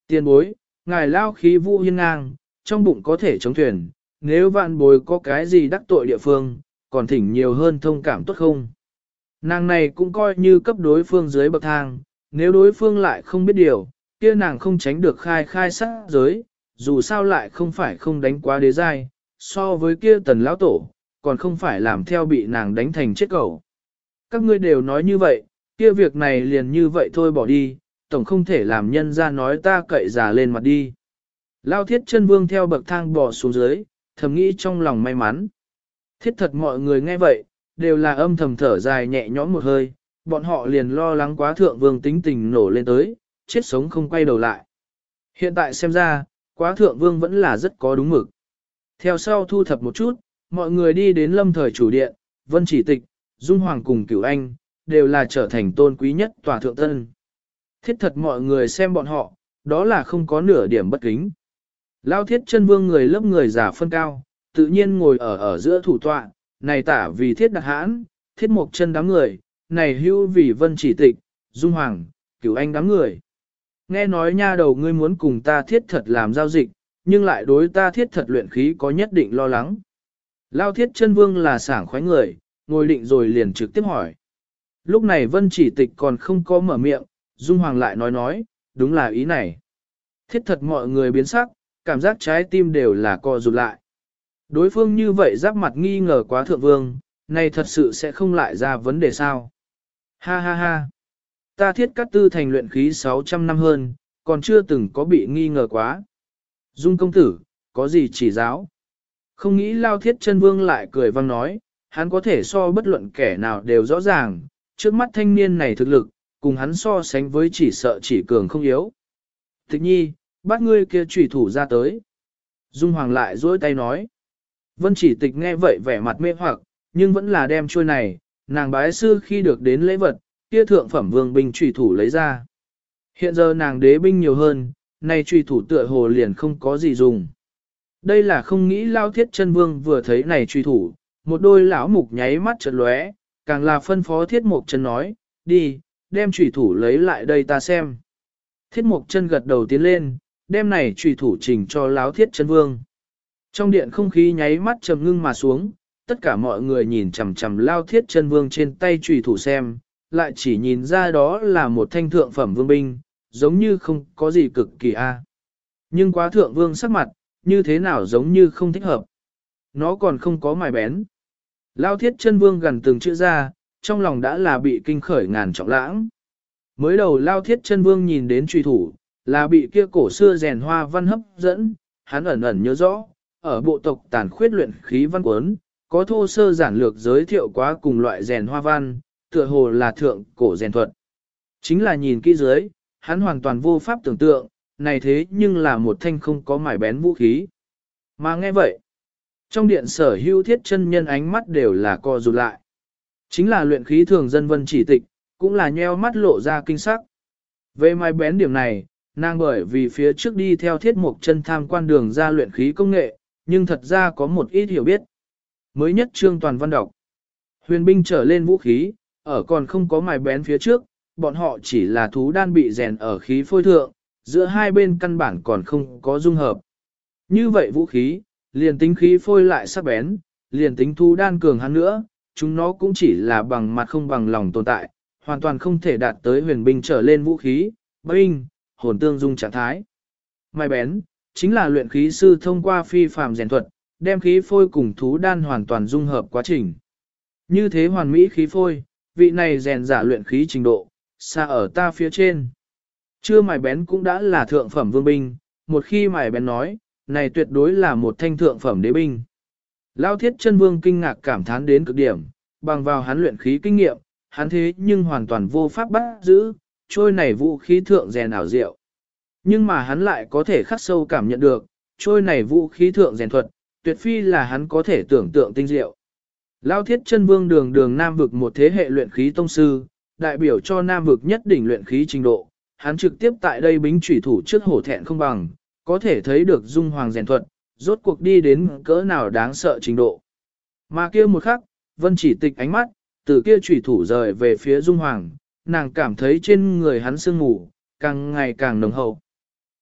Tiền bối, ngài lao khí vũ hiên ngang, trong bụng có thể chống thuyền, nếu vạn bối có cái gì đắc tội địa phương, còn thỉnh nhiều hơn thông cảm tốt không? Nàng này cũng coi như cấp đối phương dưới bậc thang, nếu đối phương lại không biết điều, kia nàng không tránh được khai sát giới, dù sao lại không phải không đánh quá đế giai, so với kia tần lão tổ, còn không phải làm theo bị nàng đánh thành chết cẩu. Các ngươi đều nói như vậy, kia việc này liền như vậy thôi bỏ đi, tổng không thể làm nhân ra nói ta cậy giả lên mặt đi. Lao thiết chân vương theo bậc thang bò xuống dưới, thầm nghĩ trong lòng may mắn. Thiết thật mọi người nghe vậy, đều là âm thầm thở dài nhẹ nhõm một hơi, bọn họ liền lo lắng quá thượng vương tính tình nổ lên tới, chết sống không quay đầu lại. Hiện tại xem ra, quá thượng vương vẫn là rất có đúng mực. Theo sau thu thập một chút, mọi người đi đến lâm thời chủ điện, Vân Chỉ Tịch, Dung Hoàng cùng Cửu Anh, đều là trở thành tôn quý nhất tòa thượng tân. Thiết thật mọi người xem bọn họ, đó là không có nửa điểm bất kính. Lao thiết chân vương người lớp người giả phân cao, tự nhiên ngồi ở giữa thủ tọa, này tả vì thiết đặc hãn, thiết mộc chân đám người, này hưu vì Vân Chỉ Tịch, Dung Hoàng, Cửu Anh đám người. Nghe nói nha đầu ngươi muốn cùng ta thiết thật làm giao dịch, nhưng lại đối ta thiết thật luyện khí có nhất định lo lắng. Lao thiết chân vương là sảng khoái người, ngồi định rồi liền trực tiếp hỏi. Lúc này Vân Chỉ Tịch còn không có mở miệng, Dung Hoàng lại nói, đúng là ý này. Thiết thật mọi người biến sắc, cảm giác trái tim đều là co rụt lại. Đối phương như vậy giáp mặt nghi ngờ quá thượng vương, này thật sự sẽ không lại ra vấn đề sao. Ha ha ha. Ta thiết cát tư thành luyện khí 600 năm hơn, còn chưa từng có bị nghi ngờ quá. Dung công tử, có gì chỉ giáo? Không nghĩ Lao thiết chân vương lại cười vang nói, hắn có thể so bất luận kẻ nào đều rõ ràng, trước mắt thanh niên này thực lực, cùng hắn so sánh với chỉ sợ chỉ cường không yếu. Tịch nhi, bắt ngươi kia trùy thủ ra tới. Dung Hoàng lại duỗi tay nói. Vân Chỉ Tịch nghe vậy vẻ mặt mê hoặc, nhưng vẫn là đem chuôi này, nàng bái sư khi được đến lễ vật, kia thượng phẩm vương binh trùy thủ lấy ra. Hiện giờ nàng đế binh nhiều hơn, nay trùy thủ tựa hồ liền không có gì dùng. Đây là không nghĩ Lao thiết chân vương vừa thấy này trùy thủ, một đôi lão mục nháy mắt chợt lóe, càng là phân phó thiết mục chân nói, đi, đem trùy thủ lấy lại đây ta xem. Thiết mục chân gật đầu tiến lên, đem này trùy thủ trình cho Lão thiết chân vương. Trong điện không khí nháy mắt trầm ngưng mà xuống, tất cả mọi người nhìn chằm chằm Lao thiết chân vương trên tay trùy thủ xem, lại chỉ nhìn ra đó là một thanh thượng phẩm vương binh, giống như không có gì cực kỳ a. Nhưng quá thượng vương sắc mặt, như thế nào giống như không thích hợp. Nó còn không có mài bén. Lao thiết chân vương gần từng chữ ra, trong lòng đã là bị kinh khởi ngàn trọng lãng. Mới đầu Lao thiết chân vương nhìn đến truy thủ, là bị kia cổ xưa rèn hoa văn hấp dẫn, hắn ẩn ẩn nhớ rõ, ở bộ tộc tàn khuyết luyện khí văn cuốn, có thô sơ giản lược giới thiệu quá cùng loại rèn hoa văn, tựa hồ là thượng cổ rèn thuật. Chính là nhìn kỹ dưới, hắn hoàn toàn vô pháp tưởng tượng, này thế nhưng là một thanh không có mài bén vũ khí. Mà nghe vậy, trong điện sở hữu thiết chân nhân ánh mắt đều là co rụt lại. Chính là luyện khí thường dân Vân Chỉ Tịch, cũng là nheo mắt lộ ra kinh sắc. Về mài bén điểm này, nàng bởi vì phía trước đi theo thiết mục chân tham quan đường ra luyện khí công nghệ, nhưng thật ra có một ít hiểu biết. Mới nhất trương toàn văn đọc. Huyền binh trở lên vũ khí, ở còn không có mài bén phía trước, bọn họ chỉ là thú đan bị rèn ở khí phôi thượng, giữa hai bên căn bản còn không có dung hợp. Như vậy vũ khí, liền tính khí phôi lại sắc bén, liền tính thú đan cường hắn nữa, chúng nó cũng chỉ là bằng mặt không bằng lòng tồn tại, hoàn toàn không thể đạt tới huyền binh trở lên vũ khí, binh, hồn tương dung trạng thái. Mài bén, chính là luyện khí sư thông qua phi phàm rèn thuật, đem khí phôi cùng thú đan hoàn toàn dung hợp quá trình. Như thế hoàn mỹ khí phôi, vị này rèn giả luyện khí trình độ, xa ở ta phía trên. Chưa mài bén cũng đã là thượng phẩm vương binh, một khi mài bén nói, này tuyệt đối là một thanh thượng phẩm đế binh. Lao thiết chân vương kinh ngạc cảm thán đến cực điểm, bằng vào hắn luyện khí kinh nghiệm, hắn thế nhưng hoàn toàn vô pháp bắt giữ, trôi này vũ khí thượng rèn ảo diệu. Nhưng mà hắn lại có thể khắc sâu cảm nhận được, trôi này vũ khí thượng rèn thuật, tuyệt phi là hắn có thể tưởng tượng tinh diệu. Lao thiết chân vương đường đường Nam vực một thế hệ luyện khí tông sư, đại biểu cho Nam vực nhất đỉnh luyện khí trình độ, hắn trực tiếp tại đây bính chủy thủ trước hổ thẹn không bằng, có thể thấy được dung hoàng rèn thuật, rốt cuộc đi đến cỡ nào đáng sợ trình độ. Mà kia một khắc, Vân Chỉ Tịch ánh mắt, từ kia chủy thủ rời về phía dung hoàng, nàng cảm thấy trên người hắn sương mù, càng ngày càng nồng hậu.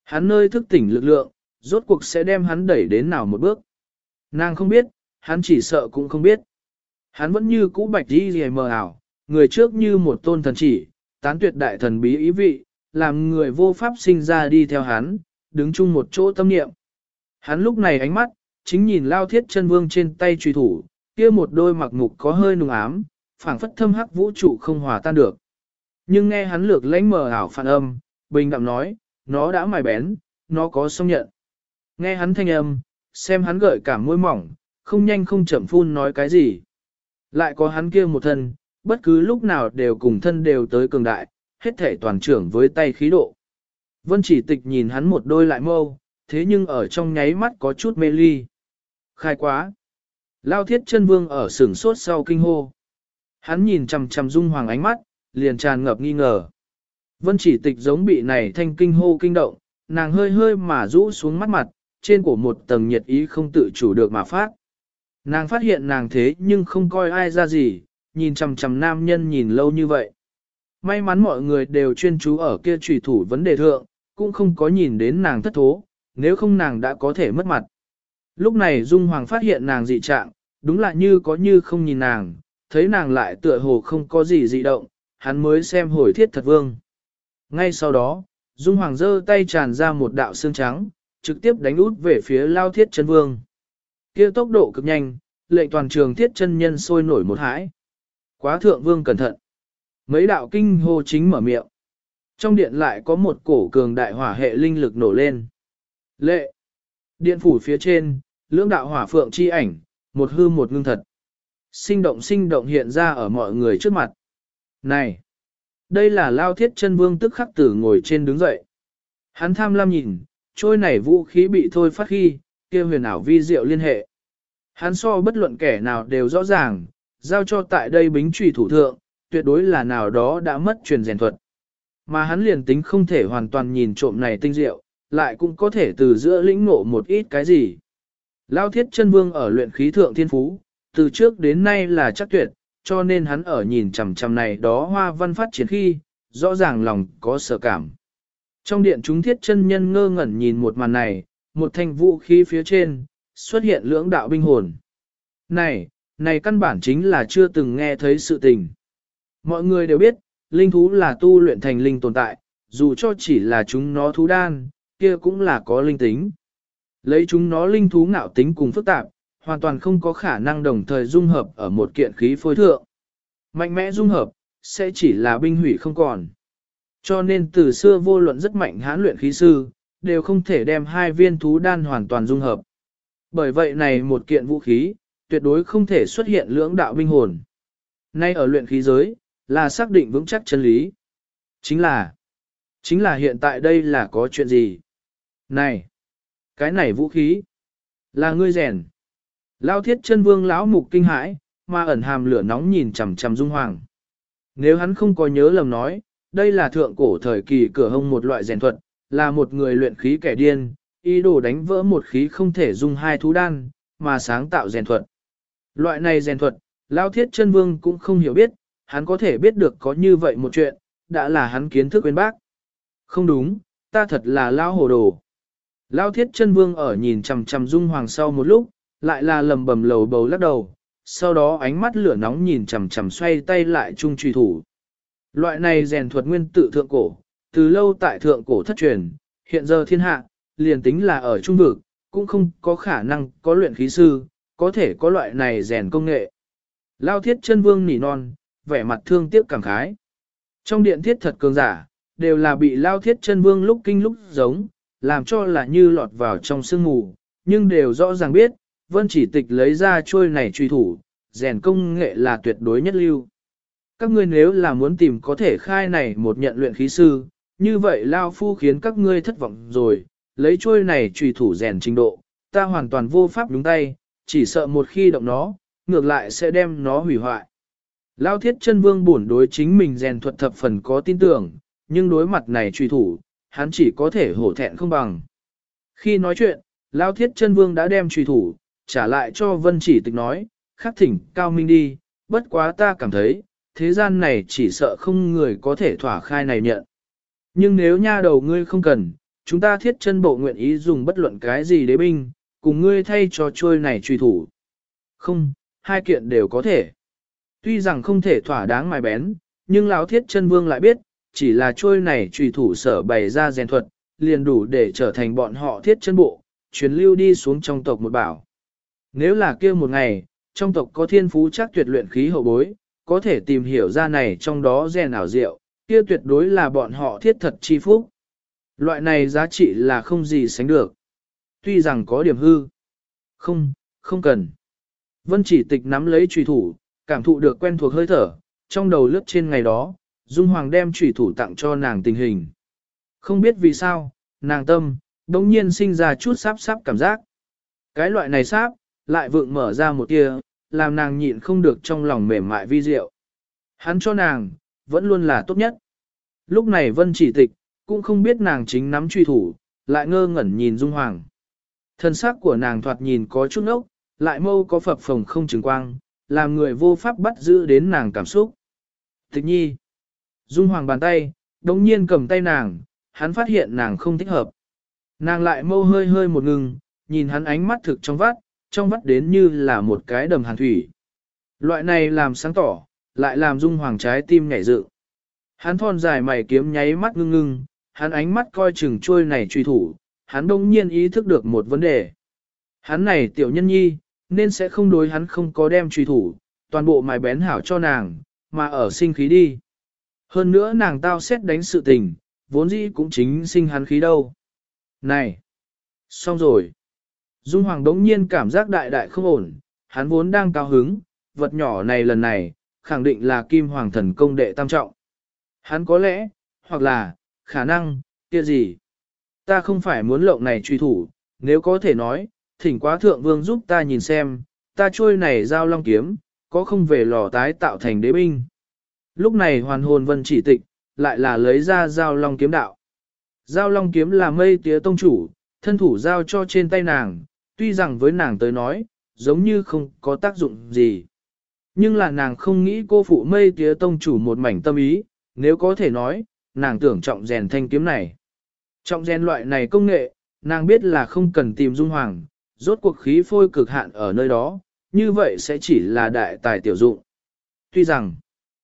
Hắn nơi thức tỉnh lực lượng, rốt cuộc sẽ đem hắn đẩy đến nào một bước. Nàng không biết, hắn chỉ sợ cũng không biết. Hắn vẫn như cũ bạch đi gì mờ ảo, người trước như một tôn thần chỉ, tán tuyệt đại thần bí ý vị, làm người vô pháp sinh ra đi theo hắn, đứng chung một chỗ tâm niệm. Hắn lúc này ánh mắt, chính nhìn Lao Thiết Chân Vương trên tay truy thủ, kia một đôi mặc mục có hơi nùng ám, phảng phất thâm hắc vũ trụ không hòa tan được. Nhưng nghe hắn lược lãnh mờ ảo phản âm, bình đạm nói, nó đã mài bén, nó có song nhận. Nghe hắn thanh âm, xem hắn gợi cảm môi mỏng, không nhanh không chậm phun nói cái gì. Lại có hắn kia một thân, bất cứ lúc nào đều cùng thân đều tới cường đại, hết thể toàn trưởng với tay khí độ. Vân Chỉ Tịch nhìn hắn một đôi lại mâu, thế nhưng ở trong nháy mắt có chút mê ly. Khai quá! Lao Thiết Chân Vương ở sửng sốt sau kinh hô. Hắn nhìn chằm chằm Dung Hoàng ánh mắt, liền tràn ngập nghi ngờ. Vân Chỉ Tịch giống bị này thanh kinh hô kinh động, nàng hơi hơi mà rũ xuống mắt mặt, trên cổ một tầng nhiệt ý không tự chủ được mà phát. Nàng phát hiện nàng thế nhưng không coi ai ra gì, nhìn chằm chằm nam nhân nhìn lâu như vậy. May mắn mọi người đều chuyên chú ở kia trùy thủ vấn đề thượng, cũng không có nhìn đến nàng thất thố, nếu không nàng đã có thể mất mặt. Lúc này Dung Hoàng phát hiện nàng dị trạng, đúng là như có như không nhìn nàng, thấy nàng lại tựa hồ không có gì dị động, hắn mới xem hồi Thiết Thật Vương. Ngay sau đó, Dung Hoàng giơ tay tràn ra một đạo xương trắng, trực tiếp đánh út về phía Lao Thiết Chân Vương. Kia tốc độ cực nhanh, lệnh toàn trường Thiết chân nhân sôi nổi một hãi. Quá thượng vương cẩn thận. Mấy đạo kinh hô chính mở miệng. Trong điện lại có một cổ cường đại hỏa hệ linh lực nổ lên. Lệ. Điện phủ phía trên, lưỡng đạo hỏa phượng chi ảnh, một hư một ngưng thật. Sinh động hiện ra ở mọi người trước mặt. Này! Đây là Lao Thiết Chân Vương tức khắc tử ngồi trên đứng dậy. Hắn tham lam nhìn, trôi nảy vũ khí bị thôi phát khi, kia huyền ảo vi diệu liên hệ. Hắn so bất luận kẻ nào đều rõ ràng, giao cho tại đây bính trùy thủ thượng, tuyệt đối là nào đó đã mất truyền rèn thuật. Mà hắn liền tính không thể hoàn toàn nhìn trộm này tinh diệu, lại cũng có thể từ giữa lĩnh ngộ một ít cái gì. Lao Thiết Chân Vương ở luyện khí thượng thiên phú, từ trước đến nay là chắc tuyệt, cho nên hắn ở nhìn chằm chằm này đó hoa văn phát triển khi, rõ ràng lòng có sợ cảm. Trong điện chúng Thiết chân nhân ngơ ngẩn nhìn một màn này, một thanh vũ khí phía trên, xuất hiện lưỡng đạo binh hồn. Này căn bản chính là chưa từng nghe thấy sự tình. Mọi người đều biết, linh thú là tu luyện thành linh tồn tại, dù cho chỉ là chúng nó thú đan, kia cũng là có linh tính. Lấy chúng nó linh thú ngạo tính cùng phức tạp, hoàn toàn không có khả năng đồng thời dung hợp ở một kiện khí phối thượng. Mạnh mẽ dung hợp, sẽ chỉ là binh hủy không còn. Cho nên từ xưa vô luận rất mạnh hãn luyện khí sư, đều không thể đem hai viên thú đan hoàn toàn dung hợp. Bởi vậy này một kiện vũ khí, tuyệt đối không thể xuất hiện lưỡng đạo binh hồn. Nay ở luyện khí giới, là xác định vững chắc chân lý. Chính là hiện tại đây là có chuyện gì? Này, cái này vũ khí, là ngươi rèn. Lao Thiết Chân Vương lão mục kinh hãi, mà ẩn hàm lửa nóng nhìn chằm chằm Dung Hoàng. Nếu hắn không có nhớ lầm nói, đây là thượng cổ thời kỳ cửa hông một loại rèn thuật, là một người luyện khí kẻ điên, ý đồ đánh vỡ một khí không thể dung hai thú đan, mà sáng tạo rèn thuật. Loại này rèn thuật, Lao Thiết Chân Vương cũng không hiểu biết, hắn có thể biết được có như vậy một chuyện, đã là hắn kiến thức bên bác. Không đúng, ta thật là lao hồ đồ. Lao Thiết Chân Vương ở nhìn chằm chằm Dung Hoàng sau một lúc, lại là lầm bầm lầu bầu lắc đầu, sau đó ánh mắt lửa nóng nhìn chằm chằm xoay tay lại trung truy thủ. Loại này rèn thuật nguyên tự thượng cổ, từ lâu tại thượng cổ thất truyền, hiện giờ thiên hạ, liền tính là ở trung vực, cũng không có khả năng có luyện khí sư, có thể có loại này rèn công nghệ. Lao Thiết Chân Vương nỉ non, vẻ mặt thương tiếc cảm khái. Trong điện thiết thật cường giả, đều là bị Lao Thiết Chân Vương lúc kinh lúc giống, làm cho là như lọt vào trong sương mù, nhưng đều rõ ràng biết, Vân Chỉ Tịch lấy ra chuôi này truy thủ, rèn công nghệ là tuyệt đối nhất lưu. Các ngươi nếu là muốn tìm có thể khai này một nhận luyện khí sư, như vậy Lao Phu khiến các ngươi thất vọng rồi, lấy chuôi này truy thủ rèn trình độ, ta hoàn toàn vô pháp đúng tay, chỉ sợ một khi động nó, ngược lại sẽ đem nó hủy hoại. Lao Thiết Chân Vương buồn đối chính mình rèn thuật thập phần có tin tưởng, nhưng đối mặt này truy thủ, hắn chỉ có thể hổ thẹn không bằng. Khi nói chuyện, Lao Thiết Chân Vương đã đem truy thủ, trả lại cho Vân Chỉ Tịch nói, khắc thỉnh cao minh đi, bất quá ta cảm thấy, thế gian này chỉ sợ không người có thể thỏa khai này nhận. Nhưng nếu nha đầu ngươi không cần, Chúng ta thiết chân bộ nguyện ý dùng bất luận cái gì đế binh, cùng ngươi thay cho trôi này truy thủ. Không, hai kiện đều có thể. Tuy rằng không thể thỏa đáng mài bén, nhưng lão thiết chân vương lại biết, chỉ là trôi này truy thủ sở bày ra rèn thuật, liền đủ để trở thành bọn họ thiết chân bộ, truyền lưu đi xuống trong tộc một bảo. Nếu là kia một ngày, trong tộc có thiên phú chắc tuyệt luyện khí hậu bối, có thể tìm hiểu ra này trong đó rèn ảo diệu, kia tuyệt đối là bọn họ thiết thật chi phúc. Loại này giá trị là không gì sánh được. Tuy rằng có điểm hư. Không cần. Vân Chỉ Tịch nắm lấy chùy thủ, cảm thụ được quen thuộc hơi thở, trong đầu lướt trên ngày đó, Dung Hoàng đem chùy thủ tặng cho nàng tình hình. Không biết vì sao, nàng tâm, đống nhiên sinh ra chút sáp cảm giác. Cái loại này sáp, lại vượng mở ra một tia, làm nàng nhịn không được trong lòng mềm mại vi diệu. Hắn cho nàng, vẫn luôn là tốt nhất. Lúc này Vân Chỉ Tịch, cũng không biết nàng chính nắm truy thủ, lại ngơ ngẩn nhìn Dung Hoàng. Thân xác của nàng thoạt nhìn có chút ốc, lại mâu có phập phồng không trừng quang, làm người vô pháp bắt giữ đến nàng cảm xúc. Tịch nhi. Dung Hoàng bàn tay, đống nhiên cầm tay nàng, hắn phát hiện nàng không thích hợp. Nàng lại mâu hơi hơi một ngừng, nhìn hắn ánh mắt thực trong vắt đến như là một cái đầm hàn thủy. Loại này làm sáng tỏ, lại làm Dung Hoàng trái tim nhảy dựng. Hắn thon dài mày kiếm nháy mắt ngưng, hắn ánh mắt coi chừng trôi này truy thủ, hắn đông nhiên ý thức được một vấn đề. Hắn này tiểu nhân nhi, nên sẽ không đối hắn không có đem truy thủ, toàn bộ mài bén hảo cho nàng, mà ở sinh khí đi. Hơn nữa nàng tao xét đánh sự tình, vốn dĩ cũng chính sinh hắn khí đâu. Này! Xong rồi! Dung Hoàng đống nhiên cảm giác đại đại không ổn, hắn vốn đang cao hứng, vật nhỏ này lần này, khẳng định là Kim Hoàng thần công đệ tam trọng. Hắn có lẽ, hoặc là, khả năng, kia gì? Ta không phải muốn lộng này truy thủ, nếu có thể nói, thỉnh quá thượng vương giúp ta nhìn xem, ta trôi này giao long kiếm, có không về lò tái tạo thành đế binh. Lúc này hoàn hồn Vân Chỉ Tịch, lại là lấy ra giao long kiếm đạo. Giao long kiếm là mây tía tông chủ, thân thủ giao cho trên tay nàng, tuy rằng với nàng tới nói, giống như không có tác dụng gì. Nhưng là nàng không nghĩ cô phụ mây tía tông chủ một mảnh tâm ý, nếu có thể nói, nàng tưởng trọng rèn thanh kiếm này. Trọng rèn loại này công nghệ, nàng biết là không cần tìm Dung Hoàng, rốt cuộc khí phôi cực hạn ở nơi đó, như vậy sẽ chỉ là đại tài tiểu dụng. Tuy rằng,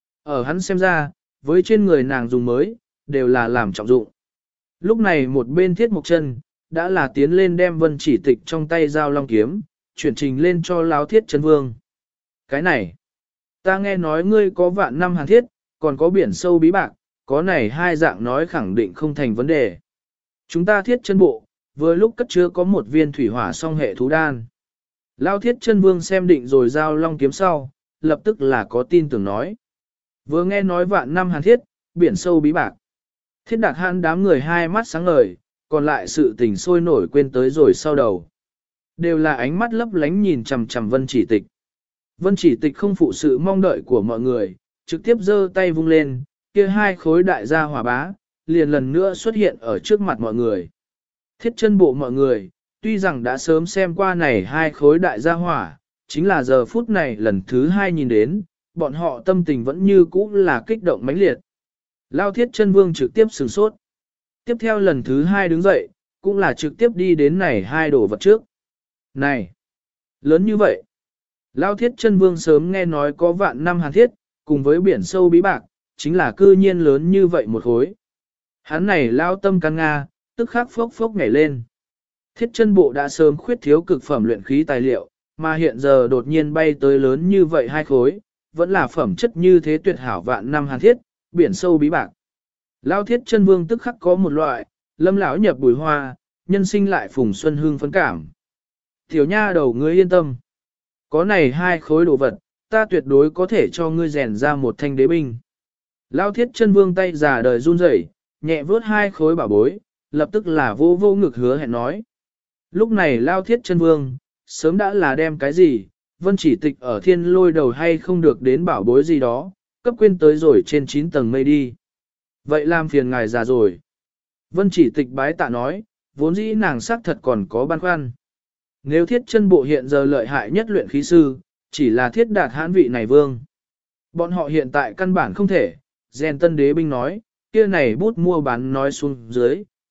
ở hắn xem ra, với trên người nàng dùng mới, đều là làm trọng dụng. Lúc này một bên Thiết Mộc Chân đã là tiến lên đem Vân Chỉ Tịch trong tay giao long kiếm, chuyển trình lên cho Lão Thiết Chân Vương. Cái này, ta nghe nói ngươi có vạn năm hàn thiết, còn có biển sâu bí bạc, có này hai dạng nói khẳng định không thành vấn đề. Chúng ta Thiết Chân bộ, vừa lúc cất chứa có một viên thủy hỏa song hệ thú đan. Lão Thiết Chân Vương xem định rồi giao long kiếm sau, lập tức là có tin tưởng nói. Vừa nghe nói vạn năm hàn thiết, biển sâu bí bạc. Thiết Đạt Hãn đám người hai mắt sáng ngời, còn lại sự tình sôi nổi quên tới rồi sau đầu. Đều là ánh mắt lấp lánh nhìn chằm chằm Vân Chỉ Tịch. Vân Chỉ Tịch không phụ sự mong đợi của mọi người, trực tiếp giơ tay vung lên, kia hai khối đại gia hỏa bá, liền lần nữa xuất hiện ở trước mặt mọi người. Thiết chân bộ mọi người, tuy rằng đã sớm xem qua này hai khối đại gia hỏa, chính là giờ phút này lần thứ hai nhìn đến, bọn họ tâm tình vẫn như cũ là kích động mãnh liệt. Lao Thiết Chân Vương trực tiếp sửng sốt. Tiếp theo lần thứ hai đứng dậy, cũng là trực tiếp đi đến này hai đồ vật trước. Này! Lớn như vậy! Lao Thiết Chân Vương sớm nghe nói có vạn năm hàn thiết, cùng với biển sâu bí bạc, chính là cư nhiên lớn như vậy một khối. Hắn này lao tâm can Nga, tức khắc phốc phốc nhảy lên. Thiết chân bộ đã sớm khuyết thiếu cực phẩm luyện khí tài liệu, mà hiện giờ đột nhiên bay tới lớn như vậy hai khối, vẫn là phẩm chất như thế tuyệt hảo vạn năm hàn thiết, biển sâu bí bạc. Lao Thiết Chân Vương tức khắc có một loại, lâm lão nhập bùi hoa, nhân sinh lại phùng xuân hương phấn cảm. Tiểu nha đầu ngươi yên tâm. Có này hai khối đồ vật, ta tuyệt đối có thể cho ngươi rèn ra một thanh đế binh. Lao Thiết Chân Vương tay già đời run rẩy, nhẹ vớt hai khối bảo bối, lập tức là vô vô ngực hứa hẹn nói. Lúc này Lao Thiết Chân Vương, sớm đã là đem cái gì, Vân Chỉ Tịch ở thiên lôi đầu hay không được đến bảo bối gì đó, cấp quên tới rồi trên 9 tầng mây đi. Vậy làm phiền ngài già rồi. Vân Chỉ Tịch bái tạ nói, vốn dĩ nàng xác thật còn có băn khoăn. Nếu Thiết chân bộ hiện giờ lợi hại nhất luyện khí sư, chỉ là Thiết Đạt Hãn vị này vương. Bọn họ hiện tại căn bản không thể, rèn tân đế binh nói, kia này bút mua bán nói xuống dưới,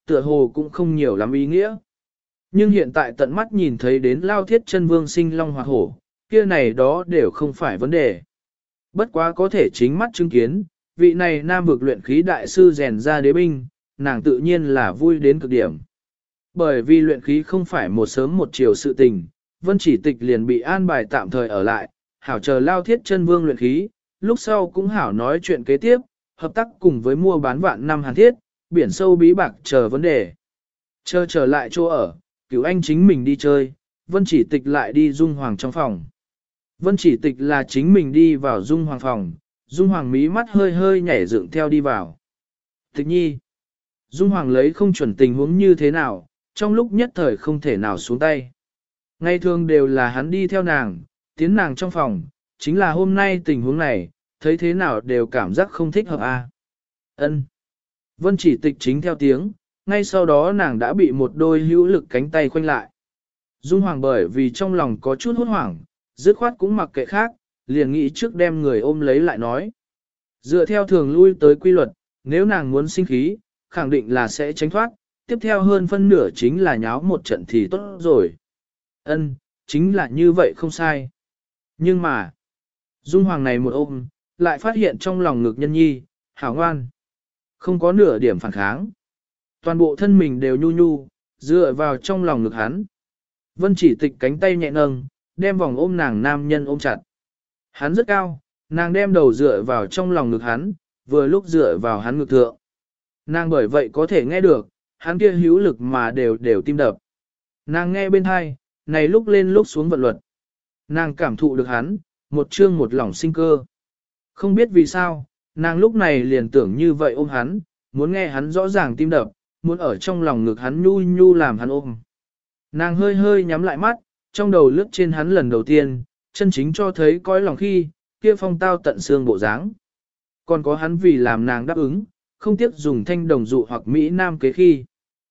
tựa hồ cũng không nhiều lắm ý nghĩa. Nhưng hiện tại tận mắt nhìn thấy đến Lao Thiết Chân Vương sinh long hoặc hổ, kia này đó đều không phải vấn đề. Bất quá có thể chính mắt chứng kiến, vị này nam vực luyện khí đại sư rèn ra đế binh, nàng tự nhiên là vui đến cực điểm. Bởi vì luyện khí không phải một sớm một chiều sự tình, Vân Chỉ Tịch liền bị an bài tạm thời ở lại, hảo chờ Lao Thiết Chân Vương luyện khí, lúc sau cũng hảo nói chuyện kế tiếp, hợp tác cùng với mua bán vạn năm hàn thiết, biển sâu bí bạc chờ vấn đề. Chờ trở lại chỗ ở, Cửu Anh chính mình đi chơi, Vân Chỉ Tịch lại đi Dung Hoàng trong phòng. Vân Chỉ Tịch là chính mình đi vào Dung Hoàng phòng, Dung Hoàng mí mắt hơi hơi nhảy dựng theo đi vào. Tịch nhi. Dung Hoàng lấy không chuẩn tình huống như thế nào, trong lúc nhất thời không thể nào xuống tay. Ngày thường đều là hắn đi theo nàng, tiến nàng trong phòng, chính là hôm nay tình huống này, thấy thế nào đều cảm giác không thích hợp a. Ân. Vân Chỉ Tịch chính theo tiếng, ngay sau đó nàng đã bị một đôi hữu lực cánh tay khoanh lại. Dung Hoàng bởi vì trong lòng có chút hốt hoảng, dứt khoát cũng mặc kệ khác, liền nghĩ trước đem người ôm lấy lại nói. Dựa theo thường lui tới quy luật, nếu nàng muốn sinh khí, khẳng định là sẽ tránh thoát, tiếp theo hơn phân nửa chính là nháo một trận thì tốt rồi. Ân, chính là như vậy không sai. Nhưng mà, Dung Hoàng này một ôm, lại phát hiện trong lòng ngực nhân nhi, hảo ngoan. Không có nửa điểm phản kháng. Toàn bộ thân mình đều nhu nhu, dựa vào trong lòng ngực hắn. Vân Chỉ Tịch cánh tay nhẹ nâng, đem vòng ôm nàng nam nhân ôm chặt. Hắn rất cao, nàng đem đầu dựa vào trong lòng ngực hắn, vừa lúc dựa vào hắn ngực thượng. Nàng bởi vậy có thể nghe được, hắn kia hữu lực mà đều tim đập. Nàng nghe bên hai, này lúc lên lúc xuống vận luật. Nàng cảm thụ được hắn, một chương một lỏng sinh cơ. Không biết vì sao, nàng lúc này liền tưởng như vậy ôm hắn, muốn nghe hắn rõ ràng tim đập, muốn ở trong lòng ngực hắn nhu nhu làm hắn ôm. Nàng hơi hơi nhắm lại mắt, trong đầu lướt trên hắn lần đầu tiên, chân chính cho thấy cõi lòng khi, kia phong tao tận xương bộ dáng. Còn có hắn vì làm nàng đáp ứng, không tiếc dùng thanh đồng dụ hoặc Mỹ Nam kế khi.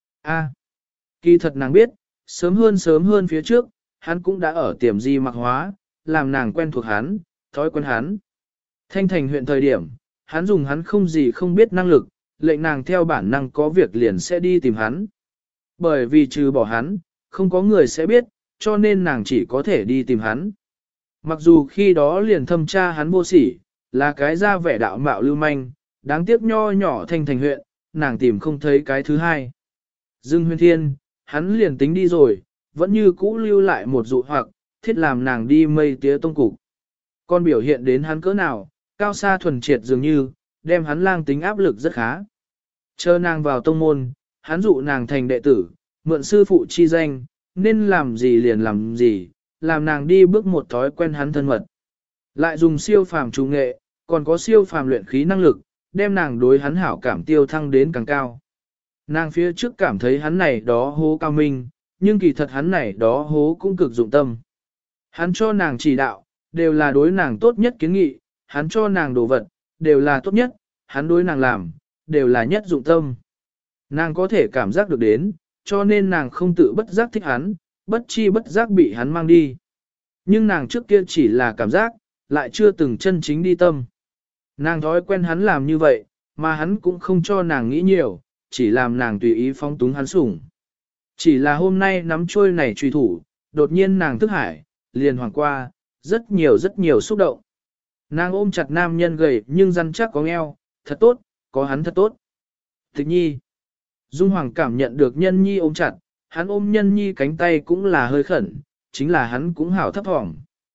Kỳ thật nàng biết, sớm hơn phía trước, hắn cũng đã ở tiềm di mặc hóa, làm nàng quen thuộc hắn, thói quen hắn. Thanh thành huyện thời điểm, hắn dùng hắn không gì không biết năng lực, lệnh nàng theo bản năng có việc liền sẽ đi tìm hắn. Bởi vì trừ bỏ hắn, không có người sẽ biết, cho nên nàng chỉ có thể đi tìm hắn. Mặc dù khi đó liền thâm tra hắn vô sỉ, là cái ra vẻ đạo mạo lưu manh, đáng tiếc nho nhỏ thanh thành huyện, nàng tìm không thấy cái thứ hai. Dương Huyên Thiên, hắn liền tính đi rồi, vẫn như cũ lưu lại một dụ hoặc, thiết làm nàng đi mây tía tông cục. Còn biểu hiện đến hắn cỡ nào, cao xa thuần triệt dường như, đem hắn lang tính áp lực rất khá. Chờ nàng vào tông môn, hắn dụ nàng thành đệ tử, mượn sư phụ chi danh, nên làm gì liền làm gì, làm nàng đi bước một thói quen hắn thân mật. Lại dùng siêu phàm trù nghệ, còn có siêu phàm luyện khí năng lực, đem nàng đối hắn hảo cảm tiêu thăng đến càng cao. Nàng phía trước cảm thấy hắn này đó hố cao minh, nhưng kỳ thật hắn này đó hố cũng cực dụng tâm. Hắn cho nàng chỉ đạo, đều là đối nàng tốt nhất kiến nghị, hắn cho nàng đồ vật, đều là tốt nhất, hắn đối nàng làm, đều là nhất dụng tâm. Nàng có thể cảm giác được đến, cho nên nàng không tự bất giác thích hắn, bất chi bất giác bị hắn mang đi. Nhưng nàng trước kia chỉ là cảm giác, lại chưa từng chân chính đi tâm. Nàng thói quen hắn làm như vậy, mà hắn cũng không cho nàng nghĩ nhiều, chỉ làm nàng tùy ý phóng túng hắn sủng. Chỉ là hôm nay nắm trôi này truy thủ, đột nhiên nàng thức hải, liền hoàng qua, rất nhiều xúc động. Nàng ôm chặt nam nhân gầy nhưng rắn chắc có eo, thật tốt, có hắn thật tốt. Tịch nhi. Dung Hoàng cảm nhận được nhân nhi ôm chặt, hắn ôm nhân nhi cánh tay cũng là hơi khẩn, chính là hắn cũng hảo thấp thỏm.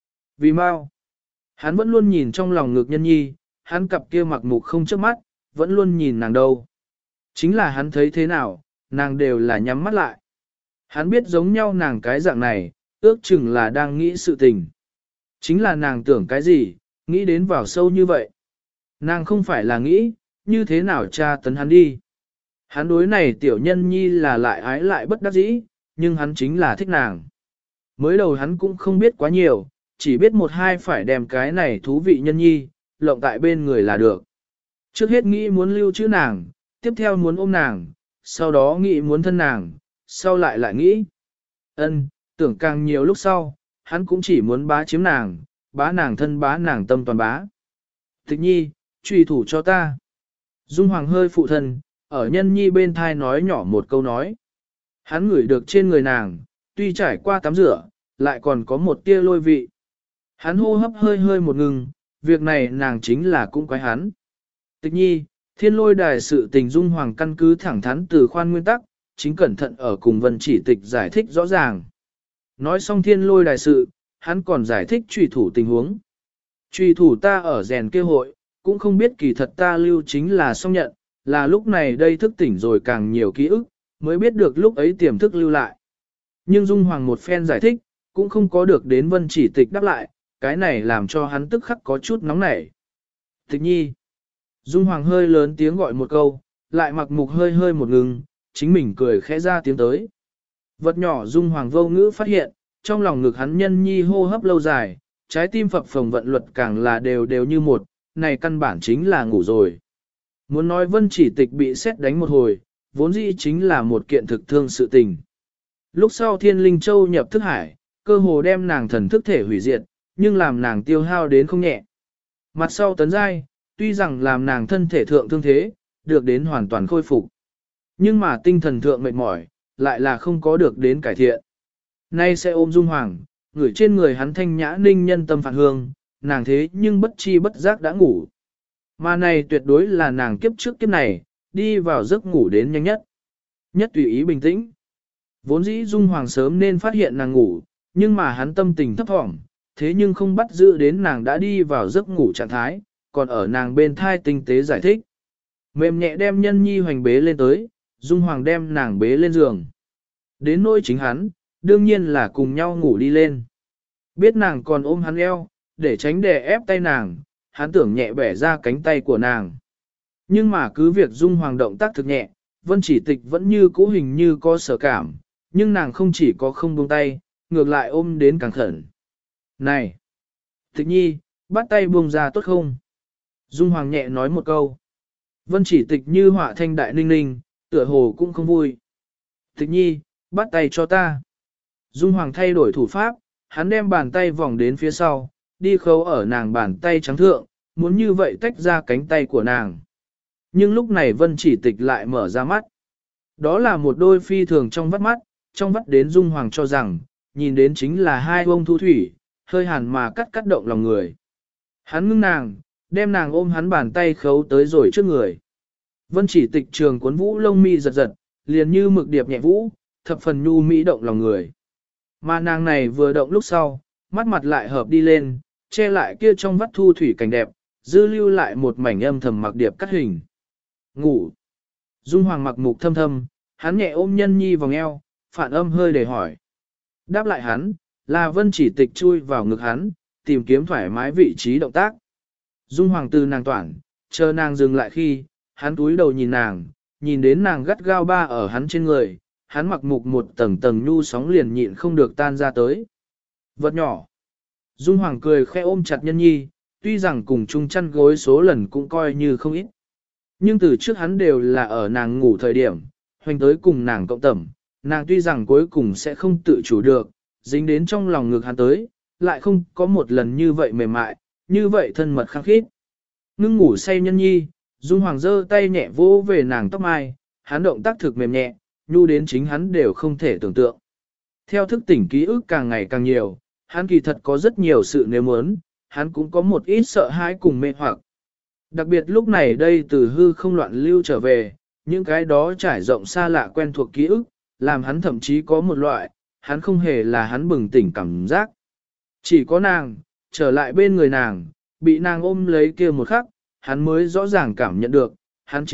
Vì mau, hắn vẫn luôn nhìn trong lòng ngực nhân nhi, hắn cặp kia mặc mục không chớp mắt, vẫn luôn nhìn nàng đâu. Chính là hắn thấy thế nào, nàng đều là nhắm mắt lại. Hắn biết giống nhau nàng cái dạng này, ước chừng là đang nghĩ sự tình. Chính là nàng tưởng cái gì, nghĩ đến vào sâu như vậy. Nàng không phải là nghĩ, như thế nào tra tấn hắn đi. Hắn đối này tiểu nhân nhi là lại ái lại bất đắc dĩ, nhưng hắn chính là thích nàng. Mới đầu hắn cũng không biết quá nhiều, chỉ biết một hai phải đem cái này thú vị nhân nhi, lộng tại bên người là được. Trước hết nghĩ muốn lưu trữ nàng, tiếp theo muốn ôm nàng, sau đó nghĩ muốn thân nàng, sau lại nghĩ. Tưởng càng nhiều lúc sau, hắn cũng chỉ muốn bá chiếm nàng, bá nàng thân bá nàng tâm toàn bá. Tịch nhi, truy thủ cho ta. Dung Hoàng hơi phụ thân, ở nhân nhi bên thai nói nhỏ một câu nói. Hắn ngửi được trên người nàng, tuy trải qua tắm rửa, lại còn có một tia lôi vị. Hắn hô hấp hơi hơi một ngừng, việc này nàng chính là cũng quái hắn. Tịch nhi, thiên lôi đài sự tình Dung Hoàng căn cứ thẳng thắn từ khoan nguyên tắc, chính cẩn thận ở cùng Vân Chỉ Tịch giải thích rõ ràng. Nói xong thiên lôi đài sự, hắn còn giải thích truy thủ tình huống. Truy thủ ta ở rèn kêu hội, cũng không biết kỳ thật ta lưu chính là song nhận, là lúc này đây thức tỉnh rồi càng nhiều ký ức, mới biết được lúc ấy tiềm thức lưu lại. Nhưng Dung Hoàng một phen giải thích, cũng không có được đến Vân Chỉ Tịch đáp lại, cái này làm cho hắn tức khắc có chút nóng nảy. Tịch nhi. Dung Hoàng hơi lớn tiếng gọi một câu, lại mặc mục hơi hơi một ngừng, chính mình cười khẽ ra tiếng tới. Vật nhỏ Dung Hoàng vô ngữ phát hiện, trong lòng ngực hắn nhân nhi hô hấp lâu dài, trái tim phập phồng vận luật càng là đều đều như một, này căn bản chính là ngủ rồi. Muốn nói Vân Chỉ Tịch bị xét đánh một hồi, vốn dĩ chính là một kiện thực thương sự tình. Lúc sau Thiên Linh Châu nhập thức hải, cơ hồ đem nàng thần thức thể hủy diệt, nhưng làm nàng tiêu hao đến không nhẹ. Mặt sau tấn giai, tuy rằng làm nàng thân thể thượng thương thế, được đến hoàn toàn khôi phục. Nhưng mà tinh thần thượng mệt mỏi, lại là không có được đến cải thiện. Nay sẽ ôm Dung Hoàng, ngửi trên người hắn thanh nhã ninh nhân tâm phản hương, nàng thế nhưng bất chi bất giác đã ngủ. Mà này tuyệt đối là nàng kiếp trước kiếp này, đi vào giấc ngủ đến nhanh nhất. Nhất tùy ý bình tĩnh. Vốn dĩ Dung Hoàng sớm nên phát hiện nàng ngủ, nhưng mà hắn tâm tình thấp thỏm, thế nhưng không bắt giữ đến nàng đã đi vào giấc ngủ trạng thái, còn ở nàng bên thai tinh tế giải thích. Mềm nhẹ đem nhân nhi hoành bế lên tới, Dung Hoàng đem nàng bế lên giường. Đến nỗi chính hắn, đương nhiên là cùng nhau ngủ đi lên. Biết nàng còn ôm hắn eo, để tránh đè ép tay nàng, hắn tưởng nhẹ bẻ ra cánh tay của nàng. Nhưng mà cứ việc Dung Hoàng động tác thực nhẹ, Vân Chỉ Tịch vẫn như cũ hình như có sở cảm, nhưng nàng không chỉ có không buông tay, ngược lại ôm đến càng khẩn. Này! Tịch nhi, bắt tay buông ra tốt không? Dung Hoàng nhẹ nói một câu. Vân Chỉ Tịch như họa thanh đại ninh ninh, tựa hồ cũng không vui. Tịch nhi, bắt tay cho ta. Dung Hoàng thay đổi thủ pháp, hắn đem bàn tay vòng đến phía sau, đi khâu ở nàng bàn tay trắng thượng, muốn như vậy tách ra cánh tay của nàng. Nhưng lúc này Vân Chỉ Tịch lại mở ra mắt. Đó là một đôi phi thường trong vắt mắt, trong vắt đến Dung Hoàng cho rằng, nhìn đến chính là hai bông thu thủy, hơi hàn mà cắt động lòng người. Hắn ngưng nàng, đem nàng ôm hắn bàn tay khấu tới rồi trước người. Vân Chỉ Tịch trường cuốn vũ lông mi giật giật, liền như mực điệp nhẹ vũ, thập phần nhu mỹ động lòng người. Mà nàng này vừa động lúc sau, mắt mặt lại hợp đi lên, che lại kia trong vắt thu thủy cảnh đẹp, dư lưu lại một mảnh âm thầm mặc điệp cắt hình. Ngủ. Dung Hoàng mặc mục thâm thâm, hắn nhẹ ôm nhân nhi vòng eo, phản âm hơi để hỏi. Đáp lại hắn, là Vân Chỉ Tịch chui vào ngực hắn, tìm kiếm thoải mái vị trí động tác. Dung Hoàng từ nàng toản, chờ nàng dừng lại khi, hắn túi đầu nhìn nàng, nhìn đến nàng gắt gao ba ở hắn trên người, hắn mặc mục một tầng tầng nhu sóng liền nhịn không được tan ra tới. Vật nhỏ. Dung Hoàng cười khẽ ôm chặt nhân nhi, tuy rằng cùng chung chăn gối số lần cũng coi như không ít. Nhưng từ trước hắn đều là ở nàng ngủ thời điểm, hoành tới cùng nàng cộng tẩm, nàng tuy rằng cuối cùng sẽ không tự chủ được, dính đến trong lòng ngực hắn tới, lại không có một lần như vậy mềm mại, như vậy thân mật khăng khít. Ngưng ngủ say nhân nhi, Dung Hoàng giơ tay nhẹ vỗ về nàng tóc mai, hắn động tác thực mềm nhẹ, nhu đến chính hắn đều không thể tưởng tượng. Theo thức tỉnh ký ức càng ngày càng nhiều, hắn kỳ thật có rất nhiều sự nếu muốn, hắn cũng có một ít sợ hãi cùng mê hoặc. Đặc biệt lúc này đây từ hư không loạn lưu trở về, những cái đó trải rộng xa lạ quen thuộc ký ức, làm hắn thậm chí có một loại, hắn không hề là hắn bừng tỉnh cảm giác. Chỉ có nàng, trở lại bên người nàng, bị nàng ôm lấy kia một khắc, hắn mới rõ ràng cảm nhận được, hắn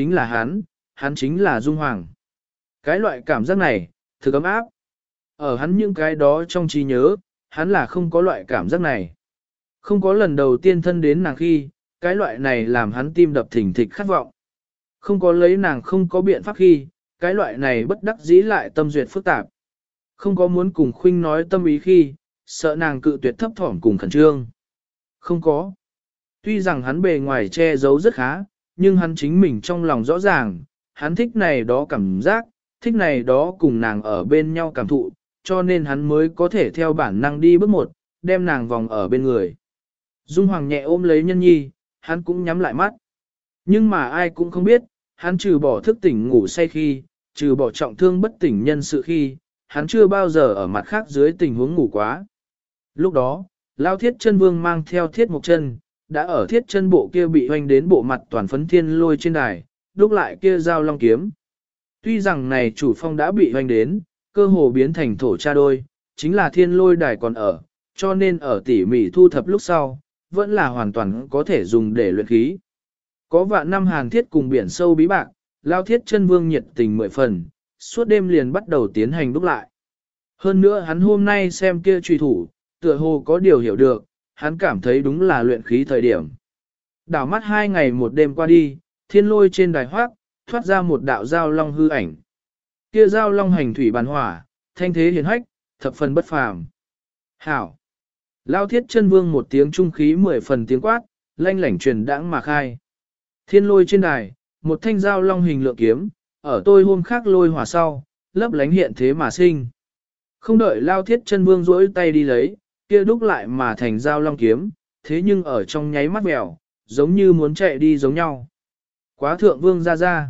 chính là Dung Hoàng. Cái loại cảm giác này, thực ấm áp. Ở hắn những cái đó trong trí nhớ, hắn là không có loại cảm giác này. Không có lần đầu tiên thân đến nàng khi, cái loại này làm hắn tim đập thình thịch khát vọng. Không có lấy nàng không có biện pháp khi, cái loại này bất đắc dĩ lại tâm duyệt phức tạp. Không có muốn cùng Khuynh nói tâm ý khi, sợ nàng cự tuyệt thấp thỏm cùng khẩn trương. Không có. Tuy rằng hắn bề ngoài che giấu rất khá, nhưng hắn chính mình trong lòng rõ ràng, hắn thích này đó cảm giác, thích này đó cùng nàng ở bên nhau cảm thụ, cho nên hắn mới có thể theo bản năng đi bước một, đem nàng vòng ở bên người. Dung Hoàng nhẹ ôm lấy nhân nhi, hắn cũng nhắm lại mắt. Nhưng mà ai cũng không biết, hắn trừ bỏ thức tỉnh ngủ say khi, trừ bỏ trọng thương bất tỉnh nhân sự khi, hắn chưa bao giờ ở mặt khác dưới tình huống ngủ quá. Lúc đó, Lao Thiết Chân Vương mang theo Thiết Mộc Chân, đã ở Thiết Chân bộ kia bị hoành đến bộ mặt toàn phấn thiên lôi trên đài, đúc lại kia giao long kiếm. Tuy rằng này chủ phong đã bị hoành đến, cơ hồ biến thành thổ cha đôi, chính là thiên lôi đài còn ở, cho nên ở tỉ mỉ thu thập lúc sau, vẫn là hoàn toàn có thể dùng để luyện khí. Có vạn năm hàn thiết cùng biển sâu bí bạc, Lao Thiết Chân Vương nhiệt tình 10 phần, suốt đêm liền bắt đầu tiến hành đúc lại. Hơn nữa hắn hôm nay xem kia truy thủ, tựa hồ có điều hiểu được, hắn cảm thấy đúng là luyện khí thời điểm. Đảo mắt 2 ngày một đêm qua đi, thiên lôi trên đài hoác, thoát ra một đạo giao long hư ảnh. Kia giao long hành thủy bàn hỏa, thanh thế hiền hách, thập phần bất phàm. Hảo! Lao Thiết Chân Vương một tiếng trung khí 10 phần tiếng quát, lanh lảnh truyền đãng mà khai. Thiên lôi trên đài, một thanh giao long hình lượng kiếm, ở tôi hôm khác lôi hỏa sau, lấp lánh hiện thế mà sinh. Không đợi Lao Thiết Chân Vương rỗi tay đi lấy, kia đúc lại mà thành giao long kiếm, thế nhưng ở trong nháy mắt mèo, giống như muốn chạy đi giống nhau. Quá thượng vương ra.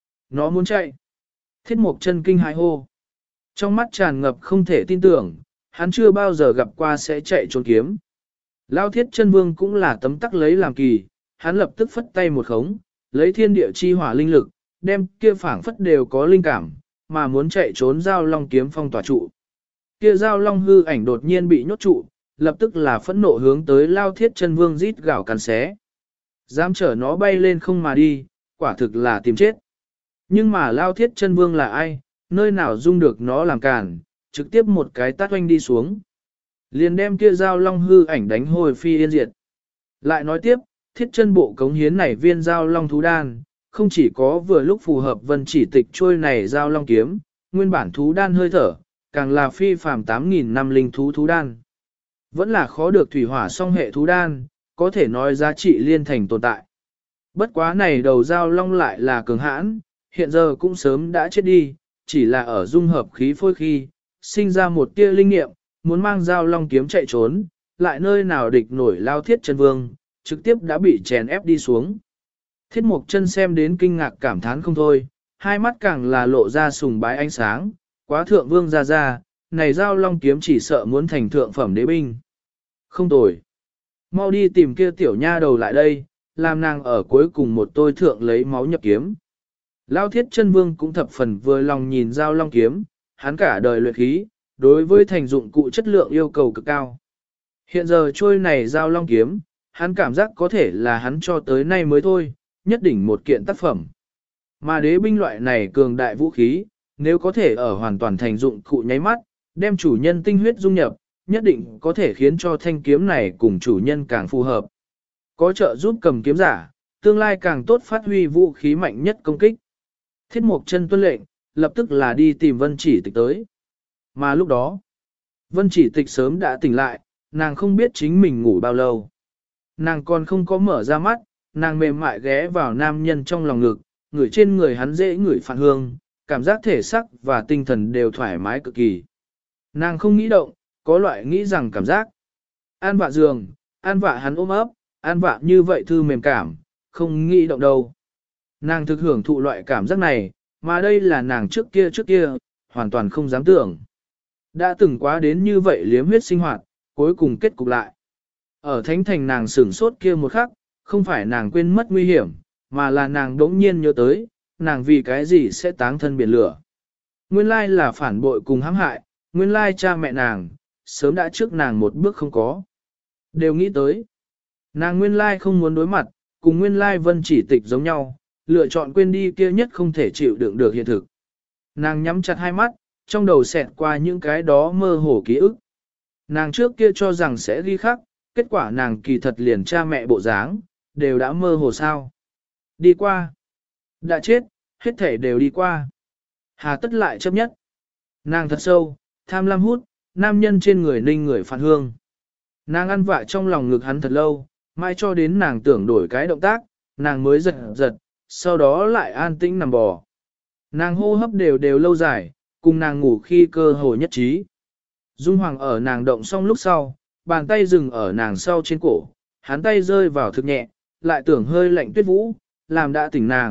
Nó muốn chạy. Thiết Mộc Chân kinh hãi hô. Trong mắt tràn ngập không thể tin tưởng, hắn chưa bao giờ gặp qua sẽ chạy trốn kiếm. Lao Thiết Chân Vương cũng là tấm tắc lấy làm kỳ, hắn lập tức phất tay một khống, lấy thiên địa chi hỏa linh lực, đem kia phảng phất đều có linh cảm, mà muốn chạy trốn giao long kiếm phong tỏa trụ. Kia giao long hư ảnh đột nhiên bị nhốt trụ, lập tức là phẫn nộ hướng tới Lao Thiết Chân Vương rít gào cắn xé. Dám chở nó bay lên không mà đi, quả thực là tìm chết. Nhưng mà Lao Thiết Chân Vương là ai, nơi nào dung được nó làm cản, trực tiếp một cái tát oanh đi xuống. Liền đem kia giao long hư ảnh đánh hồi phi yên diệt. Lại nói tiếp, Thiết Chân bộ cống hiến này viên giao long thú đan, không chỉ có vừa lúc phù hợp Vân Chỉ Tịch trôi này giao long kiếm, nguyên bản thú đan hơi thở, càng là phi phàm 8.000 năm linh thú đan. Vẫn là khó được thủy hỏa song hệ thú đan, có thể nói giá trị liên thành tồn tại. Bất quá này đầu giao long lại là cường hãn, hiện giờ cũng sớm đã chết đi, chỉ là ở dung hợp khí phôi khi, sinh ra một tia linh nghiệm, muốn mang giao long kiếm chạy trốn, lại nơi nào địch nổi Lao Thiết Chân Vương, trực tiếp đã bị chèn ép đi xuống. Thiết Mộc Chân xem đến kinh ngạc cảm thán không thôi, hai mắt càng là lộ ra sùng bái ánh sáng, quá thượng vương ra, này giao long kiếm chỉ sợ muốn thành thượng phẩm đế binh. Không tồi. Mau đi tìm kia tiểu nha đầu lại đây, làm nàng ở cuối cùng một tôi thượng lấy máu nhập kiếm. Lao Thiết Chân Vương cũng thập phần vừa lòng nhìn giao long kiếm, hắn cả đời luyện khí, đối với thành dụng cụ chất lượng yêu cầu cực cao. Hiện giờ trôi này giao long kiếm, hắn cảm giác có thể là hắn cho tới nay mới thôi, nhất định một kiện tác phẩm. Mà đế binh loại này cường đại vũ khí, nếu có thể ở hoàn toàn thành dụng cụ nháy mắt, đem chủ nhân tinh huyết dung nhập, nhất định có thể khiến cho thanh kiếm này cùng chủ nhân càng phù hợp. Có trợ giúp cầm kiếm giả, tương lai càng tốt phát huy vũ khí mạnh nhất công kích. Thiết Mộc Chân tuân lệnh, lập tức là đi tìm Vân Chỉ Tịch tới. Mà lúc đó, Vân Chỉ Tịch sớm đã tỉnh lại, nàng không biết chính mình ngủ bao lâu. Nàng còn không có mở ra mắt, nàng mềm mại ghé vào nam nhân trong lòng ngực, ngửi trên người hắn dễ ngửi phản hương, cảm giác thể sắc và tinh thần đều thoải mái cực kỳ. Nàng không nghĩ động, có loại nghĩ rằng cảm giác. An vạ giường, an vạ hắn ôm ấp, an vạ như vậy thư mềm cảm, không nghĩ động đâu. Nàng thực hưởng thụ loại cảm giác này, mà đây là nàng trước kia, hoàn toàn không dám tưởng. Đã từng quá đến như vậy liếm huyết sinh hoạt, cuối cùng kết cục lại. Ở thánh thành nàng sửng sốt kia một khắc, không phải nàng quên mất nguy hiểm, mà là nàng đống nhiên nhớ tới, nàng vì cái gì sẽ táng thân biển lửa. Nguyên lai là phản bội cùng hãm hại, nguyên lai cha mẹ nàng, sớm đã trước nàng một bước không có. Đều nghĩ tới, nàng nguyên lai không muốn đối mặt, cùng nguyên lai Vân Chỉ Tịch giống nhau, lựa chọn quên đi kia nhất không thể chịu đựng được hiện thực. Nàng nhắm chặt hai mắt, trong đầu xẹt qua những cái đó mơ hồ ký ức. Nàng trước kia cho rằng sẽ ghi khắc, kết quả nàng kỳ thật liền cha mẹ bộ dáng, đều đã mơ hồ sao. Đi qua. Đã chết, hết thể đều đi qua. Hà tất lại chấp nhất. Nàng thật sâu, tham lam hút, nam nhân trên người ninh người phản hương. Nàng ăn vạ trong lòng ngực hắn thật lâu, mai cho đến nàng tưởng đổi cái động tác, nàng mới giật giật, sau đó lại an tĩnh nằm bò. Nàng hô hấp đều lâu dài, cùng nàng ngủ khi cơ hồ nhất trí. Dung Hoàng ở nàng động xong lúc sau, bàn tay dừng ở nàng sau trên cổ, hắn tay rơi vào thực nhẹ, lại tưởng hơi lạnh tuyết vũ, làm đã tỉnh nàng,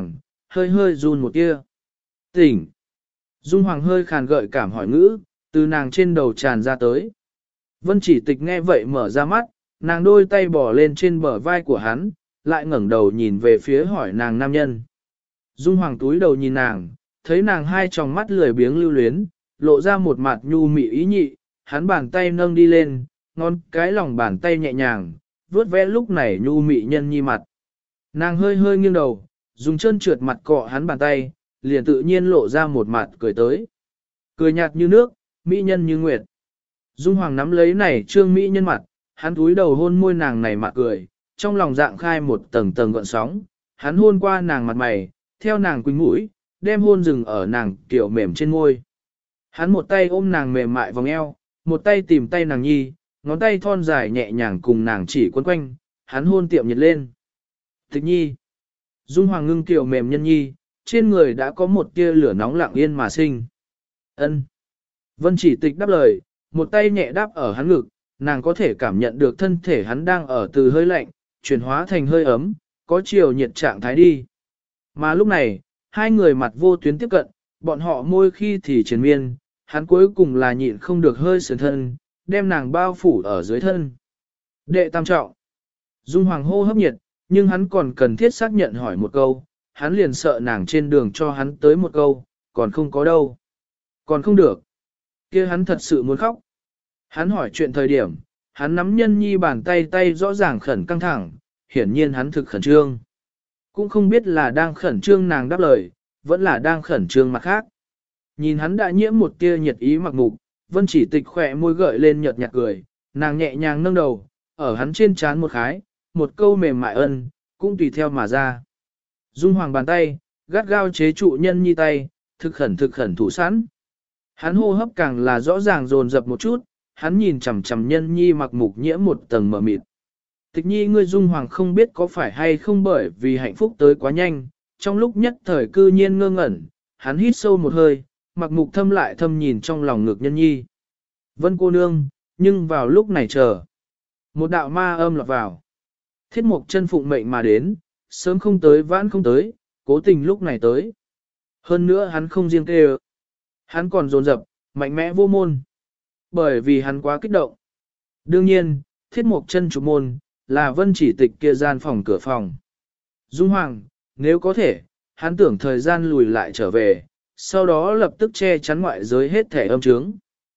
hơi hơi run một tia. Tỉnh! Dung Hoàng hơi khàn gợi cảm hỏi ngữ, từ nàng trên đầu tràn ra tới. Vân Chỉ Tịch nghe vậy mở ra mắt, nàng đôi tay bỏ lên trên bờ vai của hắn, lại ngẩng đầu nhìn về phía hỏi nàng nam nhân. Dung Hoàng túi đầu nhìn nàng, thấy nàng hai tròng mắt lười biếng lưu luyến, lộ ra một mặt nhu mị ý nhị, hắn bàn tay nâng đi lên, ngón cái lòng bàn tay nhẹ nhàng, vuốt vẽ lúc này nhu mị nhân nhi mặt. Nàng hơi hơi nghiêng đầu, dùng chân trượt mặt cọ hắn bàn tay, liền tự nhiên lộ ra một mặt cười tới. Cười nhạt như nước, mỹ nhân như nguyệt. Dung Hoàng nắm lấy này trương mỹ nhân mặt, hắn túi đầu hôn môi nàng này mặt cười, trong lòng dạng khai một tầng tầng gợn sóng, hắn hôn qua nàng mặt mày, theo nàng quỳnh mũi, đem hôn dừng ở nàng kiểu mềm trên môi. Hắn một tay ôm nàng mềm mại vòng eo, một tay tìm tay nàng nhi, ngón tay thon dài nhẹ nhàng cùng nàng chỉ quấn quanh, hắn hôn tiệm nhiệt lên. Tịch nhi. Dung Hoàng ngưng kiểu mềm nhân nhi, trên người đã có một tia lửa nóng lặng yên mà sinh. Ân. Vân Chỉ Tịch đáp lời, một tay nhẹ đáp ở hắn ngực, nàng có thể cảm nhận được thân thể hắn đang ở từ hơi lạnh, chuyển hóa thành hơi ấm, có chiều nhiệt trạng thái đi. Mà lúc này, hai người mặt vô tuyến tiếp cận, bọn họ môi khi thì triền miên, hắn cuối cùng là nhịn không được hơi sườn thân, đem nàng bao phủ ở dưới thân. Đệ tam trọng. Dung Hoàng hô hấp nhiệt, nhưng hắn còn cần thiết xác nhận hỏi một câu, hắn liền sợ nàng trên đường cho hắn tới một câu, còn không có đâu. Còn không được. Kia hắn thật sự muốn khóc. Hắn hỏi chuyện thời điểm, hắn nắm nhân nhi bàn tay rõ ràng khẩn căng thẳng, hiển nhiên hắn thực khẩn trương. Cũng không biết là đang khẩn trương nàng đáp lời, vẫn là đang khẩn trương mặt khác. Nhìn hắn đã nhiễm một tia nhiệt ý mặc mục, Vân Chỉ Tịch khỏe môi gợi lên nhợt nhạt cười, nàng nhẹ nhàng nâng đầu, ở hắn trên trán một khái, một câu mềm mại ân, cũng tùy theo mà ra. Dung Hoàng bàn tay, gắt gao chế trụ nhân nhi tay, thực khẩn thủ sẵn. Hắn hô hấp càng là rõ ràng dồn dập một chút, hắn nhìn chằm chằm nhân nhi mặc mục nhiễm một tầng mờ mịt. Tịch nhi ngươi Dung Hoàng không biết có phải hay không bởi vì hạnh phúc tới quá nhanh, trong lúc nhất thời cư nhiên ngơ ngẩn, hắn hít sâu một hơi, mặc mục thâm lại thâm nhìn trong lòng ngực nhân nhi. Vân cô nương, nhưng vào lúc này chờ. Một đạo ma âm lọt vào. Thiết mục chân phụng mệnh mà đến, sớm không tới vãn không tới, cố tình lúc này tới. Hơn nữa hắn không riêng kêu. Hắn còn dồn dập, mạnh mẽ vô môn. Bởi vì hắn quá kích động. Đương nhiên, thiết mục chân chủ môn, là Vân Chỉ Tịch kia gian phòng cửa phòng. Dung Hoàng, nếu có thể, hắn tưởng thời gian lùi lại trở về, sau đó lập tức che chắn ngoại giới hết thể âm chướng.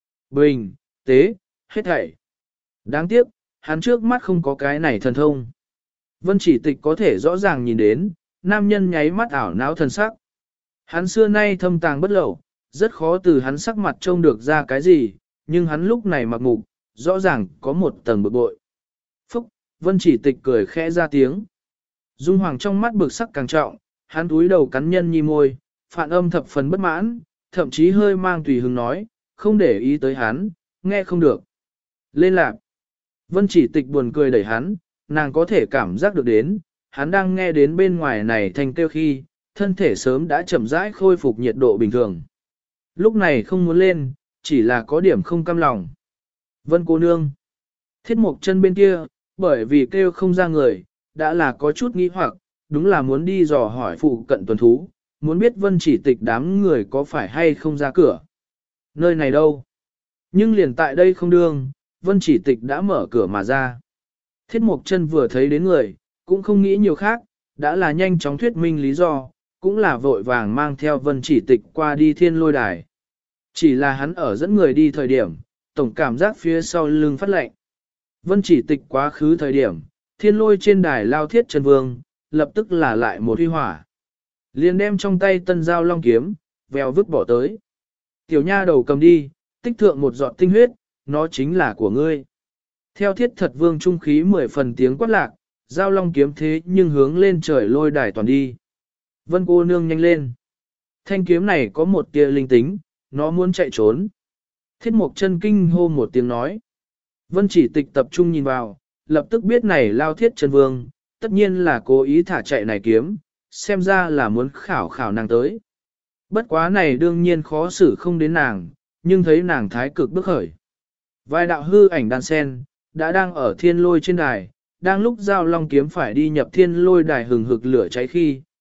Bình, tế, hết thảy. Đáng tiếc, hắn trước mắt không có cái này thần thông. Vân Chỉ Tịch có thể rõ ràng nhìn đến, nam nhân nháy mắt ảo não thần sắc. Hắn xưa nay thâm tàng bất lậu, rất khó từ hắn sắc mặt trông được ra cái gì, nhưng hắn lúc này mặc mục, rõ ràng có một tầng bực bội. Phúc, Vân Chỉ Tịch cười khẽ ra tiếng. Dung Hoàng trong mắt bực sắc càng trọng, hắn túi đầu cắn nhân nhi môi, phản âm thập phần bất mãn, thậm chí hơi mang tùy hứng nói, không để ý tới hắn, nghe không được. Lên lạc. Vân Chỉ Tịch buồn cười đẩy hắn, nàng có thể cảm giác được đến, hắn đang nghe đến bên ngoài này thanh kêu khi, thân thể sớm đã chậm rãi khôi phục nhiệt độ bình thường. Lúc này không muốn lên, chỉ là có điểm không cam lòng. Vân cô nương. Thiết mục chân bên kia, bởi vì kêu không ra người, đã là có chút nghi hoặc, đúng là muốn đi dò hỏi phụ cận tuần thú, muốn biết Vân Chỉ Tịch đám người có phải hay không ra cửa. Nơi này đâu? Nhưng liền tại đây không đương, Vân Chỉ Tịch đã mở cửa mà ra. Thiết mục chân vừa thấy đến người, cũng không nghĩ nhiều khác, đã là nhanh chóng thuyết minh lý do, cũng là vội vàng mang theo Vân Chỉ Tịch qua đi thiên lôi đài. Chỉ là hắn ở dẫn người đi thời điểm, tổng cảm giác phía sau lưng phát lạnh. Vân Chỉ Tịch quá khứ thời điểm, thiên lôi trên đài lao thiết chân vương, lập tức là lại một huy hỏa. Liền đem trong tay tân dao long kiếm, vèo vứt bỏ tới. Tiểu nha đầu cầm đi, tích thượng một giọt tinh huyết, nó chính là của ngươi. Theo thiết thật vương trung khí 10 phần tiếng quát lạc, dao long kiếm thế nhưng hướng lên trời lôi đài toàn đi. Vân cô nương nhanh lên. Thanh kiếm này có một tia linh tính, nó muốn chạy trốn. Thiết mục chân kinh hô một tiếng nói. Vân Chỉ Tịch tập trung nhìn vào, lập tức biết này lao thiết chân vương, tất nhiên là cố ý thả chạy này kiếm, xem ra là muốn khảo nàng tới. Bất quá này đương nhiên khó xử không đến nàng, nhưng thấy nàng thái cực bước khởi. Vài đạo hư ảnh đan sen, đã đang ở thiên lôi trên đài, đang lúc giao long kiếm phải đi nhập thiên lôi đài hừng hực lửa cháy khi,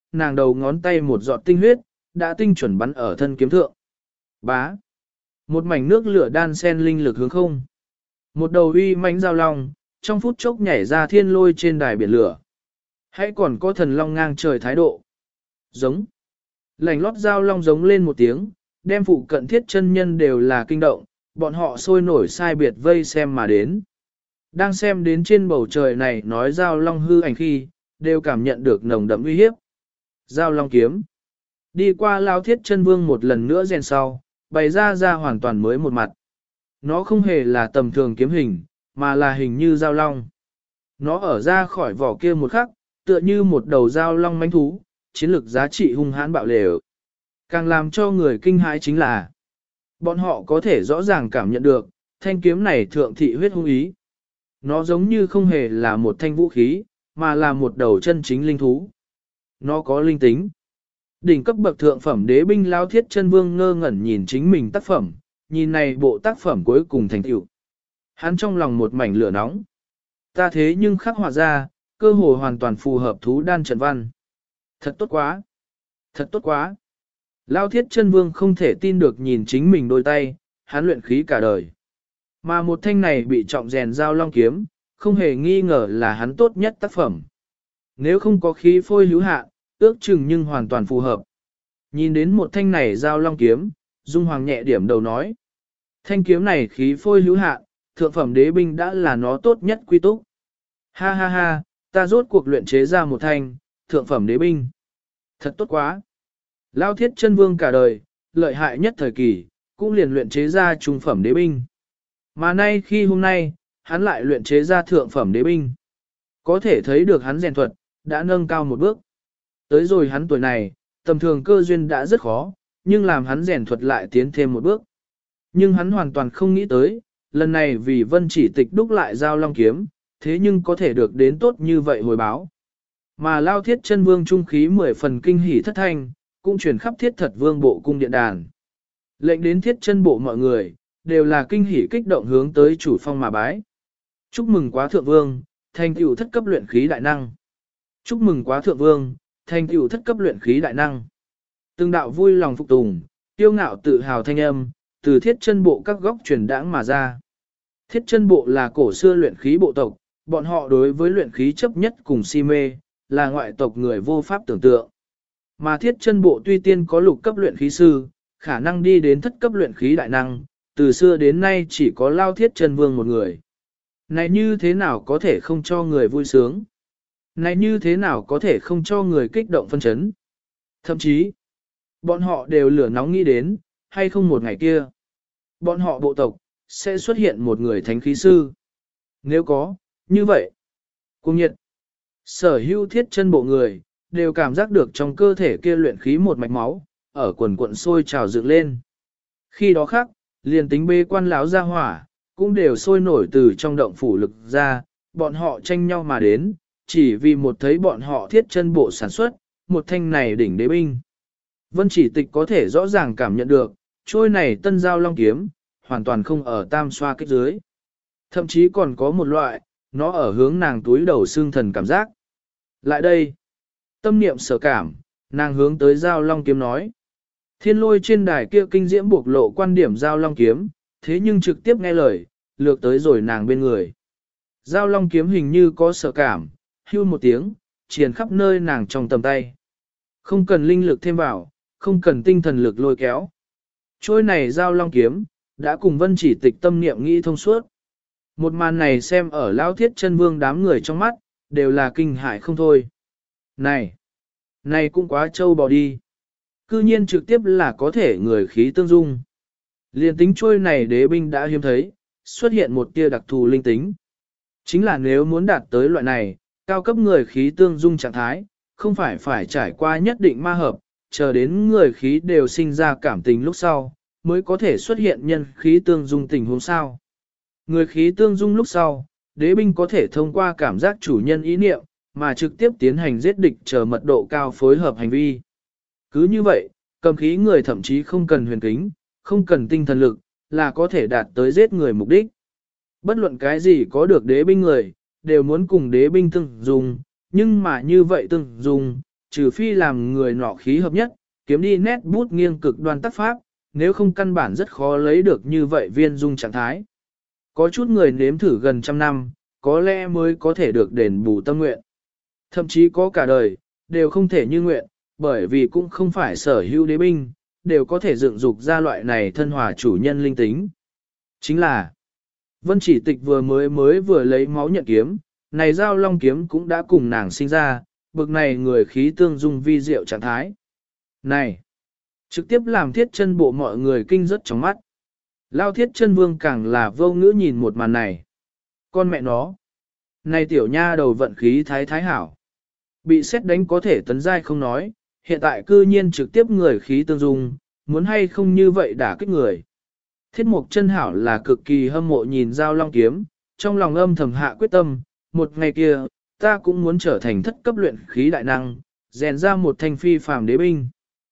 nàng đầu ngón tay một giọt tinh huyết, đã tinh chuẩn bắn ở thân kiếm thượng. Bá. Một mảnh nước lửa đan sen linh lực hướng không. Một đầu uy mãnh giao long, trong phút chốc nhảy ra thiên lôi trên đài biển lửa. Hãy còn có thần long ngang trời thái độ. Giống. Lành lót giao long giống lên một tiếng, đem phụ cận thiết chân nhân đều là kinh động, bọn họ sôi nổi sai biệt vây xem mà đến. Đang xem đến trên bầu trời này nói giao long hư ảnh khi, đều cảm nhận được nồng đậm uy hiếp. Giao long kiếm. Đi qua lao thiết chân vương một lần nữa rèn sau, bày ra hoàn toàn mới một mặt. Nó không hề là tầm thường kiếm hình, mà là hình như giao long. Nó ở ra khỏi vỏ kia một khắc, tựa như một đầu giao long mãnh thú, chiến lược giá trị hung hãn bạo lều. Càng làm cho người kinh hãi chính là, bọn họ có thể rõ ràng cảm nhận được, thanh kiếm này thượng thị huyết hung ý. Nó giống như không hề là một thanh vũ khí, mà là một đầu chân chính linh thú. Nó có linh tính. Đỉnh cấp bậc thượng phẩm đế binh lao thiết chân vương ngơ ngẩn nhìn chính mình tác phẩm, nhìn này bộ tác phẩm cuối cùng thành tựu. Hắn trong lòng một mảnh lửa nóng. Ta thế nhưng khắc họa ra, cơ hồ hoàn toàn phù hợp thú đan trận văn. Thật tốt quá. Thật tốt quá. Lao thiết chân vương không thể tin được nhìn chính mình đôi tay, hắn luyện khí cả đời. Mà một thanh này bị trọng rèn giao long kiếm, không hề nghi ngờ là hắn tốt nhất tác phẩm. Nếu không có khí phôi hữu hạ, ước chừng nhưng hoàn toàn phù hợp. Nhìn đến một thanh này giao long kiếm, Dung Hoàng nhẹ điểm đầu nói. Thanh kiếm này khí phôi hữu hạ, thượng phẩm đế binh đã là nó tốt nhất quy túc. Ha ha ha, ta rốt cuộc luyện chế ra một thanh, thượng phẩm đế binh. Thật tốt quá. Lao thiết chân vương cả đời, lợi hại nhất thời kỳ, cũng liền luyện chế ra trung phẩm đế binh. Mà nay khi hôm nay, hắn lại luyện chế ra thượng phẩm đế binh. Có thể thấy được hắn rèn thuật, đã nâng cao một bước. Tới rồi hắn tuổi này, tầm thường cơ duyên đã rất khó, nhưng làm hắn rèn thuật lại tiến thêm một bước. Nhưng hắn hoàn toàn không nghĩ tới, lần này vì vân chỉ tịch đúc lại giao long kiếm, thế nhưng có thể được đến tốt như vậy hồi báo. Mà lao thiết chân vương trung khí 10 phần kinh hỉ thất thanh, cũng truyền khắp thiết thật vương bộ cung điện đàn. Lệnh đến thiết chân bộ mọi người, đều là kinh hỉ kích động hướng tới chủ phong mà bái. Chúc mừng quá thượng vương, thành tựu thất cấp luyện khí đại năng. Chúc mừng quá thượng vương, thành tựu thất cấp luyện khí đại năng. Từng đạo vui lòng phục tùng, tiêu ngạo tự hào thanh âm, từ thiết chân bộ các góc truyền đãng mà ra. Thiết chân bộ là cổ xưa luyện khí bộ tộc, bọn họ đối với luyện khí chấp nhất cùng si mê, là ngoại tộc người vô pháp tưởng tượng. Mà thiết chân bộ tuy tiên có lục cấp luyện khí sư, khả năng đi đến thất cấp luyện khí đại năng, từ xưa đến nay chỉ có lao thiết chân vương một người. Này như thế nào có thể không cho người vui sướng? Này như thế nào có thể không cho người kích động phân chấn? Thậm chí, bọn họ đều lửa nóng nghĩ đến, hay không một ngày kia. Bọn họ bộ tộc, sẽ xuất hiện một người thánh khí sư. Nếu có, như vậy. Cùng nhiệt, sở hữu thiết chân bộ người, đều cảm giác được trong cơ thể kia luyện khí một mạch máu, ở quần cuộn sôi trào dựng lên. Khi đó khác, liền tính bê quan láo ra hỏa, cũng đều sôi nổi từ trong động phủ lực ra, bọn họ tranh nhau mà đến, chỉ vì một thấy bọn họ thiết chân bộ sản xuất, một thanh này đỉnh đế binh. Vân chỉ tịch có thể rõ ràng cảm nhận được, trôi này tân giao long kiếm, hoàn toàn không ở tam xoa kích dưới. Thậm chí còn có một loại, nó ở hướng nàng túi đầu xương thần cảm giác. Lại đây, tâm niệm sở cảm, nàng hướng tới giao long kiếm nói. Thiên lôi trên đài kia kinh diễm buộc lộ quan điểm giao long kiếm, thế nhưng trực tiếp nghe lời, lược tới rồi nàng bên người. Giao long kiếm hình như có sở cảm, hưu một tiếng, triền khắp nơi nàng trong tầm tay. Không cần linh lực thêm vào, không cần tinh thần lực lôi kéo. Trôi này giao long kiếm, đã cùng vân chỉ tịch tâm niệm nghĩ thông suốt. Một màn này xem ở lao thiết chân vương đám người trong mắt, đều là kinh hại không thôi. Này cũng quá trâu bò đi. Cư nhiên trực tiếp là có thể người khí tương dung. Liên tính trôi này đế binh đã hiếm thấy, xuất hiện một tia đặc thù linh tính. Chính là nếu muốn đạt tới loại này, cao cấp người khí tương dung trạng thái, không phải trải qua nhất định ma hợp, chờ đến người khí đều sinh ra cảm tình lúc sau, mới có thể xuất hiện nhân khí tương dung tình huống sao. Người khí tương dung lúc sau, đế binh có thể thông qua cảm giác chủ nhân ý niệm, mà trực tiếp tiến hành giết địch chờ mật độ cao phối hợp hành vi. Cứ như vậy, cầm khí người thậm chí không cần huyền kính, không cần tinh thần lực, là có thể đạt tới giết người mục đích. Bất luận cái gì có được đế binh người, đều muốn cùng đế binh tương dùng, nhưng mà như vậy tương dùng, trừ phi làm người nọ khí hợp nhất, kiếm đi nét bút nghiêng cực đoan tác pháp, nếu không căn bản rất khó lấy được như vậy viên dung trạng thái. Có chút người nếm thử gần trăm năm, có lẽ mới có thể được đền bù tâm nguyện. Thậm chí có cả đời, đều không thể như nguyện, bởi vì cũng không phải sở hữu đế binh, đều có thể dựng dục ra loại này thân hòa chủ nhân linh tính. Chính là, Vân Chỉ Tịch vừa lấy máu nhận kiếm, này giao long kiếm cũng đã cùng nàng sinh ra, bực này người khí tương dung vi diệu trạng thái. Này, trực tiếp làm Thiết Chân bộ mọi người kinh rất trong mắt. Lao Thiết Chân Vương càng là vô ngữ nhìn một màn này. Con mẹ nó, này tiểu nha đầu vận khí thái thái hảo. Bị xét đánh có thể tấn giai không nói, hiện tại cư nhiên trực tiếp người khí tương dung, muốn hay không như vậy đả kích người. Thiết Mộc Chân hảo là cực kỳ hâm mộ nhìn giao long kiếm, trong lòng âm thầm hạ quyết tâm, một ngày kia, ta cũng muốn trở thành thất cấp luyện khí đại năng, rèn ra một thanh phi phàm đế binh.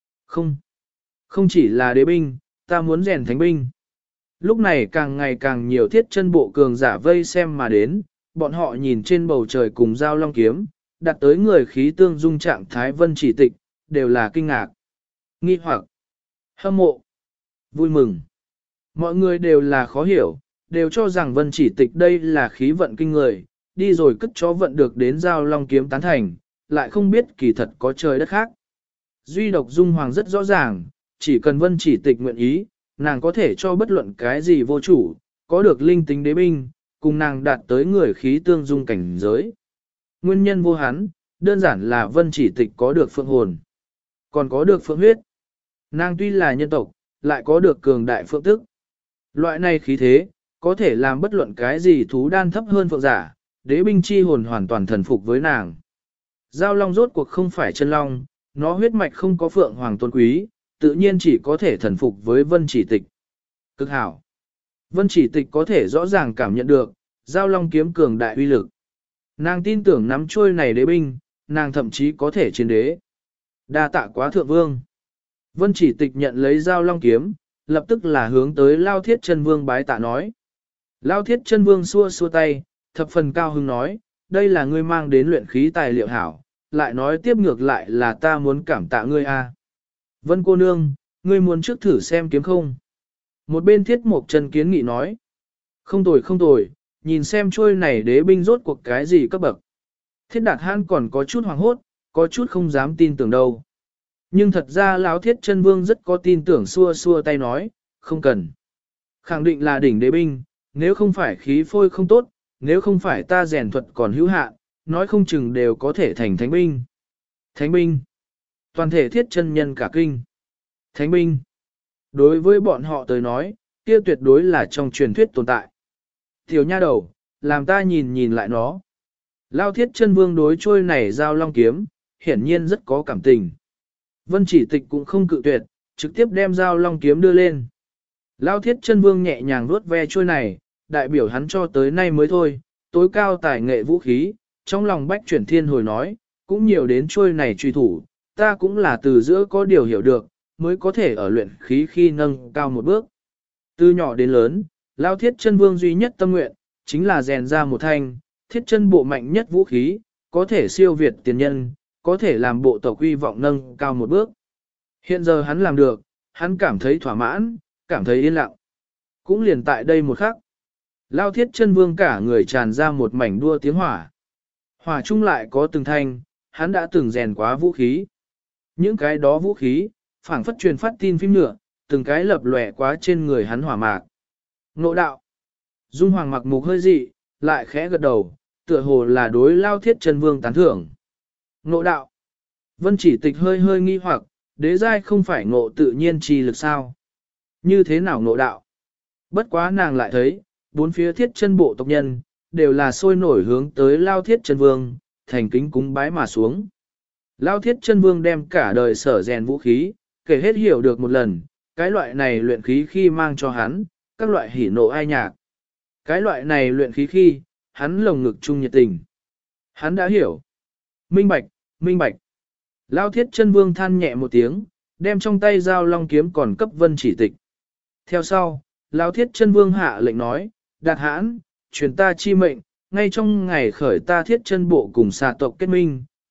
Không chỉ là đế binh, ta muốn rèn thánh binh. Lúc này càng ngày càng nhiều Thiết Chân bộ cường giả vây xem mà đến, bọn họ nhìn trên bầu trời cùng giao long kiếm, đặt tới người khí tương dung trạng thái Vân Chỉ Tịch, đều là kinh ngạc, nghi hoặc, hâm mộ, vui mừng. Mọi người đều là khó hiểu, đều cho rằng Vân Chỉ Tịch đây là khí vận kinh người, đi rồi cất chó vận được đến giao long kiếm tán thành, lại không biết kỳ thật có trời đất khác. Duy độc Dung Hoàng rất rõ ràng, chỉ cần Vân Chỉ Tịch nguyện ý, nàng có thể cho bất luận cái gì vô chủ, có được linh tính đế binh, cùng nàng đạt tới người khí tương dung cảnh giới. Nguyên nhân vô hắn, đơn giản là Vân Chỉ Tịch có được phượng hồn, còn có được phượng huyết. Nàng tuy là nhân tộc, lại có được cường đại phượng tức. Loại này khí thế, có thể làm bất luận cái gì thú đan thấp hơn phượng giả, đế binh chi hồn hoàn toàn thần phục với nàng. Giao long rốt cuộc không phải chân long, nó huyết mạch không có phượng hoàng tôn quý, tự nhiên chỉ có thể thần phục với Vân Chỉ Tịch. Cực hảo. Vân Chỉ Tịch có thể rõ ràng cảm nhận được, giao long kiếm cường đại uy lực. Nàng tin tưởng nắm trôi này đế binh, nàng thậm chí có thể chiến đế. Đa tạ quá thượng vương. Vân Chỉ Tịch nhận lấy giao long kiếm, lập tức là hướng tới Lao Thiết Chân Vương bái tạ nói. Lao Thiết Chân Vương xua xua tay, thập phần cao hứng nói, đây là ngươi mang đến luyện khí tài liệu hảo, lại nói tiếp ngược lại là ta muốn cảm tạ ngươi a. Vân cô nương, ngươi muốn trước thử xem kiếm không? Một bên Thiết Mộc Chân kiến nghị nói. Không tồi, nhìn xem trôi này đế binh rốt cuộc cái gì cấp bậc. Thiết Đạt Hãn còn có chút hoảng hốt, có chút không dám tin tưởng đâu. Nhưng thật ra Lão Thiết Chân Vương rất có tin tưởng xua xua tay nói, không cần. Khẳng định là đỉnh đế binh, nếu không phải khí phôi không tốt, nếu không phải ta rèn thuật còn hữu hạn, nói không chừng đều có thể thành thánh binh. Thánh binh. Toàn thể Thiết chân nhân cả kinh. Thánh binh. Đối với bọn họ tới nói, kia tuyệt đối là trong truyền thuyết tồn tại. Tiểu nha đầu, làm ta nhìn lại nó. Lao Thiết Chân Vương đối trôi này giao long kiếm, hiển nhiên rất có cảm tình. Vân Chỉ Tịch cũng không cự tuyệt, trực tiếp đem giao long kiếm đưa lên. Lao Thiết Chân Vương nhẹ nhàng vuốt ve trôi này, đại biểu hắn cho tới nay mới thôi, tối cao tài nghệ vũ khí, trong lòng bách chuyển thiên hồi nói, cũng nhiều đến trôi này truy thủ, ta cũng là từ giữa có điều hiểu được, mới có thể ở luyện khí khi nâng cao một bước. Từ nhỏ đến lớn, Lao Thiết Chân Vương duy nhất tâm nguyện, chính là rèn ra một thanh, thiết chân bộ mạnh nhất vũ khí, có thể siêu việt tiền nhân, có thể làm bộ tộc uy vọng nâng cao một bước. Hiện giờ hắn làm được, hắn cảm thấy thỏa mãn, cảm thấy yên lặng. Cũng liền tại đây một khắc, Lao Thiết Chân Vương cả người tràn ra một mảnh đua tiếng hỏa. Hỏa chung lại có từng thanh, hắn đã từng rèn quá vũ khí. Những cái đó vũ khí, phảng phất truyền phát tin phim nhựa, từng cái lập lòe quá trên người hắn hỏa mạc. Ngộ đạo. Dung Hoàng mặc mục hơi dị, lại khẽ gật đầu, tựa hồ là đối Lao Thiết Chân Vương tán thưởng. Ngộ đạo. Vân Chỉ Tịch hơi nghi hoặc, đế giai không phải ngộ tự nhiên chi lực sao? Như thế nào ngộ đạo? Bất quá nàng lại thấy, bốn phía Thiết chân bộ tộc nhân, đều là sôi nổi hướng tới Lao Thiết Chân Vương, thành kính cúng bái mà xuống. Lao Thiết Chân Vương đem cả đời sở rèn vũ khí, kể hết hiểu được một lần, cái loại này luyện khí khi mang cho hắn, các loại hỉ nộ ai nhạc. Cái loại này luyện khí khi, hắn lồng ngực chung nhiệt tình. Hắn đã hiểu. Minh bạch. Lao Thiết Chân Vương than nhẹ một tiếng, đem trong tay dao long kiếm còn cấp Vân Chỉ Tịch. Theo sau, Lao Thiết Chân Vương hạ lệnh nói, Đạt Hãn, truyền ta chi mệnh, ngay trong ngày khởi ta Thiết chân bộ cùng xà tộc kết minh,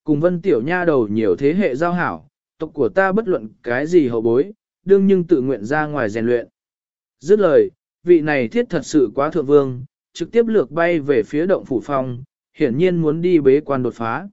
cùng Vân tiểu nha đầu nhiều thế hệ giao hảo, tộc của ta bất luận cái gì hậu bối, đương nhưng tự nguyện ra ngoài rèn luyện. Dứt lời, vị này thiết thật sự quá thượng vương, trực tiếp lược bay về phía động phủ phong, hiển nhiên muốn đi bế quan đột phá.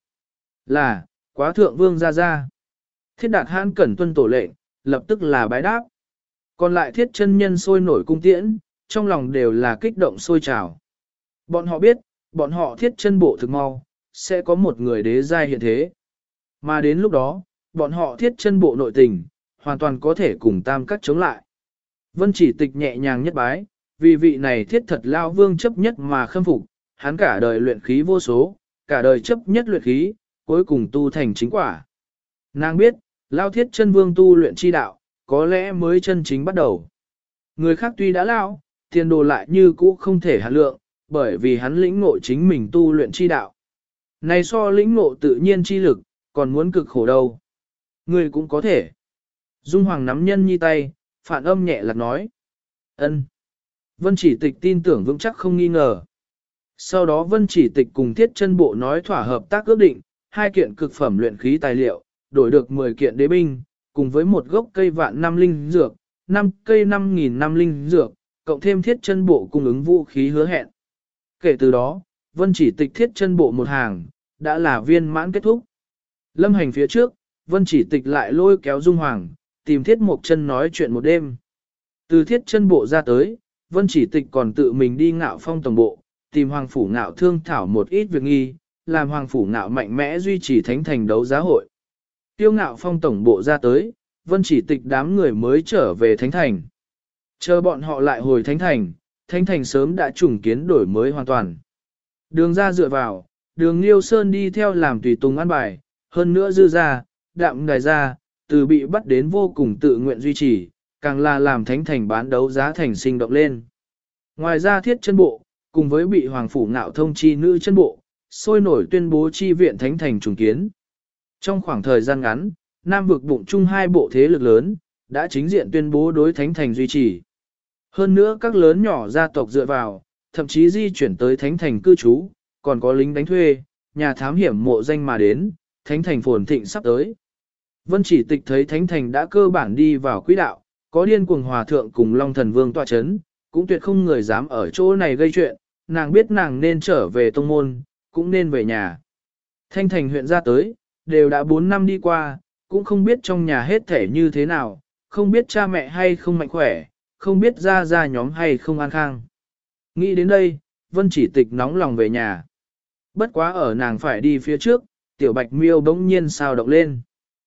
Là, quá thượng vương ra. Thiết đạt hãn cẩn tuân tổ lệnh, lập tức là bái đáp. Còn lại thiết chân nhân sôi nổi cung tiễn, trong lòng đều là kích động sôi trào. Bọn họ biết, bọn họ thiết chân bộ thực mau, sẽ có một người đế giai hiện thế. Mà đến lúc đó, bọn họ thiết chân bộ nội tình, hoàn toàn có thể cùng tam các chống lại. Vân chỉ tịch nhẹ nhàng nhất bái, vì vị này thiết thật lao vương chấp nhất mà khâm phục, hắn cả đời luyện khí vô số, cả đời chấp nhất luyện khí, cuối cùng tu thành chính quả. Nàng biết, lao thiết chân vương tu luyện chi đạo, có lẽ mới chân chính bắt đầu. Người khác tuy đã lao, tiền đồ lại như cũ không thể hạn lượng, bởi vì hắn lĩnh ngộ chính mình tu luyện chi đạo. Này so lĩnh ngộ tự nhiên chi lực, còn muốn cực khổ đâu. Người cũng có thể. Dung Hoàng nắm nhân nhi tay, phản âm nhẹ lạc nói. Ân. Vân chỉ tịch tin tưởng vững chắc không nghi ngờ. Sau đó Vân chỉ tịch cùng thiết chân bộ nói thỏa hợp tác ước định, 2 kiện cực phẩm luyện khí tài liệu, đổi được 10 kiện đế binh, cùng với một gốc cây vạn năm linh dược, 5 cây 5.000 năm linh dược, cộng thêm thiết chân bộ cung ứng vũ khí hứa hẹn. Kể từ đó, Vân chỉ tịch thiết chân bộ một hàng, đã là viên mãn kết thúc. Lâm hành phía trước, Vân chỉ tịch lại lôi kéo Dung Hoàng, tìm thiết mộc chân nói chuyện một đêm. Từ thiết chân bộ ra tới, Vân chỉ tịch còn tự mình đi Ngạo Phong tổng bộ, tìm Hoàng phủ Ngạo thương thảo một ít việc nghi, làm Hoàng phủ Ngạo mạnh mẽ duy trì thánh thành đấu giá hội. Tiêu Ngạo Phong tổng bộ ra tới, Vân chỉ tịch đám người mới trở về thánh thành. Chờ bọn họ lại hồi thánh thành sớm đã trùng kiến đổi mới hoàn toàn. Đường ra dựa vào, đường Liêu Sơn đi theo làm tùy tùng an bài, hơn nữa dư ra, đạm đài ra, từ bị bắt đến vô cùng tự nguyện duy trì, càng là làm thánh thành bán đấu giá thành sinh động lên. Ngoài ra thiết chân bộ, cùng với bị Hoàng phủ Ngạo thông chi nữ chân bộ, sôi nổi tuyên bố chi viện thánh thành trùng kiến. Trong khoảng thời gian ngắn, Nam vực bụng chung 2 bộ thế lực lớn, đã chính diện tuyên bố đối thánh thành duy trì. Hơn nữa các lớn nhỏ gia tộc dựa vào, thậm chí di chuyển tới thánh thành cư trú, còn có lính đánh thuê, nhà thám hiểm mộ danh mà đến, thánh thành phồn thịnh sắp tới. Vân chỉ tịch thấy thánh thành đã cơ bản đi vào quỹ đạo, có điên cuồng hòa thượng cùng Long Thần Vương tọa chấn, cũng tuyệt không người dám ở chỗ này gây chuyện, nàng biết nàng nên trở về tông môn, cũng nên về nhà. Thanh thành huyện ra tới, đều đã 4 năm đi qua, cũng không biết trong nhà hết thể như thế nào, không biết cha mẹ hay không mạnh khỏe, không biết ra nhóm hay không an khang. Nghĩ đến đây, Vân chỉ tịch nóng lòng về nhà. Bất quá ở nàng phải đi phía trước, tiểu bạch miêu bỗng nhiên sao động lên.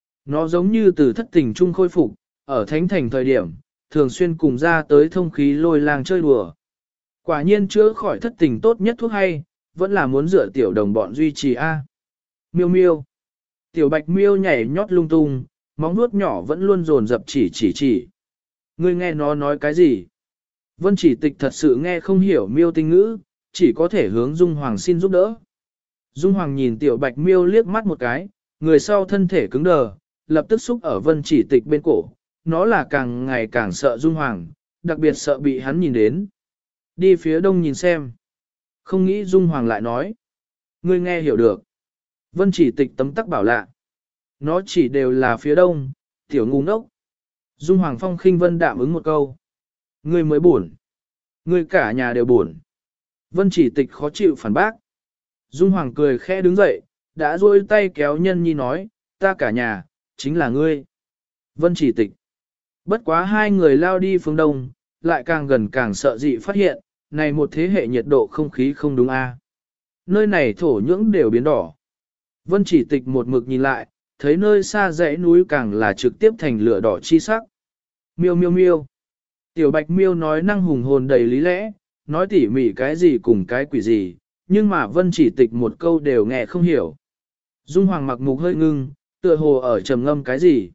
Nó giống như từ thất tình trung khôi phục, ở thánh thành thời điểm, thường xuyên cùng ra tới thông khí lôi làng chơi đùa. Quả nhiên chữa khỏi thất tình tốt nhất thuốc hay, vẫn là muốn dựa tiểu đồng bọn duy trì A. Miêu miêu. Tiểu bạch miêu nhảy nhót lung tung, móng nuốt nhỏ vẫn luôn dồn dập chỉ. Ngươi nghe nó nói cái gì? Vân chỉ tịch thật sự nghe không hiểu miêu tinh ngữ, chỉ có thể hướng Dung Hoàng xin giúp đỡ. Dung Hoàng nhìn tiểu bạch miêu liếc mắt một cái, người sau thân thể cứng đờ, lập tức xúc ở Vân chỉ tịch bên cổ. Nó là càng ngày càng sợ Dung Hoàng, đặc biệt sợ bị hắn nhìn đến. Đi phía đông nhìn xem. Không nghĩ Dung Hoàng lại nói. Ngươi nghe hiểu được. Vân chỉ tịch tấm tắc bảo lạ. Nó chỉ đều là phía đông, tiểu ngu ngốc. Dung Hoàng Phong khinh vân đạm ứng một câu. Ngươi mới buồn. Ngươi cả nhà đều buồn. Vân chỉ tịch khó chịu phản bác. Dung Hoàng cười khẽ đứng dậy, đã duỗi tay kéo nhân nhi nói, ta cả nhà, chính là ngươi. Vân chỉ tịch. Bất quá 2 người lao đi phương đông, lại càng gần càng sợ dị phát hiện, này một thế hệ nhiệt độ không khí không đúng a. Nơi này thổ nhưỡng đều biến đỏ. Vân chỉ tịch một mực nhìn lại, thấy nơi xa dãy núi càng là trực tiếp thành lửa đỏ chi sắc. Miêu miêu miêu. Tiểu bạch miêu nói năng hùng hồn đầy lý lẽ, nói tỉ mỉ cái gì cùng cái quỷ gì, nhưng mà Vân chỉ tịch một câu đều nghe không hiểu. Dung Hoàng mặc mục hơi ngưng, tựa hồ ở trầm ngâm cái gì.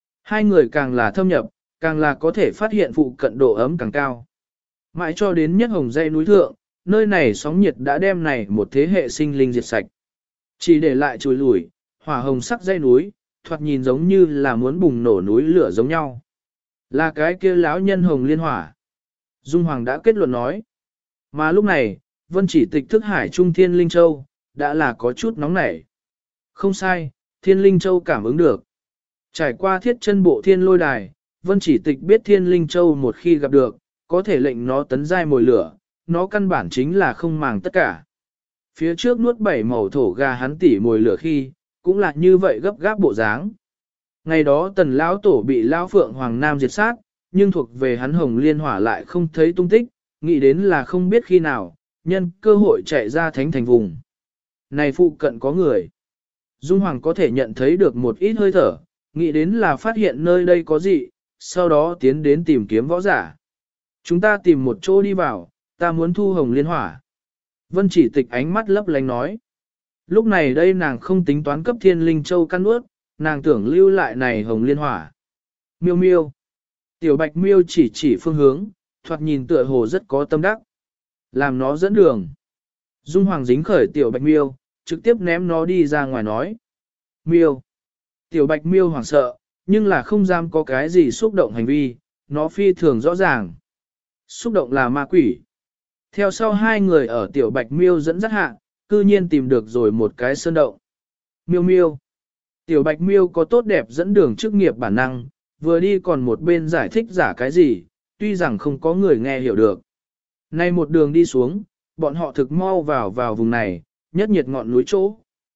2 người càng là thâm nhập, càng là có thể phát hiện phụ cận độ ấm càng cao. Mãi cho đến nhất hồng dây núi thượng, nơi này sóng nhiệt đã đem này một thế hệ sinh linh diệt sạch. Chỉ để lại chùi lủi, hỏa hồng sắc dây núi, thoạt nhìn giống như là muốn bùng nổ núi lửa giống nhau. Là cái kia lão nhân hồng liên hỏa. Dung Hoàng đã kết luận nói. Mà lúc này, Vân chỉ tịch thức hải trung thiên linh châu, đã là có chút nóng nảy. Không sai, Thiên Linh Châu cảm ứng được. Trải qua thiết chân bộ thiên lôi đài, Vân Chỉ Tịch biết Thiên Linh Châu một khi gặp được, có thể lệnh nó tấn giai mồi lửa, nó căn bản chính là không màng tất cả. Phía trước nuốt 7 màu thổ gà hắn tỉ mồi lửa khi, cũng là như vậy gấp gáp bộ dáng. Ngày đó tần lão tổ bị lão phượng hoàng nam diệt sát, nhưng thuộc về hắn hồng liên hỏa lại không thấy tung tích, nghĩ đến là không biết khi nào, nhân cơ hội chạy ra thánh thành vùng. Này phụ cận có người. Dung Hoàng có thể nhận thấy được một ít hơi thở, nghĩ đến là phát hiện nơi đây có gì, sau đó tiến đến tìm kiếm võ giả. Chúng ta tìm một chỗ đi vào, ta muốn thu hồng liên hỏa. Vân Chỉ Tịch ánh mắt lấp lánh nói. Lúc này đây nàng không tính toán cấp Thiên Linh Châu căn ướt, nàng tưởng lưu lại này hồng liên hỏa. Miêu miêu. Tiểu Bạch Miêu chỉ phương hướng, thoạt nhìn tựa hồ rất có tâm đắc. Làm nó dẫn đường. Dung Hoàng dính khởi Tiểu Bạch Miêu, trực tiếp ném nó đi ra ngoài nói. Miêu. Tiểu Bạch Miêu hoảng sợ, nhưng là không dám có cái gì xúc động hành vi, nó phi thường rõ ràng. Xúc động là ma quỷ. Theo sau hai người ở Tiểu Bạch Miêu dẫn dắt hạ, cư nhiên tìm được rồi một cái sơn động. Miêu miêu. Tiểu Bạch Miêu có tốt đẹp dẫn đường chức nghiệp bản năng, vừa đi còn một bên giải thích giả cái gì, tuy rằng không có người nghe hiểu được. Nay một đường đi xuống, bọn họ thực mau vào vùng này, nhất nhiệt ngọn núi chỗ.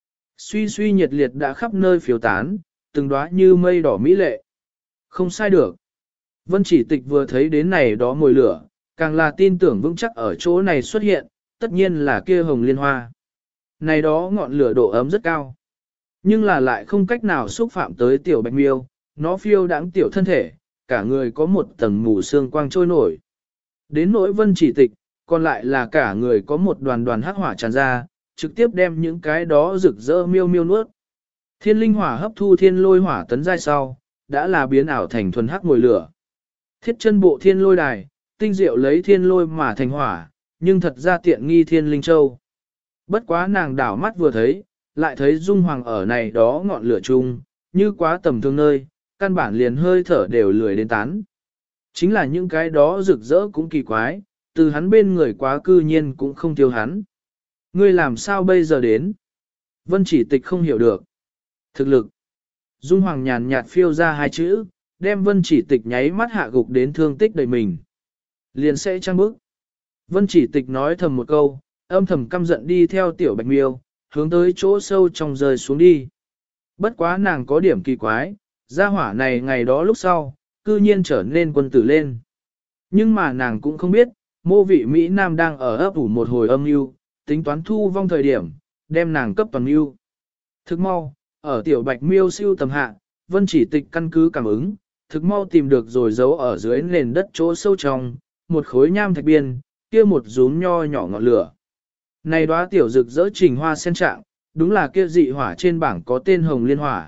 Suy nhiệt liệt đã khắp nơi phiếu tán, từng đóa như mây đỏ mỹ lệ. Không sai được. Vân Chỉ Tịch vừa thấy đến này đó mồi lửa, càng là tin tưởng vững chắc ở chỗ này xuất hiện, tất nhiên là kia hồng liên hoa. Này đó ngọn lửa độ ấm rất cao, nhưng là lại không cách nào xúc phạm tới Tiểu Bạch Miêu, nó phiêu đáng tiểu thân thể, cả người có một tầng mù sương quang trôi nổi. Đến nỗi Vân Chỉ Tịch, còn lại là cả người có một đoàn đoàn hắc hỏa tràn ra, trực tiếp đem những cái đó rực rỡ miêu miêu nuốt. Thiên linh hỏa hấp thu thiên lôi hỏa tấn giai sau, đã là biến ảo thành thuần hắc mồi lửa. Thiết chân bộ thiên lôi đài, tinh diệu lấy thiên lôi mà thành hỏa, nhưng thật ra tiện nghi Thiên Linh Châu. Bất quá nàng đảo mắt vừa thấy, lại thấy Dung Hoàng ở này đó ngọn lửa chung, như quá tầm thương nơi, căn bản liền hơi thở đều lười đến tán. Chính là những cái đó rực rỡ cũng kỳ quái, từ hắn bên người quá cư nhiên cũng không tiêu hắn. Ngươi làm sao bây giờ đến? Vân Chỉ Tịch không hiểu được. Thực lực. Dung Hoàng nhàn nhạt phiêu ra hai chữ, đem Vân Chỉ Tịch nháy mắt hạ gục đến thương tích đầy mình. Liền sẽ trăng bước. Vân Chỉ Tịch nói thầm một câu, âm thầm căm giận đi theo Tiểu Bạch Miêu, hướng tới chỗ sâu trong rơi xuống đi. Bất quá nàng có điểm kỳ quái, gia hỏa này ngày đó lúc sau, cư nhiên trở nên quân tử lên. Nhưng mà nàng cũng không biết, mô vị Mỹ Nam đang ở ấp ủ một hồi âm mưu, tính toán thu vong thời điểm, đem nàng cấp toàn mưu. Thức mau, ở Tiểu Bạch Miêu siêu tầm hạ, Vân Chỉ Tịch căn cứ cảm ứng, thực mau tìm được rồi giấu ở dưới nền đất chỗ sâu trong, một khối nham thạch biên, kia một rúm nho nhỏ ngọn lửa. Này đóa tiểu rực rỡ trình hoa sen trạng, đúng là kia dị hỏa trên bảng có tên hồng liên hỏa.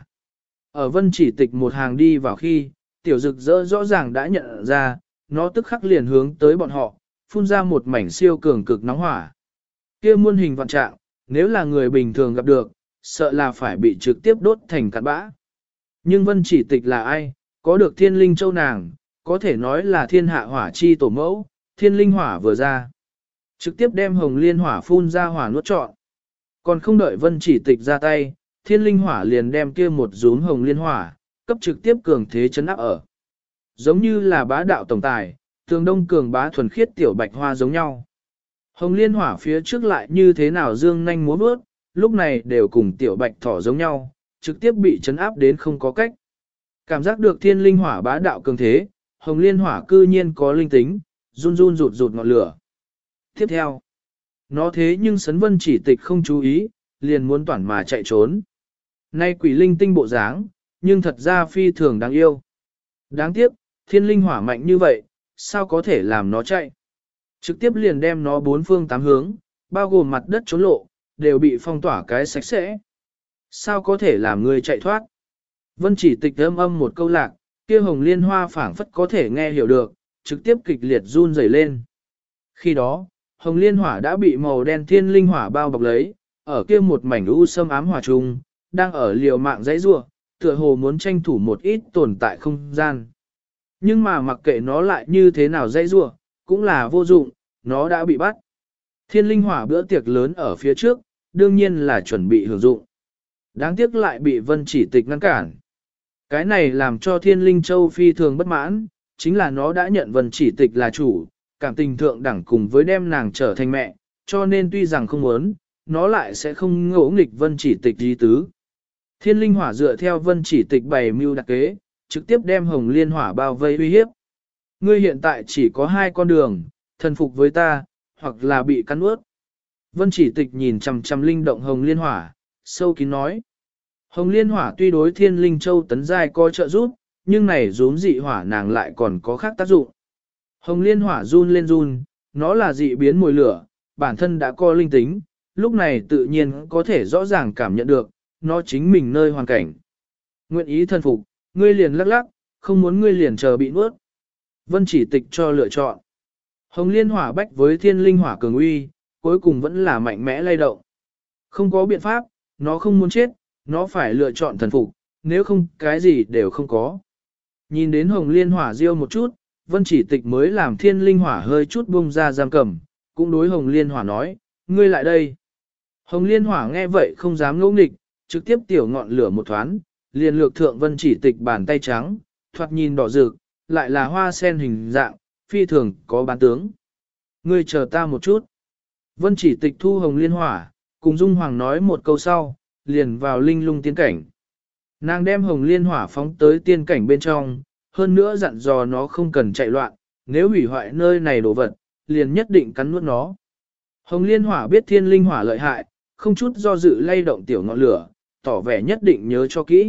Ở Vân Chỉ Tịch một hàng đi vào khi, tiểu rực rỡ rõ ràng đã nhận ra, nó tức khắc liền hướng tới bọn họ, phun ra một mảnh siêu cường cực nóng hỏa. Kia muôn hình vạn trạng, nếu là người bình thường gặp được, sợ là phải bị trực tiếp đốt thành cát bã. Nhưng Vân Chỉ Tịch là ai, có được Thiên Linh Châu nàng, có thể nói là thiên hạ hỏa chi tổ mẫu, thiên linh hỏa vừa ra. Trực tiếp đem hồng liên hỏa phun ra hỏa nuốt trọn. Còn không đợi Vân Chỉ Tịch ra tay, thiên linh hỏa liền đem kia một rúm hồng liên hỏa, cấp trực tiếp cường thế chấn áp ở. Giống như là bá đạo tổng tài, tường đông cường bá thuần khiết tiểu bạch hoa giống nhau. Hồng liên hỏa phía trước lại như thế nào dương nhanh múa bước, lúc này đều cùng tiểu bạch thỏ giống nhau, trực tiếp bị chấn áp đến không có cách. Cảm giác được thiên linh hỏa bá đạo cường thế, hồng liên hỏa cư nhiên có linh tính, run run rụt rụt ngọn lửa. Tiếp theo, nó thế nhưng Sấn Vân Chỉ Tịch không chú ý, liền muốn toản mà chạy trốn. Nay quỷ linh tinh bộ dáng, nhưng thật ra phi thường đáng yêu. Đáng tiếc, thiên linh hỏa mạnh như vậy, sao có thể làm nó chạy? Trực tiếp liền đem nó bốn phương tám hướng, bao gồm mặt đất trốn lộ, đều bị phong tỏa cái sạch sẽ. Sao có thể làm người chạy thoát? Vân Chỉ Tịch âm một câu lạc, kia hồng liên hoa phảng phất có thể nghe hiểu được, trực tiếp kịch liệt run rẩy lên. Khi đó, hồng liên hỏa đã bị màu đen thiên linh hỏa bao bọc lấy, ở kia một mảnh u sâm ám hỏa trùng, đang ở liều mạng dãy rua, tựa hồ muốn tranh thủ một ít tồn tại không gian. Nhưng mà mặc kệ nó lại như thế nào dãy rua, cũng là vô dụng, nó đã bị bắt. Thiên linh hỏa bữa tiệc lớn ở phía trước, đương nhiên là chuẩn bị hưởng dụng. Đáng tiếc lại bị Vân Chỉ Tịch ngăn cản. Cái này làm cho Thiên Linh Châu phi thường bất mãn, chính là nó đã nhận Vân Chỉ Tịch là chủ, cảm tình thượng đẳng cùng với đem nàng trở thành mẹ, cho nên tuy rằng không muốn, nó lại sẽ không ngỗ nghịch Vân Chỉ Tịch ý tứ. Thiên Linh Hỏa dựa theo Vân Chỉ Tịch bày mưu đặc kế, trực tiếp đem Hồng Liên Hỏa bao vây uy hiếp. Ngươi hiện tại chỉ có hai con đường, thần phục với ta, hoặc là bị cắn ướt. Vân Chỉ Tịch nhìn chằm chằm linh động Hồng Liên Hỏa, sâu kín nói. Hồng Liên Hỏa tuy đối Thiên Linh Châu tấn giai có trợ giúp, nhưng này rốn dị hỏa nàng lại còn có khác tác dụng. Hồng Liên Hỏa run lên run, nó là dị biến mùi lửa, bản thân đã có linh tính, lúc này tự nhiên có thể rõ ràng cảm nhận được, nó chính mình nơi hoàn cảnh. Nguyện ý thần phục, ngươi liền lắc lắc, không muốn ngươi liền chờ bị nuốt. Vân Chỉ Tịch cho lựa chọn. Hồng Liên Hỏa bách với Thiên Linh Hỏa cường uy, cuối cùng vẫn là mạnh mẽ lay động. Không có biện pháp, nó không muốn chết, nó phải lựa chọn thần phục, nếu không cái gì đều không có. Nhìn đến Hồng Liên Hỏa riêu một chút, Vân Chỉ Tịch mới làm Thiên Linh Hỏa hơi chút bung ra giam cầm, cũng đối Hồng Liên Hỏa nói, ngươi lại đây. Hồng Liên Hỏa nghe vậy không dám ngỗ nghịch, trực tiếp tiểu ngọn lửa một thoáng, liền lược thượng Vân Chỉ Tịch bàn tay trắng, thoạt nhìn đỏ rực, lại là hoa sen hình dạng, phi thường có bán tướng. Ngươi chờ ta một chút. Vân Chỉ Tịch thu Hồng Liên Hỏa, cùng Dung Hoàng nói một câu sau, liền vào linh lung tiên cảnh. Nàng đem Hồng Liên Hỏa phóng tới tiên cảnh bên trong, hơn nữa dặn dò nó không cần chạy loạn, nếu hủy hoại nơi này đồ vật, liền nhất định cắn nuốt nó. Hồng Liên Hỏa biết Thiên Linh Hỏa lợi hại, không chút do dự lay động tiểu ngọn lửa, tỏ vẻ nhất định nhớ cho kỹ.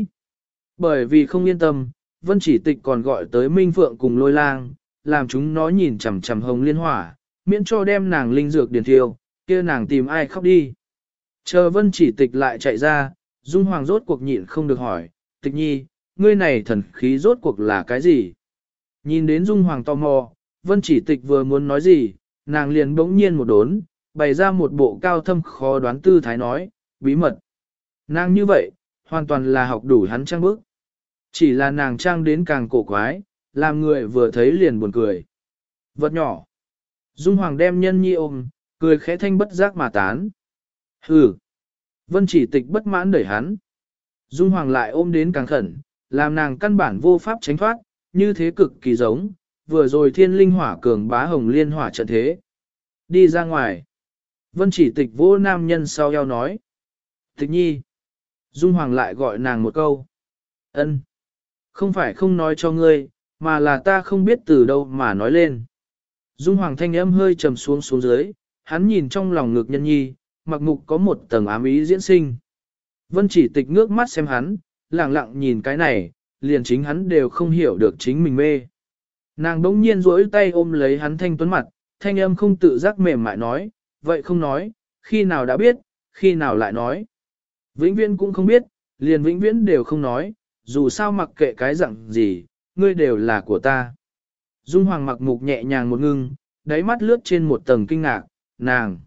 Bởi vì không yên tâm, Vân Chỉ Tịch còn gọi tới Minh Phượng cùng Lôi Lang, làm chúng nó nhìn chằm chằm Hồng Liên Hỏa, miễn cho đem nàng linh dược điền thiêu, kia nàng tìm ai khóc đi. Chờ Vân Chỉ Tịch lại chạy ra, Dung Hoàng rốt cuộc nhịn không được hỏi, Tịch Nhi, ngươi này thần khí rốt cuộc là cái gì? Nhìn đến Dung Hoàng tò mò, Vân Chỉ Tịch vừa muốn nói gì, nàng liền bỗng nhiên một đốn, bày ra một bộ cao thâm khó đoán tư thái nói, bí mật. Nàng như vậy, hoàn toàn là học đủ hắn trang bức. Chỉ là nàng trang đến càng cổ quái, làm người vừa thấy liền buồn cười. Vật nhỏ. Dung Hoàng đem Nhân Nhi ôm, cười khẽ thanh bất giác mà tán. Hừ. Vân Chỉ Tịch bất mãn đẩy hắn. Dung Hoàng lại ôm đến càng khẩn, làm nàng căn bản vô pháp tránh thoát, như thế cực kỳ giống, vừa rồi Thiên Linh Hỏa cường bá Hồng Liên Hỏa trận thế. Đi ra ngoài. Vân Chỉ Tịch vô nam nhân sau eo nói. Tịch Nhi. Dung Hoàng lại gọi nàng một câu. Ân. Không phải không nói cho ngươi, mà là ta không biết từ đâu mà nói lên. Dung Hoàng thanh âm hơi trầm xuống xuống dưới, hắn nhìn trong lòng ngực Nhân Nhi, mặc mục có một tầng ám ý diễn sinh. Vân Chỉ Tịch ngước mắt xem hắn, lặng lặng nhìn cái này, liền chính hắn đều không hiểu được chính mình mê. Nàng đống nhiên duỗi tay ôm lấy hắn thanh tuấn mặt, thanh âm không tự giác mềm mại nói, vậy không nói, khi nào đã biết, khi nào lại nói. Vĩnh viễn cũng không biết, liền vĩnh viễn đều không nói, dù sao mặc kệ cái dạng gì, ngươi đều là của ta. Dung Hoàng mặc mục nhẹ nhàng một ngưng, đáy mắt lướt trên một tầng kinh ngạc, nàng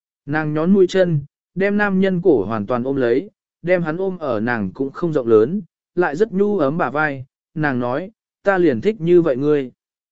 nhón mũi chân, đem nam nhân cổ hoàn toàn ôm lấy, đem hắn ôm ở nàng cũng không rộng lớn, lại rất nhu ấm bả vai, nàng nói, ta liền thích như vậy ngươi.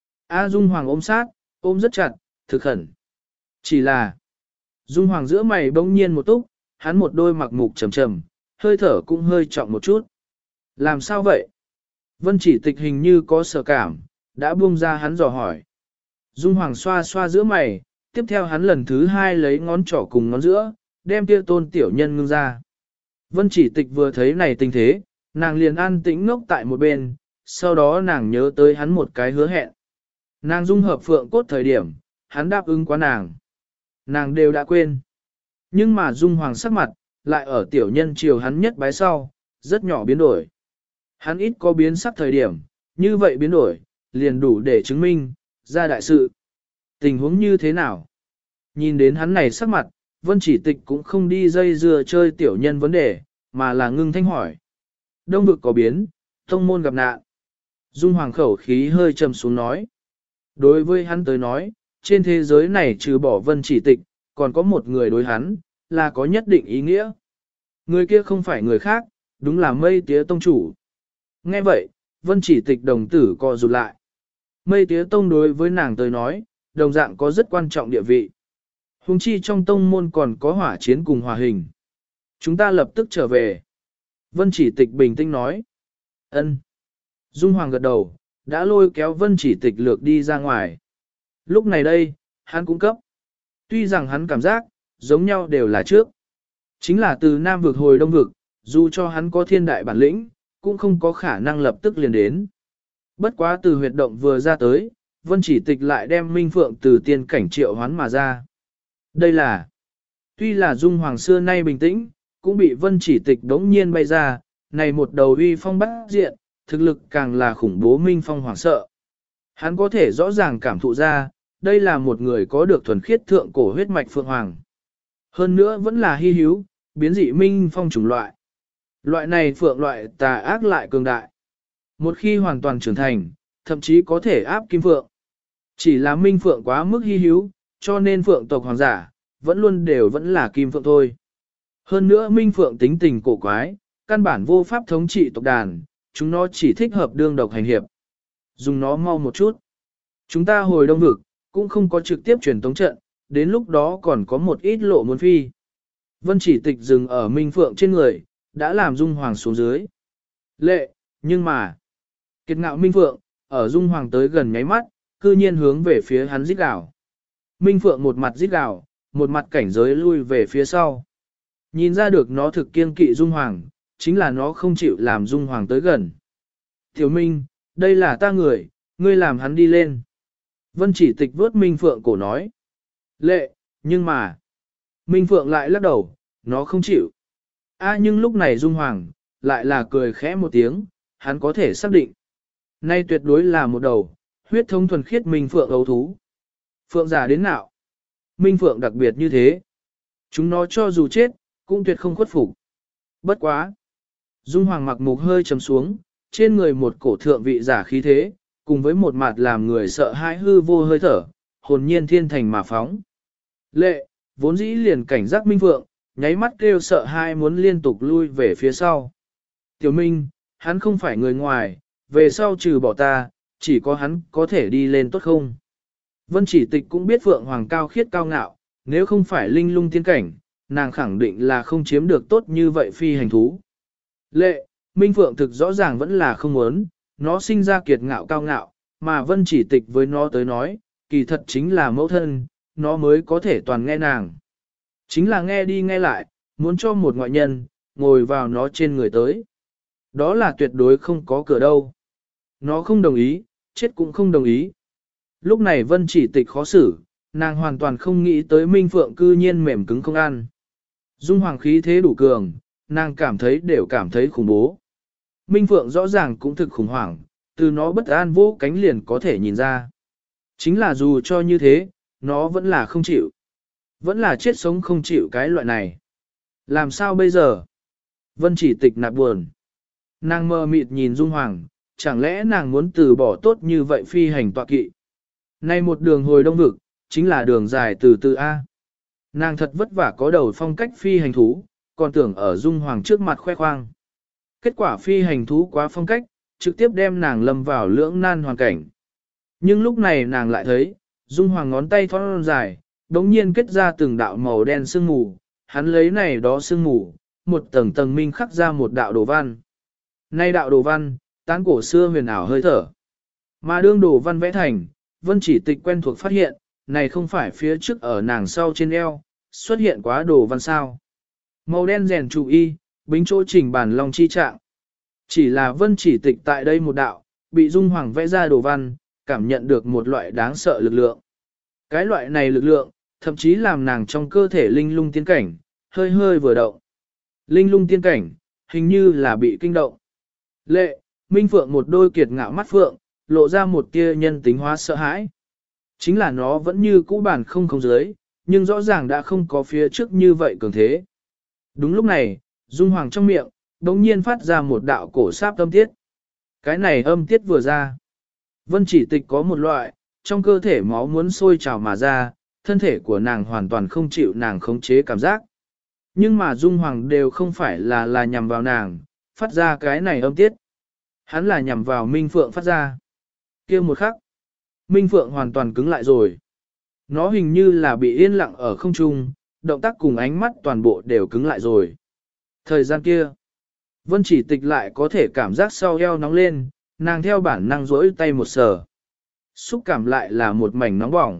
A Dung Hoàng ôm sát, ôm rất chặt, thực khẩn. Chỉ là, Dung Hoàng giữa mày bỗng nhiên một túc, hắn một đôi mặc mục trầm trầm, hơi thở cũng hơi trọng một chút. Làm sao vậy? Vân Chỉ Tịch hình như có sợ cảm, đã buông ra hắn dò hỏi. Dung Hoàng xoa xoa giữa mày, tiếp theo hắn lần thứ hai lấy ngón trỏ cùng ngón giữa, đem kia tôn tiểu nhân ngưng ra. Vân Chỉ Tịch vừa thấy này tình thế, nàng liền an tĩnh ngốc tại một bên, sau đó nàng nhớ tới hắn một cái hứa hẹn. Nàng dung hợp phượng cốt thời điểm, hắn đáp ứng quá nàng. Nàng đều đã quên. Nhưng mà Dung Hoàng sắc mặt, lại ở tiểu nhân chiều hắn nhất bái sau, rất nhỏ biến đổi. Hắn ít có biến sắc thời điểm, như vậy biến đổi, liền đủ để chứng minh, ra đại sự. Tình huống như thế nào? Nhìn đến hắn này sắc mặt, Vân Chỉ Tịch cũng không đi dây dưa chơi tiểu nhân vấn đề, mà là ngưng thanh hỏi. Đông vực có biến, tông môn gặp nạn. Dung Hoàng khẩu khí hơi trầm xuống nói. Đối với hắn tới nói, trên thế giới này trừ bỏ Vân Chỉ Tịch, còn có một người đối hắn, là có nhất định ý nghĩa. Người kia không phải người khác, đúng là Mây Tía Tông chủ. Nghe vậy, Vân Chỉ Tịch đồng tử co rụt lại. Mây Tía Tông đối với nàng tới nói, đồng dạng có rất quan trọng địa vị. Hùng chi trong tông môn còn có hỏa chiến cùng hòa hình. Chúng ta lập tức trở về. Vân Chỉ Tịch bình tĩnh nói. Ân. Dung Hoàng gật đầu, đã lôi kéo Vân Chỉ Tịch lược đi ra ngoài. Lúc này đây, hắn cũng cấp. Tuy rằng hắn cảm giác, giống nhau đều là trước. Chính là từ Nam vực hồi Đông vực, dù cho hắn có thiên đại bản lĩnh, cũng không có khả năng lập tức liền đến. Bất quá từ huyệt động vừa ra tới, Vân Chỉ Tịch lại đem Minh Phượng từ tiên cảnh triệu hoán mà ra. Đây là, tuy là Dung Hoàng xưa nay bình tĩnh, cũng bị Vân Chỉ Tịch đống nhiên bay ra, này một đầu uy phong bát diện, thực lực càng là khủng bố Minh Phong hoảng sợ. Hắn có thể rõ ràng cảm thụ ra, đây là một người có được thuần khiết thượng cổ huyết mạch Phượng Hoàng. Hơn nữa vẫn là hy hữu, biến dị Minh Phong chủng loại. Loại này Phượng loại tà ác lại cường đại. Một khi hoàn toàn trưởng thành, thậm chí có thể áp Kim Phượng. Chỉ là Minh Phượng quá mức hy hữu, cho nên Phượng tộc hoàng giả, vẫn là Kim Phượng thôi. Hơn nữa Minh Phượng tính tình cổ quái, căn bản vô pháp thống trị tộc đàn, chúng nó chỉ thích hợp đương độc hành hiệp. Dùng nó mau một chút. Chúng ta hồi Đông vực, cũng không có trực tiếp truyền tống trận, đến lúc đó còn có một ít lộ muốn phi. Vân Chỉ Tịch dừng ở Minh Phượng trên người, đã làm Dung Hoàng xuống dưới. Lệ, nhưng mà, kiệt ngạo Minh Phượng, ở Dung Hoàng tới gần nháy mắt, cư nhiên hướng về phía hắn rít gào. Minh Phượng một mặt rít gào, một mặt cảnh giới lui về phía sau. Nhìn ra được nó thực kiêng kỵ Dung Hoàng, chính là nó không chịu làm Dung Hoàng tới gần. Tiểu Minh, đây là ta người, ngươi làm hắn đi lên. Vân Chỉ Tịch vớt Minh Phượng cổ nói. Lệ, nhưng mà, Minh Phượng lại lắc đầu, nó không chịu. Nhưng lúc này Dung Hoàng, lại là cười khẽ một tiếng, hắn có thể xác định. Nay tuyệt đối là một đầu, huyết thống thuần khiết Minh Phượng ấu thú. Phượng giả đến nào? Minh Phượng đặc biệt như thế. Chúng nó cho dù chết, cũng tuyệt không khuất phục. Bất quá. Dung Hoàng mặc mục hơi trầm xuống, trên người một cổ thượng vị giả khí thế, cùng với một mặt làm người sợ hãi hư vô hơi thở, hồn nhiên thiên thành mà phóng. Lệ, vốn dĩ liền cảnh giác Minh Phượng, nháy mắt kêu sợ hai muốn liên tục lui về phía sau. Tiểu Minh, hắn không phải người ngoài, về sau trừ bỏ ta, chỉ có hắn có thể đi lên tốt không? Vân Chỉ Tịch cũng biết Phượng Hoàng cao khiết cao ngạo, nếu không phải linh lung tiên cảnh, nàng khẳng định là không chiếm được tốt như vậy phi hành thú. Lệ, Minh Phượng thực rõ ràng vẫn là không muốn, nó sinh ra kiệt ngạo cao ngạo, mà Vân Chỉ Tịch với nó tới nói, kỳ thật chính là mẫu thân, nó mới có thể toàn nghe nàng. Chính là nghe đi nghe lại, muốn cho một ngoại nhân, ngồi vào nó trên người tới. Đó là tuyệt đối không có cửa đâu. Nó không đồng ý, chết cũng không đồng ý. Lúc này Vân Chỉ Tịch khó xử, nàng hoàn toàn không nghĩ tới Minh Phượng cư nhiên mềm cứng không ăn. Dung Hoàng khí thế đủ cường, nàng đều cảm thấy khủng bố. Minh Phượng rõ ràng cũng thực khủng hoảng, từ nó bất an vô cánh liền có thể nhìn ra. Chính là dù cho như thế, nó vẫn là không chịu. Vẫn là chết sống không chịu cái loại này. Làm sao bây giờ? Vân Chỉ Tịch nạt buồn. Nàng mơ mịt nhìn Dung Hoàng, chẳng lẽ nàng muốn từ bỏ tốt như vậy phi hành tọa kỵ? Nay một đường hồi Đông vực, chính là đường dài từ từ A. Nàng thật vất vả có đầu phong cách phi hành thú, còn tưởng ở Dung Hoàng trước mặt khoe khoang. Kết quả phi hành thú quá phong cách, trực tiếp đem nàng lâm vào lưỡng nan hoàn cảnh. Nhưng lúc này nàng lại thấy, Dung Hoàng ngón tay thon dài, đống nhiên kết ra từng đạo màu đen sương mù, hắn lấy này đó sương mù, một tầng tầng minh khắc ra một đạo đồ văn. Nay đạo đồ văn, tán cổ xưa huyền ảo hơi thở. Mà đương đồ văn vẽ thành, Vân Chỉ Tịch quen thuộc phát hiện, này không phải phía trước ở nàng sau trên eo, xuất hiện quá đồ văn sao. Màu đen rèn trụ y, bính chỗ chỉnh bản long chi trạng. Chỉ là Vân Chỉ Tịch tại đây một đạo, bị Dung Hoàng vẽ ra đồ văn, cảm nhận được một loại đáng sợ lực lượng. Cái loại này lực lượng, thậm chí làm nàng trong cơ thể linh lung tiên cảnh, hơi hơi vừa động. Linh lung tiên cảnh, hình như là bị kinh động. Lệ, Minh Phượng một đôi kiệt ngạo mắt phượng, lộ ra một tia nhân tính hóa sợ hãi. Chính là nó vẫn như cũ bản không dưới, nhưng rõ ràng đã không có phía trước như vậy cường thế. Đúng lúc này, Dung Hoàng trong miệng, đống nhiên phát ra một đạo cổ sáp âm tiết. Cái này âm tiết vừa ra. Vân Chỉ Tịch có một loại, trong cơ thể máu muốn sôi trào mà ra, thân thể của nàng hoàn toàn không chịu nàng khống chế cảm giác. Nhưng mà Dung Hoàng đều không phải là nhằm vào nàng, phát ra cái này âm tiết. Hắn là nhằm vào Minh Phượng phát ra. Kia một khắc, Minh Phượng hoàn toàn cứng lại rồi. Nó hình như là bị yên lặng ở không trung, động tác cùng ánh mắt toàn bộ đều cứng lại rồi. Thời gian kia, Vân Chỉ Tịch lại có thể cảm giác sau eo nóng lên, nàng theo bản năng rỗi tay một sờ. Xúc cảm lại là một mảnh nóng bỏng.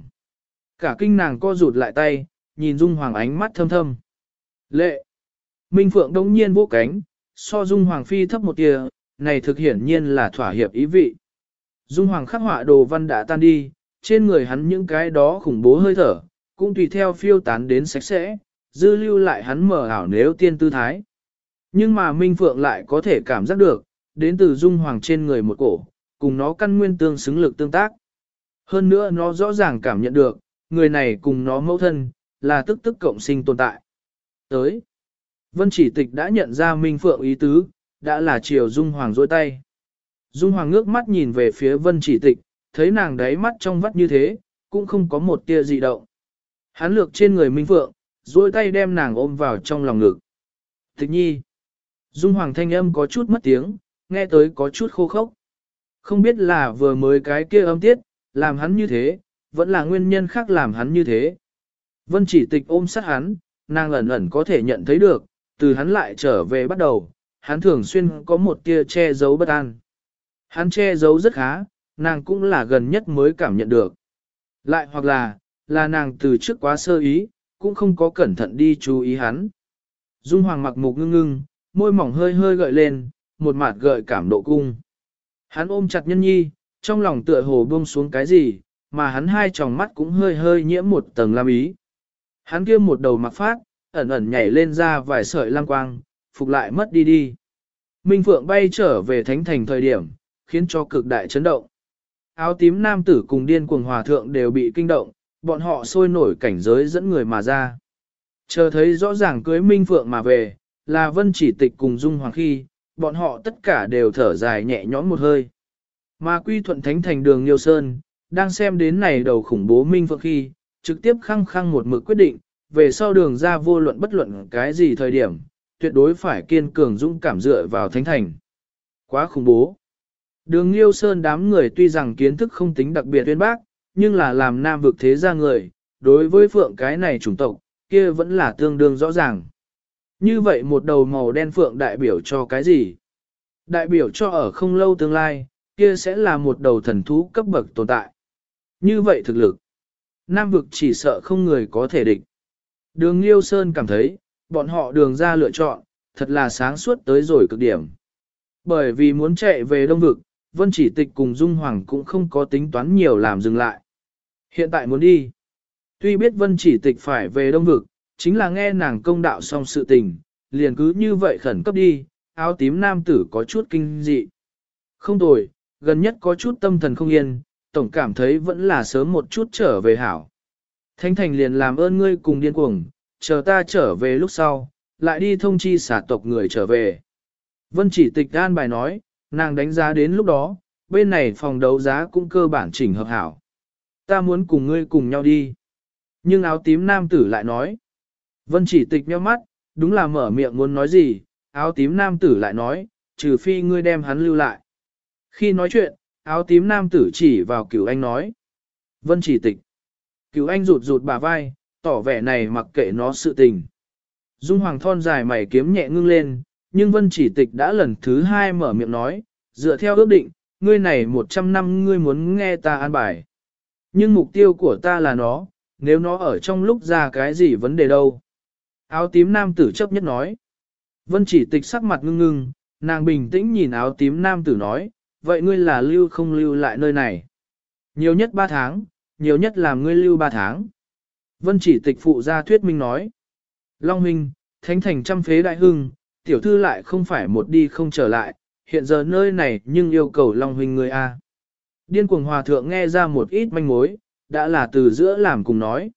Cả kinh nàng co rụt lại tay, nhìn Dung Hoàng ánh mắt thâm thâm. Lệ! Minh Phượng đông nhiên vỗ cánh, so Dung Hoàng phi thấp một tia, này thực hiển nhiên là thỏa hiệp ý vị. Dung Hoàng khắc họa đồ văn đã tan đi, trên người hắn những cái đó khủng bố hơi thở, cũng tùy theo phiêu tán đến sạch sẽ, dư lưu lại hắn mở ảo nếu tiên tư thái. Nhưng mà Minh Phượng lại có thể cảm giác được, đến từ Dung Hoàng trên người một cổ, cùng nó căn nguyên tương xứng lực tương tác. Hơn nữa nó rõ ràng cảm nhận được, người này cùng nó mẫu thân, là tức tức cộng sinh tồn tại. Tới, Vân Chỉ Tịch đã nhận ra Minh Phượng ý tứ, đã là chiều Dung Hoàng dối tay. Dung Hoàng ngước mắt nhìn về phía Vân Chỉ Tịch, thấy nàng đáy mắt trong vắt như thế, cũng không có một tia dị động. Hắn lược trên người Minh Phượng, dối tay đem nàng ôm vào trong lòng ngực. Tịch nhi. Dung Hoàng thanh âm có chút mất tiếng, nghe tới có chút khô khốc. Không biết là vừa mới cái kia âm tiết, làm hắn như thế, vẫn là nguyên nhân khác làm hắn như thế. Vân Chỉ Tịch ôm sát hắn, nàng ẩn ẩn có thể nhận thấy được, từ hắn lại trở về bắt đầu, hắn thường xuyên có một tia che giấu bất an. Hắn che giấu rất khá, nàng cũng là gần nhất mới cảm nhận được. Lại hoặc là nàng từ trước quá sơ ý, cũng không có cẩn thận đi chú ý hắn. Dung Hoàng mặc mục ngưng ngưng, môi mỏng hơi hơi gợi lên, một mặt gợi cảm độ cung. Hắn ôm chặt nhân nhi, trong lòng tựa hồ buông xuống cái gì, mà hắn hai tròng mắt cũng hơi hơi nhiễm một tầng lam ý. Hắn kia một đầu mặc phát, ẩn ẩn nhảy lên ra vài sợi lam quang, phục lại mất đi đi. Minh Phượng bay trở về thánh thành thời điểm, khiến cho cực đại chấn động. Áo tím nam tử cùng điên cuồng hòa thượng đều bị kinh động, bọn họ sôi nổi cảnh giới dẫn người mà ra. Chờ thấy rõ ràng cưới Minh Phượng mà về, là Vân Chỉ Tịch cùng Dung Hoàng khi, bọn họ tất cả đều thở dài nhẹ nhõm một hơi. Mà quy thuận thánh thành đường Nhiêu Sơn, đang xem đến này đầu khủng bố Minh Phượng khi, trực tiếp khăng khăng một mực quyết định, về sau đường ra vô luận bất luận cái gì thời điểm, tuyệt đối phải kiên cường dũng cảm dựa vào thánh thành. Quá khủng bố. Đường Nhiêu Sơn đám người tuy rằng kiến thức không tính đặc biệt uyên bác, nhưng là làm nam vực thế gia người, đối với phượng cái này chủng tộc, kia vẫn là tương đương rõ ràng. Như vậy một đầu màu đen phượng đại biểu cho cái gì? Đại biểu cho ở không lâu tương lai, kia sẽ là một đầu thần thú cấp bậc tồn tại. Như vậy thực lực, nam vực chỉ sợ không người có thể địch. Đường Nhiêu Sơn cảm thấy, bọn họ đường ra lựa chọn, thật là sáng suốt tới rồi cực điểm. Bởi vì muốn chạy về đông vực, Vân Chỉ Tịch cùng Dung Hoàng cũng không có tính toán nhiều làm dừng lại. Hiện tại muốn đi. Tuy biết Vân Chỉ Tịch phải về đông vực, chính là nghe nàng công đạo xong sự tình, liền cứ như vậy khẩn cấp đi, áo tím nam tử có chút kinh dị. Không tồi, gần nhất có chút tâm thần không yên, tổng cảm thấy vẫn là sớm một chút trở về hảo. Thánh thành liền làm ơn ngươi cùng điên cuồng, chờ ta trở về lúc sau, lại đi thông chi xả tộc người trở về. Vân Chỉ Tịch an bài nói, nàng đánh giá đến lúc đó, bên này phòng đấu giá cũng cơ bản chỉnh hợp hảo. Ta muốn cùng ngươi cùng nhau đi. Nhưng áo tím nam tử lại nói. Vân Chỉ Tịch nhíu mắt, đúng là mở miệng muốn nói gì, áo tím nam tử lại nói, trừ phi ngươi đem hắn lưu lại. Khi nói chuyện, áo tím nam tử chỉ vào Cửu Anh nói. Vân Chỉ Tịch. Cửu Anh rụt rụt bả vai, tỏ vẻ này mặc kệ nó sự tình. Dung Hoàng thon dài mày kiếm nhẹ ngưng lên, nhưng Vân Chỉ Tịch đã lần thứ hai mở miệng nói, dựa theo ước định, ngươi này 100 năm ngươi muốn nghe ta an bài. Nhưng mục tiêu của ta là nó, nếu nó ở trong lúc ra cái gì vấn đề đâu. Áo tím nam tử chấp nhất nói. Vân Chỉ Tịch sắc mặt ngưng ngưng, nàng bình tĩnh nhìn áo tím nam tử nói, vậy ngươi là lưu không lưu lại nơi này. Nhiều nhất 3 tháng, nhiều nhất làm ngươi lưu 3 tháng. Vân Chỉ Tịch phụ ra thuyết minh nói. Long huynh, thánh thành trăm phế đại hưng, tiểu thư lại không phải một đi không trở lại, hiện giờ nơi này nhưng yêu cầu Long huynh ngươi a. Điên cuồng hòa thượng nghe ra một ít manh mối, đã là từ giữa làm cùng nói.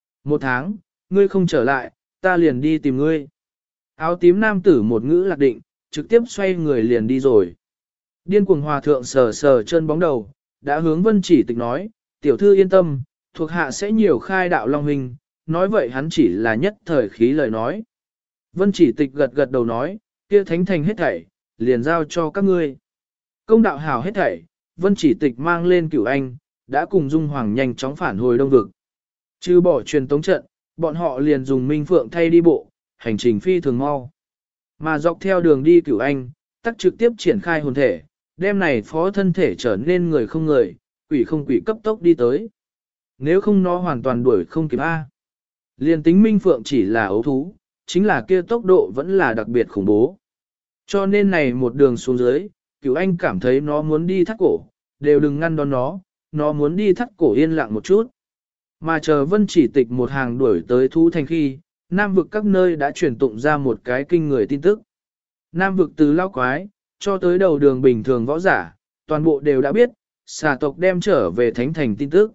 1 tháng, ngươi không trở lại, ta liền đi tìm ngươi. Áo tím nam tử một ngữ lạc định, trực tiếp xoay người liền đi rồi. Điên cuồng hòa thượng sờ sờ chân bóng đầu, đã hướng Vân Chỉ Tịch nói, tiểu thư yên tâm, thuộc hạ sẽ nhiều khai đạo Long huynh, nói vậy hắn chỉ là nhất thời khí lời nói. Vân Chỉ Tịch gật gật đầu nói, kia thánh thành hết thảy, liền giao cho các ngươi. Công đạo hảo hết thảy, Vân Chỉ Tịch mang lên Cửu Anh, đã cùng Dung Hoàng nhanh chóng phản hồi đông vực. Trừ bỏ truyền tống trận, bọn họ liền dùng Minh Phượng thay đi bộ, hành trình phi thường mau. Mà dọc theo đường đi Cửu Anh, tắc trực tiếp triển khai hồn thể, đem này phó thân thể trở nên người không người, quỷ không quỷ cấp tốc đi tới. Nếu không nó hoàn toàn đuổi không kịp A. Liên tính Minh Phượng chỉ là ấu thú, chính là kia tốc độ vẫn là đặc biệt khủng bố. Cho nên này một đường xuống dưới, Cửu Anh cảm thấy nó muốn đi thắt cổ, đều đừng ngăn đón nó muốn đi thắt cổ yên lặng một chút. Mà chờ Vân Chỉ Tịch một hàng đuổi tới thú thành khi, Nam vực các nơi đã truyền tụng ra một cái kinh người tin tức. Nam vực từ lao quái, cho tới đầu đường bình thường võ giả, toàn bộ đều đã biết, xà tộc đem trở về thánh thành tin tức.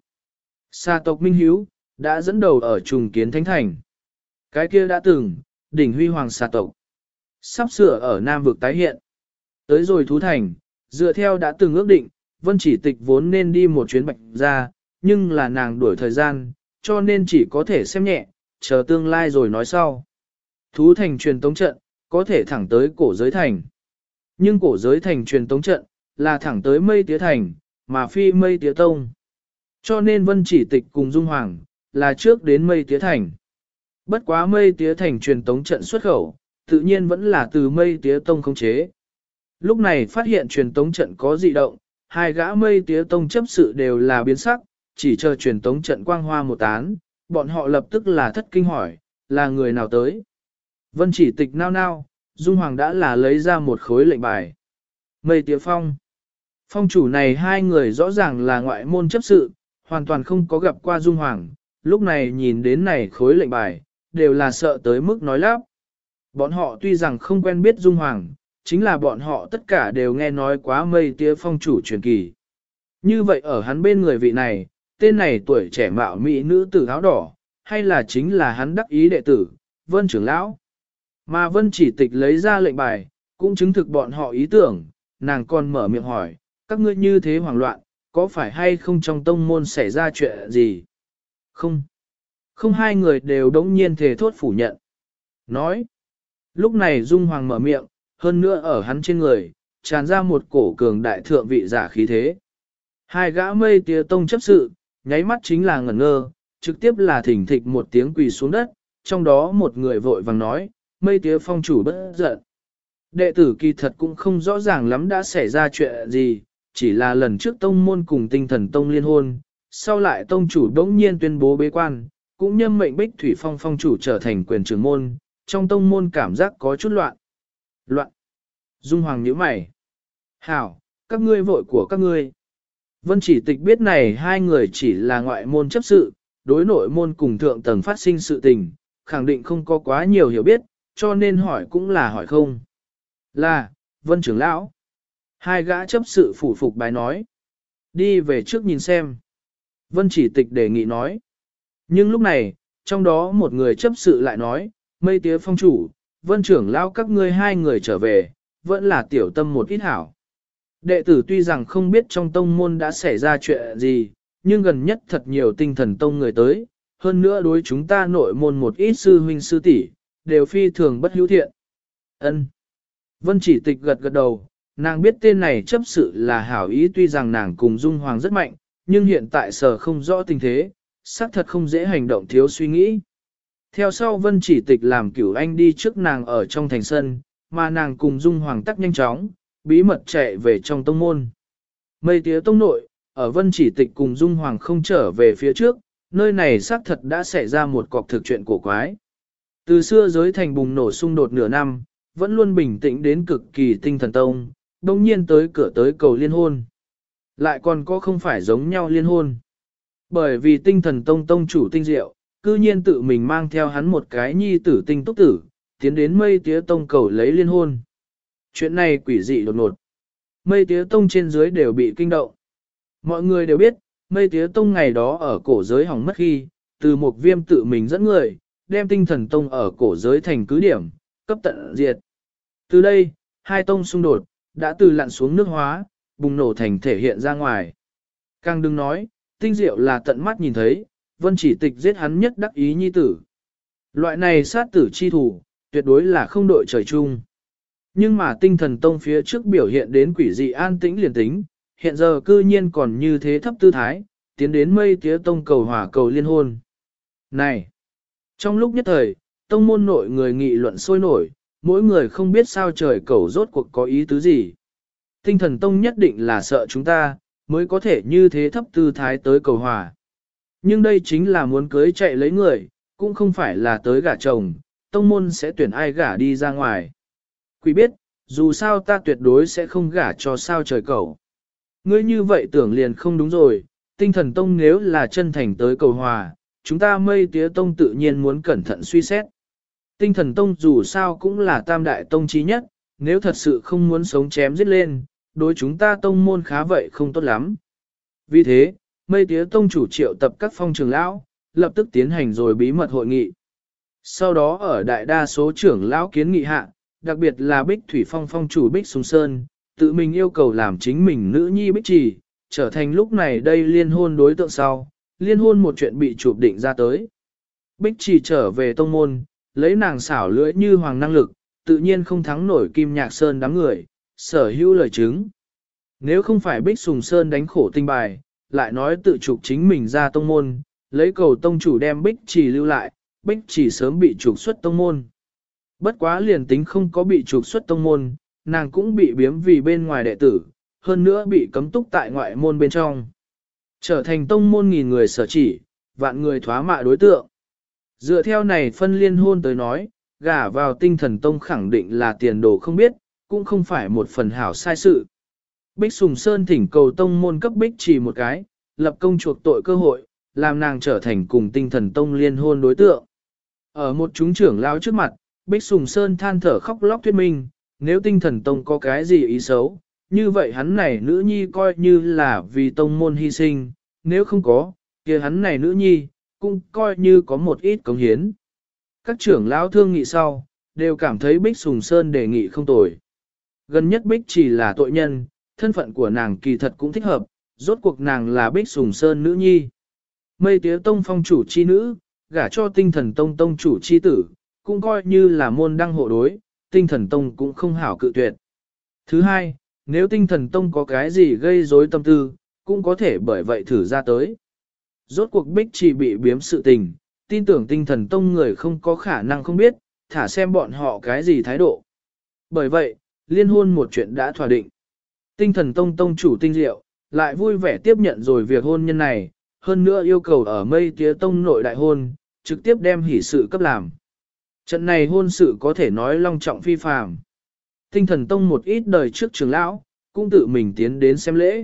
Xà tộc Minh Hiếu, đã dẫn đầu ở trùng kiến thánh thành. Cái kia đã từng, đỉnh huy hoàng xà tộc. Sắp sửa ở Nam vực tái hiện. Tới rồi thú thành, dựa theo đã từng ước định, Vân Chỉ Tịch vốn nên đi một chuyến bạch ra, nhưng là nàng đuổi thời gian, cho nên chỉ có thể xem nhẹ, chờ tương lai rồi nói sau. Thú thành truyền tống trận, có thể thẳng tới cổ giới thành. Nhưng cổ giới thành truyền tống trận, là thẳng tới mây tía thành, mà phi mây tía tông. Cho nên Vân Chỉ Tịch cùng Dung Hoàng, là trước đến mây tía thành. Bất quá mây tía thành truyền tống trận xuất khẩu, tự nhiên vẫn là từ mây tía tông khống chế. Lúc này phát hiện truyền tống trận có dị động, hai gã mây tía tông chấp sự đều là biến sắc, chỉ chờ truyền tống trận quang hoa một tán, bọn họ lập tức là thất kinh hỏi, là người nào tới. Vân Chỉ Tịch nao nao, Dung Hoàng đã là lấy ra một khối lệnh bài. Mây tía phong. Phong chủ này hai người rõ ràng là ngoại môn chấp sự, hoàn toàn không có gặp qua Dung Hoàng, lúc này nhìn đến này khối lệnh bài, đều là sợ tới mức nói lắp. Bọn họ tuy rằng không quen biết Dung Hoàng, chính là bọn họ tất cả đều nghe nói quá mây tía phong chủ truyền kỳ. Như vậy ở hắn bên người vị này, tên này tuổi trẻ mạo mỹ nữ tử áo đỏ, hay là chính là hắn đắc ý đệ tử, Vân trưởng lão. Mà Vân Chỉ Tịch lấy ra lệnh bài, cũng chứng thực bọn họ ý tưởng, nàng còn mở miệng hỏi, các ngươi như thế hoảng loạn, có phải hay không trong tông môn xảy ra chuyện gì? Không. Không, hai người đều đống nhiên thề thốt phủ nhận. Nói. Lúc này Dung Hoàng mở miệng, hơn nữa ở hắn trên người, tràn ra một cổ cường đại thượng vị giả khí thế. Hai gã mây tía tông chấp sự, nháy mắt chính là ngẩn ngơ, trực tiếp là thỉnh thịch một tiếng quỳ xuống đất, trong đó một người vội vàng nói, mây tía phong chủ bất giận. Đệ tử kỳ thật cũng không rõ ràng lắm đã xảy ra chuyện gì, chỉ là lần trước tông môn cùng tinh thần tông liên hôn, sau lại tông chủ đống nhiên tuyên bố bế quan, cũng nhâm mệnh Bích Thủy Phong phong chủ trở thành quyền trưởng môn, trong tông môn cảm giác có chút loạn. Loạn. Dung Hoàng nhíu mày. Hảo, các ngươi vội của các ngươi. Vân Chỉ Tịch biết này hai người chỉ là ngoại môn chấp sự, đối nội môn cùng thượng tầng phát sinh sự tình, khẳng định không có quá nhiều hiểu biết, cho nên hỏi cũng là hỏi không. Là, Vân trưởng lão. Hai gã chấp sự phủ phục bái nói. Đi về trước nhìn xem. Vân Chỉ Tịch đề nghị nói. Nhưng lúc này, trong đó một người chấp sự lại nói, mây tía phong chủ, Vân trưởng lão các ngươi hai người trở về, vẫn là tiểu tâm một ít hảo. Đệ tử tuy rằng không biết trong tông môn đã xảy ra chuyện gì, nhưng gần nhất thật nhiều tinh thần tông người tới, hơn nữa đối chúng ta nội môn một ít sư huynh sư tỷ đều phi thường bất hữu thiện. Ân. Vân Chỉ Tịch gật gật đầu, nàng biết tên này chấp sự là hảo ý tuy rằng nàng cùng Dung Hoàng rất mạnh, nhưng hiện tại sở không rõ tình thế, xác thật không dễ hành động thiếu suy nghĩ. Theo sau Vân Chỉ Tịch làm Cửu Anh đi trước nàng ở trong thành sân, mà nàng cùng Dung Hoàng tắc nhanh chóng, bí mật chạy về trong tông môn. Mây tía tông nội, ở Vân Chỉ Tịch cùng Dung Hoàng không trở về phía trước, nơi này xác thật đã xảy ra một cọc thực chuyện cổ quái. Từ xưa giới thành bùng nổ xung đột nửa năm, vẫn luôn bình tĩnh đến cực kỳ tinh thần tông, đồng nhiên tới cửa tới cầu liên hôn. Lại còn có không phải giống nhau liên hôn. Bởi vì tinh thần tông tông chủ tinh diệu, cư nhiên tự mình mang theo hắn một cái nhi tử tinh túc tử, tiến đến mây tía tông cầu lấy liên hôn. Chuyện này quỷ dị đột ngột. Mây tía tông trên dưới đều bị kinh động. Mọi người đều biết, mây tía tông ngày đó ở cổ giới hỏng mất khi, từ một viêm tự mình dẫn người, đem tinh thần tông ở cổ giới thành cứ điểm, cấp tận diệt. Từ đây, hai tông xung đột, đã từ lặn xuống nước hóa, bùng nổ thành thể hiện ra ngoài. Càng đừng nói, tinh diệu là tận mắt nhìn thấy, Vân Chỉ Tịch giết hắn nhất đắc ý nhi tử. Loại này sát tử chi thủ, tuyệt đối là không đội trời chung. Nhưng mà tinh thần tông phía trước biểu hiện đến quỷ dị an tĩnh liền tính, hiện giờ cư nhiên còn như thế thấp tư thái, tiến đến mây tía tông cầu hòa cầu liên hôn. Này! Trong lúc nhất thời, tông môn nội người nghị luận sôi nổi, mỗi người không biết sao trời cầu rốt cuộc có ý tứ gì. Tinh thần tông nhất định là sợ chúng ta, mới có thể như thế thấp tư thái tới cầu hòa. Nhưng đây chính là muốn cưới chạy lấy người, cũng không phải là tới gả chồng, tông môn sẽ tuyển ai gả đi ra ngoài. Quý biết, dù sao ta tuyệt đối sẽ không gả cho sao trời cầu. Ngươi như vậy tưởng liền không đúng rồi, tinh thần tông nếu là chân thành tới cầu hòa, chúng ta mây tía tông tự nhiên muốn cẩn thận suy xét. Tinh thần tông dù sao cũng là tam đại tông chí nhất, nếu thật sự không muốn sống chém giết lên, đối chúng ta tông môn khá vậy không tốt lắm. Vì thế, mây tía tông chủ triệu tập các phong trưởng lão, lập tức tiến hành rồi bí mật hội nghị. Sau đó ở đại đa số trưởng lão kiến nghị hạ, đặc biệt là Bích Thủy Phong phong chủ Bích Sùng Sơn, tự mình yêu cầu làm chính mình nữ nhi Bích Trì, trở thành lúc này đây liên hôn đối tượng sau, liên hôn một chuyện bị chụp định ra tới. Bích Trì trở về tông môn, lấy nàng xảo lưỡi như hoàng năng lực, tự nhiên không thắng nổi Kim Nhạc Sơn đám người, sở hữu lời chứng. Nếu không phải Bích Sùng Sơn đánh khổ tinh bài, lại nói tự trục chính mình ra tông môn, lấy cầu tông chủ đem Bích Trì lưu lại, Bích Trì sớm bị trục xuất tông môn. Bất quá liền tính không có bị trục xuất tông môn, nàng cũng bị biếm vì bên ngoài đệ tử, hơn nữa bị cấm túc tại ngoại môn bên trong. Trở thành tông môn nghìn người sở chỉ, vạn người thoá mạ đối tượng. Dựa theo này phân liên hôn tới nói, gả vào tinh thần tông khẳng định là tiền đồ không biết, cũng không phải một phần hảo sai sự. Bích Sùng Sơn thỉnh cầu tông môn cấp Bích Trì một cái, lập công chuộc tội cơ hội, làm nàng trở thành cùng tinh thần tông liên hôn đối tượng. Ở một chúng trưởng lao trước mặt, Bích Sùng Sơn than thở khóc lóc thuyết minh, nếu tinh thần tông có cái gì ý xấu, như vậy hắn này nữ nhi coi như là vì tông môn hy sinh, nếu không có, kia hắn này nữ nhi, cũng coi như có một ít cống hiến. Các trưởng lão thương nghị sau, đều cảm thấy Bích Sùng Sơn đề nghị không tồi. Gần nhất Bích chỉ là tội nhân, thân phận của nàng kỳ thật cũng thích hợp, rốt cuộc nàng là Bích Sùng Sơn nữ nhi. Mây tía tông phong chủ chi nữ, gả cho tinh thần tông tông chủ chi tử, cũng coi như là môn đăng hộ đối, tinh thần tông cũng không hảo cự tuyệt. Thứ hai, nếu tinh thần tông có cái gì gây rối tâm tư, cũng có thể bởi vậy thử ra tới. Rốt cuộc Bích chỉ bị biếm sự tình, tin tưởng tinh thần tông người không có khả năng không biết, thả xem bọn họ cái gì thái độ. Bởi vậy, liên hôn một chuyện đã thỏa định. Tinh thần tông tông chủ tinh diệu, lại vui vẻ tiếp nhận rồi việc hôn nhân này, hơn nữa yêu cầu ở mây tía tông nội đại hôn, trực tiếp đem hỷ sự cấp làm. Trận này hôn sự có thể nói long trọng phi phàm. Tinh thần tông một ít đời trước trưởng lão, cũng tự mình tiến đến xem lễ.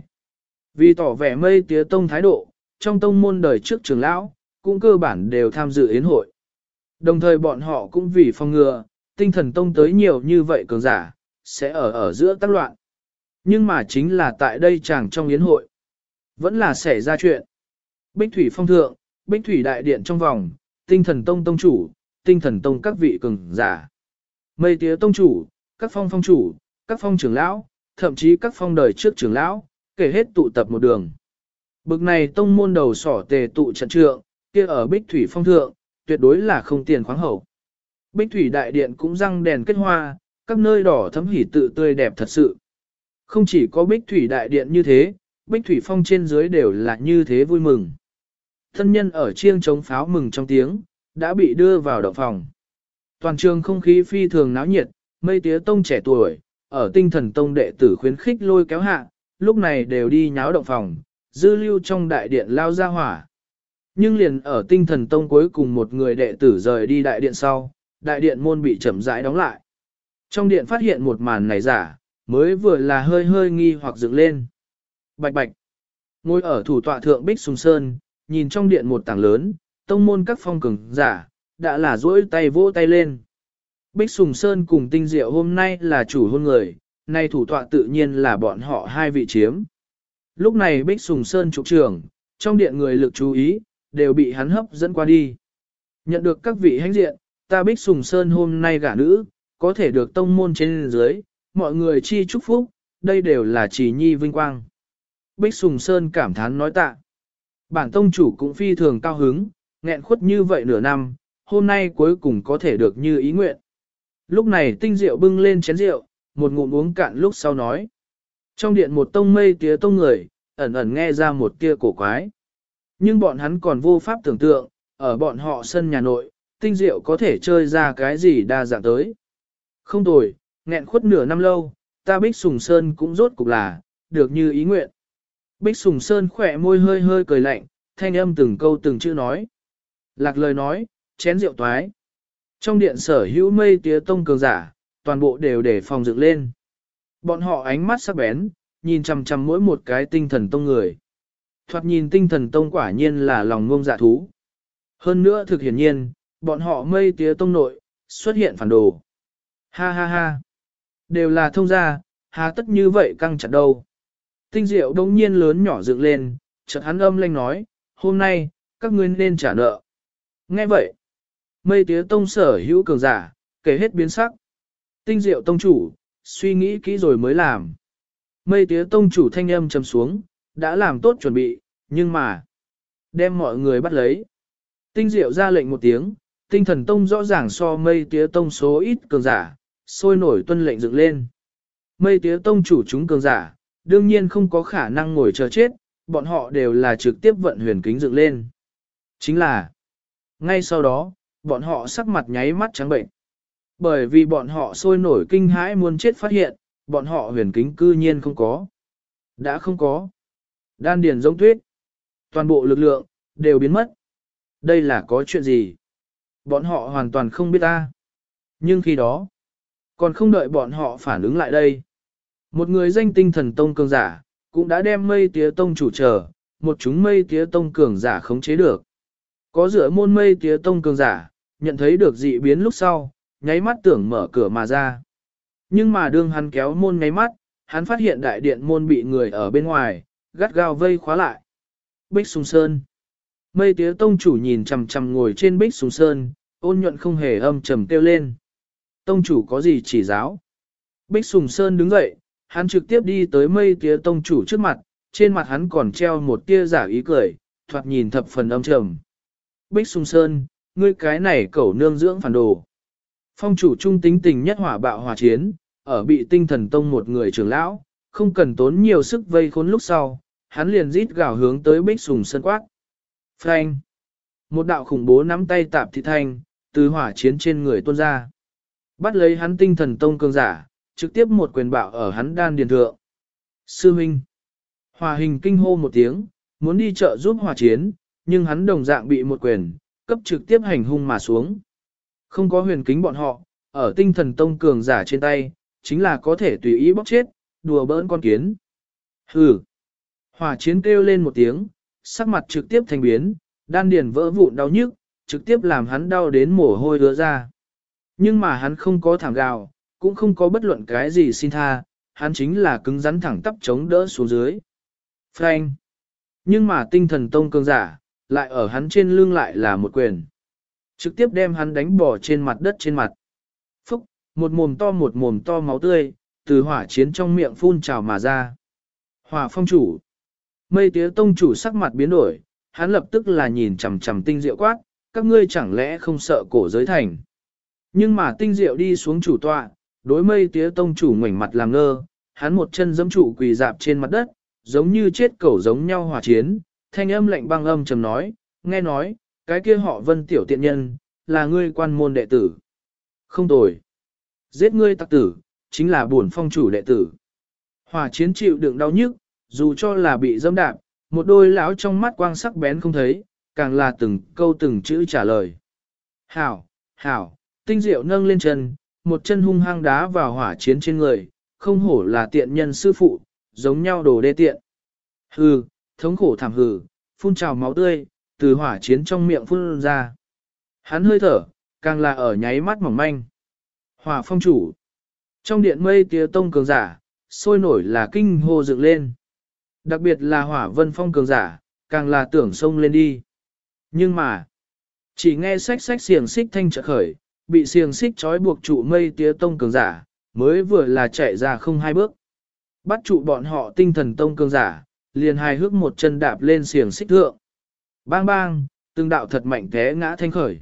Vì tỏ vẻ mây tía tông thái độ, trong tông môn đời trước trưởng lão, cũng cơ bản đều tham dự yến hội. Đồng thời bọn họ cũng vì phòng ngừa, tinh thần tông tới nhiều như vậy cường giả, sẽ ở giữa tác loạn. Nhưng mà chính là tại đây chàng trong yến hội, vẫn là xảy ra chuyện. Bích Thủy Phong thượng, Bích Thủy Đại Điện trong vòng, tinh thần tông tông chủ, tinh thần tông các vị cường giả. Mây tía tông chủ, các phong phong chủ, các phong trưởng lão, thậm chí các phong đời trước trưởng lão, kể hết tụ tập một đường. Bực này tông môn đầu sỏ tề tụ trận trượng, kia ở Bích Thủy Phong thượng, tuyệt đối là không tiền khoáng hậu. Bích Thủy Đại Điện cũng răng đèn kết hoa, các nơi đỏ thấm hỉ tự tươi đẹp thật sự. Không chỉ có Bích Thủy Đại Điện như thế, Bích Thủy Phong trên dưới đều là như thế vui mừng. Thân nhân ở chiêng chống pháo mừng trong tiếng, đã bị đưa vào động phòng. Toàn trường không khí phi thường náo nhiệt, mây tía tông trẻ tuổi, ở tinh thần tông đệ tử khuyến khích lôi kéo hạ, lúc này đều đi nháo động phòng, dư lưu trong đại điện lao ra hỏa. Nhưng liền ở tinh thần tông cuối cùng một người đệ tử rời đi đại điện sau, đại điện môn bị chậm rãi đóng lại. Trong điện phát hiện một màn này giả, mới vừa là hơi hơi nghi hoặc dựng lên. Bạch bạch. Ngồi ở thủ tọa thượng Bích Sùng Sơn, nhìn trong điện một tảng lớn, tông môn các phong cường giả, đã là duỗi tay vỗ tay lên. Bích Sùng Sơn cùng Tinh Diệu hôm nay là chủ hôn người, nay thủ tọa tự nhiên là bọn họ hai vị chiếm. Lúc này Bích Sùng Sơn trục trưởng, trong điện người lực chú ý, đều bị hắn hấp dẫn qua đi. Nhận được các vị hãnh diện, ta Bích Sùng Sơn hôm nay gả nữ, có thể được tông môn trên dưới, mọi người chi chúc phúc, đây đều là chỉ nhi vinh quang. Bích Sùng Sơn cảm thán nói tạ. Bản tông chủ cũng phi thường cao hứng, nghẹn khuất như vậy nửa năm, hôm nay cuối cùng có thể được như ý nguyện. Lúc này Tinh Diệu bưng lên chén rượu, một ngụm uống cạn lúc sau nói. Trong điện một tông mây tía tông người, ẩn ẩn nghe ra một tia cổ quái. Nhưng bọn hắn còn vô pháp tưởng tượng, ở bọn họ sân nhà nội, Tinh Diệu có thể chơi ra cái gì đa dạng tới. Không tồi, nghẹn khuất nửa năm lâu, ta Bích Sùng Sơn cũng rốt cục là, được như ý nguyện. Bích Sùng Sơn khỏe môi hơi hơi cười lạnh, thanh âm từng câu từng chữ nói. Lạc lời nói, chén rượu toái. Trong điện sở hữu mây tía tông cường giả, toàn bộ đều để phòng dựng lên. Bọn họ ánh mắt sắc bén, nhìn chằm chằm mỗi một cái tinh thần tông người. Thoạt nhìn tinh thần tông quả nhiên là lòng ngông dạ thú. Hơn nữa thực hiển nhiên, bọn họ mây tía tông nội, xuất hiện phản đồ. Ha ha ha. Đều là thông gia, há tất như vậy căng chặt đâu. Tinh diệu đông nhiên lớn nhỏ dựng lên, chợt hắn âm lanh nói, hôm nay, các ngươi nên trả nợ. Nghe vậy, mây tía tông sở hữu cường giả, kể hết biến sắc. Tinh diệu tông chủ, suy nghĩ kỹ rồi mới làm. Mây tía tông chủ thanh âm trầm xuống, đã làm tốt chuẩn bị, nhưng mà, đem mọi người bắt lấy. Tinh diệu ra lệnh một tiếng, tinh thần tông rõ ràng so mây tía tông số ít cường giả, sôi nổi tuân lệnh dựng lên. Mây tía tông chủ chúng cường giả, đương nhiên không có khả năng ngồi chờ chết, bọn họ đều là trực tiếp vận huyền kính dựng lên. Chính là, ngay sau đó, bọn họ sắc mặt nháy mắt trắng bệnh. Bởi vì bọn họ sôi nổi kinh hãi muốn chết phát hiện, bọn họ huyền kính cư nhiên không có. Đã không có. Đan điền giống tuyết. Toàn bộ lực lượng, đều biến mất. Đây là có chuyện gì? Bọn họ hoàn toàn không biết ta. Nhưng khi đó, còn không đợi bọn họ phản ứng lại đây. Một người danh tinh thần tông cường giả, cũng đã đem mây tía tông chủ chờ, một chúng mây tía tông cường giả khống chế được. Có giữa môn mây tía tông cường giả, nhận thấy được dị biến lúc sau, nháy mắt tưởng mở cửa mà ra. Nhưng mà đương hắn kéo môn nháy mắt, hắn phát hiện đại điện môn bị người ở bên ngoài, gắt gao vây khóa lại. Bích Sùng Sơn. Mây tía tông chủ nhìn chằm chằm ngồi trên Bích Sùng Sơn, ôn nhuận không hề âm trầm kêu lên. Tông chủ có gì chỉ giáo? Bích Sùng Sơn đứng dậy, hắn trực tiếp đi tới mây tía tông chủ trước mặt, trên mặt hắn còn treo một tia giả ý cười, thoạt nhìn thập phần âm trầm. Bích Sùng Sơn, ngươi cái này cẩu nương dưỡng phản đồ. Phong chủ trung tính tình nhất hỏa bạo hòa chiến, ở bị tinh thần tông một người trưởng lão, không cần tốn nhiều sức vây khốn lúc sau, hắn liền rít gào hướng tới Bích Sùng Sơn quát. Phanh! Một đạo khủng bố nắm tay tạp thị thanh, từ hỏa chiến trên người tuôn ra. Bắt lấy hắn tinh thần tông cường giả, trực tiếp một quyền bạo ở hắn đan điền thượng. Sư Minh! Hỏa hình kinh hô một tiếng, muốn đi trợ giúp hỏa chiến, nhưng hắn đồng dạng bị một quyền, cấp trực tiếp hành hung mà xuống. Không có huyền kính bọn họ, ở tinh thần tông cường giả trên tay, chính là có thể tùy ý bóc chết, đùa bỡn con kiến. Hừ! Hỏa chiến kêu lên một tiếng, sắc mặt trực tiếp thành biến, đan điền vỡ vụn đau nhức, trực tiếp làm hắn đau đến mồ hôi ứa ra. Nhưng mà hắn không có thảm gào, cũng không có bất luận cái gì xin tha, hắn chính là cứng rắn thẳng tắp chống đỡ xuống dưới. Phanh! Nhưng mà tinh thần tông cường giả, lại ở hắn trên lưng lại là một quyền. Trực tiếp đem hắn đánh bỏ trên mặt đất trên mặt. Phúc! Một mồm to máu tươi, từ hỏa chiến trong miệng phun trào mà ra. Hỏa phong chủ! Mây tía tông chủ sắc mặt biến đổi, hắn lập tức là nhìn chằm chằm tinh diệu quát, các ngươi chẳng lẽ không sợ cổ giới thành. Nhưng mà tinh diệu đi xuống chủ tọa, đối mây tía tông chủ ngoảnh mặt làm ngơ, hắn một chân giẫm trụ quỳ dạp trên mặt đất, giống như chết cẩu giống nhau hòa chiến, thanh âm lạnh băng âm trầm nói, nghe nói, cái kia họ Vân tiểu tiện nhân, là ngươi quan môn đệ tử. Không tồi. Giết ngươi tặc tử, chính là bổn phong chủ đệ tử. Hòa chiến chịu đựng đau nhức, dù cho là bị dâm đạp, một đôi lão trong mắt quang sắc bén không thấy, càng là từng câu từng chữ trả lời. Hảo, hảo, tinh diệu nâng lên chân, một chân hung hăng đá vào hỏa chiến trên người, không hổ là tiện nhân sư phụ, giống nhau đồ đê tiện. Hừ, thống khổ thảm hừ, phun trào máu tươi, từ hỏa chiến trong miệng phun ra. Hắn hơi thở, càng là ở nháy mắt mỏng manh. Hỏa phong chủ. Trong điện mây tía tông cường giả, sôi nổi là kinh hô dựng lên. Đặc biệt là hỏa vân phong cường giả, càng là tưởng xông lên đi. Nhưng mà, chỉ nghe xách xiềng xích thanh trợ khởi, bị xiềng xích trói buộc trụ mây tía tông cường giả, mới vừa là chạy ra không hai bước. Bắt trụ bọn họ tinh thần tông cường giả, liền hài hước một chân đạp lên xiềng xích thượng. Bang bang, từng đạo thật mạnh té ngã thanh khởi.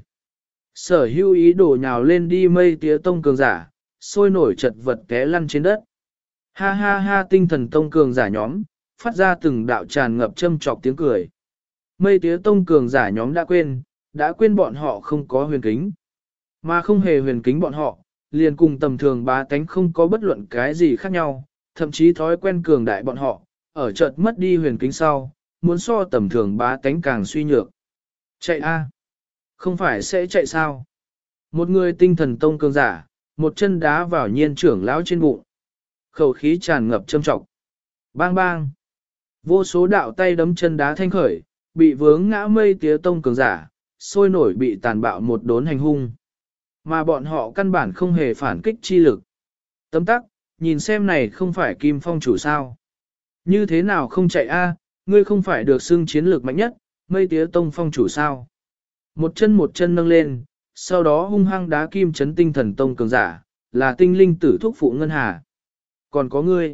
Sở hữu ý đổ nhào lên đi mây tía tông cường giả, sôi nổi chật vật té lăn trên đất. Ha ha ha tinh thần tông cường giả nhóm, phát ra từng đạo tràn ngập châm trọc tiếng cười. Mây tía tông cường giả nhóm đã quên bọn họ không có huyền kính. Mà không hề huyền kính bọn họ, liền cùng tầm thường bá tánh không có bất luận cái gì khác nhau, thậm chí thói quen cường đại bọn họ, ở chợt mất đi huyền kính sau, muốn so tầm thường bá tánh càng suy nhược. Chạy a, không phải sẽ chạy sao? Một người tinh thần tông cường giả, một chân đá vào nhiên trưởng lão trên bụng. Khẩu khí tràn ngập châm trọng. Bang bang. Vô số đạo tay đấm chân đá thanh khởi, bị vướng ngã mây tía tông cường giả, sôi nổi bị tàn bạo một đốn hành hung. Mà bọn họ căn bản không hề phản kích chi lực. Tấm tắc, nhìn xem này không phải Kim Phong chủ sao. Như thế nào không chạy a? Ngươi không phải được xưng chiến lược mạnh nhất, mây tía tông phong chủ sao. Một chân nâng lên, sau đó hung hăng đá kim chấn tinh thần tông cường giả, là tinh linh tử thúc phụ ngân hà. Còn có ngươi,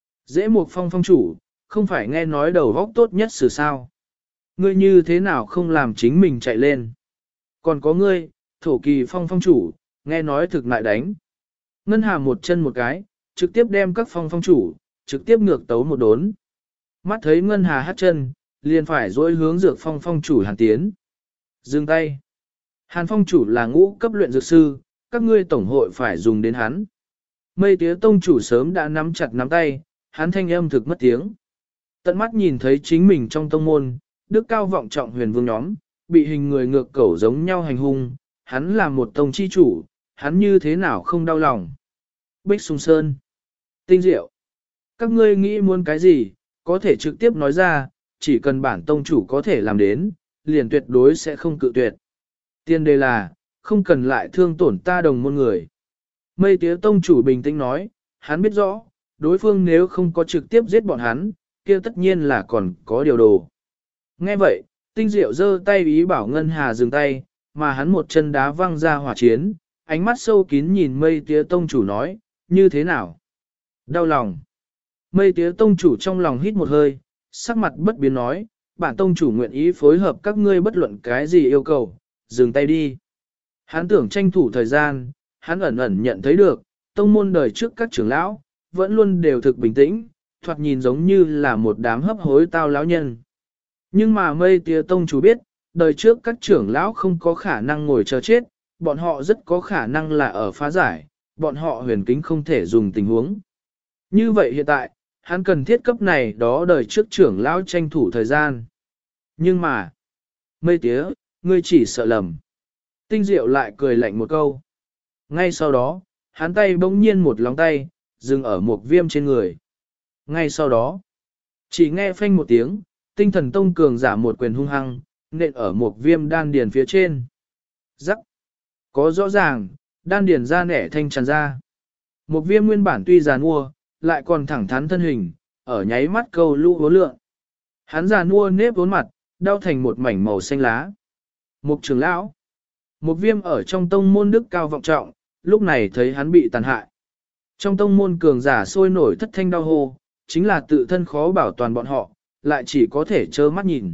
dễ một phong phong chủ, không phải nghe nói đầu góc tốt nhất xử sao. Ngươi như thế nào không làm chính mình chạy lên. Còn có ngươi, thổ kỳ phong phong chủ, nghe nói thực lại đánh. Ngân hà một chân một cái, trực tiếp đem các phong phong chủ, trực tiếp ngược tấu một đốn. Mắt thấy ngân hà hát chân, liền phải dối hướng dược phong phong chủ hàn tiến. Dừng tay. Hàn phong chủ là ngũ cấp luyện dược sư, các ngươi tổng hội phải dùng đến hắn. Mây tía tông chủ sớm đã nắm chặt nắm tay, hắn thanh âm thực mất tiếng. Tận mắt nhìn thấy chính mình trong tông môn, đức cao vọng trọng huyền vương nhóm, bị hình người ngược cẩu giống nhau hành hung, hắn là một tông chi chủ, hắn như thế nào không đau lòng. Bích Sùng Sơn. Tinh diệu. Các ngươi nghĩ muốn cái gì, có thể trực tiếp nói ra, chỉ cần bản tông chủ có thể làm đến, liền tuyệt đối sẽ không cự tuyệt. Tiên đề là, không cần lại thương tổn ta đồng môn người. Mây tía tông chủ bình tĩnh nói, hắn biết rõ, đối phương nếu không có trực tiếp giết bọn hắn, kia tất nhiên là còn có điều đồ. Nghe vậy, tinh diệu giơ tay ý bảo Ngân Hà dừng tay, mà hắn một chân đá văng ra hỏa chiến, ánh mắt sâu kín nhìn mây tía tông chủ nói, như thế nào? Đau lòng. Mây tía tông chủ trong lòng hít một hơi, sắc mặt bất biến nói, bản tông chủ nguyện ý phối hợp các ngươi bất luận cái gì yêu cầu, dừng tay đi. Hắn tưởng tranh thủ thời gian, hắn ẩn ẩn nhận thấy được, tông môn đời trước các trưởng lão, vẫn luôn đều thực bình tĩnh, thoạt nhìn giống như là một đám hấp hối tao lão nhân. Nhưng mà mây tía tông chủ biết, đời trước các trưởng lão không có khả năng ngồi chờ chết, bọn họ rất có khả năng là ở phá giải, bọn họ huyền kính không thể dùng tình huống. Như vậy hiện tại, hắn cần thiết cấp này đó đời trước trưởng lão tranh thủ thời gian. Nhưng mà, mây tía, ngươi chỉ sợ lầm. Tinh diệu lại cười lạnh một câu. Ngay sau đó, hắn tay bỗng nhiên một lóng tay, dừng ở một viêm trên người. Ngay sau đó, chỉ nghe phanh một tiếng, tinh thần tông cường giả một quyền hung hăng, nện ở một viêm đan điền phía trên. Rắc. Có rõ ràng, đan điền ra nẻ thanh tràn ra. Một viêm nguyên bản tuy già nua, lại còn thẳng thắn thân hình, ở nháy mắt câu lũ hố lượng. Hắn già nua nếp vốn mặt, đau thành một mảnh màu xanh lá. Mục trưởng lão. Một viêm ở trong tông môn đức cao vọng trọng, lúc này thấy hắn bị tàn hại. Trong tông môn cường giả sôi nổi thất thanh đau hô, chính là tự thân khó bảo toàn bọn họ, lại chỉ có thể trơ mắt nhìn.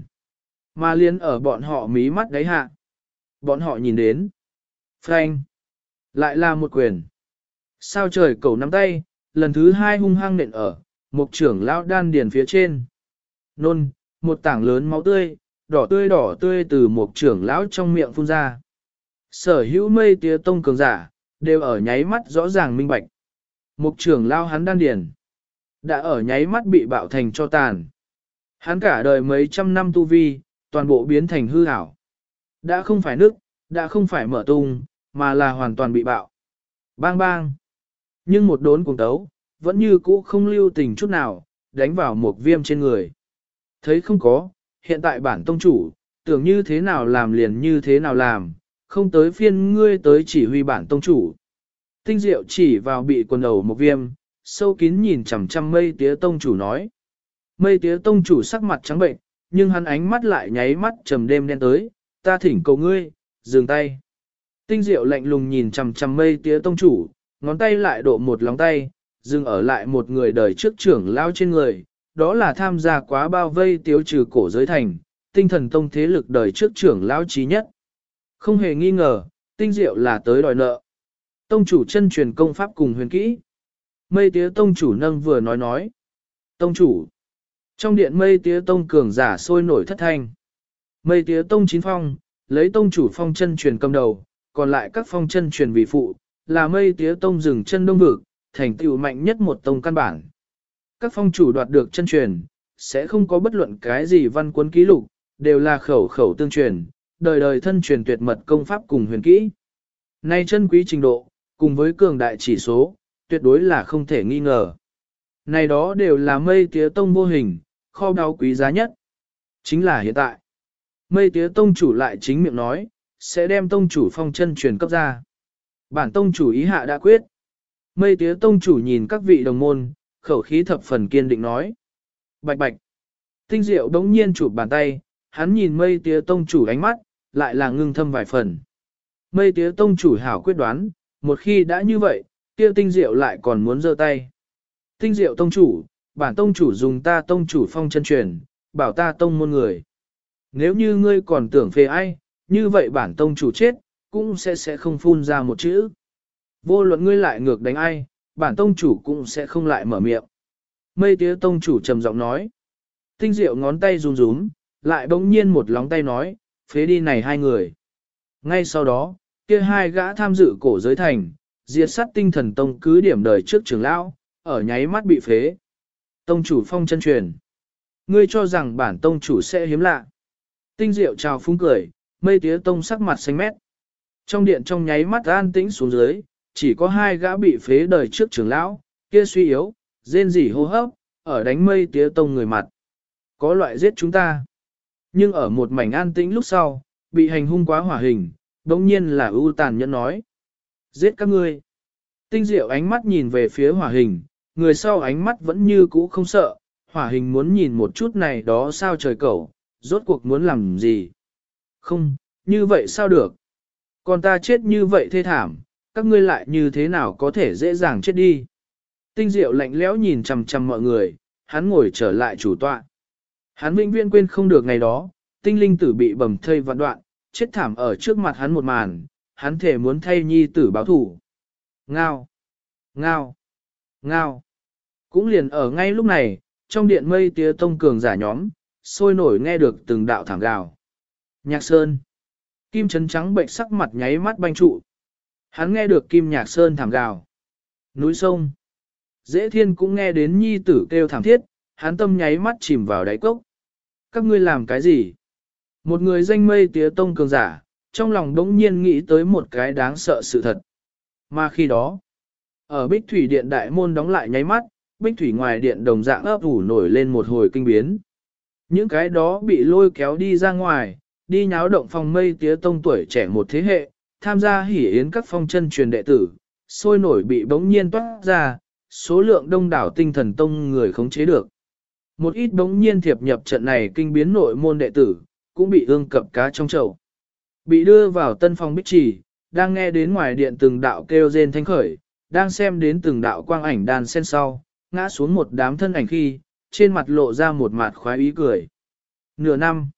Mà liên ở bọn họ mí mắt đáy hạ. Bọn họ nhìn đến. Phanh. Lại là một quyền. Sao trời cầu nắm tay, lần thứ hai hung hăng nện ở, một trưởng lão đan điền phía trên. Nôn, một tảng lớn máu tươi, đỏ tươi từ một trưởng lão trong miệng phun ra. Sở hữu mây tía tông cường giả, đều ở nháy mắt rõ ràng minh bạch. Một trưởng lão hắn đan điền, đã ở nháy mắt bị bạo thành cho tàn. Hắn cả đời mấy trăm năm tu vi, toàn bộ biến thành hư ảo. Đã không phải nước, đã không phải mở tung, mà là hoàn toàn bị bạo. Bang bang. Nhưng một đốn cùng tấu, vẫn như cũ không lưu tình chút nào, đánh vào một viêm trên người. Thấy không có, hiện tại bản tông chủ, tưởng như thế nào làm liền như thế nào làm, không tới phiên ngươi tới chỉ huy bản tông chủ. Tinh diệu chỉ vào bị quần đầu một viêm, sâu kín nhìn chằm chằm mây tía tông chủ nói. Mây tía tông chủ sắc mặt trắng bệnh, nhưng hắn ánh mắt lại nháy mắt trầm đêm đen tới, ta thỉnh cầu ngươi, dừng tay. Tinh diệu lạnh lùng nhìn chằm chằm mây tía tông chủ, ngón tay lại độ một lóng tay, dừng ở lại một người đời trước trưởng lao trên người, đó là tham gia quá bao vây tiêu trừ cổ giới thành, tinh thần tông thế lực đời trước trưởng lao trí nhất. Không hề nghi ngờ, tinh diệu là tới đòi nợ. Tông chủ chân truyền công pháp cùng huyền kỹ. Mây tía tông chủ nâng vừa nói. Tông chủ. Trong điện mây tía tông cường giả sôi nổi thất thanh. Mây tía tông chín phong, lấy tông chủ phong chân truyền cầm đầu, còn lại các phong chân truyền vì phụ, là mây tía tông rừng chân đông vực, thành tựu mạnh nhất một tông căn bản. Các phong chủ đoạt được chân truyền, sẽ không có bất luận cái gì văn cuốn ký lục, đều là khẩu khẩu tương truyền, đời đời thân truyền tuyệt mật công pháp cùng huyền kỹ. Nay chân quý trình độ, cùng với cường đại chỉ số, tuyệt đối là không thể nghi ngờ. Này đó đều là mây tía tông vô hình, kho báu quý giá nhất. Chính là hiện tại. Mây tía tông chủ lại chính miệng nói, sẽ đem tông chủ phong chân truyền cấp ra. Bản tông chủ ý hạ đã quyết. Mây tía tông chủ nhìn các vị đồng môn, khẩu khí thập phần kiên định nói. Bạch bạch. Tinh diệu đống nhiên chụp bàn tay, hắn nhìn mây tía tông chủ ánh mắt, lại là ngưng thâm vài phần. Mây tía tông chủ hảo quyết đoán, một khi đã như vậy, kia tinh diệu lại còn muốn giơ tay. Tinh diệu tông chủ, bản tông chủ dùng ta tông chủ phong chân truyền, bảo ta tông môn người. Nếu như ngươi còn tưởng phê ai, như vậy bản tông chủ chết, cũng sẽ không phun ra một chữ. Vô luận ngươi lại ngược đánh ai, bản tông chủ cũng sẽ không lại mở miệng. Mây tía tông chủ trầm giọng nói. Tinh diệu ngón tay run rúm, lại bỗng nhiên một lóng tay nói, phế đi này hai người. Ngay sau đó, kia hai gã tham dự cổ giới thành, diệt sát tinh thần tông cứ điểm đời trước trưởng lão, ở nháy mắt bị phế. Tông chủ phong chân truyền. Ngươi cho rằng bản tông chủ sẽ hiếm lạ. Tinh diệu chào phúng cười, mây tía tông sắc mặt xanh mét. Trong điện trong nháy mắt an tĩnh xuống dưới, chỉ có hai gã bị phế đời trước trưởng lão, kia suy yếu, rên rỉ hô hấp, ở đánh mây tía tông người mặt. Có loại giết chúng ta. Nhưng ở một mảnh an tĩnh lúc sau, bị hành hung quá hỏa hình, đống nhiên là ưu tàn nhẫn nói. Giết các ngươi. Tinh diệu ánh mắt nhìn về phía hỏa hình, người sau ánh mắt vẫn như cũ không sợ, hỏa hình muốn nhìn một chút này đó sao trời cẩu, rốt cuộc muốn làm gì. Không, như vậy sao được. Còn ta chết như vậy thê thảm, các ngươi lại như thế nào có thể dễ dàng chết đi. Tinh diệu lạnh lẽo nhìn chằm chằm mọi người, hắn ngồi trở lại chủ tọa. Hắn vĩnh viễn quên không được ngày đó, tinh linh tử bị bầm thây vạn đoạn, chết thảm ở trước mặt hắn một màn, hắn thể muốn thay nhi tử báo thủ. Ngao, ngao, ngao. Cũng liền ở ngay lúc này, trong điện mây tía tông cường giả nhóm, sôi nổi nghe được từng đạo thảm gào. Nhạc Sơn. Kim Trấn trắng bệnh sắc mặt nháy mắt banh trụ. Hắn nghe được Kim Nhạc Sơn thảm gào. Núi sông. Dễ Thiên cũng nghe đến nhi tử kêu thảm thiết, hắn tâm nháy mắt chìm vào đáy cốc. Các ngươi làm cái gì? Một người danh mây tía tông cường giả, trong lòng đống nhiên nghĩ tới một cái đáng sợ sự thật. Mà khi đó, ở Bích Thủy Điện đại môn đóng lại nháy mắt, Bích Thủy ngoài điện đồng dạng ấp ủ nổi lên một hồi kinh biến. Những cái đó bị lôi kéo đi ra ngoài, đi nháo động phòng mây tía tông tuổi trẻ một thế hệ, tham gia hỉ yến các phong chân truyền đệ tử, sôi nổi bị bỗng nhiên toát ra, số lượng đông đảo tinh thần tông người khống chế được. Một ít bỗng nhiên thiệp nhập trận này kinh biến nội môn đệ tử, cũng bị ương cập cá trong chậu. Bị đưa vào tân phòng Bích Trì, đang nghe đến ngoài điện từng đạo kêu rên thanh khởi, đang xem đến từng đạo quang ảnh đàn sen sau, ngã xuống một đám thân ảnh khi, trên mặt lộ ra một mặt khoái ý cười. Nửa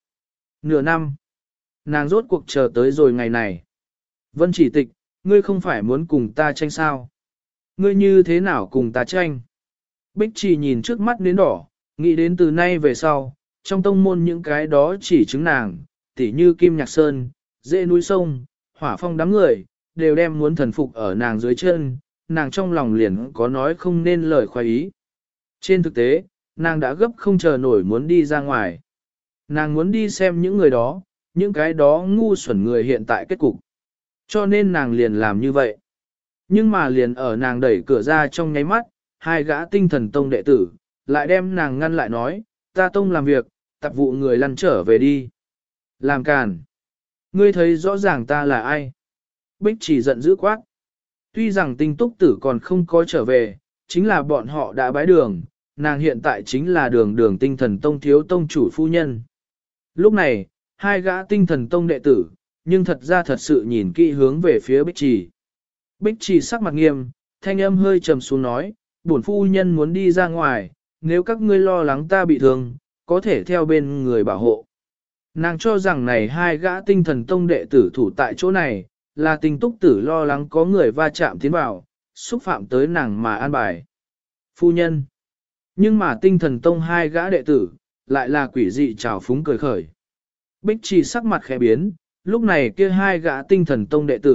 năm, nàng rốt cuộc chờ tới rồi ngày này. Vân Chỉ Tịch, ngươi không phải muốn cùng ta tranh sao? Ngươi như thế nào cùng ta tranh? Bích Trì nhìn trước mắt đến đỏ, nghĩ đến từ nay về sau, trong tông môn những cái đó chỉ chứng nàng, tỉ như Kim Nhạc Sơn, Dễ Núi Sông, Hỏa Phong đám người, đều đem muốn thần phục ở nàng dưới chân, nàng trong lòng liền có nói không nên lời khoái ý. Trên thực tế, nàng đã gấp không chờ nổi muốn đi ra ngoài. Nàng muốn đi xem những người đó, những cái đó ngu xuẩn người hiện tại kết cục. Cho nên nàng liền làm như vậy. Nhưng mà liền ở nàng đẩy cửa ra trong nháy mắt, hai gã tinh thần tông đệ tử, lại đem nàng ngăn lại nói, ta tông làm việc, tạp vụ người lăn trở về đi. Làm càn. Ngươi thấy rõ ràng ta là ai? Bích Chỉ giận dữ quát. Tuy rằng tinh túc tử còn không có trở về, chính là bọn họ đã bái đường, nàng hiện tại chính là đường tinh thần tông thiếu tông chủ phu nhân. Lúc này, hai gã tinh thần tông đệ tử, nhưng thật ra thật sự nhìn kỹ hướng về phía Bích Trì. Bích Trì sắc mặt nghiêm, thanh âm hơi trầm xuống nói, bổn phu nhân muốn đi ra ngoài, nếu các ngươi lo lắng ta bị thương, có thể theo bên người bảo hộ. Nàng cho rằng này hai gã tinh thần tông đệ tử thủ tại chỗ này, là tinh túc tử lo lắng có người va chạm tiến vào, xúc phạm tới nàng mà an bài. Phu nhân. Nhưng mà tinh thần tông hai gã đệ tử, lại là quỷ dị trào phúng cười khởi. Bích Trì sắc mặt khẽ biến, lúc này kia hai gã tinh thần tông đệ tử,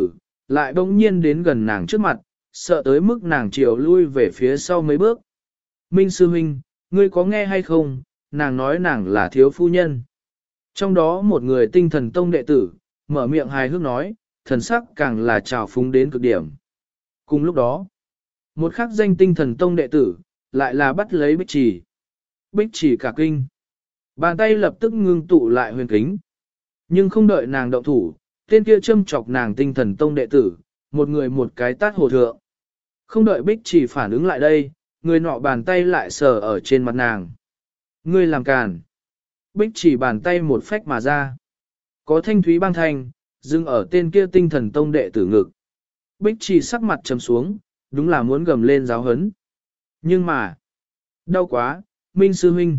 lại bỗng nhiên đến gần nàng trước mặt, sợ tới mức nàng chiều lui về phía sau mấy bước. Minh sư huynh, ngươi có nghe hay không, nàng nói nàng là thiếu phu nhân. Trong đó một người tinh thần tông đệ tử, mở miệng hài hước nói, thần sắc càng là trào phúng đến cực điểm. Cùng lúc đó, một khắc danh tinh thần tông đệ tử, lại là bắt lấy Bích Chỉ. Bích Chỉ cả kinh. Bàn tay lập tức ngưng tụ lại huyền kính. Nhưng không đợi nàng động thủ, tên kia châm chọc nàng tinh thần tông đệ tử, một người một cái tát hồ thượng. Không đợi Bích Chỉ phản ứng lại đây, người nọ bàn tay lại sờ ở trên mặt nàng. Ngươi làm càn. Bích Chỉ bàn tay một phách mà ra. Có thanh thúy băng thanh, dừng ở tên kia tinh thần tông đệ tử ngực. Bích Chỉ sắc mặt trầm xuống, đúng là muốn gầm lên giáo hấn. Nhưng mà, đau quá, Minh sư huynh.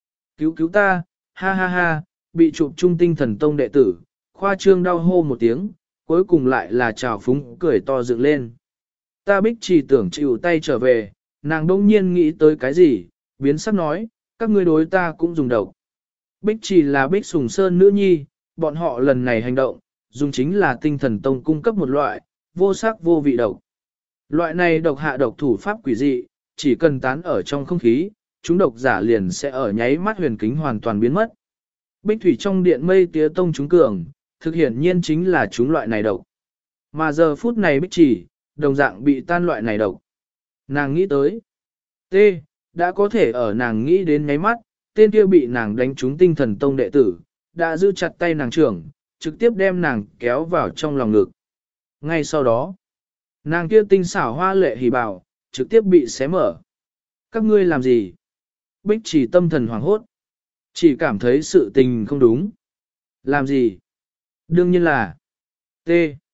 Cứu ta, ha ha ha, bị chụp trung tinh thần tông đệ tử, khoa trương đau hô một tiếng, cuối cùng lại là trào phúng cười to dựng lên. Ta Bích Chỉ tưởng chịu tay trở về, nàng đông nhiên nghĩ tới cái gì, biến sắc nói, các ngươi đối ta cũng dùng độc. Bích Chỉ là Bích Sùng Sơn nữ nhi, bọn họ lần này hành động, dùng chính là tinh thần tông cung cấp một loại, vô sắc vô vị độc. Loại này độc hạ độc thủ pháp quỷ dị, chỉ cần tán ở trong không khí, chúng độc giả liền sẽ ở nháy mắt huyền kính hoàn toàn biến mất. Bích thủy trong điện mây tía tông chúng cường, thực hiện nhiên chính là chúng loại này độc. Mà giờ phút này Bích Chỉ, đồng dạng bị tan loại này độc. Nàng nghĩ tới, T, đã có thể ở nàng nghĩ đến nháy mắt, tên kia bị nàng đánh trúng tinh thần tông đệ tử, đã giữ chặt tay nàng trưởng, trực tiếp đem nàng kéo vào trong lòng ngực. Ngay sau đó, nàng kia tinh xảo hoa lệ hỉ bảo, trực tiếp bị xé mở. Các ngươi làm gì? Bích Chỉ tâm thần hoảng hốt. Chỉ cảm thấy sự tình không đúng. Làm gì? Đương nhiên là T.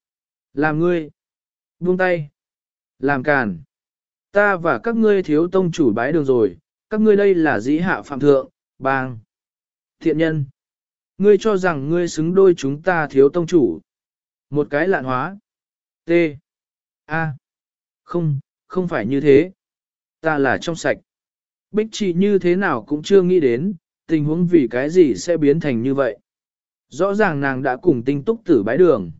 Làm ngươi. Buông tay. Làm càn. Ta và các ngươi thiếu tông chủ bái đường rồi, các ngươi đây là dĩ hạ phạm thượng, bang. Thiện nhân. Ngươi cho rằng ngươi xứng đôi chúng ta thiếu tông chủ. Một cái lạn hóa. T. A. Không phải như thế. Ta là trong sạch. Bích Chỉ như thế nào cũng chưa nghĩ đến, tình huống vì cái gì sẽ biến thành như vậy. Rõ ràng nàng đã cùng tinh túc tử bái đường.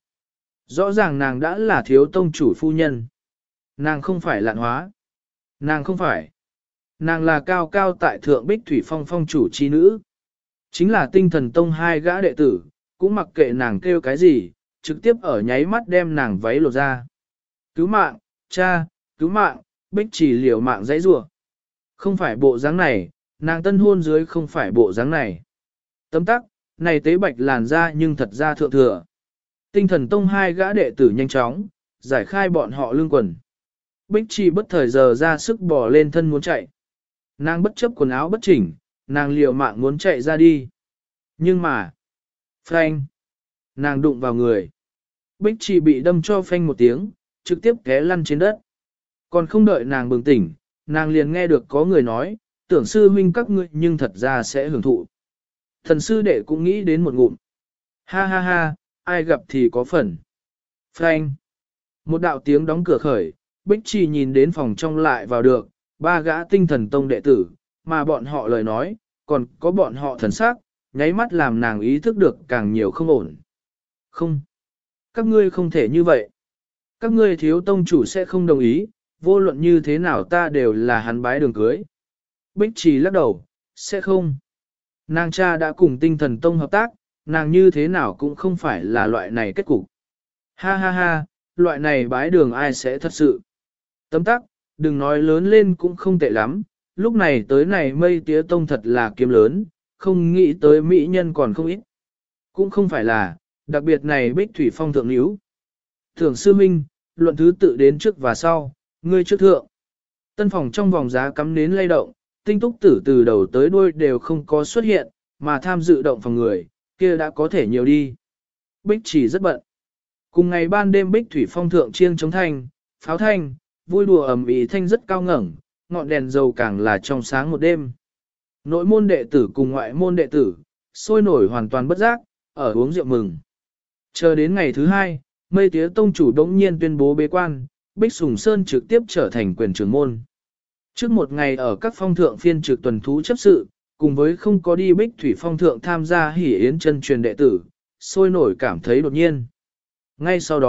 Rõ ràng nàng đã là thiếu tông chủ phu nhân. Nàng không phải lạn hóa. Nàng không phải. Nàng là cao cao tại thượng Bích Thủy Phong phong chủ chi nữ. Chính là tinh thần tông hai gã đệ tử, cũng mặc kệ nàng kêu cái gì, trực tiếp ở nháy mắt đem nàng váy lột ra. Cứu mạng, cha, cứu mạng, Bích Chỉ liều mạng dãy rủa. Không phải bộ dáng này, nàng tân hôn dưới không phải bộ dáng này. Tấm tắc, này tế bạch làn da nhưng thật ra thượng thừa. Tinh thần tông hai gã đệ tử nhanh chóng, giải khai bọn họ lương quần. Bích Chỉ bất thời giờ ra sức bỏ lên thân muốn chạy. Nàng bất chấp quần áo bất chỉnh, nàng liều mạng muốn chạy ra đi. Nhưng mà, phanh, nàng đụng vào người. Bích Chỉ bị đâm cho phanh một tiếng, trực tiếp té lăn trên đất. Còn không đợi nàng bừng tỉnh, nàng liền nghe được có người nói, tưởng sư huynh các ngươi nhưng thật ra sẽ hưởng thụ. Thần sư đệ cũng nghĩ đến một ngụm. Ha ha ha, ai gặp thì có phần. Phanh. Một đạo tiếng đóng cửa khởi, Bích Chỉ nhìn đến phòng trong lại vào được, ba gã tinh thần tông đệ tử, mà bọn họ lời nói, còn có bọn họ thần sắc, nháy mắt làm nàng ý thức được càng nhiều không ổn. Không. Các ngươi không thể như vậy. Các ngươi thiếu tông chủ sẽ không đồng ý, vô luận như thế nào ta đều là hắn bái đường cưới. Bích Chỉ lắc đầu, sẽ không. Nàng cha đã cùng tinh thần tông hợp tác, nàng như thế nào cũng không phải là loại này kết cục. Ha ha ha, loại này bái đường ai sẽ thật sự. Tấm tắc, đừng nói lớn lên cũng không tệ lắm, lúc này tới này mây tía tông thật là kiếm lớn, không nghĩ tới mỹ nhân còn không ít. Cũng không phải là, đặc biệt này Bích Thủy Phong thượng níu. Thưởng sư minh, luận thứ tự đến trước và sau, ngươi trước thượng. Tân phòng trong vòng giá cắm nến lay động, tinh túc tử từ đầu tới đuôi đều không có xuất hiện, mà tham dự động phòng người, kia đã có thể nhiều đi. Bích Chỉ rất bận. Cùng ngày ban đêm Bích Thủy Phong thượng chiêng chống thanh, pháo thanh, vui đùa ầm ĩ thanh rất cao ngẩng, ngọn đèn dầu càng là trong sáng một đêm. Nội môn đệ tử cùng ngoại môn đệ tử, sôi nổi hoàn toàn bất giác, ở uống rượu mừng. Chờ đến ngày thứ hai, Mây Tía Tông chủ đống nhiên tuyên bố bế quan, Bích Sùng Sơn trực tiếp trở thành quyền trưởng môn. Trước một ngày ở các phong thượng phiên trực tuần thú chấp sự, cùng với không có đi Bích Thủy Phong thượng tham gia hỉ yến chân truyền đệ tử, sôi nổi cảm thấy đột nhiên. Ngay sau đó,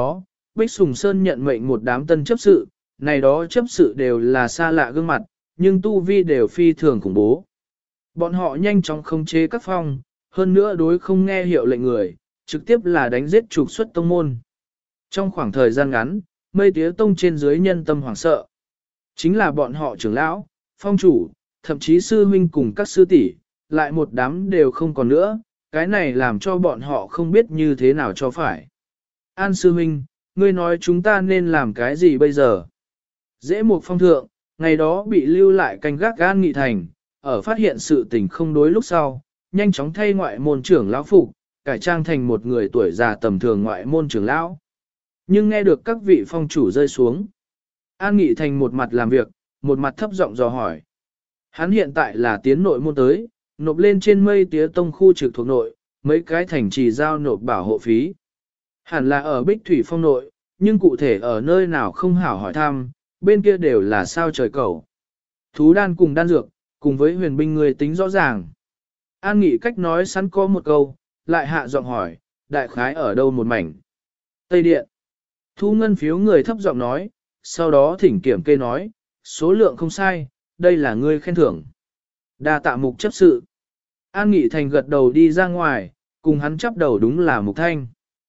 Bích Sùng Sơn nhận mệnh một đám tân chấp sự, này đó chấp sự đều là xa lạ gương mặt, nhưng tu vi đều phi thường khủng bố. Bọn họ nhanh chóng khống chế các phong, hơn nữa đối không nghe hiệu lệnh người, trực tiếp là đánh giết trục xuất tông môn. Trong khoảng thời gian ngắn, Mây Tía Tông trên dưới nhân tâm hoảng sợ. Chính là bọn họ trưởng lão, phong chủ, thậm chí sư huynh cùng các sư tỷ, lại một đám đều không còn nữa, cái này làm cho bọn họ không biết như thế nào cho phải. An sư huynh, ngươi nói chúng ta nên làm cái gì bây giờ? Dễ một phong thượng, ngày đó bị lưu lại canh gác An Nghị Thành, ở phát hiện sự tình không đối lúc sau, nhanh chóng thay ngoại môn trưởng lão phục, cải trang thành một người tuổi già tầm thường ngoại môn trưởng lão. Nhưng nghe được các vị phong chủ rơi xuống, An Nghị Thành một mặt làm việc, một mặt thấp giọng dò hỏi. Hắn hiện tại là tiến nội môn tới, nộp lên trên Mây Tía Tông khu trực thuộc nội, mấy cái thành trì giao nộp bảo hộ phí. Hẳn là ở Bích Thủy Phong nội, nhưng cụ thể ở nơi nào không hảo hỏi thăm, bên kia đều là sao trời cầu. Thú đan cùng đan dược, cùng với huyền binh người tính rõ ràng. An Nghị cách nói sẵn có một câu, lại hạ giọng hỏi, đại khái ở đâu một mảnh? Tây Điện. Thu ngân phiếu người thấp giọng nói, sau đó thỉnh kiểm kê nói, số lượng không sai, đây là ngươi khen thưởng. Đa tạ Mục chấp sự. An Nghị Thành gật đầu đi ra ngoài, cùng hắn chắp đầu đúng là Mục Thanh.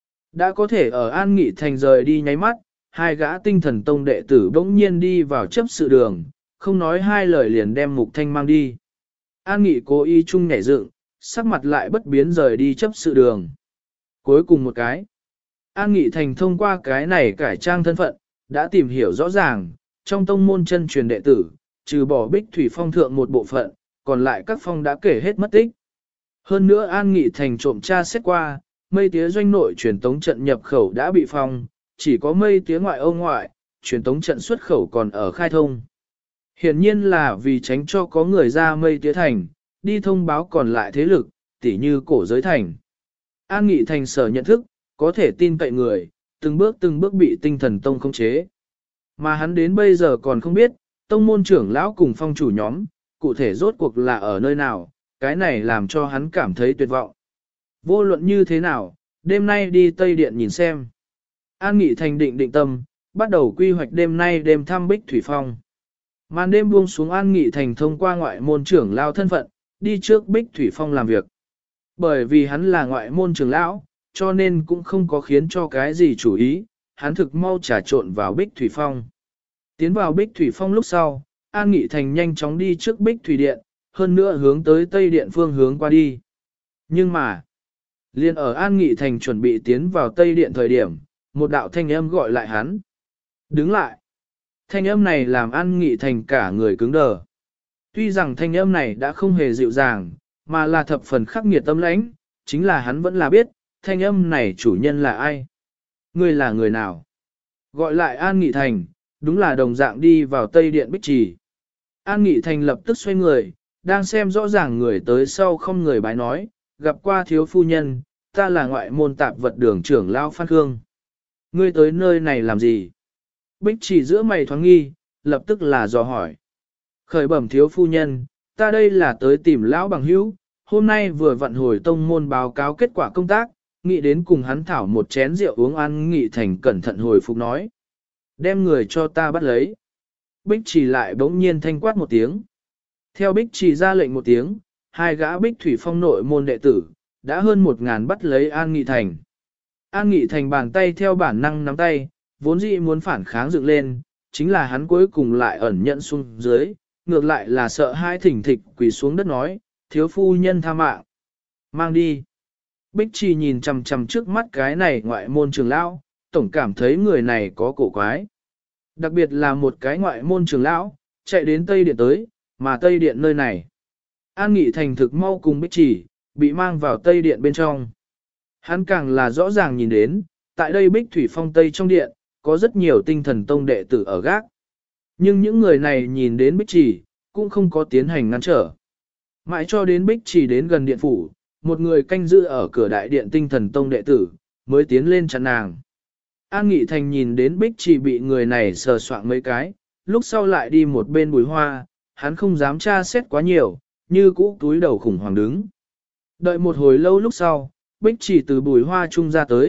Đã có thể ở An Nghị Thành rời đi nháy mắt, hai gã tinh thần tông đệ tử bỗng nhiên đi vào chấp sự đường, không nói hai lời liền đem Mục Thanh mang đi. An Nghị cố ý chung nhảy dựng, sắc mặt lại bất biến rời đi chấp sự đường. Cuối cùng một cái, An Nghị Thành thông qua cái này cải trang thân phận, đã tìm hiểu rõ ràng, trong tông môn chân truyền đệ tử, trừ bỏ Bích Thủy Phong thượng một bộ phận, còn lại các phong đã kể hết mất tích. Hơn nữa An Nghị Thành trộm tra xét qua, Mây Tía doanh nội truyền tống trận nhập khẩu đã bị phong, chỉ có Mây Tía ngoại ô ngoại, truyền tống trận xuất khẩu còn ở khai thông. Hiển nhiên là vì tránh cho có người ra Mây Tía thành, đi thông báo còn lại thế lực, tỉ như cổ giới thành. An Nghị Thành sở nhận thức, có thể tin cậy người, từng bước bị tinh thần tông khống chế. Mà hắn đến bây giờ còn không biết, tông môn trưởng lão cùng phong chủ nhóm, cụ thể rốt cuộc là ở nơi nào, cái này làm cho hắn cảm thấy tuyệt vọng. Vô luận như thế nào, đêm nay đi Tây Điện nhìn xem. An Nghị Thành định tâm, bắt đầu quy hoạch đêm nay đêm thăm Bích Thủy Phong. Màn đêm buông xuống An Nghị Thành thông qua ngoại môn trưởng lão thân phận, đi trước Bích Thủy Phong làm việc. Bởi vì hắn là ngoại môn trưởng lão, cho nên cũng không có khiến cho cái gì chủ ý, hắn thực mau trà trộn vào Bích Thủy Phong. Tiến vào Bích Thủy Phong lúc sau, An Nghị Thành nhanh chóng đi trước Bích Thủy Điện, hơn nữa hướng tới Tây Điện phương hướng qua đi. Nhưng mà, liền ở An Nghị Thành chuẩn bị tiến vào Tây Điện thời điểm, một đạo thanh âm gọi lại hắn. Đứng lại. Thanh âm này làm An Nghị Thành cả người cứng đờ. Tuy rằng thanh âm này đã không hề dịu dàng, mà là thập phần khắc nghiệt tâm lãnh, chính là hắn vẫn là biết, thanh âm này chủ nhân là ai. Người là người nào? Gọi lại An Nghị Thành, đúng là đồng dạng đi vào Tây Điện Bích Trì. An Nghị Thành lập tức xoay người, đang xem rõ ràng người tới sau không người bái nói, gặp qua thiếu phu nhân, ta là ngoại môn tạp vật đường trưởng Lao Phan Khương. Ngươi tới nơi này làm gì? Bích Trì giữa mày thoáng nghi, lập tức là dò hỏi. Khởi bẩm thiếu phu nhân, ta đây là tới tìm lão bằng hữu, hôm nay vừa vặn hồi tông môn báo cáo kết quả công tác, nghĩ đến cùng hắn thảo một chén rượu uống. An Nghị Thành cẩn thận hồi phục nói. Đem người cho ta bắt lấy. Bích Trì lại bỗng nhiên thanh quát một tiếng. Theo Bích Trì ra lệnh một tiếng, hai gã Bích Thủy Phong nội môn đệ tử, đã hơn 1000 bắt lấy An Nghị Thành. An Nghị Thành bàn tay theo bản năng nắm tay, vốn dĩ muốn phản kháng dựng lên, chính là hắn cuối cùng lại ẩn nhận xuống dưới, ngược lại là sợ hai thỉnh thịch quỳ xuống đất nói, thiếu phu nhân tha mạng. Mang đi. Bích Trì nhìn chằm chằm trước mắt cái này ngoại môn trưởng lão, tổng cảm thấy người này có cổ quái. Đặc biệt là một cái ngoại môn trưởng lão, chạy đến Tây Điện tới, mà Tây Điện nơi này. An Nghị Thành thực mau cùng Bích Trì, bị mang vào Tây Điện bên trong. Hắn càng là rõ ràng nhìn đến, tại đây Bích Thủy Phong Tây trong điện, có rất nhiều tinh thần tông đệ tử ở gác. Nhưng những người này nhìn đến Bích Trì, cũng không có tiến hành ngăn trở. Mãi cho đến Bích Trì đến gần điện phủ, một người canh giữ ở cửa đại điện tinh thần tông đệ tử, mới tiến lên chặn nàng. An Nghị Thành nhìn đến Bích Trì bị người này sờ soạng mấy cái, lúc sau lại đi một bên bùi hoa, hắn không dám tra xét quá nhiều, như cũ túi đầu khủng hoảng đứng. Đợi một hồi lâu lúc sau, Bích Trì từ bùi hoa trung ra tới,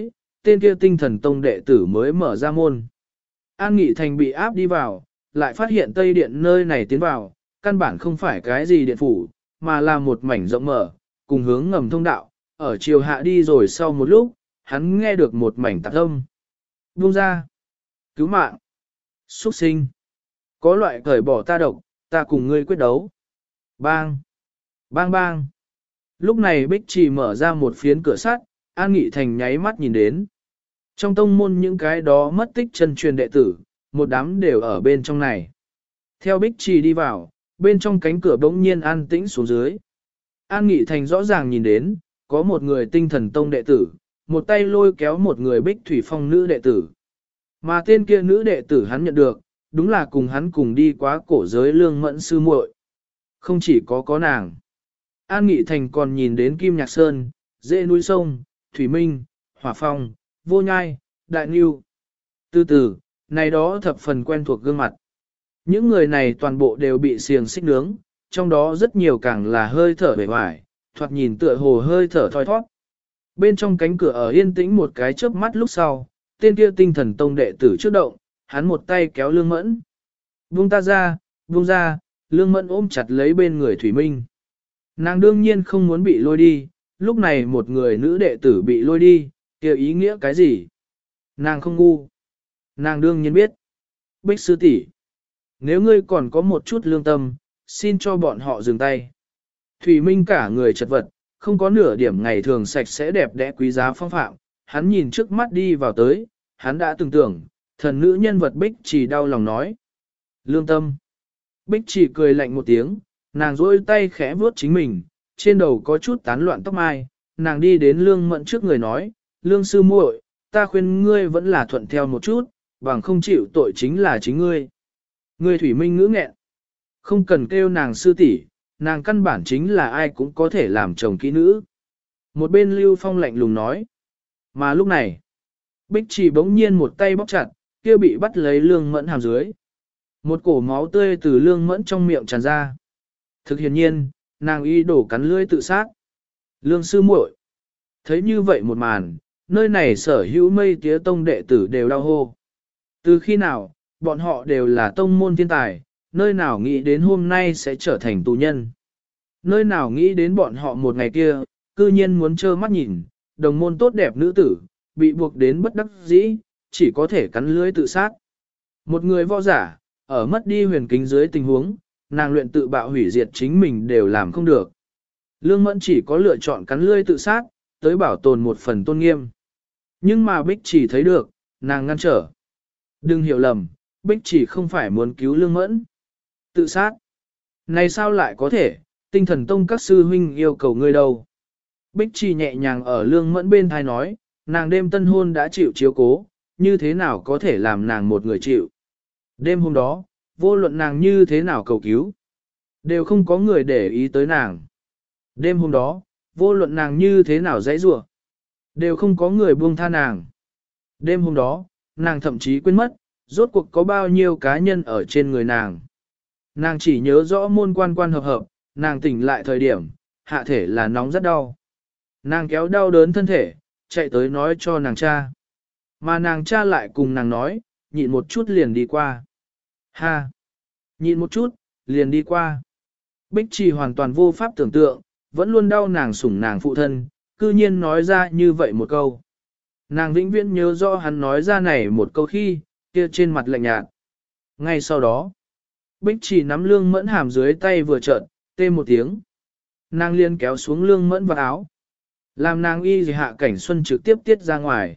tên kia tinh thần tông đệ tử mới mở ra môn. An Nghị Thành bị áp đi vào, lại phát hiện Tây Điện nơi này tiến vào, căn bản không phải cái gì điện phủ, mà là một mảnh rộng mở, cùng hướng ngầm thông đạo, ở chiều hạ đi rồi sau một lúc, hắn nghe được một mảnh tạc âm. Buông ra! Cứu mạng! Xuất sinh! Có loại cởi bỏ ta độc, ta cùng ngươi quyết đấu. Bang! Bang bang! Lúc này Bích Trì mở ra một phiến cửa sắt, An Nghị Thành nháy mắt nhìn đến. Trong tông môn những cái đó mất tích chân truyền đệ tử, một đám đều ở bên trong này. Theo Bích Trì đi vào, bên trong cánh cửa bỗng nhiên an tĩnh xuống dưới. An Nghị Thành rõ ràng nhìn đến, có một người tinh thần tông đệ tử, một tay lôi kéo một người Bích Thủy Phong nữ đệ tử. Mà tên kia nữ đệ tử hắn nhận được, đúng là cùng hắn cùng đi quá cổ giới Lương Mẫn sư muội. Không chỉ có nàng. An Nghị Thành còn nhìn đến Kim Nhạc Sơn, Dễ núi sông, Thủy Minh, Hỏa Phong, Vô Nhai, Đại Ngưu. Từ từ, này đó thập phần quen thuộc gương mặt. Những người này toàn bộ đều bị xiềng xích nướng, trong đó rất nhiều càng là hơi thở bề ngoài, thoạt nhìn tựa hồ hơi thở thoi thoát. Bên trong cánh cửa ở yên tĩnh một cái chớp mắt lúc sau, tên kia tinh thần tông đệ tử trước động, hắn một tay kéo Lương Mẫn. Buông ta ra, buông ra, Lương Mẫn ôm chặt lấy bên người Thủy Minh. Nàng đương nhiên không muốn bị lôi đi, lúc này một người nữ đệ tử bị lôi đi, kia ý nghĩa cái gì? Nàng không ngu. Nàng đương nhiên biết. Bích sư tỷ, nếu ngươi còn có một chút lương tâm, xin cho bọn họ dừng tay. Thủy Minh cả người chật vật, không có nửa điểm ngày thường sạch sẽ đẹp đẽ quý giá phong phạm, hắn nhìn trước mắt đi vào tới, hắn đã từng tưởng, thần nữ nhân vật Bích Trì đau lòng nói. Lương tâm. Bích Trì cười lạnh một tiếng, nàng duỗi tay khẽ vuốt chính mình, trên đầu có chút tán loạn tóc mai, nàng đi đến Lương Mẫn trước người nói, Lương sư muội, ta khuyên ngươi vẫn là thuận theo một chút, bằng không chịu tội chính là chính ngươi. Ngươi Thủy Minh ngữ nghẹn. Không cần kêu nàng sư tỷ, nàng căn bản chính là ai cũng có thể làm chồng kỹ nữ. Một bên Lưu Phong lạnh lùng nói. Mà lúc này, Bích Trì bỗng nhiên một tay bóp chặt, kia bị bắt lấy Lương Mẫn hàm dưới. Một cổ máu tươi từ Lương Mẫn trong miệng tràn ra. Thực hiện nhiên, nàng y đổ cắn lưỡi tự sát. Lương sư muội, thấy như vậy một màn, nơi này sở hữu mây tía tông đệ tử đều đau hô. Từ khi nào, bọn họ đều là tông môn thiên tài, nơi nào nghĩ đến hôm nay sẽ trở thành tù nhân. Nơi nào nghĩ đến bọn họ một ngày kia, cư nhiên muốn trơ mắt nhìn, đồng môn tốt đẹp nữ tử, bị buộc đến bất đắc dĩ, chỉ có thể cắn lưỡi tự sát. Một người võ giả, ở mất đi huyền kính dưới tình huống, nàng luyện tự bạo hủy diệt chính mình đều làm không được. Lương Mẫn chỉ có lựa chọn cắn lưỡi tự sát, tới bảo tồn một phần tôn nghiêm. Nhưng mà Bích chỉ thấy được, nàng ngăn trở. Đừng hiểu lầm, Bích chỉ không phải muốn cứu Lương Mẫn. Tự sát. Này sao lại có thể, tinh thần tông các sư huynh yêu cầu ngươi đâu. Bích chỉ nhẹ nhàng ở Lương Mẫn bên thai nói, nàng đêm tân hôn đã chịu chiếu cố, như thế nào có thể làm nàng một người chịu. Đêm hôm đó, vô luận nàng như thế nào cầu cứu, đều không có người để ý tới nàng. Đêm hôm đó, vô luận nàng như thế nào dãy rủa, đều không có người buông tha nàng. Đêm hôm đó, nàng thậm chí quên mất, rốt cuộc có bao nhiêu cá nhân ở trên người nàng. Nàng chỉ nhớ rõ môn quan quan hợp hợp, nàng tỉnh lại thời điểm, hạ thể là nóng rất đau. Nàng kéo đau đớn thân thể, chạy tới nói cho nàng cha. Mà nàng cha lại cùng nàng nói, nhịn một chút liền đi qua. Ha! Nhịn một chút, liền đi qua. Bích Trì hoàn toàn vô pháp tưởng tượng, vẫn luôn đau nàng sủng nàng phụ thân, cư nhiên nói ra như vậy một câu. Nàng vĩnh viễn nhớ rõ hắn nói ra này một câu khi, kia trên mặt lạnh nhạt. Ngay sau đó, Bích Trì nắm Lương Mẫn hàm dưới tay vừa trợn, tê một tiếng. Nàng liền kéo xuống Lương Mẫn vào áo. Làm nàng y gì hạ cảnh xuân trực tiếp tiết ra ngoài.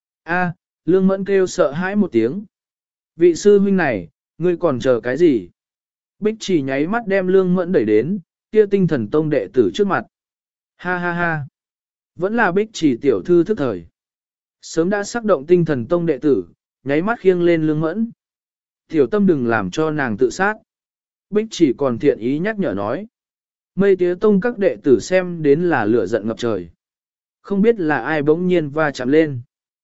A, Lương Mẫn kêu sợ hãi một tiếng. Vị sư huynh này, ngươi còn chờ cái gì? Bích Trì nháy mắt đem Lương Mẫn đẩy đến, kia tinh thần tông đệ tử trước mặt. Ha ha ha. Vẫn là Bích Trì tiểu thư thức thời. Sớm đã sắc động tinh thần tông đệ tử, nháy mắt khiêng lên Lương Mẫn. Tiểu tâm đừng làm cho nàng tự sát. Bích Trì còn thiện ý nhắc nhở nói. Mây tía tông các đệ tử xem đến là lửa giận ngập trời. Không biết là ai bỗng nhiên va chạm lên.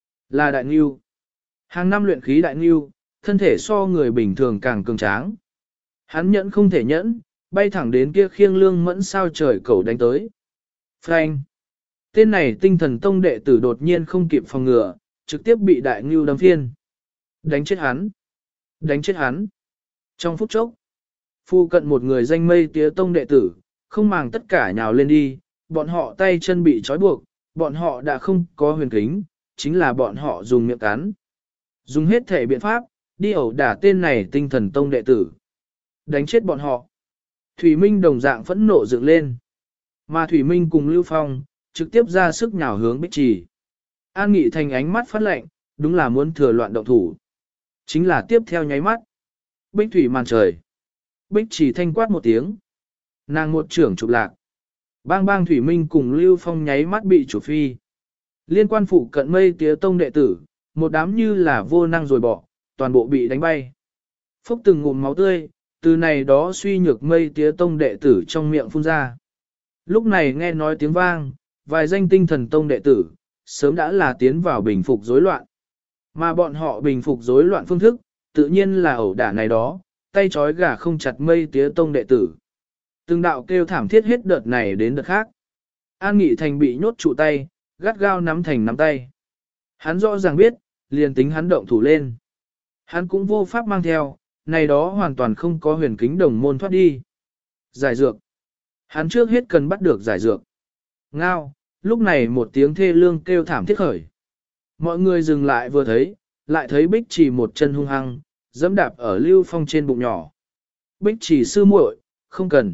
Là Đại Ngưu. Hàng năm luyện khí Đại Ngưu, thân thể so người bình thường càng cường tráng. Hắn nhẫn không thể nhẫn, bay thẳng đến kia khiêng Lương Mẫn sao trời cầu đánh tới. Phanh. Tên này tinh thần tông đệ tử đột nhiên không kịp phòng ngừa, trực tiếp bị đại ngưu đâm phiên. Đánh chết hắn! Đánh chết hắn! Trong phút chốc, phu cận một người danh mây tía tông đệ tử, không màng tất cả nhào lên đi, bọn họ tay chân bị trói buộc, bọn họ đã không có huyền kính, chính là bọn họ dùng miệng cắn. Dùng hết thể biện pháp, đi ẩu đả tên này tinh thần tông đệ tử. Đánh chết bọn họ. Thủy Minh đồng dạng phẫn nộ dựng lên. Mà Thủy Minh cùng Lưu Phong, trực tiếp ra sức nhào hướng Bích Trì. An Nghị Thành ánh mắt phát lạnh, đúng là muốn thừa loạn động thủ. Chính là tiếp theo nháy mắt. Bích Thủy màn trời. Bích Trì thanh quát một tiếng. Nàng một trưởng chụp lạc. Bang bang Thủy Minh cùng Lưu Phong nháy mắt bị chủ phi. Liên quan phụ cận mây tía tông đệ tử, một đám như là vô năng rồi bỏ, toàn bộ bị đánh bay. Phúc từng ngụm máu tươi, từ này đó suy nhược mây tía tông đệ tử trong miệng phun ra. Lúc này nghe nói tiếng vang, vài danh tinh thần tông đệ tử, sớm đã là tiến vào bình phục rối loạn. Mà bọn họ bình phục rối loạn phương thức, tự nhiên là ẩu đả này đó, tay trói gà không chặt mây tía tông đệ tử. Từng đạo kêu thảm thiết hết đợt này đến đợt khác. An Nghị Thành bị nhốt trụ tay, gắt gao nắm thành nắm tay. Hắn rõ ràng biết, liền tính hắn động thủ lên. Hắn cũng vô pháp mang theo, này đó hoàn toàn không có huyền kính đồng môn thoát đi. Giải dược. Hắn trước hết cần bắt được giải dược. Ngao, lúc này một tiếng thê lương kêu thảm thiết khởi. Mọi người dừng lại vừa thấy, lại thấy Bích Trì một chân hung hăng, dẫm đạp ở Lưu Phong trên bụng nhỏ. Bích Trì sư muội, không cần.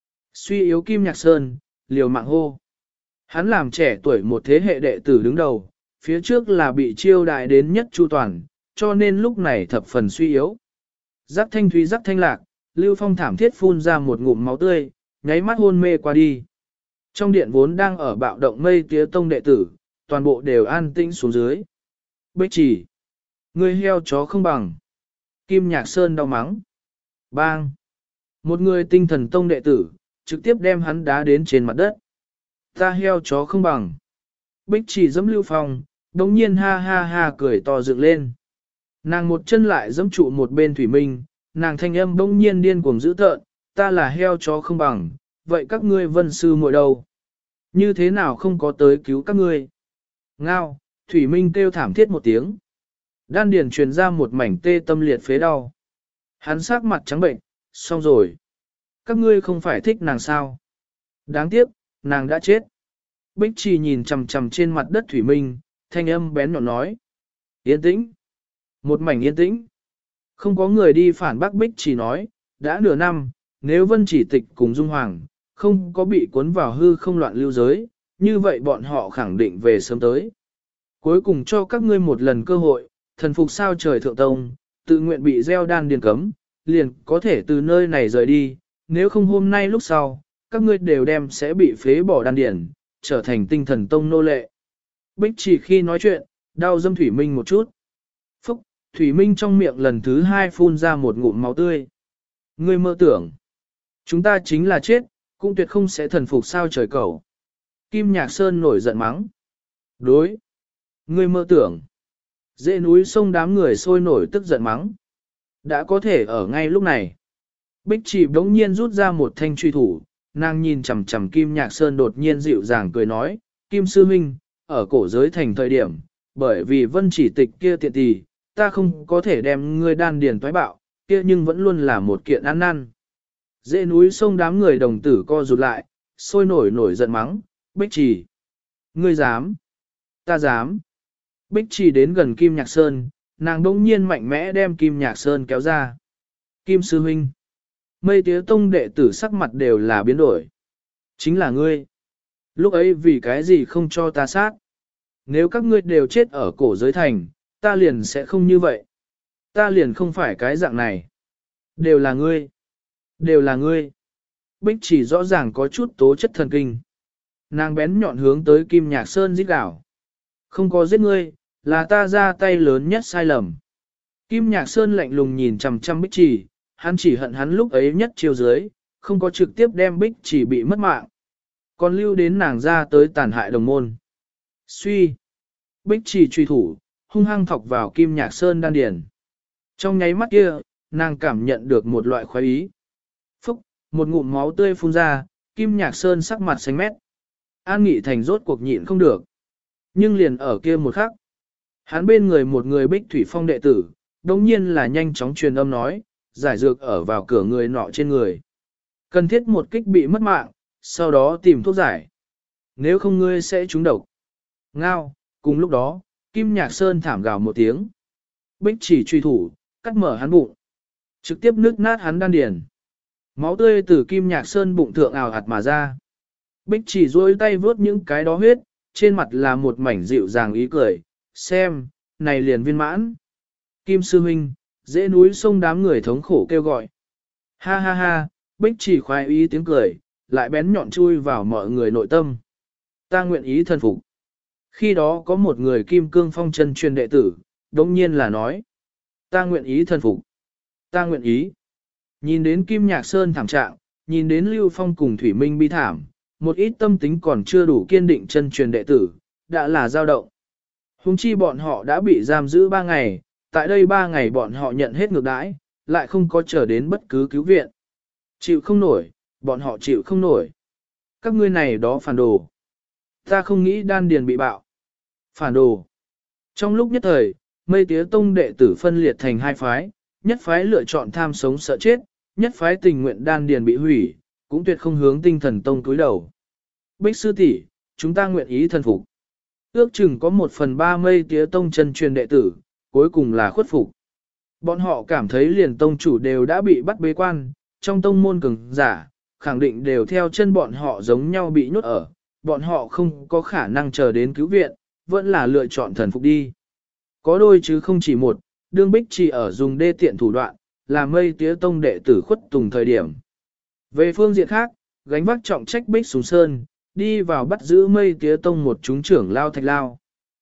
Suy yếu Kim Nhạc Sơn, liều mạng hô. Hắn làm trẻ tuổi một thế hệ đệ tử đứng đầu, phía trước là bị chiêu đại đến nhất chu toàn, cho nên lúc này thập phần suy yếu. Giác thanh thúy giác thanh lạc, Lưu Phong thảm thiết phun ra một ngụm máu tươi, nháy mắt hôn mê qua đi. Trong điện vốn đang ở bạo động mây tía tông đệ tử, toàn bộ đều an tĩnh xuống dưới. Bích Trì, người heo chó không bằng. Kim Nhạc Sơn đau mắng. Bang! Một người tinh thần tông đệ tử, trực tiếp đem hắn đá đến trên mặt đất. Ta heo chó không bằng. Bích Trì giẫm Lưu Phong, đồng nhiên ha ha ha cười to dựng lên. Nàng một chân lại giẫm trụ một bên Thủy Minh, nàng thanh âm bỗng nhiên điên cuồng dữ tợn, ta là heo chó không bằng, vậy các ngươi vân sư muội đâu? Như thế nào không có tới cứu các ngươi? Ngao, Thủy Minh kêu thảm thiết một tiếng. Đan điền truyền ra một mảnh tê tâm liệt phế đau. Hắn sắc mặt trắng bệnh, xong rồi. Các ngươi không phải thích nàng sao? Đáng tiếc, nàng đã chết. Bích Trì nhìn chằm chằm trên mặt đất Thủy Minh, thanh âm bén nhọn nói. Yên tĩnh. Một mảnh yên tĩnh. Không có người đi phản bác Bích Trì nói, đã nửa năm, nếu Vân Chỉ Tịch cùng Dung Hoàng, không có bị cuốn vào hư không loạn lưu giới, như vậy bọn họ khẳng định về sớm tới. Cuối cùng cho các ngươi một lần cơ hội, thần phục sao trời thượng tông, tự nguyện bị gieo đan điền cấm, liền có thể từ nơi này rời đi, nếu không hôm nay lúc sau, các ngươi đều đem sẽ bị phế bỏ đan điền, trở thành tinh thần tông nô lệ. Bích Trì khi nói chuyện, đau dâm Thủy Minh một chút. Phúc, Thủy Minh trong miệng lần thứ hai phun ra một ngụm máu tươi. Ngươi mơ tưởng, chúng ta chính là chết, cũng tuyệt không sẽ thần phục sao trời cầu. Kim Nhạc Sơn nổi giận mắng. Đối, ngươi mơ tưởng. Dễ núi sông đám người sôi nổi tức giận mắng. Đã có thể ở ngay lúc này. Bích Trì đống nhiên rút ra một thanh truy thủ, nàng nhìn chằm chằm Kim Nhạc Sơn đột nhiên dịu dàng cười nói, Kim Sư Minh, ở cổ giới thành thời điểm, bởi vì Vân Chỉ Tịch kia tiện tì, ta không có thể đem ngươi đan điền toái bạo, kia nhưng vẫn luôn là một kiện ăn năn. Dễ núi sông đám người đồng tử co rụt lại, sôi nổi giận mắng, Bích Trì. Ngươi dám? Ta dám. Bích Trì đến gần Kim Nhạc Sơn, nàng đống nhiên mạnh mẽ đem Kim Nhạc Sơn kéo ra. Kim Sư Huynh. Mây tía tông đệ tử sắc mặt đều là biến đổi. Chính là ngươi. Lúc ấy vì cái gì không cho ta sát? Nếu các ngươi đều chết ở cổ giới thành, ta liền sẽ không như vậy. Ta liền không phải cái dạng này. Đều là ngươi. Đều là ngươi. Bích Trì rõ ràng có chút tố chất thần kinh. Nàng bén nhọn hướng tới Kim Nhạc Sơn rít gào. Không có giết ngươi, là ta ra tay lớn nhất sai lầm. Kim Nhạc Sơn lạnh lùng nhìn chằm chằm Bích Trì, hắn chỉ hận hắn lúc ấy nhất chiêu dưới, không có trực tiếp đem Bích Trì bị mất mạng. Còn lưu đến nàng ra tới tàn hại đồng môn. Suy. Bích Trì truy thủ, hung hăng thọc vào Kim Nhạc Sơn đan điền. Trong nháy mắt kia, nàng cảm nhận được một loại khoái ý. Phúc, một ngụm máu tươi phun ra, Kim Nhạc Sơn sắc mặt xanh mét. An Nghị Thành rốt cuộc nhịn không được. Nhưng liền ở kia một khắc, Hắn bên người một người Bích Thủy Phong đệ tử, đồng nhiên là nhanh chóng truyền âm nói, giải dược ở vào cửa người nọ trên người. Cần thiết một kích bị mất mạng, sau đó tìm thuốc giải. Nếu không ngươi sẽ trúng độc. Ngao, cùng lúc đó, Kim Nhạc Sơn thảm gào một tiếng. Bích chỉ truy thủ, cắt mở hắn bụng. Trực tiếp nứt nát hắn đan điền. Máu tươi từ Kim Nhạc Sơn bụng thượng ào ạt mà ra. Bích chỉ duỗi tay vớt những cái đó huyết, trên mặt là một mảnh dịu dàng ý cười. Xem, này liền viên mãn. Kim Sư Huynh, dễ núi sông đám người thống khổ kêu gọi. Ha ha ha, Bích chỉ khoái ý tiếng cười, lại bén nhọn chui vào mọi người nội tâm. Ta nguyện ý thần phục. Khi đó có một người Kim Cương Phong chân truyền đệ tử, đống nhiên là nói. Ta nguyện ý thần phục. Ta nguyện ý. Nhìn đến Kim Nhạc Sơn thảm trạng, nhìn đến Lưu Phong cùng Thủy Minh bi thảm, một ít tâm tính còn chưa đủ kiên định chân truyền đệ tử, đã là dao động. Hùng chi bọn họ đã bị giam giữ 3 ngày, tại đây 3 ngày bọn họ nhận hết ngược đãi, lại không có chờ đến bất cứ cứu viện. Chịu không nổi, bọn họ chịu không nổi. Các ngươi này đó phản đồ. Ta không nghĩ đan điền bị bạo. Phản đồ. Trong lúc nhất thời, Mây Tía Tông đệ tử phân liệt thành 2 phái, nhất phái lựa chọn tham sống sợ chết, nhất phái tình nguyện đan điền bị hủy, cũng tuyệt không hướng Tinh Thần Tông cúi đầu. Bích sư tỷ, chúng ta nguyện ý thần phục. Ước chừng có 1/3 Mây Tía Tông chân truyền đệ tử, cuối cùng là khuất phục. Bọn họ cảm thấy liền tông chủ đều đã bị bắt bế quan, trong tông môn cường giả, khẳng định đều theo chân bọn họ giống nhau bị nhốt ở, bọn họ không có khả năng chờ đến cứu viện, vẫn là lựa chọn thần phục đi. Có đôi chứ không chỉ một, đương Bích chỉ ở dùng đê tiện thủ đoạn, là Mây Tía Tông đệ tử khuất tùng thời điểm. Về phương diện khác, gánh vác trọng trách Bích Sùng Sơn, đi vào bắt giữ Mây Tía Tông một chúng trưởng lao Thạch Lao.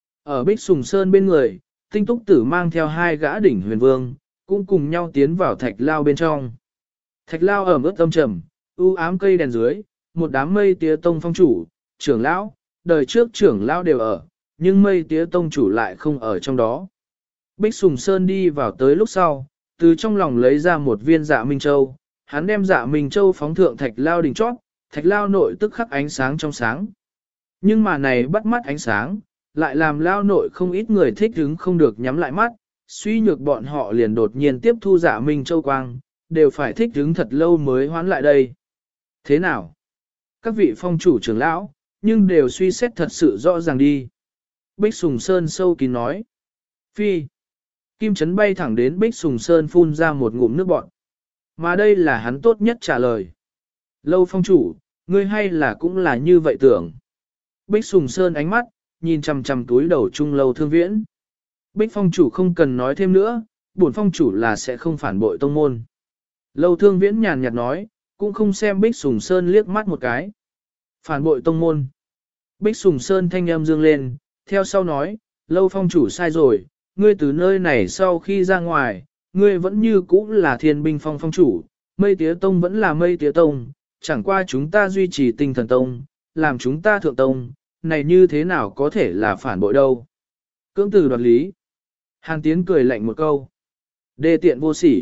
Ở Bích Sùng Sơn bên người, Tinh Túc Tử mang theo 2 gã đỉnh huyền vương, cũng cùng nhau tiến vào Thạch Lao bên trong. Thạch Lao ở mức âm trầm, u ám cây đèn dưới, một đám Mây Tía Tông phong chủ, trưởng lão, đời trước trưởng lão đều ở, nhưng Mây Tía Tông chủ lại không ở trong đó. Bích Sùng Sơn đi vào tới lúc sau, từ trong lòng lấy ra một viên Dạ Minh Châu, hắn đem Dạ Minh Châu phóng thượng Thạch Lao đỉnh chót, Thạch Lao nội tức khắc ánh sáng trong sáng. Nhưng mà này bắt mắt ánh sáng, lại làm Lao nội không ít người thích hứng không được nhắm lại mắt, suy nhược bọn họ liền đột nhiên tiếp thu Dạ Minh Châu quang, đều phải thích hứng thật lâu mới hoán lại đây. Thế nào? Các vị phong chủ trưởng lão, nhưng đều suy xét thật sự rõ ràng đi. Bích Sùng Sơn sâu kín nói. Phi. Kim chấn bay thẳng đến Bích Sùng Sơn phun ra một ngụm nước bọt. Mà đây là hắn tốt nhất trả lời. Lâu phong chủ, ngươi hay là cũng là như vậy tưởng. Bích Sùng Sơn ánh mắt, nhìn chằm chằm túi đầu trung Lâu Thương Viễn. Bích phong chủ không cần nói thêm nữa, bổn phong chủ là sẽ không phản bội tông môn. Lâu Thương Viễn nhàn nhạt nói, cũng không xem Bích Sùng Sơn liếc mắt một cái. Phản bội tông môn. Bích Sùng Sơn thanh âm dương lên, theo sau nói, Lâu phong chủ sai rồi, ngươi từ nơi này sau khi ra ngoài, ngươi vẫn như cũ là Thiên Binh Phong phong chủ, Mây Tía Tông vẫn là Mây Tía Tông, chẳng qua chúng ta duy trì Tinh Thần Tông, làm chúng ta thượng tông, này như thế nào có thể là phản bội đâu. Cưỡng từ đoạt lý. Hàn Tiến cười lạnh một câu. Đê tiện vô sỉ.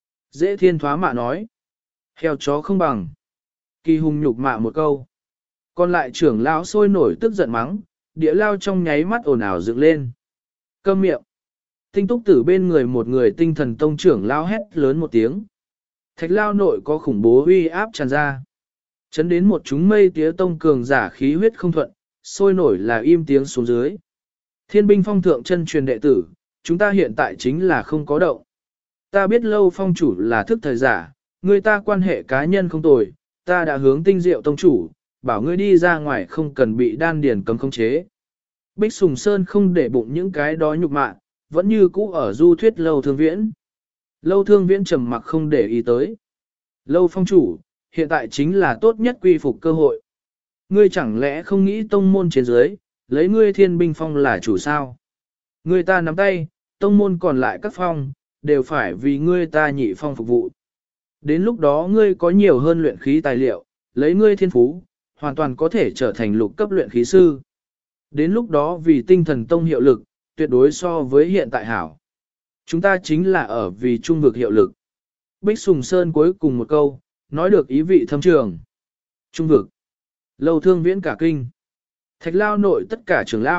Dễ thiên thoá mạ nói. Heo chó không bằng. Kỳ hùng nhục mạ một câu. Còn lại trưởng lão sôi nổi tức giận mắng, địa lao trong nháy mắt ồn ào dựng lên. Câm miệng. Tinh Túc Tử bên người một người Tinh Thần Tông trưởng lão hét lớn một tiếng. Thạch lao nội có khủng bố uy áp tràn ra. Chấn đến một chúng Mây Tía Tông cường giả khí huyết không thuận, sôi nổi là im tiếng xuống dưới. Thiên Binh Phong thượng chân truyền đệ tử, chúng ta hiện tại chính là không có động. Ta biết Lâu phong chủ là thức thời giả, người ta quan hệ cá nhân không tồi, ta đã hướng Tinh Diệu Tông chủ, bảo ngươi đi ra ngoài không cần bị đan điền cấm khống chế. Bích Sùng Sơn không để bụng những cái đó nhục mạ, vẫn như cũ ở du thuyết Lâu Thương Viễn. Lâu Thương Viễn trầm mặc không để ý tới. Lâu phong chủ, hiện tại chính là tốt nhất quy phục cơ hội. Ngươi chẳng lẽ không nghĩ tông môn trên dưới, lấy ngươi Thiên Binh Phong là chủ sao? Ngươi ta nắm tay, tông môn còn lại các phong, đều phải vì ngươi ta nhị phong phục vụ. Đến lúc đó ngươi có nhiều hơn luyện khí tài liệu, lấy ngươi thiên phú, hoàn toàn có thể trở thành lục cấp luyện khí sư. Đến lúc đó vì Tinh Thần Tông hiệu lực, tuyệt đối so với hiện tại hảo. Chúng ta chính là ở vì trung vực hiệu lực. Bích Sùng Sơn cuối cùng một câu, nói được ý vị thâm trường. Trung vực. Lâu Thương Viễn cả kinh. Thạch lao nội tất cả trưởng lão,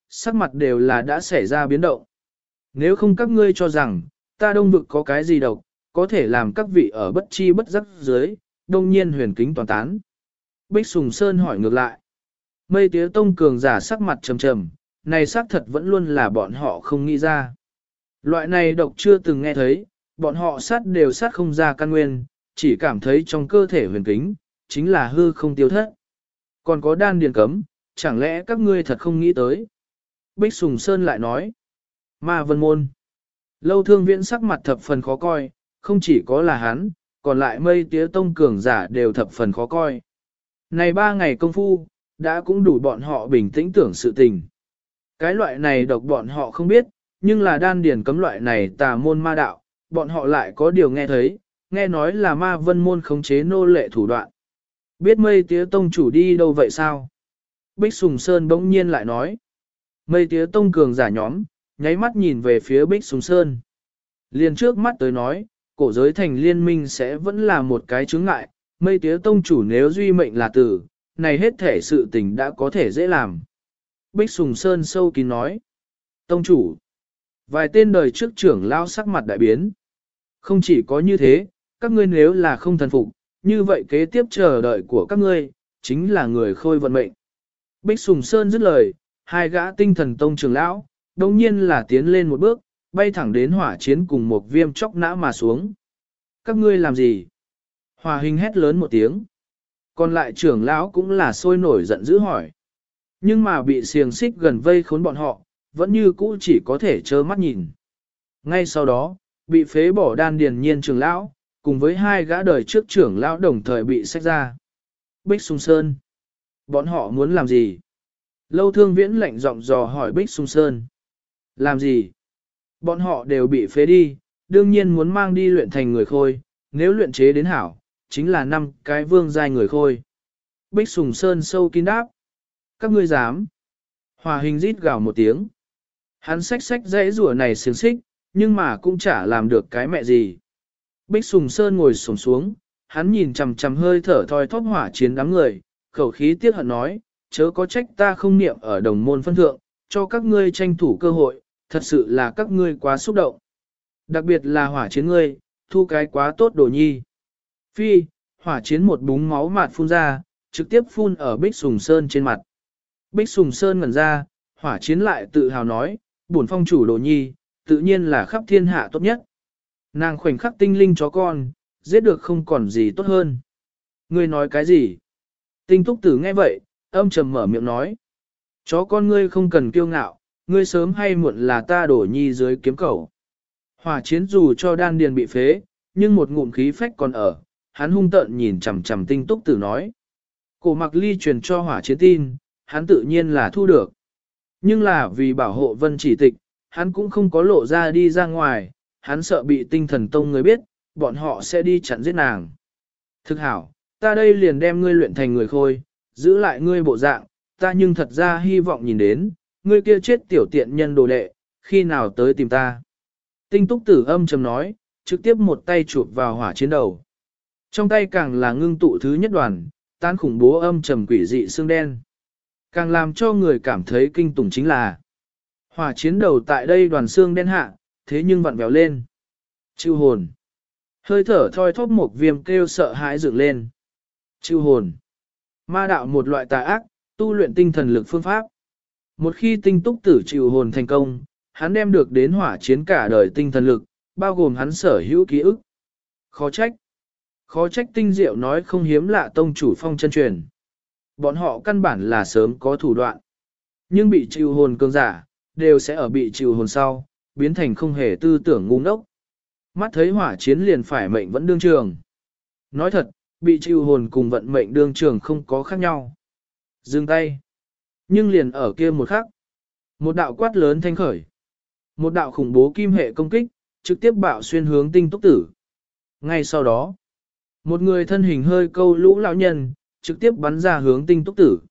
sắc mặt đều là đã xảy ra biến động. Nếu không các ngươi cho rằng, ta đông vực có cái gì độc, có thể làm các vị ở bất chi bất giác dưới, đông nhiên huyền kính toàn tán. Bích Sùng Sơn hỏi ngược lại. Mây Tía Tông cường giả sắc mặt trầm trầm, này xác thật vẫn luôn là bọn họ không nghĩ ra. Loại này độc chưa từng nghe thấy, bọn họ sát đều sát không ra căn nguyên, chỉ cảm thấy trong cơ thể huyền kính, chính là hư không tiêu thất. Còn có đan điền cấm, chẳng lẽ các ngươi thật không nghĩ tới? Bích Sùng Sơn lại nói. Ma Vân Môn. Lâu Thương Viễn sắc mặt thập phần khó coi, không chỉ có là hắn, còn lại Mây Tía Tông cường giả đều thập phần khó coi. Này 3 ngày công phu, đã cũng đủ bọn họ bình tĩnh tưởng sự tình. Cái loại này độc bọn họ không biết, nhưng là đan điển cấm loại này tà môn ma đạo, bọn họ lại có điều nghe thấy, nghe nói là Ma Vân Môn khống chế nô lệ thủ đoạn. Biết Mây Tía Tông chủ đi đâu vậy sao? Bích Sùng Sơn bỗng nhiên lại nói. Mây Tía Tông cường giả nhóm, nháy mắt nhìn về phía Bích Sùng Sơn. Liền trước mắt tới nói, cổ giới thành liên minh sẽ vẫn là một cái chướng ngại, Mây Tía Tông chủ nếu duy mệnh là tử, này hết thể sự tình đã có thể dễ làm. Bích Sùng Sơn sâu kín nói. Tông chủ. Vài tên đời trước trưởng lao sắc mặt đại biến. Không chỉ có như thế, các ngươi nếu là không thần phục, như vậy kế tiếp chờ đợi của các ngươi, chính là người khôi vận mệnh. Bích Sùng Sơn dứt lời, hai gã tinh thần tông trưởng lão, đồng nhiên là tiến lên một bước, bay thẳng đến hỏa chiến cùng một viêm chóc nã mà xuống. Các ngươi làm gì? Hỏa hình hét lớn một tiếng. Còn lại trưởng lão cũng là sôi nổi giận dữ hỏi. Nhưng mà bị xiềng xích gần vây khốn bọn họ, vẫn như cũ chỉ có thể trơ mắt nhìn. Ngay sau đó, bị phế bỏ đan điền nhiên trưởng lão, cùng với hai gã đời trước trưởng lão đồng thời bị xách ra. Bích Sùng Sơn. Bọn họ muốn làm gì? Lâu Thương Viễn lạnh giọng dò hỏi Bích Sùng Sơn. Làm gì? Bọn họ đều bị phế đi, đương nhiên muốn mang đi luyện thành người khôi, nếu luyện chế đến hảo, chính là 5 cái vương giai người khôi. Bích Sùng Sơn sâu kín đáp. Các ngươi dám. Hòa hình rít gào một tiếng. Hắn xách dãy rủa này xiềng xích, nhưng mà cũng chả làm được cái mẹ gì. Bích Sùng Sơn ngồi xổm xuống, hắn nhìn chằm chằm hơi thở thoi thóp hỏa chiến đám người, khẩu khí tiếc hận nói, chớ có trách ta không niệm ở đồng môn phân thượng, cho các ngươi tranh thủ cơ hội, thật sự là các ngươi quá xúc động. Đặc biệt là hỏa chiến ngươi, thu cái quá tốt đồ nhi. Phi, hỏa chiến một búng máu mạt phun ra, trực tiếp phun ở Bích Sùng Sơn trên mặt. Bích Sùng Sơn ngẩn ra, hỏa chiến lại tự hào nói, bổn phong chủ đồ nhi, tự nhiên là khắp thiên hạ tốt nhất. Nàng khoảnh khắc tinh linh chó con, giết được không còn gì tốt hơn. Ngươi nói cái gì? Tinh túc tử nghe vậy, âm trầm mở miệng nói. Chó con ngươi không cần kiêu ngạo, ngươi sớm hay muộn là ta đổ nhi dưới kiếm cầu. Hỏa chiến dù cho đan điền bị phế, nhưng một ngụm khí phách còn ở, hắn hung tợn nhìn chằm chằm tinh túc tử nói. Cổ mặc ly truyền cho hỏa chiến tin, hắn tự nhiên là thu được. Nhưng là vì bảo hộ vân chỉ tịch, hắn cũng không có lộ ra đi ra ngoài, hắn sợ bị tinh thần tông người biết, bọn họ sẽ đi chặn giết nàng. Thực hảo, ta đây liền đem ngươi luyện thành người khôi, giữ lại ngươi bộ dạng, ta nhưng thật ra hy vọng nhìn đến, ngươi kia chết tiểu tiện nhân đồ đệ, khi nào tới tìm ta. Tinh túc tử âm trầm nói, trực tiếp một tay chụp vào hỏa chiến đầu. Trong tay càng là ngưng tụ thứ nhất đoàn, tan khủng bố âm trầm quỷ dị xương đen. Càng làm cho người cảm thấy kinh tủng chính là hỏa chiến đầu tại đây đoàn xương đen hạ, thế nhưng vặn vẹo lên. Chịu hồn. Hơi thở thoi thóp một viêm kêu sợ hãi dựng lên. Chịu hồn. Ma đạo một loại tà ác, tu luyện tinh thần lực phương pháp. Một khi tinh túc tử chịu hồn thành công, hắn đem được đến hỏa chiến cả đời tinh thần lực, bao gồm hắn sở hữu ký ức. Khó trách. Khó trách tinh diệu nói không hiếm lạ tông chủ phong chân truyền. Bọn họ căn bản là sớm có thủ đoạn. Nhưng bị chịu hồn cường giả, đều sẽ ở bị chịu hồn sau, biến thành không hề tư tưởng ngu ngốc. Mắt thấy hỏa chiến liền phải mệnh vẫn đương trường. Nói thật, bị chịu hồn cùng vận mệnh đương trường không có khác nhau. Dừng tay. Nhưng liền ở kia một khắc, một đạo quát lớn thanh khởi. Một đạo khủng bố kim hệ công kích, trực tiếp bạo xuyên hướng tinh túc tử. Ngay sau đó, một người thân hình hơi câu lũ lão nhân, trực tiếp bắn ra hướng tinh túc tử.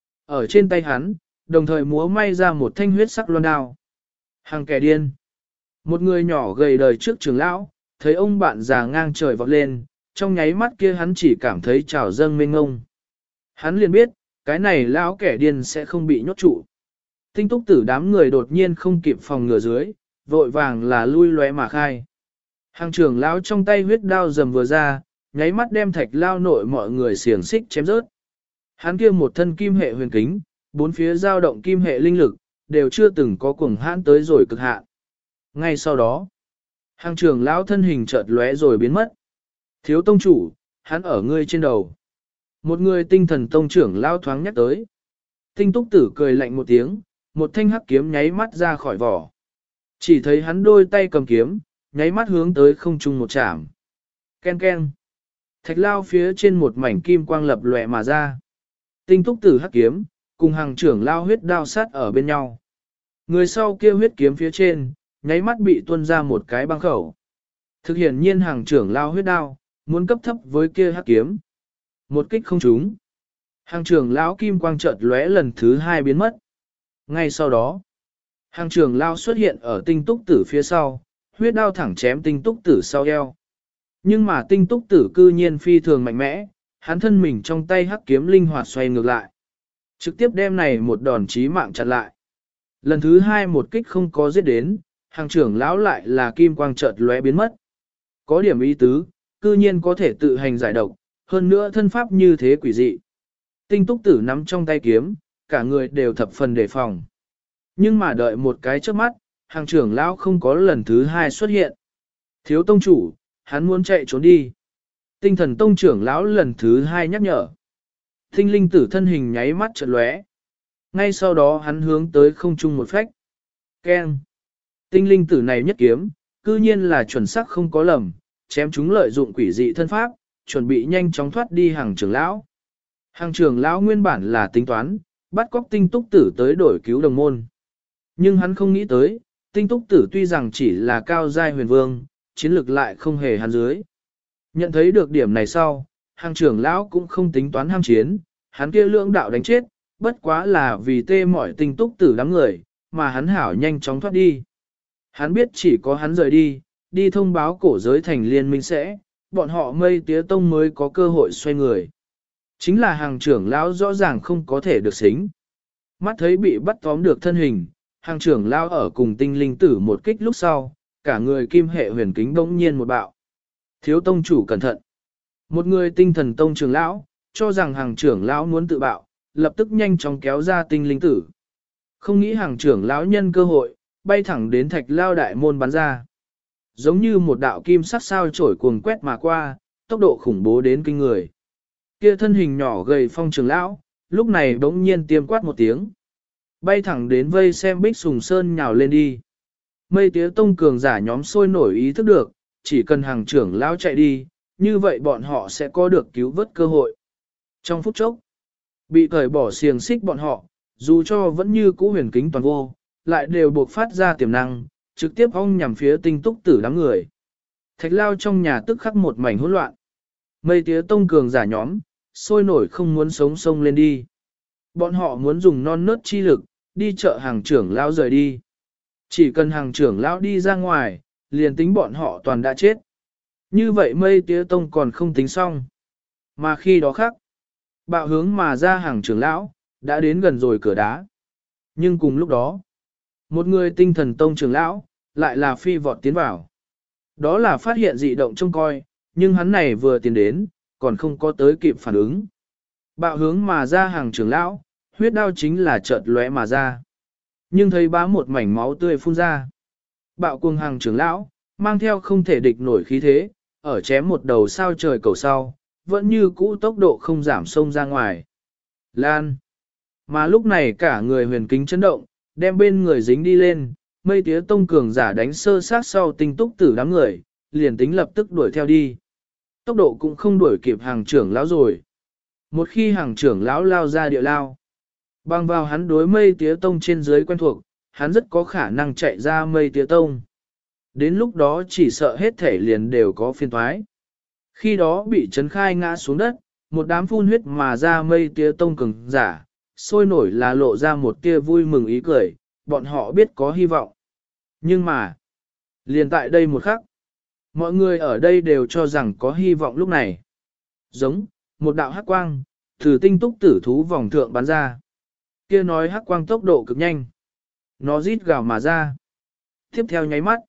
Ở trên tay hắn, đồng thời múa may ra một thanh huyết sắc loan đao. Hàng kẻ điên. Một người nhỏ gầy đời trước trưởng lão, thấy ông bạn già ngang trời vọt lên, trong nháy mắt kia hắn chỉ cảm thấy trào dâng mênh ngông. Hắn liền biết, cái này lão kẻ điên sẽ không bị nhốt trụ. Tinh túc tử đám người đột nhiên không kịp phòng ngừa dưới, vội vàng là lui lóe mà khai. Hàng trưởng lão trong tay huyết đao rầm vừa ra, nháy mắt đem thạch lao nội mọi người xiềng xích chém rớt. Hắn kia một thân kim hệ huyền kính, bốn phía dao động kim hệ linh lực, đều chưa từng có cuồng hãn tới rồi cực hạn. Ngay sau đó, hàng trưởng lão thân hình chợt lóe rồi biến mất. Thiếu tông chủ, hắn ở ngươi trên đầu. Một người tinh thần tông trưởng lão thoáng nhắc tới. Tinh túc tử cười lạnh một tiếng, một thanh hắc kiếm nháy mắt ra khỏi vỏ. Chỉ thấy hắn đôi tay cầm kiếm, nháy mắt hướng tới không trung một chạm. Ken ken. Thạch lao phía trên một mảnh kim quang lập lòe mà ra. Tinh túc tử hắc kiếm, cùng hàng trưởng lao huyết đao sát ở bên nhau. Người sau kia huyết kiếm phía trên, nháy mắt bị tuôn ra một cái băng khẩu. Thực hiện nhiên hàng trưởng lao huyết đao, muốn cấp thấp với kia hắc kiếm. Một kích không trúng. Hàng trưởng lão kim quang chợt lóe lần thứ hai biến mất. Ngay sau đó, hàng trưởng lao xuất hiện ở tinh túc tử phía sau, huyết đao thẳng chém tinh túc tử sau eo. Nhưng mà tinh túc tử cư nhiên phi thường mạnh mẽ, hắn thân mình trong tay hắc kiếm linh hoạt xoay ngược lại. Trực tiếp đem này một đòn chí mạng chặn lại. Lần thứ hai một kích không có giết đến, hàng trưởng lão lại là kim quang chợt lóe biến mất. Có điểm ý tứ, cư nhiên có thể tự hành giải độc, hơn nữa thân pháp như thế quỷ dị. Tinh túc tử nắm trong tay kiếm, cả người đều thập phần đề phòng. Nhưng mà đợi một cái trước mắt, hàng trưởng lão không có lần thứ hai xuất hiện. Thiếu tông chủ, hắn muốn chạy trốn đi. Tinh thần tông trưởng lão lần thứ hai nhắc nhở. Tinh linh tử thân hình nháy mắt chợt lóe. Ngay sau đó hắn hướng tới không trung một phách. Keng. Tinh linh tử này nhất kiếm, cư nhiên là chuẩn xác không có lầm, chém chúng lợi dụng quỷ dị thân pháp, chuẩn bị nhanh chóng thoát đi hàng trưởng lão. Hàng trưởng lão nguyên bản là tính toán, bắt cóc tinh túc tử tới đổi cứu đồng môn. Nhưng hắn không nghĩ tới, tinh túc tử tuy rằng chỉ là cao giai huyền vương, chiến lực lại không hề hắn dưới. Nhận thấy được điểm này sau, hàng trưởng lão cũng không tính toán ham chiến, hắn kia lưỡng đạo đánh chết, bất quá là vì tê mỏi tinh túc tử đám người, mà hắn hảo nhanh chóng thoát đi. Hắn biết chỉ có hắn rời đi, đi thông báo cổ giới thành liên minh sẽ, bọn họ mây tía tông mới có cơ hội xoay người. Chính là hàng trưởng lão rõ ràng không có thể được xính. Mắt thấy bị bắt tóm được thân hình, hàng trưởng lão ở cùng tinh linh tử một kích lúc sau, cả người kim hệ huyền kính bỗng nhiên một bạo. Thiếu tông chủ cẩn thận. Một người tinh thần tông trưởng lão, cho rằng hàng trưởng lão muốn tự bạo, lập tức nhanh chóng kéo ra tinh linh tử. Không nghĩ hàng trưởng lão nhân cơ hội, bay thẳng đến thạch lao đại môn bắn ra. Giống như một đạo kim sắc sao chổi cuồng quét mà qua, tốc độ khủng bố đến kinh người. Kia thân hình nhỏ gầy phong trưởng lão, lúc này bỗng nhiên tiêm quát một tiếng. Bay thẳng đến vây xem Bích Sùng Sơn nhào lên đi. Mây tía tông cường giả nhóm sôi nổi ý thức được, chỉ cần hàng trưởng lão chạy đi, như vậy bọn họ sẽ có được cứu vớt cơ hội. Trong phút chốc, bị cởi bỏ xiềng xích bọn họ, dù cho vẫn như cũ huyền kính toàn vô, lại đều buộc phát ra tiềm năng, trực tiếp ong nhằm phía tinh túc tử đám người. Thạch lao trong nhà tức khắc một mảnh hỗn loạn. Mây tía tông cường giả nhóm, sôi nổi không muốn sống sông lên đi. Bọn họ muốn dùng non nớt chi lực, đi chợ hàng trưởng lão rời đi. Chỉ cần hàng trưởng lão đi ra ngoài, liền tính bọn họ toàn đã chết. Như vậy mây tía tông còn không tính xong. Mà khi đó khác, bạo hướng mà ra hàng trưởng lão, đã đến gần rồi cửa đá. Nhưng cùng lúc đó, một người tinh thần tông trưởng lão, lại là phi vọt tiến vào. Đó là phát hiện dị động trông coi, nhưng hắn này vừa tiến đến, còn không có tới kịp phản ứng. Bạo hướng mà ra hàng trưởng lão, huyết đao chính là chợt lóe mà ra. Nhưng thấy bá một mảnh máu tươi phun ra. Bạo cuồng hàng trưởng lão, mang theo không thể địch nổi khí thế, ở chém một đầu sao trời cầu sau, vẫn như cũ tốc độ không giảm xông ra ngoài. Lan. Mà lúc này cả người huyền kính chấn động, đem bên người dính đi lên, mây tía tông cường giả đánh sơ sát sau tinh túc tử đám người, liền tính lập tức đuổi theo đi. Tốc độ cũng không đuổi kịp hàng trưởng lão rồi. Một khi hàng trưởng lão lao ra địa lao, bằng vào hắn đối mây tía tông trên dưới quen thuộc, hắn rất có khả năng chạy ra mây tía tông. Đến lúc đó chỉ sợ hết thể liền đều có phiên thoái. Khi đó bị chấn khai ngã xuống đất, một đám phun huyết mà ra mây tía tông cường giả, sôi nổi là lộ ra một tia vui mừng ý cười, bọn họ biết có hy vọng. Nhưng mà, liền tại đây một khắc, mọi người ở đây đều cho rằng có hy vọng lúc này. Giống, một đạo hắc quang, từ tinh túc tử thú vòng thượng bắn ra. Kia nói hắc quang tốc độ cực nhanh. nó rít gào mà ra. Tiếp theo nháy mắt,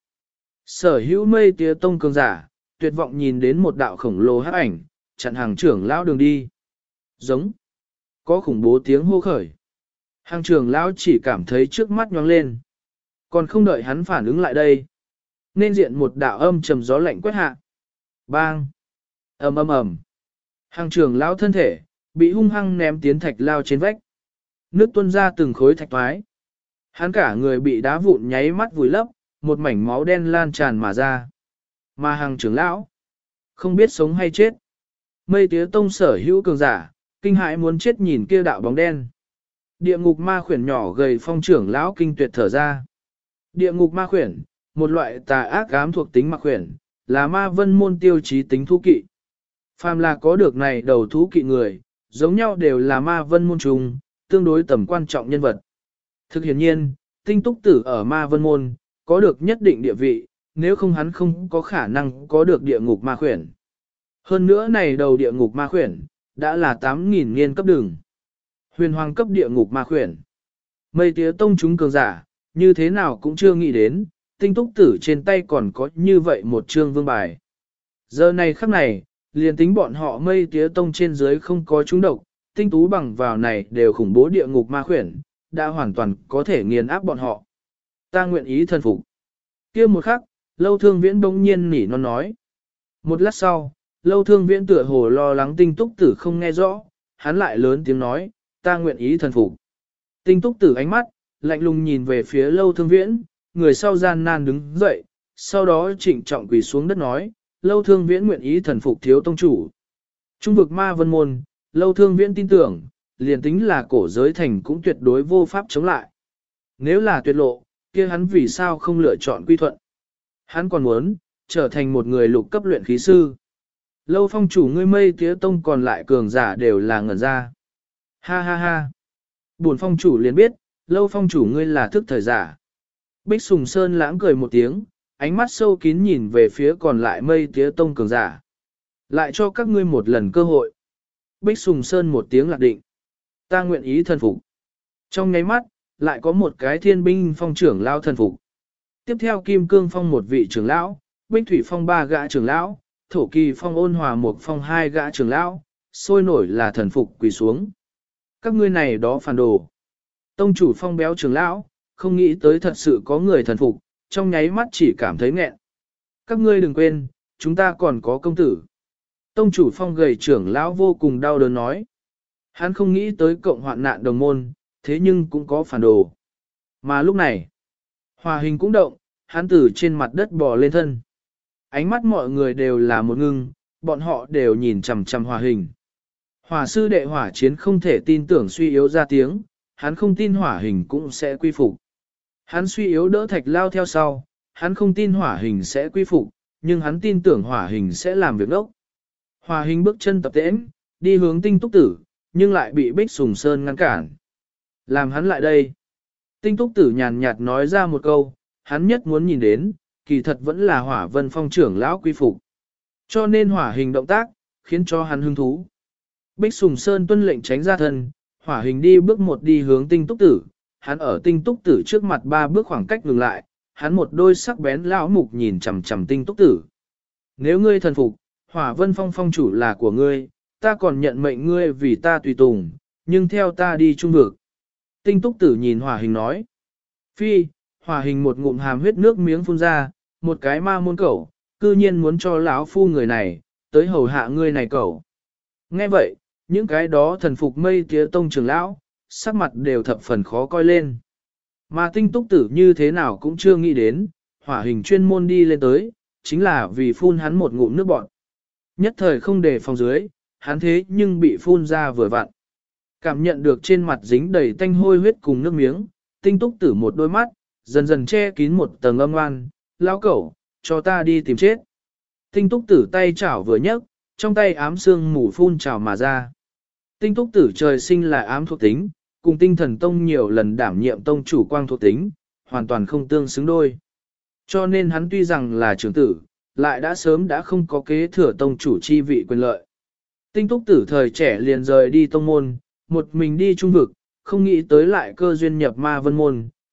sở hữu mây tía tông cường giả, tuyệt vọng nhìn đến một đạo khổng lồ hắc ảnh, chặn hàng trưởng lão đường đi. Giống. Có khủng bố tiếng hô khởi. Hàng trưởng lão chỉ cảm thấy trước mắt nhoáng lên. Còn không đợi hắn phản ứng lại đây. Nên diện một đạo âm trầm gió lạnh quét hạ. Bang. Ầm ầm ầm. Hàng trưởng lão thân thể, bị hung hăng ném tiến thạch lao trên vách. Nước tuôn ra từng khối thạch toái. Hắn cả người bị đá vụn nháy mắt vùi lấp, một mảnh máu đen lan tràn mà ra. Mà hàng trưởng lão, không biết sống hay chết. Mây tía tông sở hữu cường giả, kinh hãi muốn chết nhìn kia đạo bóng đen. Địa ngục ma khuyển nhỏ gầy phong trưởng lão kinh tuyệt thở ra. Địa ngục ma khuyển, một loại tà ác ám thuộc tính ma khuyển, là ma vân môn tiêu chí tính thú kỵ. Phàm là có được này đầu thú kỵ người, giống nhau đều là ma vân môn trùng, tương đối tầm quan trọng nhân vật. Thực hiện nhiên, tinh túc tử ở ma vân môn, có được nhất định địa vị, nếu không hắn không có khả năng có được địa ngục ma khuyển. Hơn nữa này đầu địa ngục ma khuyển, đã là 8.000 niên cấp đường. Huyền hoàng cấp địa ngục ma khuyển. Mây tía tông chúng cường giả, như thế nào cũng chưa nghĩ đến, tinh túc tử trên tay còn có như vậy một chương vương bài. Giờ này khắc này, liền tính bọn họ mây tía tông trên dưới không có chúng độc, tinh tú bằng vào này đều khủng bố địa ngục ma khuyển, đã hoàn toàn có thể nghiền áp bọn họ. Ta nguyện ý thần phục. Kia một khắc, Lâu Thương Viễn bỗng nhiên nỉ non nói. Một lát sau, Lâu Thương Viễn tựa hồ lo lắng tinh túc tử không nghe rõ, hắn lại lớn tiếng nói, ta nguyện ý thần phục. Tinh túc tử ánh mắt, lạnh lùng nhìn về phía Lâu Thương Viễn, người sau gian nan đứng dậy, sau đó trịnh trọng quỳ xuống đất nói, Lâu Thương Viễn nguyện ý thần phục thiếu tông chủ. Trung vực ma vân môn, Lâu Thương Viễn tin tưởng, liền tính là cổ giới thành cũng tuyệt đối vô pháp chống lại. Nếu là tuyệt lộ, kia hắn vì sao không lựa chọn quy thuận? Hắn còn muốn, trở thành một người lục cấp luyện khí sư. Lâu phong chủ ngươi mây tía tông còn lại cường giả đều là ngẩn ra. Ha ha ha. Buồn phong chủ liền biết, lâu phong chủ ngươi là thức thời giả. Bích Sùng Sơn lãng cười một tiếng, ánh mắt sâu kín nhìn về phía còn lại mây tía tông cường giả. Lại cho các ngươi một lần cơ hội. Bích Sùng Sơn một tiếng lạc định. Ta nguyện ý thần phục. Trong nháy mắt, lại có một cái thiên binh phong trưởng lão thần phục. Tiếp theo Kim Cương Phong một vị trưởng lão, Bích Thủy Phong ba gã trưởng lão, Thổ Kỳ Phong Ôn Hòa Mục Phong hai gã trưởng lão, sôi nổi là thần phục quỳ xuống. Các ngươi này đó phản đồ. Tông chủ Phong béo trưởng lão, không nghĩ tới thật sự có người thần phục, trong nháy mắt chỉ cảm thấy nghẹn. Các ngươi đừng quên, chúng ta còn có công tử. Tông chủ Phong gầy trưởng lão vô cùng đau đớn nói. Hắn không nghĩ tới cộng hoạn nạn đồng môn, thế nhưng cũng có phản đồ. Mà lúc này, Hòa Hình cũng động, hắn từ trên mặt đất bò lên thân. Ánh mắt mọi người đều là một ngưng, bọn họ đều nhìn chằm chằm Hòa Hình. Hỏa sư đệ hỏa chiến không thể tin tưởng suy yếu ra tiếng, hắn không tin Hỏa Hình cũng sẽ quy phục. Hắn suy yếu đỡ Thạch Lao theo sau, hắn không tin Hỏa Hình sẽ quy phục, nhưng hắn tin tưởng Hỏa Hình sẽ làm việc đốc. Hỏa Hình bước chân tập tễnh, đi hướng Tinh Túc Tử, nhưng lại bị Bích Sùng Sơn ngăn cản. Làm hắn lại đây. Tinh Túc Tử nhàn nhạt nói ra một câu, hắn nhất muốn nhìn đến, kỳ thật vẫn là Hỏa Vân Phong trưởng lão quy phục. Cho nên Hỏa Hình động tác, khiến cho hắn hứng thú. Bích Sùng Sơn tuân lệnh tránh ra thân, Hỏa Hình đi bước một đi hướng Tinh Túc Tử, hắn ở Tinh Túc Tử trước mặt 3 bước khoảng cách ngừng lại, hắn một đôi sắc bén lão mục nhìn chằm chằm Tinh Túc Tử. Nếu ngươi thần phục, Hỏa Vân Phong phong chủ là của ngươi, ta còn nhận mệnh ngươi vì ta tùy tùng, nhưng theo ta đi trung vực. Tinh Túc Tử nhìn Hỏa Hình nói. Phi, Hỏa Hình một ngụm hàm huyết nước miếng phun ra, một cái ma môn cẩu, cư nhiên muốn cho lão phu người này, tới hầu hạ ngươi này cẩu. Nghe vậy, những cái đó thần phục mây tía tông trưởng lão, sắc mặt đều thập phần khó coi lên. Mà Tinh Túc Tử như thế nào cũng chưa nghĩ đến, Hỏa Hình chuyên môn đi lên tới, chính là vì phun hắn một ngụm nước bọt. Nhất thời không để phòng dưới, hắn thế nhưng bị phun ra vừa vặn. Cảm nhận được trên mặt dính đầy tanh hôi huyết cùng nước miếng, Tinh Túc Tử một đôi mắt, dần dần che kín một tầng âm oan, lão cẩu, cho ta đi tìm chết. Tinh Túc Tử tay chảo vừa nhấc, trong tay ám xương mù phun trào mà ra. Tinh Túc Tử trời sinh là ám thuộc tính, cùng Tinh Thần Tông nhiều lần đảm nhiệm tông chủ quang thuộc tính, hoàn toàn không tương xứng đôi. Cho nên hắn tuy rằng là trưởng tử, lại đã sớm đã không có kế thừa tông chủ chi vị quyền lợi. Tinh Túc Tử thời trẻ liền rời đi tông môn, một mình đi trung vực, không nghĩ tới lại cơ duyên nhập ma vân môn,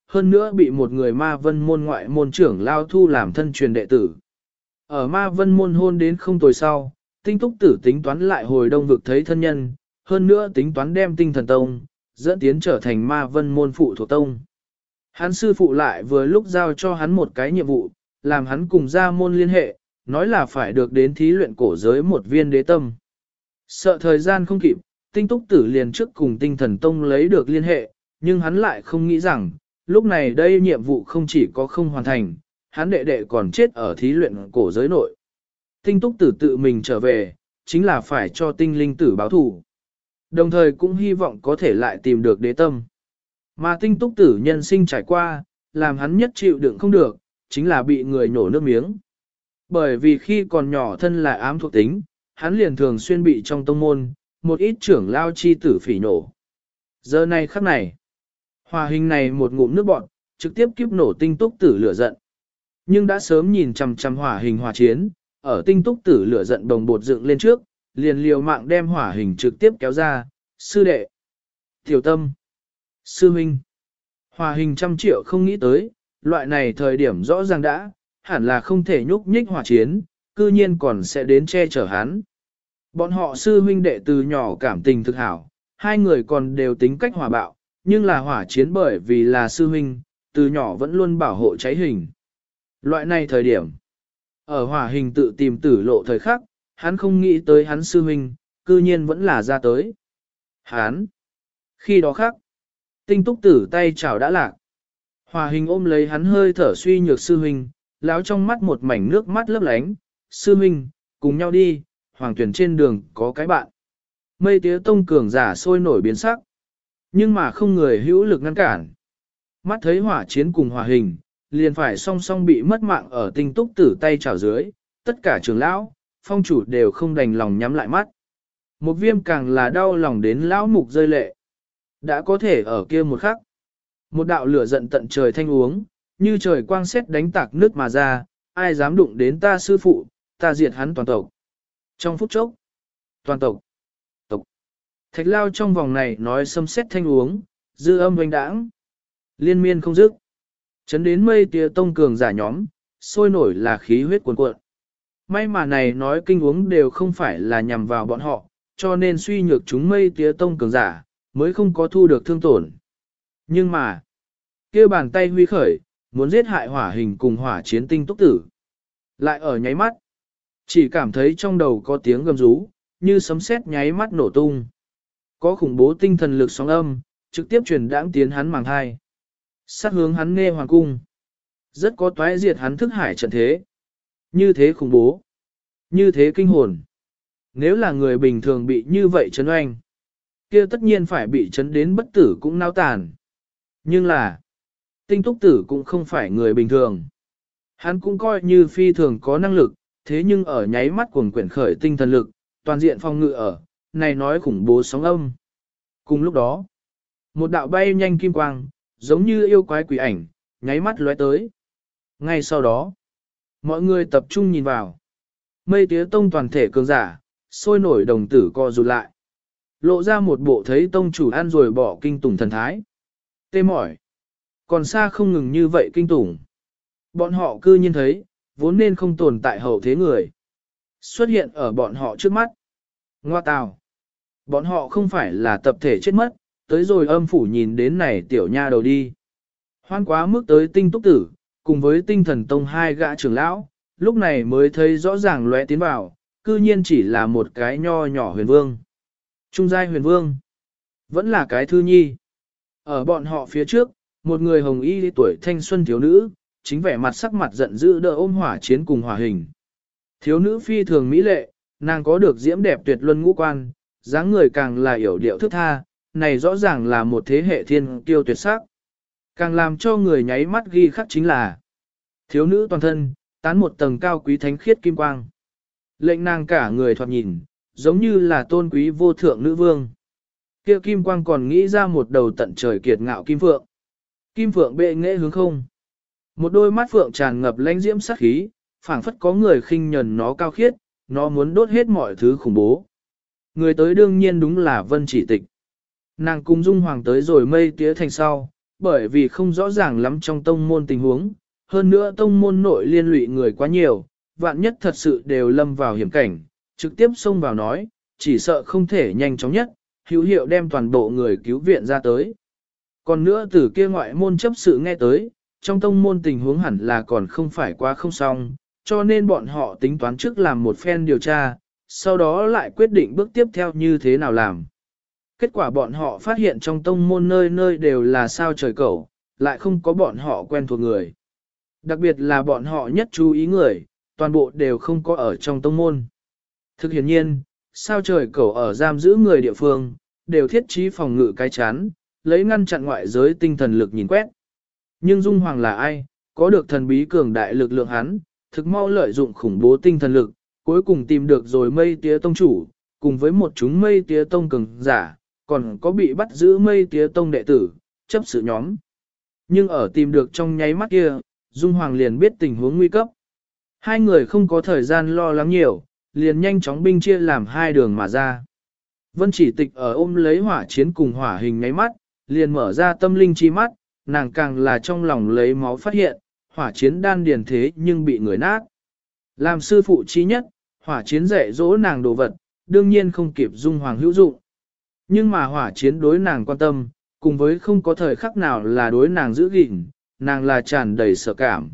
hơn nữa bị một người ma vân môn ngoại môn trưởng lao thu làm thân truyền đệ tử. Ở ma vân môn hôn đến không tồi sau, tinh túc tử tính toán lại hồi đông vực thấy thân nhân, hơn nữa tính toán đem tinh thần tông, dẫn tiến trở thành ma vân môn phụ thuộc tông. Hắn sư phụ lại vừa lúc giao cho hắn một cái nhiệm vụ, làm hắn cùng ra môn liên hệ, nói là phải được đến thí luyện cổ giới một viên đế tâm. Sợ thời gian không kịp, tinh túc tử liền trước cùng tinh thần tông lấy được liên hệ, nhưng hắn lại không nghĩ rằng, lúc này đây nhiệm vụ không chỉ có không hoàn thành, hắn đệ đệ còn chết ở thí luyện cổ giới nội. Tinh túc tử tự mình trở về, chính là phải cho tinh linh tử báo thù. Đồng thời cũng hy vọng có thể lại tìm được đế tâm. Mà tinh túc tử nhân sinh trải qua, làm hắn nhất chịu đựng không được, chính là bị người nhổ nước miếng. Bởi vì khi còn nhỏ thân là ám thuộc tính, hắn liền thường xuyên bị trong tông môn, một ít trưởng lao chi tử phỉ nổ. Giờ này khắc này, hòa hình này một ngụm nước bọn, trực tiếp kiếp nổ tinh túc tử lửa giận. Nhưng đã sớm nhìn chằm chằm hỏa hình hòa chiến, ở tinh túc tử lửa giận đồng bột dựng lên trước, liền liều mạng đem hỏa hình trực tiếp kéo ra, sư đệ, tiểu tâm, sư huynh. Hỏa hình 100 triệu không nghĩ tới, loại này thời điểm rõ ràng đã, hẳn là không thể nhúc nhích hỏa chiến, cư nhiên còn sẽ đến che chở hắn. Bọn họ sư huynh đệ từ nhỏ cảm tình thực hảo, hai người còn đều tính cách hòa bạo, nhưng là hỏa chiến bởi vì là sư huynh, từ nhỏ vẫn luôn bảo hộ cháy hình. Loại này thời điểm, ở hỏa hình tự tìm tử lộ thời khắc, hắn không nghĩ tới hắn sư huynh, cư nhiên vẫn là ra tới. Hắn, khi đó khắc, tinh túc tử tay chảo đã lạc. Hỏa hình ôm lấy hắn hơi thở suy nhược sư huynh, láo trong mắt một mảnh nước mắt lấp lánh, sư huynh, cùng nhau đi, hoàng tuyển trên đường có cái bạn. Mây tía tông cường giả sôi nổi biến sắc, nhưng mà không người hữu lực ngăn cản. Mắt thấy hỏa chiến cùng hỏa hình, liền phải song song bị mất mạng ở tinh túc tử tay chảo dưới, tất cả trưởng lão, phong chủ đều không đành lòng nhắm lại mắt. Một viêm càng là đau lòng đến lão mục rơi lệ. Đã có thể ở kia một khắc. Một đạo lửa giận tận trời thanh uống, như trời quang xét đánh tạc nước mà ra, ai dám đụng đến ta sư phụ, ta diệt hắn toàn tộc. Trong phút chốc, toàn tộc, thạch lao trong vòng này nói xâm xét thanh uống, dư âm oanh đãng, liên miên không dứt. Chấn đến mây tía tông cường giả nhóm, sôi nổi là khí huyết cuồn cuộn. May mà này nói kinh uống đều không phải là nhằm vào bọn họ, cho nên suy nhược chúng mây tía tông cường giả, mới không có thu được thương tổn. Nhưng mà, kia bàn tay huy khởi, muốn giết hại hỏa hình cùng hỏa chiến tinh túc tử. Lại ở nháy mắt, chỉ cảm thấy trong đầu có tiếng gầm rú, như sấm sét nháy mắt nổ tung. Có khủng bố tinh thần lực sóng âm, trực tiếp truyền đãng tiến hắn màng thai. Sát hướng hắn nghe hoàng cung. Rất có toái diệt hắn thức hải trận thế. Như thế khủng bố. Như thế kinh hồn. Nếu là người bình thường bị như vậy chấn oanh, kia tất nhiên phải bị chấn đến bất tử cũng nao tàn. Nhưng là, tinh túc tử cũng không phải người bình thường. Hắn cũng coi như phi thường có năng lực, thế nhưng ở nháy mắt cuồng quyển khởi tinh thần lực, toàn diện phong ngự ở, này nói khủng bố sóng âm. Cùng lúc đó, một đạo bay nhanh kim quang, giống như yêu quái quỷ ảnh, nháy mắt lóe tới. Ngay sau đó, mọi người tập trung nhìn vào. Mây tía tông toàn thể cường giả, sôi nổi đồng tử co rụt lại. Lộ ra một bộ thấy tông chủ ăn rồi bỏ kinh tủng thần thái. Tê mỏi. Còn xa không ngừng như vậy kinh tủng. Bọn họ cư nhiên thấy, vốn nên không tồn tại hậu thế người. Xuất hiện ở bọn họ trước mắt. Ngoa tào. Bọn họ không phải là tập thể chết mất, tới rồi âm phủ nhìn đến này tiểu nha đầu đi. Hoan quá mức tới tinh túc tử, cùng với tinh thần tông hai gã trưởng lão, lúc này mới thấy rõ ràng lóe tiến vào, cư nhiên chỉ là một cái nho nhỏ huyền vương. Trung giai huyền vương, vẫn là cái thư nhi. Ở bọn họ phía trước, một người hồng y tuổi thanh xuân thiếu nữ, chính vẻ mặt sắc mặt giận dữ đỡ ôm hỏa chiến cùng hỏa hình. Thiếu nữ phi thường mỹ lệ, nàng có được diễm đẹp tuyệt luân ngũ quan, dáng người càng là yểu điệu thức tha, này rõ ràng là một thế hệ thiên kiêu tuyệt sắc. Càng làm cho người nháy mắt ghi khắc chính là thiếu nữ toàn thân, tán một tầng cao quý thánh khiết kim quang. Lệnh nàng cả người thoạt nhìn, giống như là tôn quý vô thượng nữ vương. Kia kim quang còn nghĩ ra một đầu tận trời kiệt ngạo kim phượng. Kim phượng bệ nghệ hướng không. Một đôi mắt phượng tràn ngập lãnh diễm sát khí, phảng phất có người khinh nhẫn nó cao khiết, nó muốn đốt hết mọi thứ khủng bố. Người tới đương nhiên đúng là Vân Chỉ Tịch. Nàng cùng Dung Hoàng tới rồi mây tía thành sau, bởi vì không rõ ràng lắm trong tông môn tình huống, hơn nữa tông môn nội liên lụy người quá nhiều, vạn nhất thật sự đều lâm vào hiểm cảnh, trực tiếp xông vào nói, chỉ sợ không thể nhanh chóng nhất, hữu hiệu đem toàn bộ người cứu viện ra tới. Còn nữa từ kia ngoại môn chấp sự nghe tới, trong tông môn tình huống hẳn là còn không phải quá không xong, cho nên bọn họ tính toán trước làm một phen điều tra, sau đó lại quyết định bước tiếp theo như thế nào làm. Kết quả bọn họ phát hiện trong tông môn nơi nơi đều là sao trời cẩu, lại không có bọn họ quen thuộc người. Đặc biệt là bọn họ nhất chú ý người, toàn bộ đều không có ở trong tông môn. Thực hiện nhiên, sao trời cẩu ở giam giữ người địa phương, đều thiết trí phòng ngự cái chắn, lấy ngăn chặn ngoại giới tinh thần lực nhìn quét. Nhưng Dung Hoàng là ai, có được thần bí cường đại lực lượng hắn, thực mau lợi dụng khủng bố tinh thần lực, cuối cùng tìm được rồi mây tía tông chủ, cùng với một chúng mây tía tông cường giả, còn có bị bắt giữ mây tía tông đệ tử, chấp sự nhóm. Nhưng ở tìm được trong nháy mắt kia, Dung Hoàng liền biết tình huống nguy cấp. Hai người không có thời gian lo lắng nhiều, liền nhanh chóng binh chia làm hai đường mà ra. Vân Chỉ Tịch ở ôm lấy hỏa chiến cùng hỏa hình nháy mắt, liền mở ra tâm linh chi mắt, nàng càng là trong lòng lấy máu phát hiện, hỏa chiến đan điền thế nhưng bị người nát. Làm sư phụ trí nhất, hỏa chiến dạy dỗ nàng đồ vật, đương nhiên không kịp Dung Hoàng hữu dụng. Nhưng mà hỏa chiến đối nàng quan tâm, cùng với không có thời khắc nào là đối nàng giữ gìn, nàng là tràn đầy sợ cảm.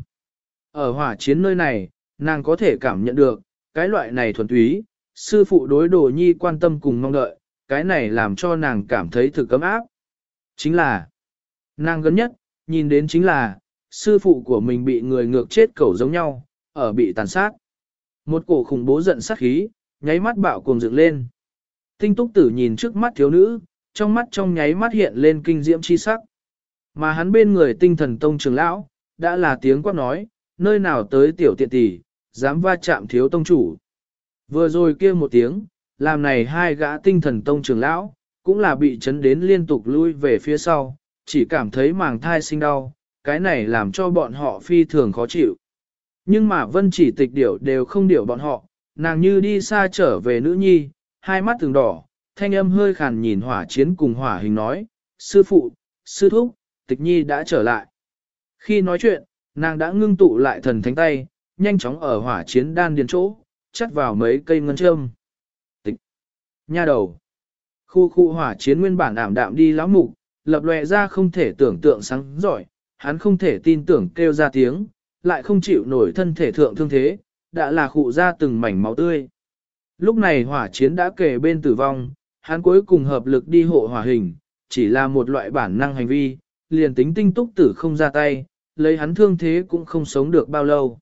Ở hỏa chiến nơi này, nàng có thể cảm nhận được, cái loại này thuần túy, sư phụ đối đồ nhi quan tâm cùng mong đợi, cái này làm cho nàng cảm thấy thực ấm áp. Chính là, nàng gần nhất, nhìn đến chính là, sư phụ của mình bị người ngược chết cẩu giống nhau, ở bị tàn sát. Một cổ khủng bố giận sát khí, nháy mắt bạo cuồng dựng lên. Tinh Túc Tử nhìn trước mắt thiếu nữ, trong mắt trong nháy mắt hiện lên kinh diễm chi sắc. Mà hắn bên người Tinh Thần Tông trưởng lão, đã là tiếng quát nói, nơi nào tới tiểu tiện tỷ, dám va chạm thiếu tông chủ. Vừa rồi kia một tiếng, làm này hai gã Tinh Thần Tông trưởng lão, cũng là bị chấn đến liên tục lui về phía sau, chỉ cảm thấy màng thai sinh đau, cái này làm cho bọn họ phi thường khó chịu. Nhưng mà Vân Chỉ Tịch điểu đều không điểu bọn họ, nàng như đi xa trở về nữ nhi, hai mắt từng đỏ, thanh âm hơi khàn nhìn hỏa chiến cùng hỏa hình nói, sư phụ, sư thúc, Tịch nhi đã trở lại. Khi nói chuyện, nàng đã ngưng tụ lại thần thánh tay, nhanh chóng ở hỏa chiến đan điền chỗ, chắt vào mấy cây ngân châm. Tịch, nha đầu. Khu khu hỏa chiến nguyên bản ảm đạm đi lão mục, lập lòe ra không thể tưởng tượng sáng giỏi, hắn không thể tin tưởng kêu ra tiếng, lại không chịu nổi thân thể thượng thương thế, đã là khụ ra từng mảnh máu tươi. Lúc này hỏa chiến đã kề bên tử vong, hắn cuối cùng hợp lực đi hộ hỏa hình, chỉ là một loại bản năng hành vi, liền tính Tinh Túc Tử không ra tay, lấy hắn thương thế cũng không sống được bao lâu.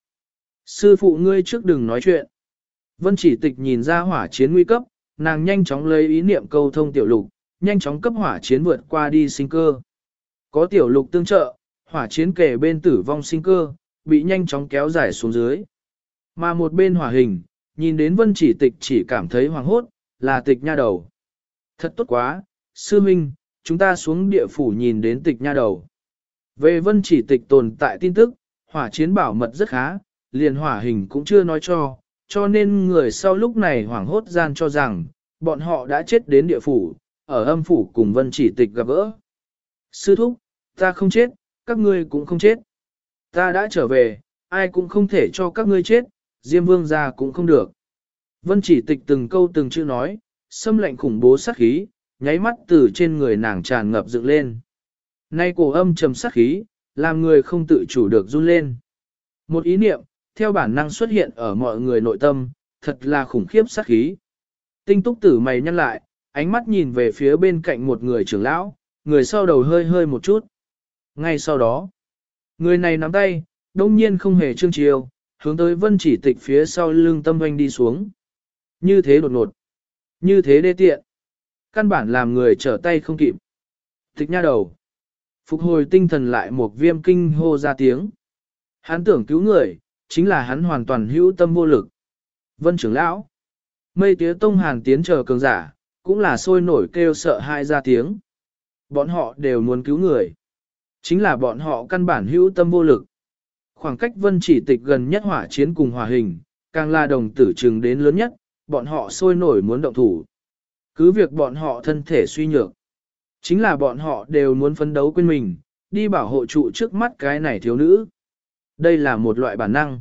Sư phụ ngươi trước đừng nói chuyện. Vân Chỉ Tịch nhìn ra hỏa chiến nguy cấp, nàng nhanh chóng lấy ý niệm câu thông tiểu lục, nhanh chóng cấp hỏa chiến vượt qua đi sinh cơ. Có tiểu lục tương trợ, hỏa chiến kề bên tử vong sinh cơ, bị nhanh chóng kéo dài xuống dưới. Mà một bên hỏa hình, nhìn đến Vân Chỉ Tịch chỉ cảm thấy hoàng hốt, là Tịch nha đầu. Thật tốt quá, sư huynh, chúng ta xuống địa phủ nhìn đến Tịch nha đầu. Về Vân Chỉ Tịch tồn tại tin tức, hỏa chiến bảo mật rất khá, liền hỏa hình cũng chưa nói cho nên người sau lúc này hoảng hốt gian cho rằng, bọn họ đã chết đến địa phủ, ở âm phủ cùng Vân Chỉ Tịch gặp gỡ. Sư thúc, ta không chết, các ngươi cũng không chết. Ta đã trở về, ai cũng không thể cho các ngươi chết, Diêm Vương gia cũng không được. Vân Chỉ Tịch từng câu từng chữ nói, xâm lệnh khủng bố sát khí, nháy mắt từ trên người nàng tràn ngập dựng lên. Nay cổ âm trầm sát khí, làm người không tự chủ được run lên. Một ý niệm, theo bản năng xuất hiện ở mọi người nội tâm, thật là khủng khiếp sát khí. Tinh Túc Tử mày nhăn lại, ánh mắt nhìn về phía bên cạnh một người trưởng lão, người sau đầu hơi hơi một chút. Ngay sau đó, người này nắm tay, đông nhiên không hề trương chiều, hướng tới Vân Chỉ Tịch phía sau lưng tâm doanh đi xuống. Như thế đột ngột, như thế đê tiện, căn bản làm người trở tay không kịp. Tịch nha đầu, phục hồi tinh thần lại một viêm kinh hô ra tiếng. Hắn tưởng cứu người, chính là hắn hoàn toàn hữu tâm vô lực. Vân trưởng lão, Mây Tía Tông Hàn tiến chờ cường giả, cũng là sôi nổi kêu sợ hãi ra tiếng. Bọn họ đều muốn cứu người. Chính là bọn họ căn bản hữu tâm vô lực. Khoảng cách Vân Chỉ Tịch gần nhất hỏa chiến cùng hỏa hình, càng là đồng tử chừng đến lớn nhất, bọn họ sôi nổi muốn động thủ. Cứ việc bọn họ thân thể suy nhược. Chính là bọn họ đều muốn phấn đấu quên mình, đi bảo hộ trụ trước mắt cái này thiếu nữ. Đây là một loại bản năng.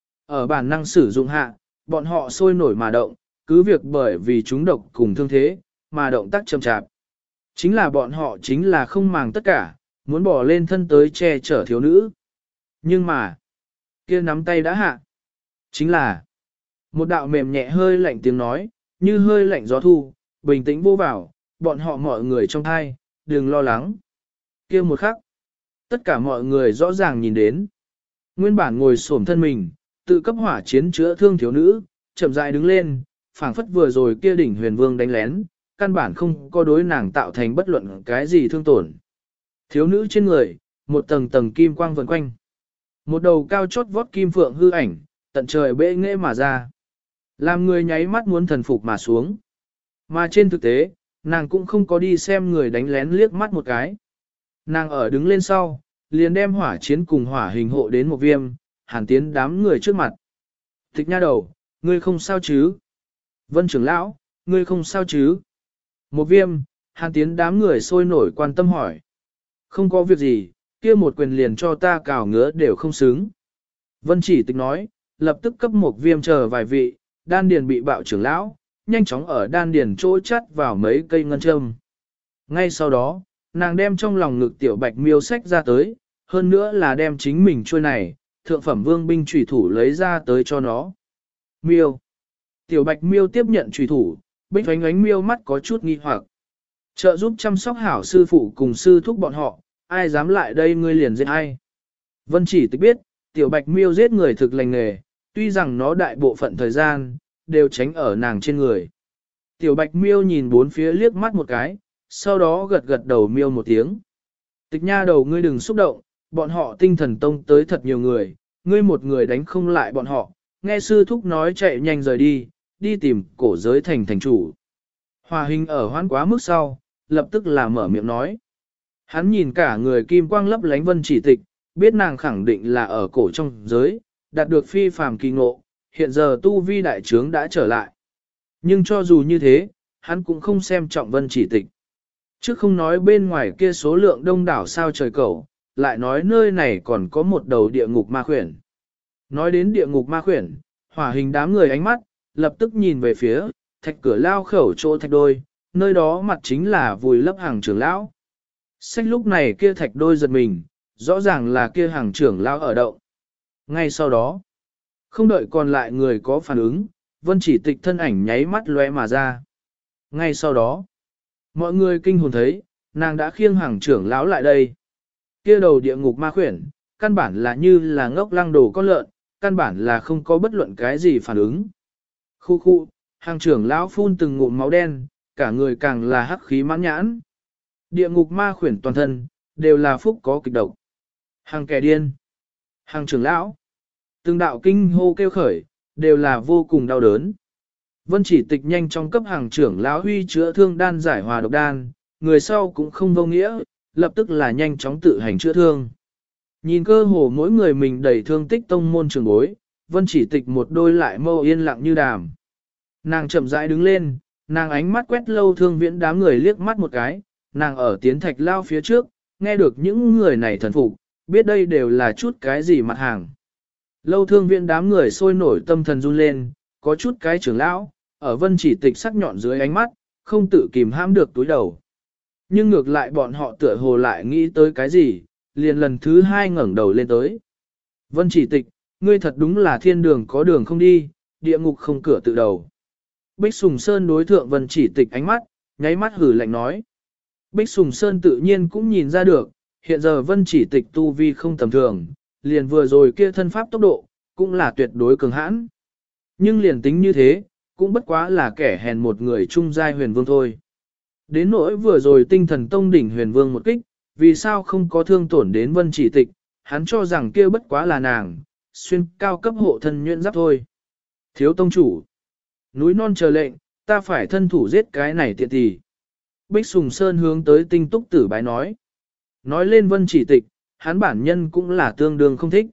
Ở bản năng sử dụng hạ, bọn họ sôi nổi mà động, cứ việc bởi vì chúng độc cùng thương thế, mà động tác chậm chạp. Chính là bọn họ chính là không màng tất cả, muốn bỏ lên thân tới che chở thiếu nữ. Nhưng mà, kia nắm tay đã hạ. Chính là, một đạo mềm nhẹ hơi lạnh tiếng nói, như hơi lạnh gió thu, bình tĩnh vô vào, bọn họ mọi người trong thai, đừng lo lắng. Kia một khắc, tất cả mọi người rõ ràng nhìn đến. Nguyên bản ngồi xổm thân mình, tự cấp hỏa chiến chữa thương thiếu nữ, chậm rãi đứng lên, phảng phất vừa rồi kia đỉnh huyền vương đánh lén, căn bản không có đối nàng tạo thành bất luận cái gì thương tổn. Thiếu nữ trên người, một tầng tầng kim quang vần quanh. Một đầu cao chót vót kim phượng hư ảnh, tận trời bệ nghệ mà ra. Làm người nháy mắt muốn thần phục mà xuống. Mà trên thực tế, nàng cũng không có đi xem người đánh lén liếc mắt một cái. Nàng ở đứng lên sau, liền đem hỏa chiến cùng hỏa hình hộ đến một viêm, hàn tiến đám người trước mặt. Tịch nha đầu, ngươi không sao chứ? Vân trưởng lão, ngươi không sao chứ? Một viêm, hàn tiến đám người sôi nổi quan tâm hỏi. Không có việc gì, kia một quyền liền cho ta cào ngứa đều không xứng. Vân chỉ tịch nói, lập tức cấp một viêm chờ vài vị, đan điền bị bạo trưởng lão, nhanh chóng ở đan điền chỗ chắt vào mấy cây ngân châm. Ngay sau đó, nàng đem trong lòng ngực tiểu bạch miêu sách ra tới, hơn nữa là đem chính mình chuôi này, thượng phẩm vương binh trùy thủ lấy ra tới cho nó. Miêu. Tiểu bạch miêu tiếp nhận trùy thủ, bích oánh oánh miêu mắt có chút nghi hoặc. Trợ giúp chăm sóc hảo sư phụ cùng sư thúc bọn họ, ai dám lại đây ngươi liền giết ai. Vân chỉ tịch biết, tiểu bạch miêu giết người thực lành nghề, tuy rằng nó đại bộ phận thời gian, đều tránh ở nàng trên người. Tiểu bạch miêu nhìn bốn phía liếc mắt một cái, sau đó gật gật đầu miêu một tiếng. Tịch nha đầu ngươi đừng xúc động, bọn họ tinh thần tông tới thật nhiều người, ngươi một người đánh không lại bọn họ, nghe sư thúc nói chạy nhanh rời đi, đi tìm cổ giới thành thành chủ. Hòa hình ở hoãn quá mức sau, lập tức là mở miệng nói. Hắn nhìn cả người kim quang lấp lánh Vân chỉ tịch, biết nàng khẳng định là ở cổ trong giới, đạt được phi phàm kỳ ngộ, hiện giờ tu vi đại trướng đã trở lại. Nhưng cho dù như thế, hắn cũng không xem trọng Vân chỉ tịch. Chứ không nói bên ngoài kia số lượng đông đảo sao trời cầu, lại nói nơi này còn có một đầu địa ngục ma khuyển. Nói đến địa ngục ma khuyển, hỏa hình đám người ánh mắt, lập tức nhìn về phía, thạch cửa lao khẩu chỗ thạch đôi, nơi đó mặt chính là vùi lấp hàng trưởng lão. Sách lúc này kia thạch đôi giật mình, rõ ràng là kia hàng trưởng lão ở động. Ngay sau đó, không đợi còn lại người có phản ứng, Vân chỉ tịch thân ảnh nháy mắt lóe mà ra. Ngay sau đó, mọi người kinh hồn thấy, nàng đã khiêng hàng trưởng lão lại đây. Kia đầu địa ngục ma khuyển, căn bản là như là ngốc lăng đồ con lợn, căn bản là không có bất luận cái gì phản ứng. Khu khu, hàng trưởng lão phun từng ngụm máu đen, cả người càng là hắc khí mãn nhãn. Địa ngục ma khuyển toàn thân, đều là phúc có kịch độc. Hàng kẻ điên, hàng trưởng lão, từng đạo kinh hô kêu khởi, đều là vô cùng đau đớn. Vân chỉ tịch nhanh trong cấp hàng trưởng lão huy chữa thương đan giải hòa độc đan, người sau cũng không vô nghĩa, lập tức là nhanh chóng tự hành chữa thương. Nhìn cơ hồ mỗi người mình đầy thương tích tông môn trường bối, Vân chỉ tịch một đôi lại mâu yên lặng như đàm. Nàng chậm rãi đứng lên, nàng ánh mắt quét lâu thương viễn đám người liếc mắt một cái, nàng ở tiến thạch lao phía trước, nghe được những người này thần phục, biết đây đều là chút cái gì mặt hàng. Lâu thương viễn đám người sôi nổi tâm thần run lên, có chút cái trưởng lão, ở Vân chỉ tịch sắc nhọn dưới ánh mắt, không tự kìm hãm được túi đầu. Nhưng ngược lại bọn họ tựa hồ lại nghĩ tới cái gì, liền lần thứ hai ngẩng đầu lên tới. Vân chỉ tịch, ngươi thật đúng là thiên đường có đường không đi, địa ngục không cửa tự đầu. Bích Sùng Sơn đối thượng Vân chỉ tịch ánh mắt, nháy mắt hử lạnh nói. Bích Sùng Sơn tự nhiên cũng nhìn ra được, hiện giờ Vân chỉ tịch tu vi không tầm thường, liền vừa rồi kia thân pháp tốc độ, cũng là tuyệt đối cường hãn. Nhưng liền tính như thế, cũng bất quá là kẻ hèn một người trung giai huyền vương thôi. Đến nỗi vừa rồi tinh thần tông đỉnh huyền vương một kích, vì sao không có thương tổn đến Vân chỉ tịch, hắn cho rằng kia bất quá là nàng, xuyên cao cấp hộ thân nhuyễn giáp thôi. Thiếu tông chủ, núi non chờ lệnh, ta phải thân thủ giết cái này tiện tỷ. Bích Sùng Sơn hướng tới tinh túc tử bái nói. Nói lên Vân chỉ tịch, hắn bản nhân cũng là tương đương không thích.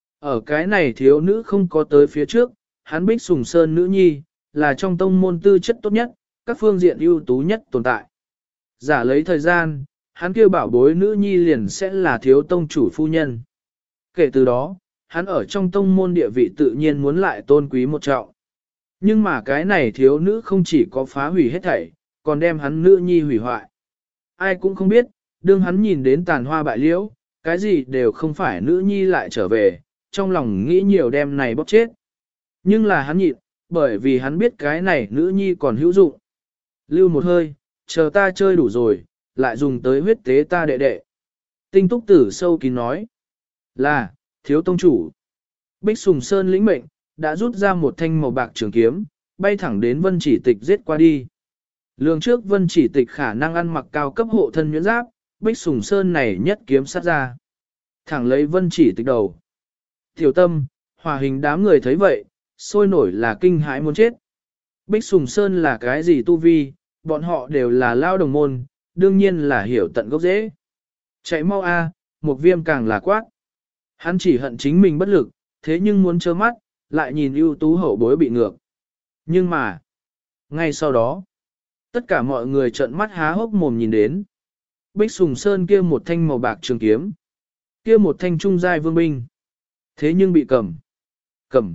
Ở cái này thiếu nữ không có tới phía trước, hắn Bích Sùng Sơn nữ nhi, là trong tông môn tư chất tốt nhất, các phương diện ưu tú nhất tồn tại. Giả lấy thời gian, hắn kia bảo bối nữ nhi liền sẽ là thiếu tông chủ phu nhân. Kể từ đó, hắn ở trong tông môn địa vị tự nhiên muốn lại tôn quý một trọng. Nhưng mà cái này thiếu nữ không chỉ có phá hủy hết thảy, còn đem hắn nữ nhi hủy hoại. Ai cũng không biết, đương hắn nhìn đến tàn hoa bại liễu, cái gì đều không phải nữ nhi lại trở về, trong lòng nghĩ nhiều đem này bóp chết. Nhưng là hắn nhịn, bởi vì hắn biết cái này nữ nhi còn hữu dụng. Lưu một hơi, chờ ta chơi đủ rồi, lại dùng tới huyết tế ta đệ đệ. Tinh túc tử sâu kín nói. Là, thiếu tông chủ. Bích Sùng Sơn lĩnh mệnh, đã rút ra một thanh màu bạc trường kiếm, bay thẳng đến Vân Chỉ Tịch giết qua đi. Lường trước Vân Chỉ Tịch khả năng ăn mặc cao cấp hộ thân nhuyễn giáp, Bích Sùng Sơn này nhất kiếm sát ra. Thẳng lấy Vân Chỉ Tịch đầu. Tiểu tâm, hòa hình đám người thấy vậy, sôi nổi là kinh hãi muốn chết. Bích Sùng Sơn là cái gì tu vi, bọn họ đều là lao đồng môn, đương nhiên là hiểu tận gốc dễ. Chạy mau a, một viêm càng là quát. Hắn chỉ hận chính mình bất lực, thế nhưng muốn trơ mắt, lại nhìn ưu tú hậu bối bị ngược. Nhưng mà, ngay sau đó, tất cả mọi người trợn mắt há hốc mồm nhìn đến. Bích Sùng Sơn kia một thanh màu bạc trường kiếm, kia một thanh trung giai vương binh. Thế nhưng bị cầm,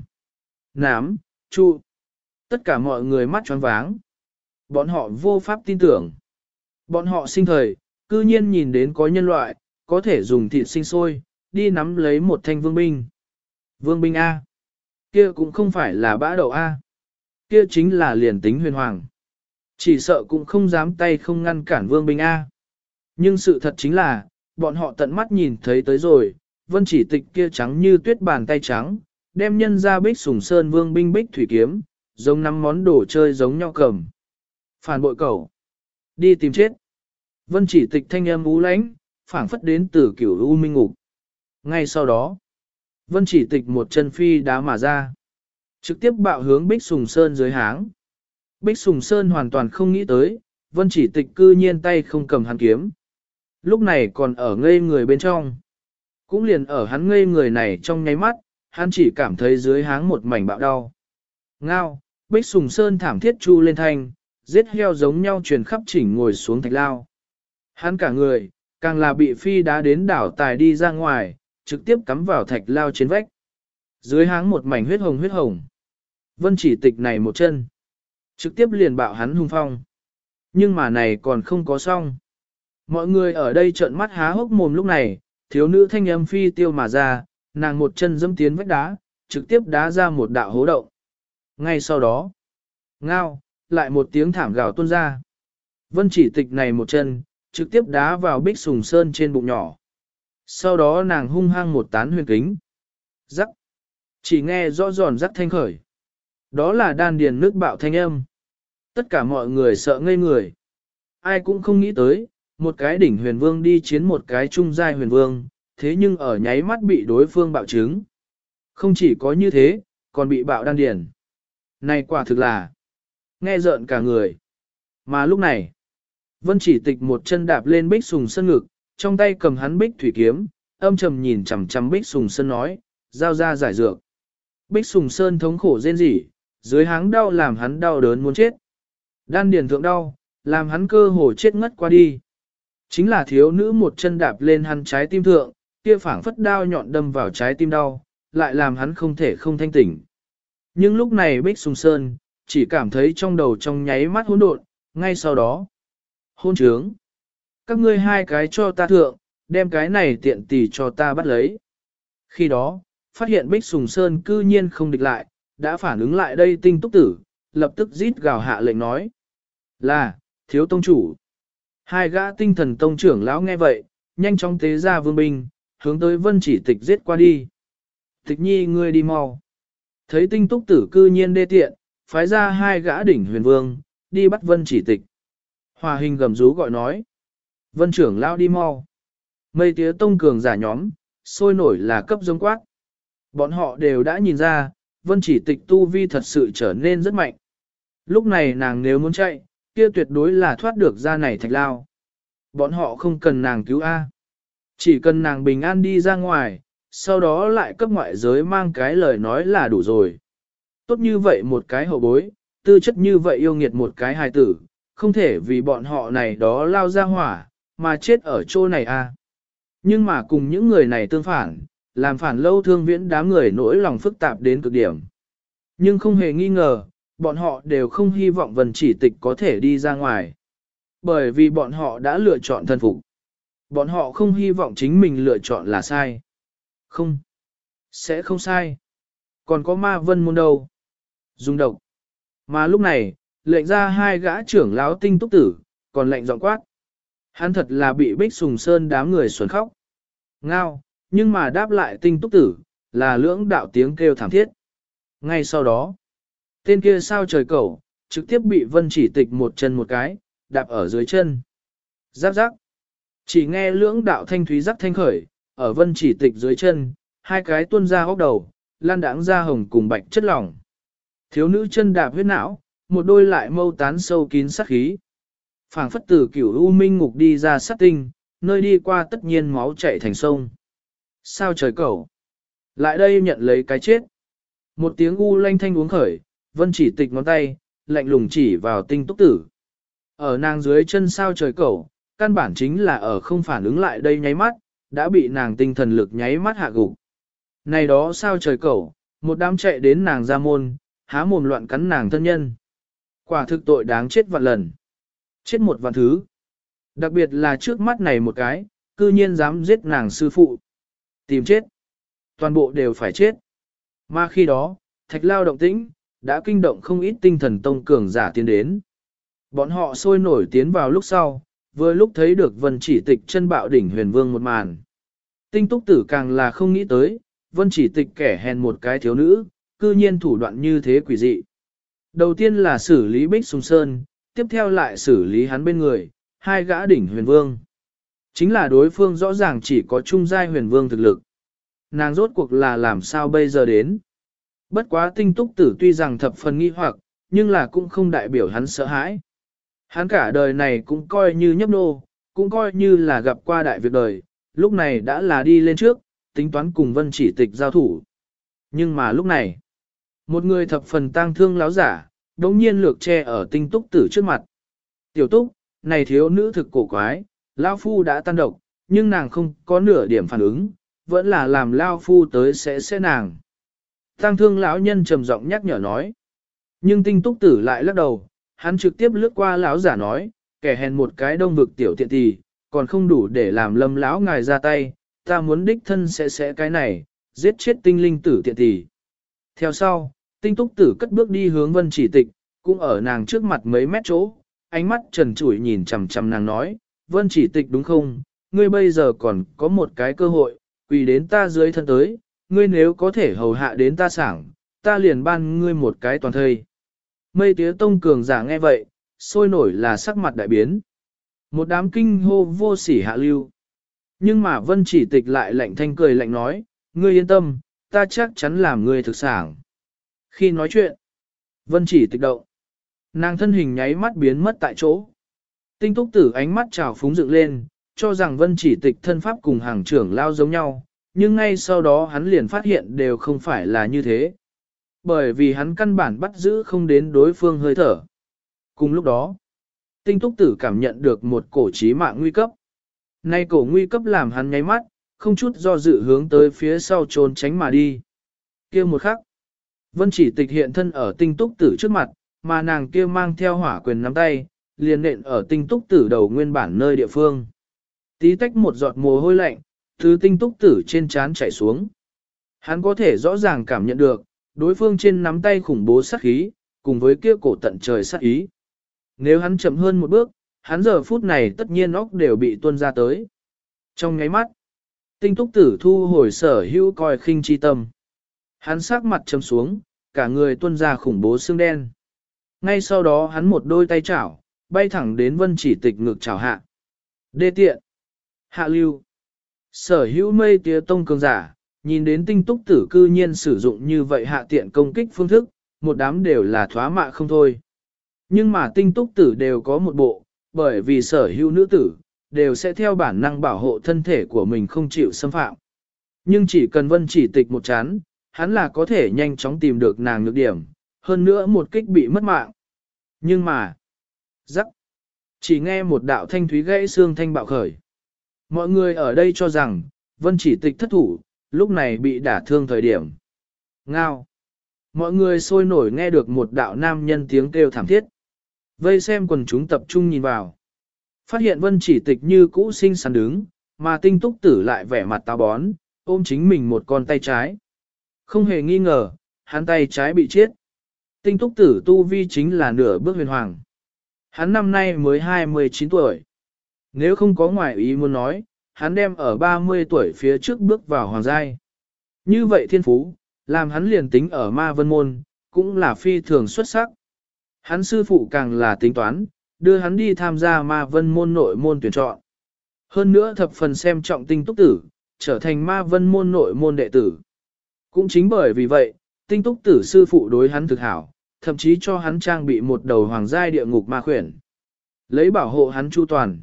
nám, chu. Tất cả mọi người mắt choáng váng. Bọn họ vô pháp tin tưởng. Bọn họ sinh thời, cư nhiên nhìn đến có nhân loại, có thể dùng thịt sinh sôi, đi nắm lấy một thanh vương binh. Vương binh A. Kia cũng không phải là bã đậu A. Kia chính là liền tính huyền hoàng. Chỉ sợ cũng không dám tay không ngăn cản vương binh A. Nhưng sự thật chính là, bọn họ tận mắt nhìn thấy tới rồi, Vân Chỉ Tịch kia trắng như tuyết bàn tay trắng, đem nhân ra Bích Sùng Sơn vương binh bích thủy kiếm, giống năm món đồ chơi giống nhau cầm. Phản bội cẩu. Đi tìm chết. Vân Chỉ Tịch thanh âm u lãnh, phảng phất đến từ cửu u minh ngục. Ngay sau đó, Vân Chỉ Tịch một chân phi đá mà ra. Trực tiếp bạo hướng Bích Sùng Sơn dưới háng. Bích Sùng Sơn hoàn toàn không nghĩ tới, Vân Chỉ Tịch cư nhiên tay không cầm hắn kiếm. Lúc này còn ở ngây người bên trong. Cũng liền ở hắn ngây người này trong nháy mắt, hắn chỉ cảm thấy dưới háng một mảnh bạo đau. Ngao, Bích Sùng Sơn thảm thiết chu lên thanh, giết heo giống nhau truyền khắp chỉnh ngồi xuống thạch lao. Hắn cả người, càng là bị phi đá đến đảo tài đi ra ngoài, trực tiếp cắm vào thạch lao trên vách. Dưới háng một mảnh huyết hồng. Vân Chỉ Tịch này một chân, trực tiếp liền bạo hắn hung phong. Nhưng mà này còn không có xong. Mọi người ở đây trợn mắt há hốc mồm lúc này, thiếu nữ thanh âm phi tiêu mà ra, nàng một chân dẫm tiến vách đá, trực tiếp đá ra một đạo hố động. Ngay sau đó, ngao, lại một tiếng thảm gào tuôn ra. Vân Chỉ Tịch này một chân, trực tiếp đá vào Bích Sùng Sơn trên bụng nhỏ. Sau đó nàng hung hăng một tán huyền kính. Rắc. Chỉ nghe rõ giòn rắc thanh khởi. Đó là đan điền nước bạo thanh âm. Tất cả mọi người sợ ngây người. Ai cũng không nghĩ tới, một cái đỉnh huyền vương đi chiến một cái trung giai huyền vương, thế nhưng ở nháy mắt bị đối phương bạo trứng. Không chỉ có như thế, còn bị bạo đan điền. Này quả thực là nghe rợn cả người. Mà lúc này, Vân Chỉ Tịch một chân đạp lên Bích Sùng Sơn ngực, trong tay cầm hắn bích thủy kiếm, âm trầm nhìn chằm chằm Bích Sùng Sơn nói, giao ra giải dược. Bích Sùng Sơn thống khổ rên rỉ, dưới háng đau làm hắn đau đớn muốn chết. Đan điền thượng đau, làm hắn cơ hồ chết ngất qua đi. Chính là thiếu nữ một chân đạp lên hắn trái tim thượng, kia phảng phất đao nhọn đâm vào trái tim đau, lại làm hắn không thể không thanh tỉnh. Nhưng lúc này Bích Sùng Sơn, chỉ cảm thấy trong đầu trong nháy mắt hỗn độn, ngay sau đó. Hôn trướng. Các ngươi hai cái cho ta thượng, đem cái này tiện tỷ cho ta bắt lấy. Khi đó, phát hiện Bích Sùng Sơn cư nhiên không địch lại, đã phản ứng lại đây Tinh Túc Tử, lập tức rít gào hạ lệnh nói. Là, thiếu tông chủ. Hai gã tinh thần tông trưởng lão nghe vậy, nhanh chóng tế ra vương binh, hướng tới Vân Chỉ Tịch giết qua đi. Tịch nhi ngươi đi mau. Thấy Tinh Túc Tử cư nhiên đê tiện, phái ra hai gã đỉnh huyền vương, đi bắt Vân Chỉ Tịch. Hòa hình gầm rú gọi nói. Vân trưởng lão đi mau. Mây tía tông cường giả nhóm, sôi nổi là cấp giống quát. Bọn họ đều đã nhìn ra, Vân Chỉ Tịch tu vi thật sự trở nên rất mạnh. Lúc này nàng nếu muốn chạy, kia tuyệt đối là thoát được ra này thạch lao. Bọn họ không cần nàng cứu A. Chỉ cần nàng bình an đi ra ngoài, sau đó lại cấp ngoại giới mang cái lời nói là đủ rồi. Tốt như vậy một cái hậu bối, tư chất như vậy yêu nghiệt một cái hài tử, không thể vì bọn họ này đó lao ra hỏa, mà chết ở chỗ này à. Nhưng mà cùng những người này tương phản, làm phản lâu thương viễn đám người nỗi lòng phức tạp đến cực điểm. Nhưng không hề nghi ngờ, bọn họ đều không hy vọng Vân Chỉ Tịch có thể đi ra ngoài. Bởi vì bọn họ đã lựa chọn thân phục. Bọn họ không hy vọng chính mình lựa chọn là sai. Không. Sẽ không sai. Còn có ma vân môn đâu. Dùng độc. Mà lúc này, lệnh ra hai gã trưởng lão tinh túc tử, còn lệnh giọng quát. Hắn thật là bị Bích Sùng Sơn đám người xuẩn khóc. Ngao, nhưng mà đáp lại tinh túc tử, là lưỡng đạo tiếng kêu thảm thiết. Ngay sau đó, tên kia sao trời cẩu, trực tiếp bị Vân Chỉ Tịch một chân một cái, đạp ở dưới chân. Giáp giáp. Chỉ nghe lưỡng đạo thanh thúy rắc thanh khởi, ở Vân Chỉ Tịch dưới chân, hai cái tuôn ra hốc đầu, lan đãng ra hồng cùng bạch chất lỏng. Thiếu nữ chân đạp huyết não, một đôi lại mâu tán sâu kín sát khí. Phảng phất từ cửu u minh ngục đi ra sát tinh, nơi đi qua tất nhiên máu chảy thành sông. Sao trời cẩu? Lại đây nhận lấy cái chết. Một tiếng u lanh thanh uống khởi, Vân Chỉ Tịch ngón tay, lạnh lùng chỉ vào tinh túc tử. Ở nàng dưới chân sao trời cẩu, căn bản chính là ở không phản ứng lại đây nháy mắt, đã bị nàng tinh thần lực nháy mắt hạ gục. Này đó sao trời cẩu, một đám chạy đến nàng ra môn, há mồm loạn cắn nàng thân nhân. Quả thực tội đáng chết vạn lần. Chết một vạn thứ. Đặc biệt là trước mắt này một cái, cư nhiên dám giết nàng sư phụ. Tìm chết. Toàn bộ đều phải chết. Mà khi đó, thạch lao động tĩnh, đã kinh động không ít tinh thần tông cường giả tiến đến. Bọn họ sôi nổi tiến vào lúc sau, vừa lúc thấy được Vân Chỉ Tịch chân bạo đỉnh huyền vương một màn. Tinh túc tử càng là không nghĩ tới, Vân Chỉ Tịch kẻ hèn một cái thiếu nữ, cư nhiên thủ đoạn như thế quỷ dị. Đầu tiên là xử lý Bích Sùng Sơn, tiếp theo lại xử lý hắn bên người, hai gã đỉnh huyền vương. Chính là đối phương rõ ràng chỉ có trung giai huyền vương thực lực. Nàng rốt cuộc là làm sao bây giờ đến. Bất quá tinh túc tử tuy rằng thập phần nghi hoặc, nhưng là cũng không đại biểu hắn sợ hãi. Hắn cả đời này cũng coi như nhấp nô, cũng coi như là gặp qua đại việc đời, lúc này đã là đi lên trước, tính toán cùng Vân Chỉ Tịch giao thủ. Nhưng mà lúc này, một người thập phần tang thương láo giả, đống nhiên lược che ở tinh túc tử trước mặt. Tiểu túc, này thiếu nữ thực cổ quái, Lao Phu đã tan độc, nhưng nàng không có nửa điểm phản ứng, vẫn là làm Lao Phu tới sẽ nàng. Tang thương lão nhân trầm giọng nhắc nhở nói. Nhưng tinh túc tử lại lắc đầu, hắn trực tiếp lướt qua lão giả nói, kẻ hèn một cái đông vực tiểu tiện tỳ, còn không đủ để làm Lâm lão ngài ra tay, ta muốn đích thân sẽ cái này, giết chết tinh linh tử tiện tỳ. Theo sau, tinh túc tử cất bước đi hướng Vân Chỉ Tịch, cũng ở nàng trước mặt mấy mét chỗ, ánh mắt trần trụi nhìn chằm chằm nàng nói, Vân Chỉ Tịch đúng không, ngươi bây giờ còn có một cái cơ hội, quỳ đến ta dưới thân tới, ngươi nếu có thể hầu hạ đến ta sảng, ta liền ban ngươi một cái toàn thây. Mây tía tông cường giả nghe vậy, sôi nổi là sắc mặt đại biến. Một đám kinh hô vô sỉ hạ lưu. Nhưng mà Vân Chỉ Tịch lại lạnh thanh cười lạnh nói, ngươi yên tâm, ta chắc chắn làm ngươi thực sảng. Khi nói chuyện, Vân Chỉ Tịch động. Nàng thân hình nháy mắt biến mất tại chỗ. Tinh túc tử ánh mắt trào phúng dựng lên, cho rằng Vân Chỉ Tịch thân pháp cùng hàng trưởng lao giống nhau, nhưng ngay sau đó hắn liền phát hiện đều không phải là như thế. Bởi vì hắn căn bản bắt giữ không đến đối phương hơi thở. Cùng lúc đó, tinh túc tử cảm nhận được một cổ chí mạng nguy cấp. Nay cổ nguy cấp làm hắn nháy mắt, không chút do dự hướng tới phía sau trốn tránh mà đi. Kia một khắc, Vân Chỉ Tịch hiện thân ở tinh túc tử trước mặt, mà nàng kia mang theo hỏa quyền nắm tay, liền nện ở tinh túc tử đầu nguyên bản nơi địa phương. Tí tách một giọt mồ hôi lạnh, từ tinh túc tử trên trán chảy xuống. Hắn có thể rõ ràng cảm nhận được, đối phương trên nắm tay khủng bố sát khí, cùng với kia cổ tận trời sát ý. Nếu hắn chậm hơn một bước, hắn giờ phút này tất nhiên óc đều bị tuôn ra tới. Trong nháy mắt, tinh túc tử thu hồi sở hữu coi khinh chi tâm. Hắn sắc mặt chấm xuống, cả người tuôn ra khủng bố xương đen. Ngay sau đó hắn một đôi tay chảo, bay thẳng đến Vân Chỉ Tịch ngực chảo hạ. Đê tiện. Hạ lưu. Sở hữu mây tía tông cường giả, nhìn đến tinh túc tử cư nhiên sử dụng như vậy hạ tiện công kích phương thức, một đám đều là thoá mạ không thôi. Nhưng mà tinh túc tử đều có một bộ, bởi vì sở hữu nữ tử, đều sẽ theo bản năng bảo hộ thân thể của mình không chịu xâm phạm. Nhưng chỉ cần Vân Chỉ Tịch một chán, hắn là có thể nhanh chóng tìm được nàng nhược điểm, hơn nữa một kích bị mất mạng. Nhưng mà, rắc, Chỉ nghe một đạo thanh thúy gãy xương thanh bạo khởi. Mọi người ở đây cho rằng, Vân Chỉ Tịch thất thủ, lúc này bị đả thương thời điểm. Ngao. Mọi người sôi nổi nghe được một đạo nam nhân tiếng kêu thảm thiết. Vây xem quần chúng tập trung nhìn vào. Phát hiện Vân Chỉ Tịch như cũ xinh xắn đứng, mà Tinh Túc Tử lại vẻ mặt táo bón, ôm chính mình một con tay trái. Không hề nghi ngờ, hắn tay trái bị chết. Tinh Túc Tử tu vi chính là nửa bước huyền hoàng. Hắn năm nay mới 29 tuổi. Nếu không có ngoại ý muốn nói, hắn đem ở 30 tuổi phía trước bước vào hoàng giai. Như vậy thiên phú, làm hắn liền tính ở ma vân môn, cũng là phi thường xuất sắc. Hắn sư phụ càng là tính toán, đưa hắn đi tham gia ma vân môn nội môn tuyển chọn. Hơn nữa thập phần xem trọng Tinh Túc Tử, trở thành ma vân môn nội môn đệ tử. Cũng chính bởi vì vậy, Tinh Túc Tử sư phụ đối hắn thực hảo, thậm chí cho hắn trang bị một đầu hoàng giai địa ngục ma khuyển. Lấy bảo hộ hắn chu toàn.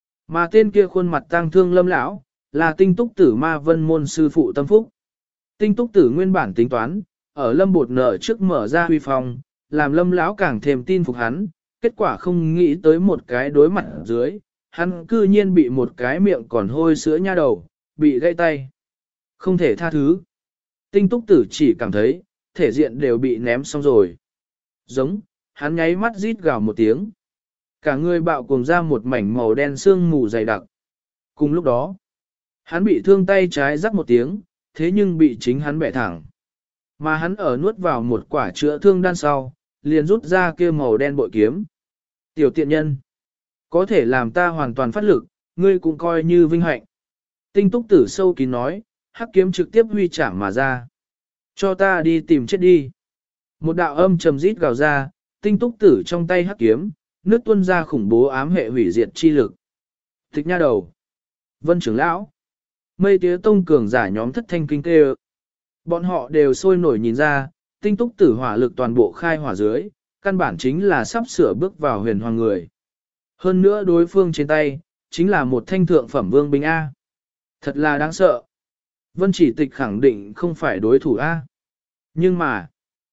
Mà tên kia khuôn mặt tang thương lâm lão, là Tinh Túc Tử ma vân môn sư phụ tâm phúc. Tinh Túc Tử nguyên bản tính toán, ở lâm bột nợ trước mở ra huy phong, làm lâm lão càng thêm tin phục hắn, kết quả không nghĩ tới một cái đối mặt dưới, hắn cư nhiên bị một cái miệng còn hôi sữa nha đầu, bị gãy tay. Không thể tha thứ. Tinh Túc Tử chỉ cảm thấy, thể diện đều bị ném xong rồi. Giống, hắn nháy mắt rít gào một tiếng. Cả người bạo cuồng ra một mảnh màu đen sương mù dày đặc. Cùng lúc đó, hắn bị thương tay trái rắc một tiếng, thế nhưng bị chính hắn bẻ thẳng. Mà hắn ở nuốt vào một quả chữa thương đan sau, liền rút ra kia màu đen bội kiếm. Tiểu tiện nhân, có thể làm ta hoàn toàn phát lực, ngươi cũng coi như vinh hạnh. Tinh Túc Tử sâu kín nói, hắc kiếm trực tiếp huy chạm mà ra. Cho ta đi tìm chết đi. Một đạo âm trầm rít gào ra, Tinh Túc Tử trong tay hắc kiếm, nước tuôn ra khủng bố ám hệ hủy diệt chi lực. Thích nha đầu. Vân trưởng lão. Mây tía tông cường giả nhóm thất thanh kinh tê. Bọn họ đều sôi nổi nhìn ra, Tinh Túc Tử hỏa lực toàn bộ khai hỏa dưới, căn bản chính là sắp sửa bước vào huyền hoàng người. Hơn nữa đối phương trên tay, chính là một thanh thượng phẩm vương binh A. Thật là đáng sợ. Vân Chỉ Tịch khẳng định không phải đối thủ A. Nhưng mà,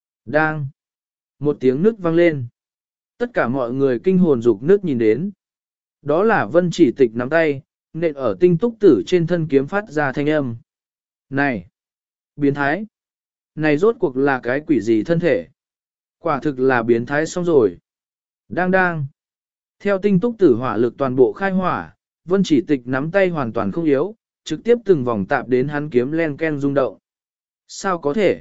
một tiếng nước vang lên. Tất cả mọi người kinh hồn dục nước nhìn đến. Đó là Vân Chỉ Tịch nắm tay, nện ở Tinh Túc Tử trên thân kiếm phát ra thanh âm. Này! Biến thái! Này rốt cuộc là cái quỷ gì thân thể? Quả thực là biến thái xong rồi. Đang. Theo Tinh Túc Tử hỏa lực toàn bộ khai hỏa, Vân Chỉ Tịch nắm tay hoàn toàn không yếu, trực tiếp từng vòng tạp đến hắn kiếm len ken rung động. Sao có thể?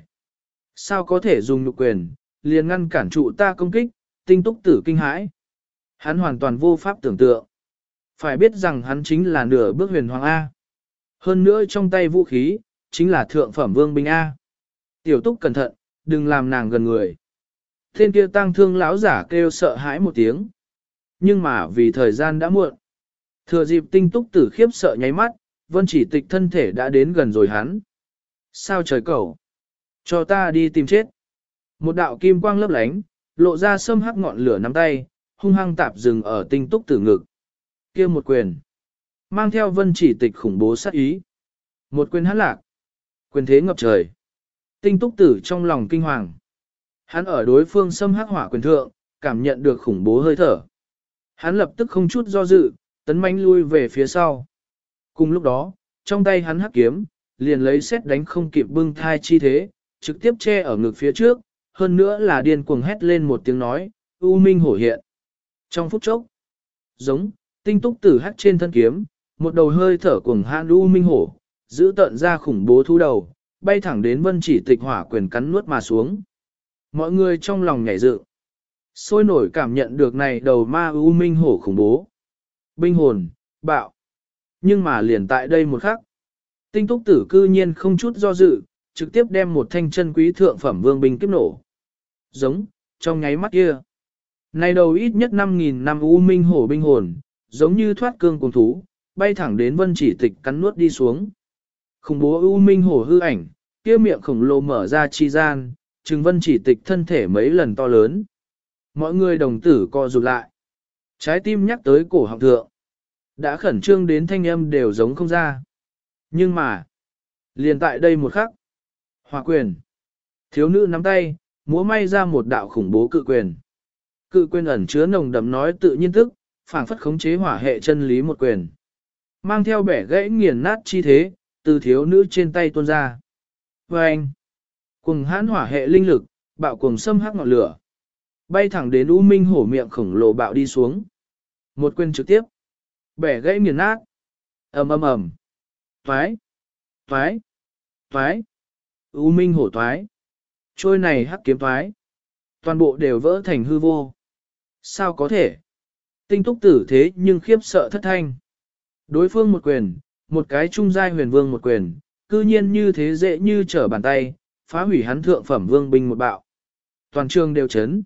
Sao có thể dùng nhục quyền, liền ngăn cản trụ ta công kích, Tinh Túc Tử kinh hãi. Hắn hoàn toàn vô pháp tưởng tượng. Phải biết rằng hắn chính là nửa bước huyền hoàng A. Hơn nữa trong tay vũ khí, chính là thượng phẩm vương binh A. Tiểu Túc cẩn thận, đừng làm nàng gần người. Tên kia tang thương lão giả kêu sợ hãi một tiếng. Nhưng mà vì thời gian đã muộn. Thừa dịp Tinh Túc Tử khiếp sợ nháy mắt, Vân Chỉ Tịch thân thể đã đến gần rồi hắn. Sao trời cẩu? Cho ta đi tìm chết. Một đạo kim quang lấp lánh, lộ ra sâm hắc ngọn lửa nắm tay, hung hăng tạp dừng ở Tinh Túc Tử ngực. Kia một quyền, mang theo Vân Chỉ Tịch khủng bố sát ý. Một quyền hắn lạc, quyền thế ngập trời. Tinh Túc Tử trong lòng kinh hoàng. Hắn ở đối phương sâm hắc hỏa quyền thượng, cảm nhận được khủng bố hơi thở. Hắn lập tức không chút do dự, tấn mãnh lui về phía sau. Cùng lúc đó, trong tay hắn hắc kiếm, liền lấy xét đánh không kịp bưng thai chi thế, trực tiếp che ở ngực phía trước, hơn nữa là điên cuồng hét lên một tiếng nói, U Minh hổ hiện. Trong phút chốc, giống, Tinh Túc Tử hắc trên thân kiếm, một đầu hơi thở cuồng hãn U Minh hổ, giữ tận ra khủng bố thú đầu, bay thẳng đến Vân Chỉ Tịch hỏa quyền cắn nuốt mà xuống. Mọi người trong lòng nhảy dựng, sôi nổi cảm nhận được này đầu ma U Minh hổ khủng bố. Binh hồn, bạo. Nhưng mà liền tại đây một khắc, Tinh Túc Tử cư nhiên không chút do dự, trực tiếp đem một thanh chân quý thượng phẩm vương binh kiếp nổ. Giống, trong nháy mắt kia. Này đầu ít nhất 5.000 năm U Minh hổ binh hồn, giống như thoát cương cùng thú, bay thẳng đến Vân Chỉ Tịch cắn nuốt đi xuống. Khủng bố U Minh hổ hư ảnh, kia miệng khổng lồ mở ra chi gian, trừng Vân Chỉ Tịch thân thể mấy lần to lớn. Mọi người đồng tử co rụt lại. Trái tim nhắc tới cổ họng thượng. Đã khẩn trương đến thanh âm đều giống không ra. Nhưng mà, liền tại đây một khắc. Hỏa quyền. Thiếu nữ nắm tay, múa may ra một đạo khủng bố cự quyền. Cự quyền ẩn chứa nồng đậm nói tự nhiên thức, phảng phất khống chế hỏa hệ chân lý một quyền. Mang theo bẻ gãy nghiền nát chi thế, từ thiếu nữ trên tay tuôn ra. Và anh, cùng hãn hỏa hệ linh lực, bạo cùng xâm hắc ngọn lửa. Bay thẳng đến U Minh hổ miệng khổng lồ bạo đi xuống. Một quyền trực tiếp. Bẻ gãy nghiền nát. Ầm ầm ầm. Toái. Toái. Toái. U Minh hổ toái. Trôi này hắc kiếm toái. Toàn bộ đều vỡ thành hư vô. Sao có thể? Tinh túc tử thế nhưng khiếp sợ thất thanh. Đối phương một quyền, một cái trung giai huyền vương một quyền, cư nhiên như thế dễ như trở bàn tay, phá hủy hắn thượng phẩm vương binh một bạo. Toàn trường đều chấn.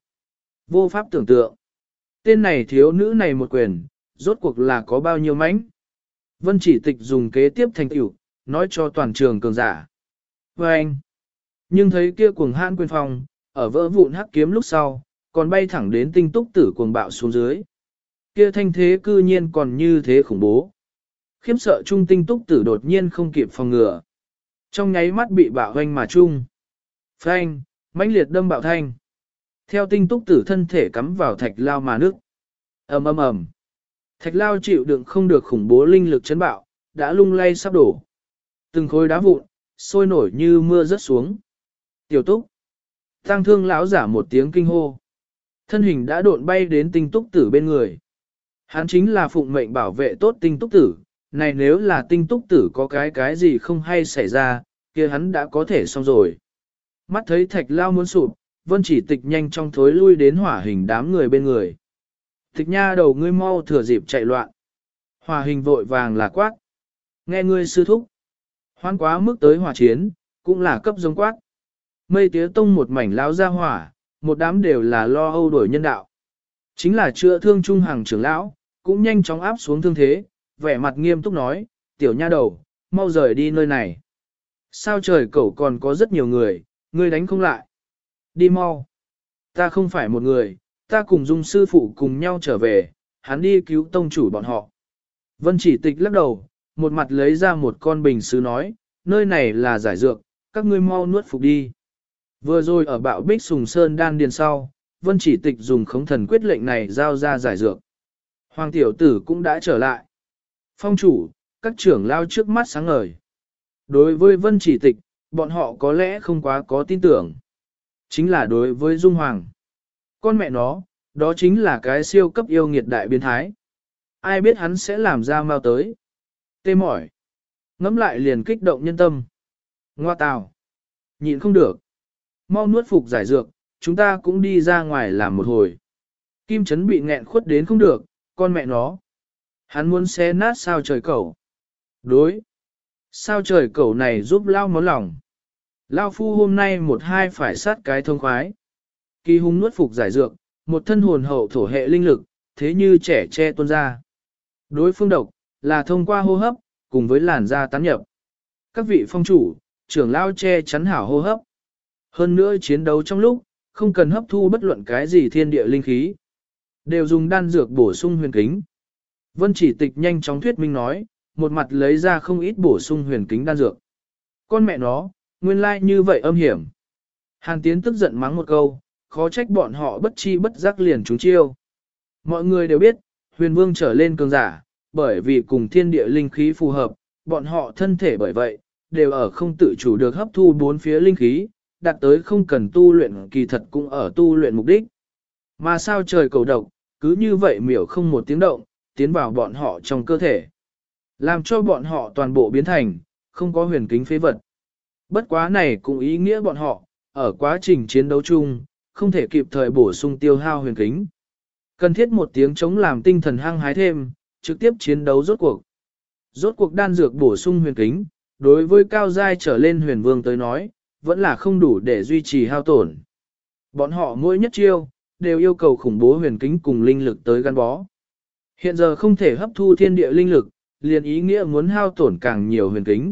Vô pháp tưởng tượng. Tên này thiếu nữ này một quyền, rốt cuộc là có bao nhiêu mánh. Vân chỉ tịch dùng kế tiếp thành tựu, nói cho toàn trường cường giả. Và anh, nhưng thấy kia cuồng hãn quyền phong, ở vỡ vụn hắc kiếm lúc sau, còn bay thẳng đến tinh túc tử cuồng bạo xuống dưới. Kia thanh thế cư nhiên còn như thế khủng bố. Khiếp sợ trung tinh túc tử đột nhiên không kịp phòng ngừa. Trong nháy mắt bị bạo hoanh mà chung. Phanh, mãnh liệt đâm bạo thanh. Theo tinh túc tử thân thể cắm vào thạch lao mà nước. Ầm ầm ầm. Thạch lao chịu đựng không được khủng bố linh lực chấn bạo, đã lung lay sắp đổ. Từng khối đá vụn, sôi nổi như mưa rớt xuống. Tiểu túc. Tăng thương lão giả một tiếng kinh hô. Thân hình đã độn bay đến tinh túc tử bên người. Hắn chính là phụng mệnh bảo vệ tốt tinh túc tử. Này nếu là tinh túc tử có cái gì không hay xảy ra, kia hắn đã có thể xong rồi. Mắt thấy thạch lao muốn sụp, Vân chỉ tịch nhanh trong thối lui đến hỏa hình đám người bên người. Tịch nha đầu ngươi mau thừa dịp chạy loạn. Hỏa hình vội vàng là quát. Nghe ngươi sư thúc. Hoan quá mức tới hỏa chiến, cũng là cấp giống quát. Mây tía tông một mảnh lao ra hỏa, một đám đều là lo âu đổi nhân đạo. Chính là chữa thương trung hàng trưởng lão, cũng nhanh chóng áp xuống thương thế, vẻ mặt nghiêm túc nói, tiểu nha đầu, mau rời đi nơi này. Sao trời cẩu còn có rất nhiều người, ngươi đánh không lại. Đi mau. Ta không phải một người, ta cùng dung sư phụ cùng nhau trở về, hắn đi cứu tông chủ bọn họ. Vân chỉ tịch lắc đầu, một mặt lấy ra một con bình sứ nói, nơi này là giải dược, các ngươi mau nuốt phục đi. Vừa rồi ở bạo bích sùng sơn đan điền sau, Vân chỉ tịch dùng khống thần quyết lệnh này giao ra giải dược. Hoàng tiểu tử cũng đã trở lại. Phong chủ, các trưởng lao trước mắt sáng ngời. Đối với Vân chỉ tịch, bọn họ có lẽ không quá có tin tưởng. Chính là đối với Dung Hoàng. Con mẹ nó, đó chính là cái siêu cấp yêu nghiệt đại biến thái. Ai biết hắn sẽ làm ra mau tới. Tê mỏi. Ngắm lại liền kích động nhân tâm. Ngoa tào. Nhịn không được. Mau nuốt phục giải dược, chúng ta cũng đi ra ngoài làm một hồi. Kim Trấn bị nghẹn khuất đến không được, con mẹ nó. Hắn muốn xé nát sao trời cẩu. Đối. Sao trời cẩu này giúp lao món lòng. Lao phu hôm nay một hai phải sát cái thông khoái. Kỳ hung nuốt phục giải dược, một thân hồn hậu thổ hệ linh lực, thế như trẻ che tuôn ra. Đối phương độc, là thông qua hô hấp, cùng với làn da tán nhập. Các vị phong chủ, trưởng lao che chắn hảo hô hấp. Hơn nữa chiến đấu trong lúc, không cần hấp thu bất luận cái gì thiên địa linh khí. Đều dùng đan dược bổ sung huyền kính. Vân chỉ tịch nhanh chóng thuyết minh nói, một mặt lấy ra không ít bổ sung huyền kính đan dược. Con mẹ nó, nguyên lai như vậy âm hiểm. Hàn Tiến tức giận mắng một câu, khó trách bọn họ bất chi bất giác liền trúng chiêu. Mọi người đều biết, huyền vương trở lên cường giả, bởi vì cùng thiên địa linh khí phù hợp, bọn họ thân thể bởi vậy, đều ở không tự chủ được hấp thu bốn phía linh khí, đạt tới không cần tu luyện kỳ thật cũng ở tu luyện mục đích. Mà sao trời cầu độc, cứ như vậy miểu không một tiếng động, tiến vào bọn họ trong cơ thể. Làm cho bọn họ toàn bộ biến thành, không có huyền kính phế vật. Bất quá này cũng ý nghĩa bọn họ, ở quá trình chiến đấu chung, không thể kịp thời bổ sung tiêu hao huyền kính. Cần thiết một tiếng chống làm tinh thần hăng hái thêm, trực tiếp chiến đấu rốt cuộc. Rốt cuộc đan dược bổ sung huyền kính, đối với cao giai trở lên huyền vương tới nói, vẫn là không đủ để duy trì hao tổn. Bọn họ mỗi nhất chiêu, đều yêu cầu khủng bố huyền kính cùng linh lực tới gắn bó. Hiện giờ không thể hấp thu thiên địa linh lực, liền ý nghĩa muốn hao tổn càng nhiều huyền kính.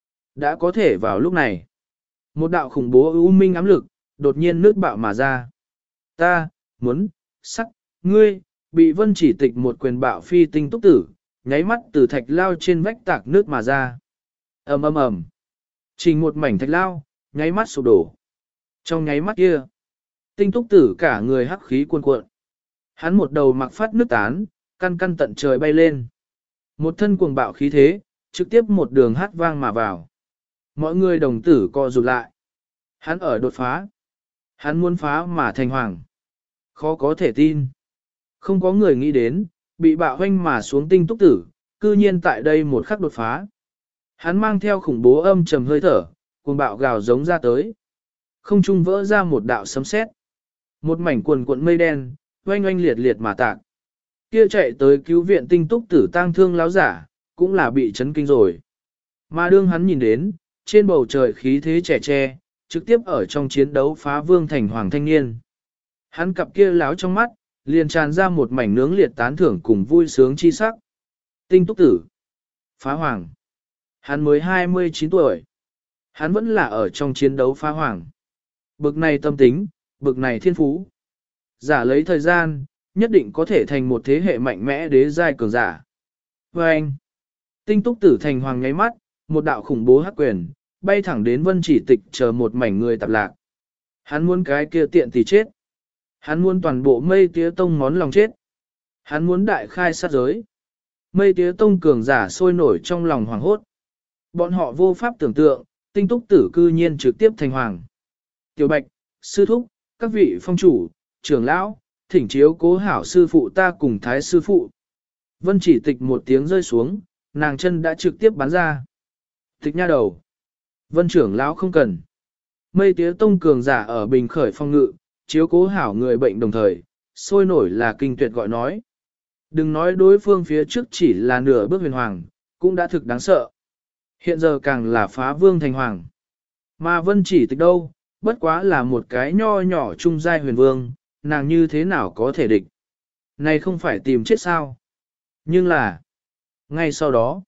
Đã có thể vào lúc này. Một đạo khủng bố u minh ám lực, đột nhiên nước bạo mà ra. Ta, muốn, sắc, ngươi, bị Vân chỉ tịch một quyền bạo phi tinh túc tử, nháy mắt từ thạch lao trên vách tạc nước mà ra. ầm ầm ầm, trình một mảnh thạch lao, nháy mắt sụp đổ. Trong nháy mắt kia, tinh túc tử cả người hắc khí cuồn cuộn. Hắn một đầu mặc phát nước tán, căn căn tận trời bay lên. Một thân cuồng bạo khí thế, trực tiếp một đường hát vang mà vào. Mọi người đồng tử co rụt lại. Hắn ở đột phá. Hắn muốn phá mà thành hoàng. Khó có thể tin. Không có người nghĩ đến, bị bạo hoanh mà xuống tinh túc tử, cư nhiên tại đây một khắc đột phá. Hắn mang theo khủng bố âm trầm hơi thở, cuồng bạo gào giống ra tới. Không trung vỡ ra một đạo sấm sét. Một mảnh cuồn cuộn mây đen, oanh oanh liệt liệt mà tạc. Kia chạy tới cứu viện tinh túc tử tang thương láo giả, cũng là bị chấn kinh rồi. Mà đương hắn nhìn đến, trên bầu trời khí thế trẻ tre, trực tiếp ở trong chiến đấu phá vương thành hoàng thanh niên. Hắn cặp kia láo trong mắt, liền tràn ra một mảnh nướng liệt tán thưởng cùng vui sướng chi sắc. Tinh túc tử. Phá hoàng. Hắn mới 29 tuổi. Hắn vẫn là ở trong chiến đấu phá hoàng. Bực này tâm tính, bực này thiên phú. Giả lấy thời gian, nhất định có thể thành một thế hệ mạnh mẽ đế giai cường giả. Và anh, tinh túc tử thành hoàng nháy mắt, một đạo khủng bố hắc quyền, bay thẳng đến Vân Chỉ Tịch chờ một mảnh người tạp lạc. Hắn muốn cái kia tiện thì chết. Hắn muốn toàn bộ Mây Tía Tông món lòng chết. Hắn muốn đại khai sát giới. Mây Tía Tông cường giả sôi nổi trong lòng hoảng hốt. Bọn họ vô pháp tưởng tượng, tinh túc tử cư nhiên trực tiếp thành hoàng. Tiểu Bạch, sư thúc, các vị phong chủ, trưởng lão, thỉnh chiếu cố hảo sư phụ ta cùng thái sư phụ. Vân Chỉ Tịch một tiếng rơi xuống, nàng chân đã trực tiếp bắn ra. Tịch nha đầu. Vân trưởng lão không cần. Mây Tía Tông cường giả ở bình khởi phong ngự, chiếu cố hảo người bệnh đồng thời, sôi nổi là kinh tuyệt gọi nói. Đừng nói đối phương phía trước chỉ là nửa bước huyền hoàng, cũng đã thực đáng sợ. Hiện giờ càng là phá vương thành hoàng. Mà Vân Chỉ Tịch đâu, bất quá là một cái nho nhỏ trung giai huyền vương, nàng như thế nào có thể địch. Này không phải tìm chết sao. Nhưng là, ngay sau đó,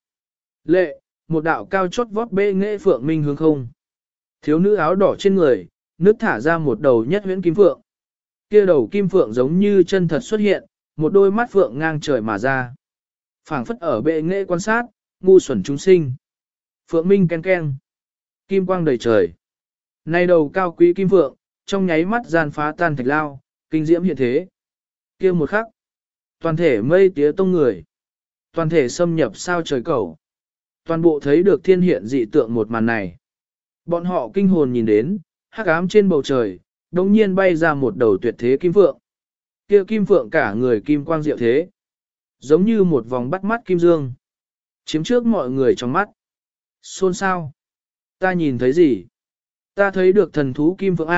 lệ, một đạo cao chót vót bệ nghệ phượng minh hướng không. Thiếu nữ áo đỏ trên người, nước thả ra một đầu nhất huyễn kim phượng. Kia đầu kim phượng giống như chân thật xuất hiện, một đôi mắt phượng ngang trời mà ra. Phảng phất ở bệ nghệ quan sát, ngu xuẩn chúng sinh. Phượng minh ken ken. Kim quang đầy trời. Này đầu cao quý kim phượng, trong nháy mắt gian phá tan thạch lao, kinh diễm hiện thế. Kia một khắc, toàn thể Mây Tía Tông người, toàn thể xâm nhập sao trời cầu. Toàn bộ thấy được thiên hiện dị tượng một màn này. Bọn họ kinh hồn nhìn đến, hắc ám trên bầu trời, đống nhiên bay ra một đầu tuyệt thế kim phượng. Kia kim phượng cả người kim quang diệu thế, giống như một vòng bắt mắt kim dương. Chiếm trước mọi người trong mắt. Xôn xao. Ta nhìn thấy gì? Ta thấy được thần thú kim phượng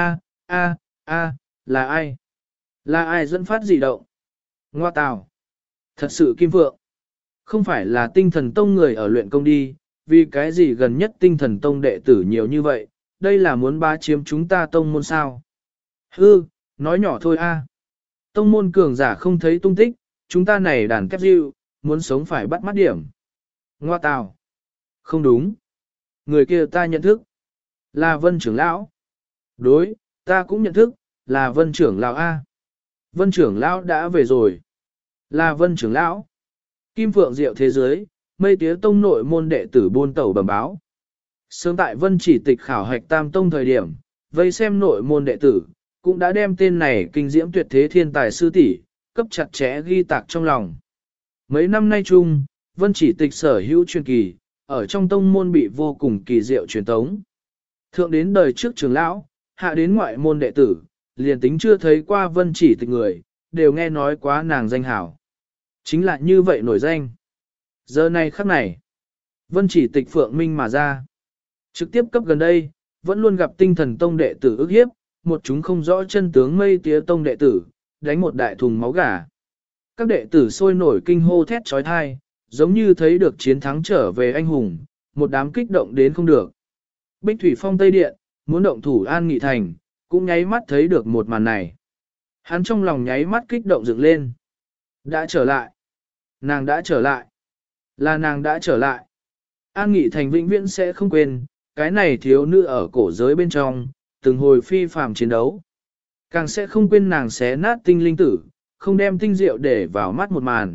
là ai? Là ai dẫn phát dị động? Ngoa tào. Thật sự kim phượng. Không phải là tinh thần tông người ở luyện công đi, vì cái gì gần nhất tinh thần tông đệ tử nhiều như vậy, đây là muốn bá chiếm chúng ta tông môn sao? Hư, nói nhỏ thôi a. Tông môn cường giả không thấy tung tích, chúng ta này đàn kép dịu, muốn sống phải bắt mắt điểm. Ngoa tào. Không đúng. Người kia ta nhận thức. Là Vân trưởng lão. Đối, ta cũng nhận thức, là Vân trưởng lão A. Vân trưởng lão đã về rồi. Là Vân trưởng lão. Kim Phượng Diệu thế giới, Mây Tía Tông nội môn đệ tử buôn tẩu bẩm báo. Sớm tại Vân Chỉ Tịch khảo hạch tam tông thời điểm, vây xem nội môn đệ tử, cũng đã đem tên này kinh diễm tuyệt thế thiên tài sư tỷ cấp chặt chẽ ghi tạc trong lòng. Mấy năm nay chung, Vân Chỉ Tịch sở hữu truyền kỳ, ở trong tông môn bị vô cùng kỳ diệu truyền tống. Thượng đến đời trước trưởng lão, hạ đến ngoại môn đệ tử, liền tính chưa thấy qua Vân Chỉ Tịch người, đều nghe nói quá nàng danh hảo. Chính là như vậy nổi danh. Giờ này khắc này, Vân Chỉ Tịch phượng minh mà ra. Trực tiếp cấp gần đây, vẫn luôn gặp tinh thần tông đệ tử ức hiếp, một chúng không rõ chân tướng Mây Tía Tông đệ tử, đánh một đại thùng máu gà. Các đệ tử sôi nổi kinh hô thét trói thai, giống như thấy được chiến thắng trở về anh hùng, một đám kích động đến không được. Bích Thủy Phong Tây Điện, muốn động thủ An Nghị Thành, cũng nháy mắt thấy được một màn này. Hắn trong lòng nháy mắt kích động dựng lên. Đã trở lại. Nàng đã trở lại. Là nàng đã trở lại. An Nghị Thành vĩnh viễn sẽ không quên, cái này thiếu nữ ở cổ giới bên trong, từng hồi phi phàm chiến đấu. Càng sẽ không quên nàng xé nát tinh linh tử, không đem tinh diệu để vào mắt một màn.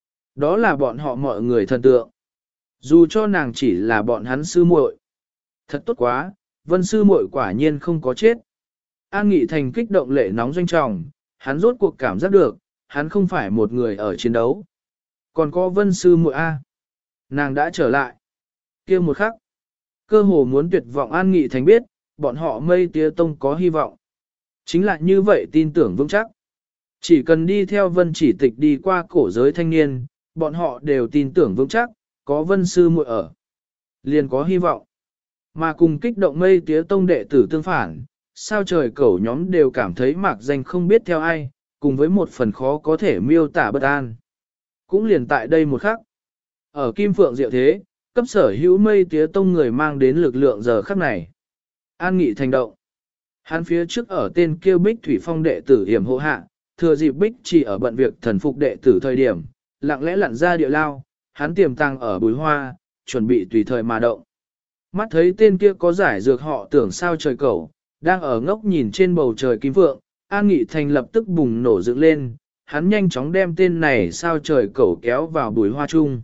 Đó là bọn họ mọi người thần tượng. Dù cho nàng chỉ là bọn hắn sư muội. Thật tốt quá, Vân sư muội quả nhiên không có chết. An Nghị Thành kích động lệ nóng doanh trọng, hắn rốt cuộc cảm giác được, hắn không phải một người ở chiến đấu, Còn có vân sư muội A. Nàng đã trở lại. Kia một khắc. Cơ hồ muốn tuyệt vọng An Nghị Thành biết, bọn họ Mây Tía Tông có hy vọng. Chính là như vậy tin tưởng vững chắc. Chỉ cần đi theo vân chỉ tịch đi qua cổ giới thanh niên, bọn họ đều tin tưởng vững chắc, có vân sư muội ở. Liền có hy vọng. Mà cùng kích động Mây Tía Tông đệ tử tương phản, sao trời cẩu nhóm đều cảm thấy mạc danh không biết theo ai, cùng với một phần khó có thể miêu tả bất an. Cũng liền tại đây một khắc. Ở Kim Phượng Diệu Thế, cấp sở hữu Mây Tía Tông người mang đến lực lượng giờ khắc này. An Nghị thành động. Hắn phía trước ở tên kêu Bích Thủy Phong đệ tử hiểm hộ hạ, thừa dịp Bích chỉ ở bận việc thần phục đệ tử thời điểm, lặng lẽ lặn ra địa lao, hắn tiềm tàng ở bùi hoa, chuẩn bị tùy thời mà động. Mắt thấy tên kia có giải dược họ tưởng sao trời cẩu, đang ở ngốc nhìn trên bầu trời kim phượng, An Nghị Thành lập tức bùng nổ dựng lên, hắn nhanh chóng đem tên này sao trời cẩu kéo vào bùi hoa chung.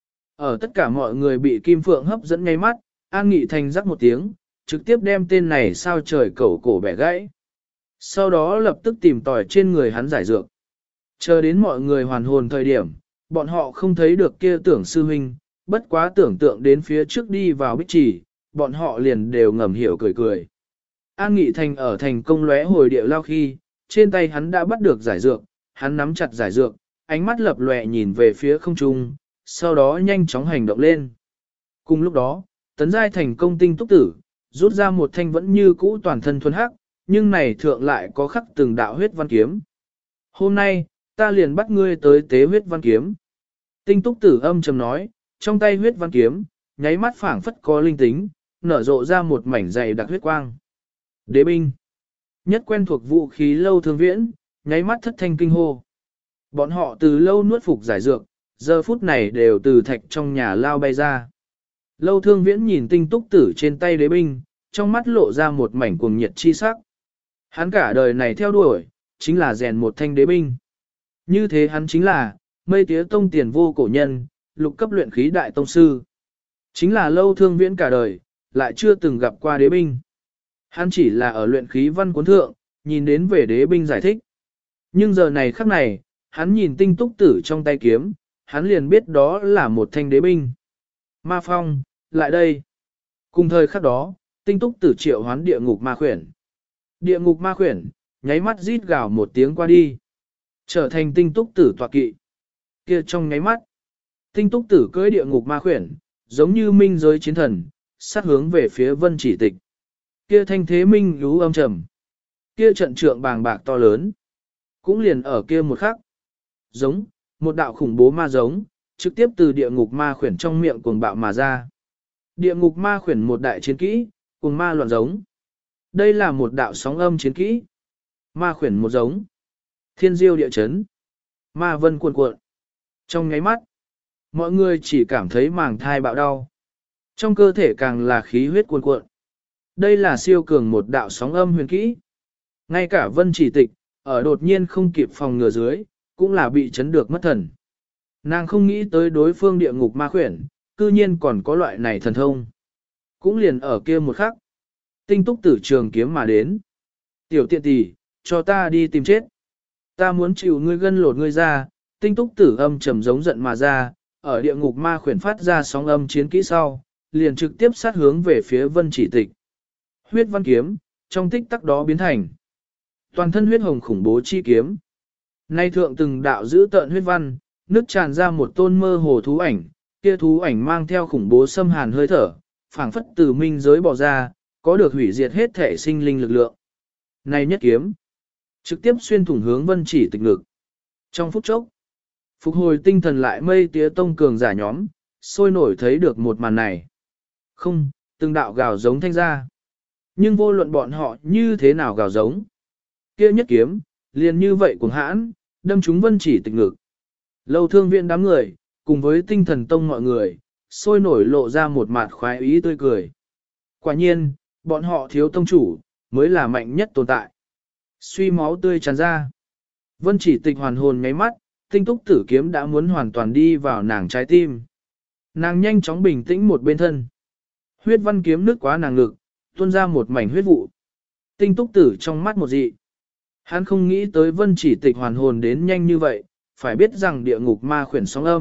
Ở tất cả mọi người bị kim phượng hấp dẫn ngay mắt, An Nghị Thành rắc một tiếng, trực tiếp đem tên này sao trời cẩu cổ bẻ gãy. Sau đó lập tức tìm tòi trên người hắn giải dược. Chờ đến mọi người hoàn hồn thời điểm, bọn họ không thấy được kia tưởng sư huynh, bất quá tưởng tượng đến phía trước đi vào bích trì, bọn họ liền đều ngầm hiểu cười cười. An Nghị Thành ở thành công lóe hồi địa lao khi, trên tay hắn đã bắt được giải dược, hắn nắm chặt giải dược, ánh mắt lập lòe nhìn về phía không trung, sau đó nhanh chóng hành động lên. Cùng lúc đó, tấn giai thành công tinh túc tử, rút ra một thanh vẫn như cũ toàn thân thuần hắc, nhưng này thượng lại có khắc từng đạo huyết văn kiếm. Hôm nay, ta liền bắt ngươi tới tế huyết văn kiếm. Tinh túc tử âm trầm nói, trong tay huyết văn kiếm, nháy mắt phảng phất có linh tính, nở rộ ra một mảnh dày đặc huyết quang. Đế binh. Nhất quen thuộc vũ khí Lâu Thương Viễn, nháy mắt thất thanh kinh hô. Bọn họ từ lâu nuốt phục giải dược, giờ phút này đều từ thạch trong nhà lao bay ra. Lâu Thương Viễn nhìn tinh túc tử trên tay đế binh, trong mắt lộ ra một mảnh cuồng nhiệt chi sắc. Hắn cả đời này theo đuổi, chính là rèn một thanh đế binh. Như thế hắn chính là, Mây Tía Tông tiền vô cổ nhân, lục cấp luyện khí đại tông sư. Chính là Lâu Thương Viễn cả đời, lại chưa từng gặp qua đế binh. Hắn chỉ là ở luyện khí văn cuốn thượng, nhìn đến về đế binh giải thích. Nhưng giờ này khắc này, hắn nhìn tinh túc tử trong tay kiếm, hắn liền biết đó là một thanh đế binh. Ma Phong, lại đây. Cùng thời khắc đó, tinh túc tử triệu hoán địa ngục ma khuyển. Địa ngục ma khuyển, nháy mắt rít gào một tiếng qua đi. Trở thành tinh túc tử tọa kỵ. Kia trong nháy mắt, tinh túc tử cưỡi địa ngục ma khuyển, giống như minh giới chiến thần, sát hướng về phía vân chỉ tịch. Kia thanh thế minh lú âm trầm. Kia trận trượng bàng bạc to lớn. Cũng liền ở kia một khắc. Giống, một đạo khủng bố ma giống, trực tiếp từ địa ngục ma khuyển trong miệng cuồng bạo mà ra. Địa ngục ma khuyển một đại chiến kỹ, cuồng ma loạn giống. Đây là một đạo sóng âm chiến kỹ. Ma khuyển một giống. Thiên diêu địa chấn. Ma vân cuồn cuộn. Trong nháy mắt, mọi người chỉ cảm thấy màng thai bạo đau. Trong cơ thể càng là khí huyết cuồn cuộn. Đây là siêu cường một đạo sóng âm huyền kỹ. Ngay cả vân chỉ tịch, ở đột nhiên không kịp phòng ngừa dưới, cũng là bị chấn được mất thần. Nàng không nghĩ tới đối phương địa ngục ma khuyển, cư nhiên còn có loại này thần thông. Cũng liền ở kia một khắc. Tinh túc tử trường kiếm mà đến. Tiểu tiện tỷ, cho ta đi tìm chết. Ta muốn chịu ngươi gân lột ngươi ra. Tinh túc tử âm trầm giống giận mà ra, ở địa ngục ma khuyển phát ra sóng âm chiến kỹ sau, liền trực tiếp sát hướng về phía vân chỉ tịch. Huyết văn kiếm, trong tích tắc đó biến thành. Toàn thân huyết hồng khủng bố chi kiếm. Nay thượng từng đạo giữ tợn huyết văn, nứt tràn ra một tôn mơ hồ thú ảnh, kia thú ảnh mang theo khủng bố xâm hàn hơi thở, phảng phất từ minh giới bỏ ra, có được hủy diệt hết thể sinh linh lực lượng. Này nhất kiếm, trực tiếp xuyên thủng hướng vân chỉ tịch ngực. Trong phút chốc, phục hồi tinh thần lại Mây Tía Tông cường giả nhóm, sôi nổi thấy được một màn này. Không, từng đạo gào giống thanh ra. Nhưng vô luận bọn họ như thế nào gào giống. Kia nhất kiếm, liền như vậy cuồng hãn, đâm chúng vân chỉ tịch ngực. Lâu Thương Viễn đám người, cùng với tinh thần tông mọi người, sôi nổi lộ ra một mặt khoái ý tươi cười. Quả nhiên, bọn họ thiếu tông chủ, mới là mạnh nhất tồn tại. Suy máu tươi tràn ra. Vân chỉ tịch hoàn hồn nháy mắt, tinh túc tử kiếm đã muốn hoàn toàn đi vào nàng trái tim. Nàng nhanh chóng bình tĩnh một bên thân. Huyết văn kiếm nước quá nàng ngực, tuôn ra một mảnh huyết vụ. Tinh túc tử trong mắt một dị. Hắn không nghĩ tới vân chỉ tịch hoàn hồn đến nhanh như vậy, phải biết rằng địa ngục ma khuyển sóng âm,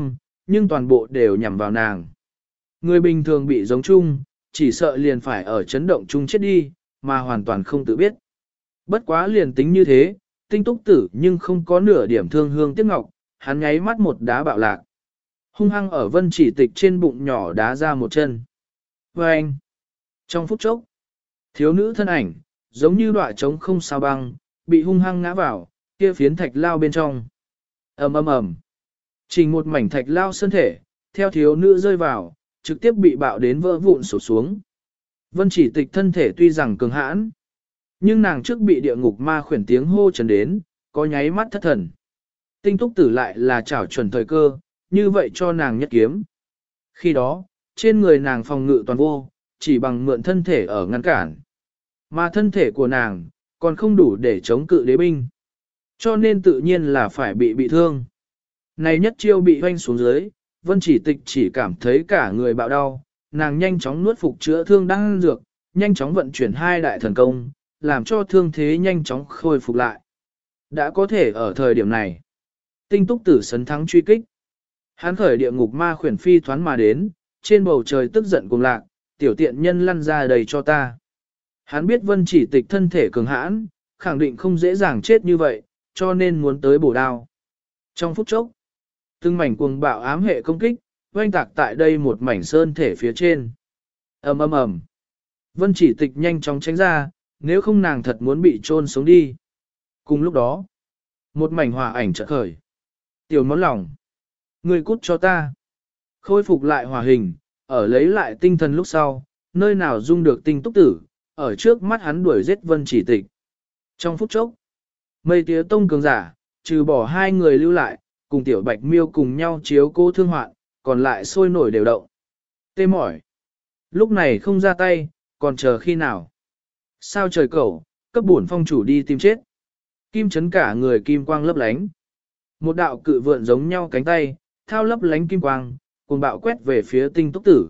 nhưng toàn bộ đều nhằm vào nàng. Người bình thường bị giống chung, chỉ sợ liền phải ở chấn động chung chết đi, mà hoàn toàn không tự biết. Bất quá liền tính như thế, Tinh Túc Tử nhưng không có nửa điểm thương hương tiếc ngọc, hắn nháy mắt một đá bạo lạc. Hung hăng ở Vân Chỉ Tịch trên bụng nhỏ đá ra một chân. Và anh, trong phút chốc, thiếu nữ thân ảnh, giống như đọa trống không sao băng, bị hung hăng ngã vào, kia phiến thạch lao bên trong. ầm ầm ầm, chỉ một mảnh thạch lao sơn thể, theo thiếu nữ rơi vào, trực tiếp bị bạo đến vỡ vụn sổ xuống. Vân Chỉ Tịch thân thể tuy rằng cường hãn, nhưng nàng trước bị địa ngục ma khuyển tiếng hô trấn đến, có nháy mắt thất thần. Tinh Túc Tử lại là chảo chuẩn thời cơ, như vậy cho nàng nhất kiếm. Khi đó, trên người nàng phòng ngự toàn vô, chỉ bằng mượn thân thể ở ngăn cản. Mà thân thể của nàng, còn không đủ để chống cự đế binh. Cho nên tự nhiên là phải bị thương. Này nhất chiêu bị hoanh xuống dưới, Vân Chỉ Tịch chỉ cảm thấy cả người bạo đau, nàng nhanh chóng nuốt phục chữa thương đang dược, nhanh chóng vận chuyển hai đại thần công, làm cho thương thế nhanh chóng khôi phục lại. Đã có thể ở thời điểm này, Tinh Túc Tử sấn thắng truy kích. Hắn khởi địa ngục ma khuyển phi thoán mà đến, trên bầu trời tức giận cùng lạc, tiểu tiện nhân lăn ra đầy cho ta. Hắn biết Vân Chỉ Tịch thân thể cường hãn, khẳng định không dễ dàng chết như vậy, cho nên muốn tới bổ đao. Trong phút chốc, từng mảnh cuồng bạo ám hệ công kích, oanh tạc tại đây một mảnh sơn thể phía trên. ầm ầm ầm, Vân Chỉ Tịch nhanh chóng tránh ra, nếu không nàng thật muốn bị chôn sống đi. Cùng lúc đó, một mảnh hòa ảnh chợt khởi. Tiểu món lòng, người cút cho ta. Khôi phục lại hòa hình, ở lấy lại tinh thần lúc sau, nơi nào dung được Tinh Túc Tử, ở trước mắt hắn đuổi giết Vân Chỉ Tịch. Trong phút chốc, Mây Tía Tông cường giả, trừ bỏ hai người lưu lại, cùng Tiểu Bạch Miêu cùng nhau chiếu cố thương hoạn, còn lại sôi nổi đều động. Tê mỏi. Lúc này không ra tay, còn chờ khi nào? Sao trời cẩu, cấp bổn phong chủ đi tìm chết. Kim chấn cả người kim quang lấp lánh. Một đạo cự vượn giống nhau cánh tay, thao lấp lánh kim quang, cùng bạo quét về phía Tinh Túc Tử.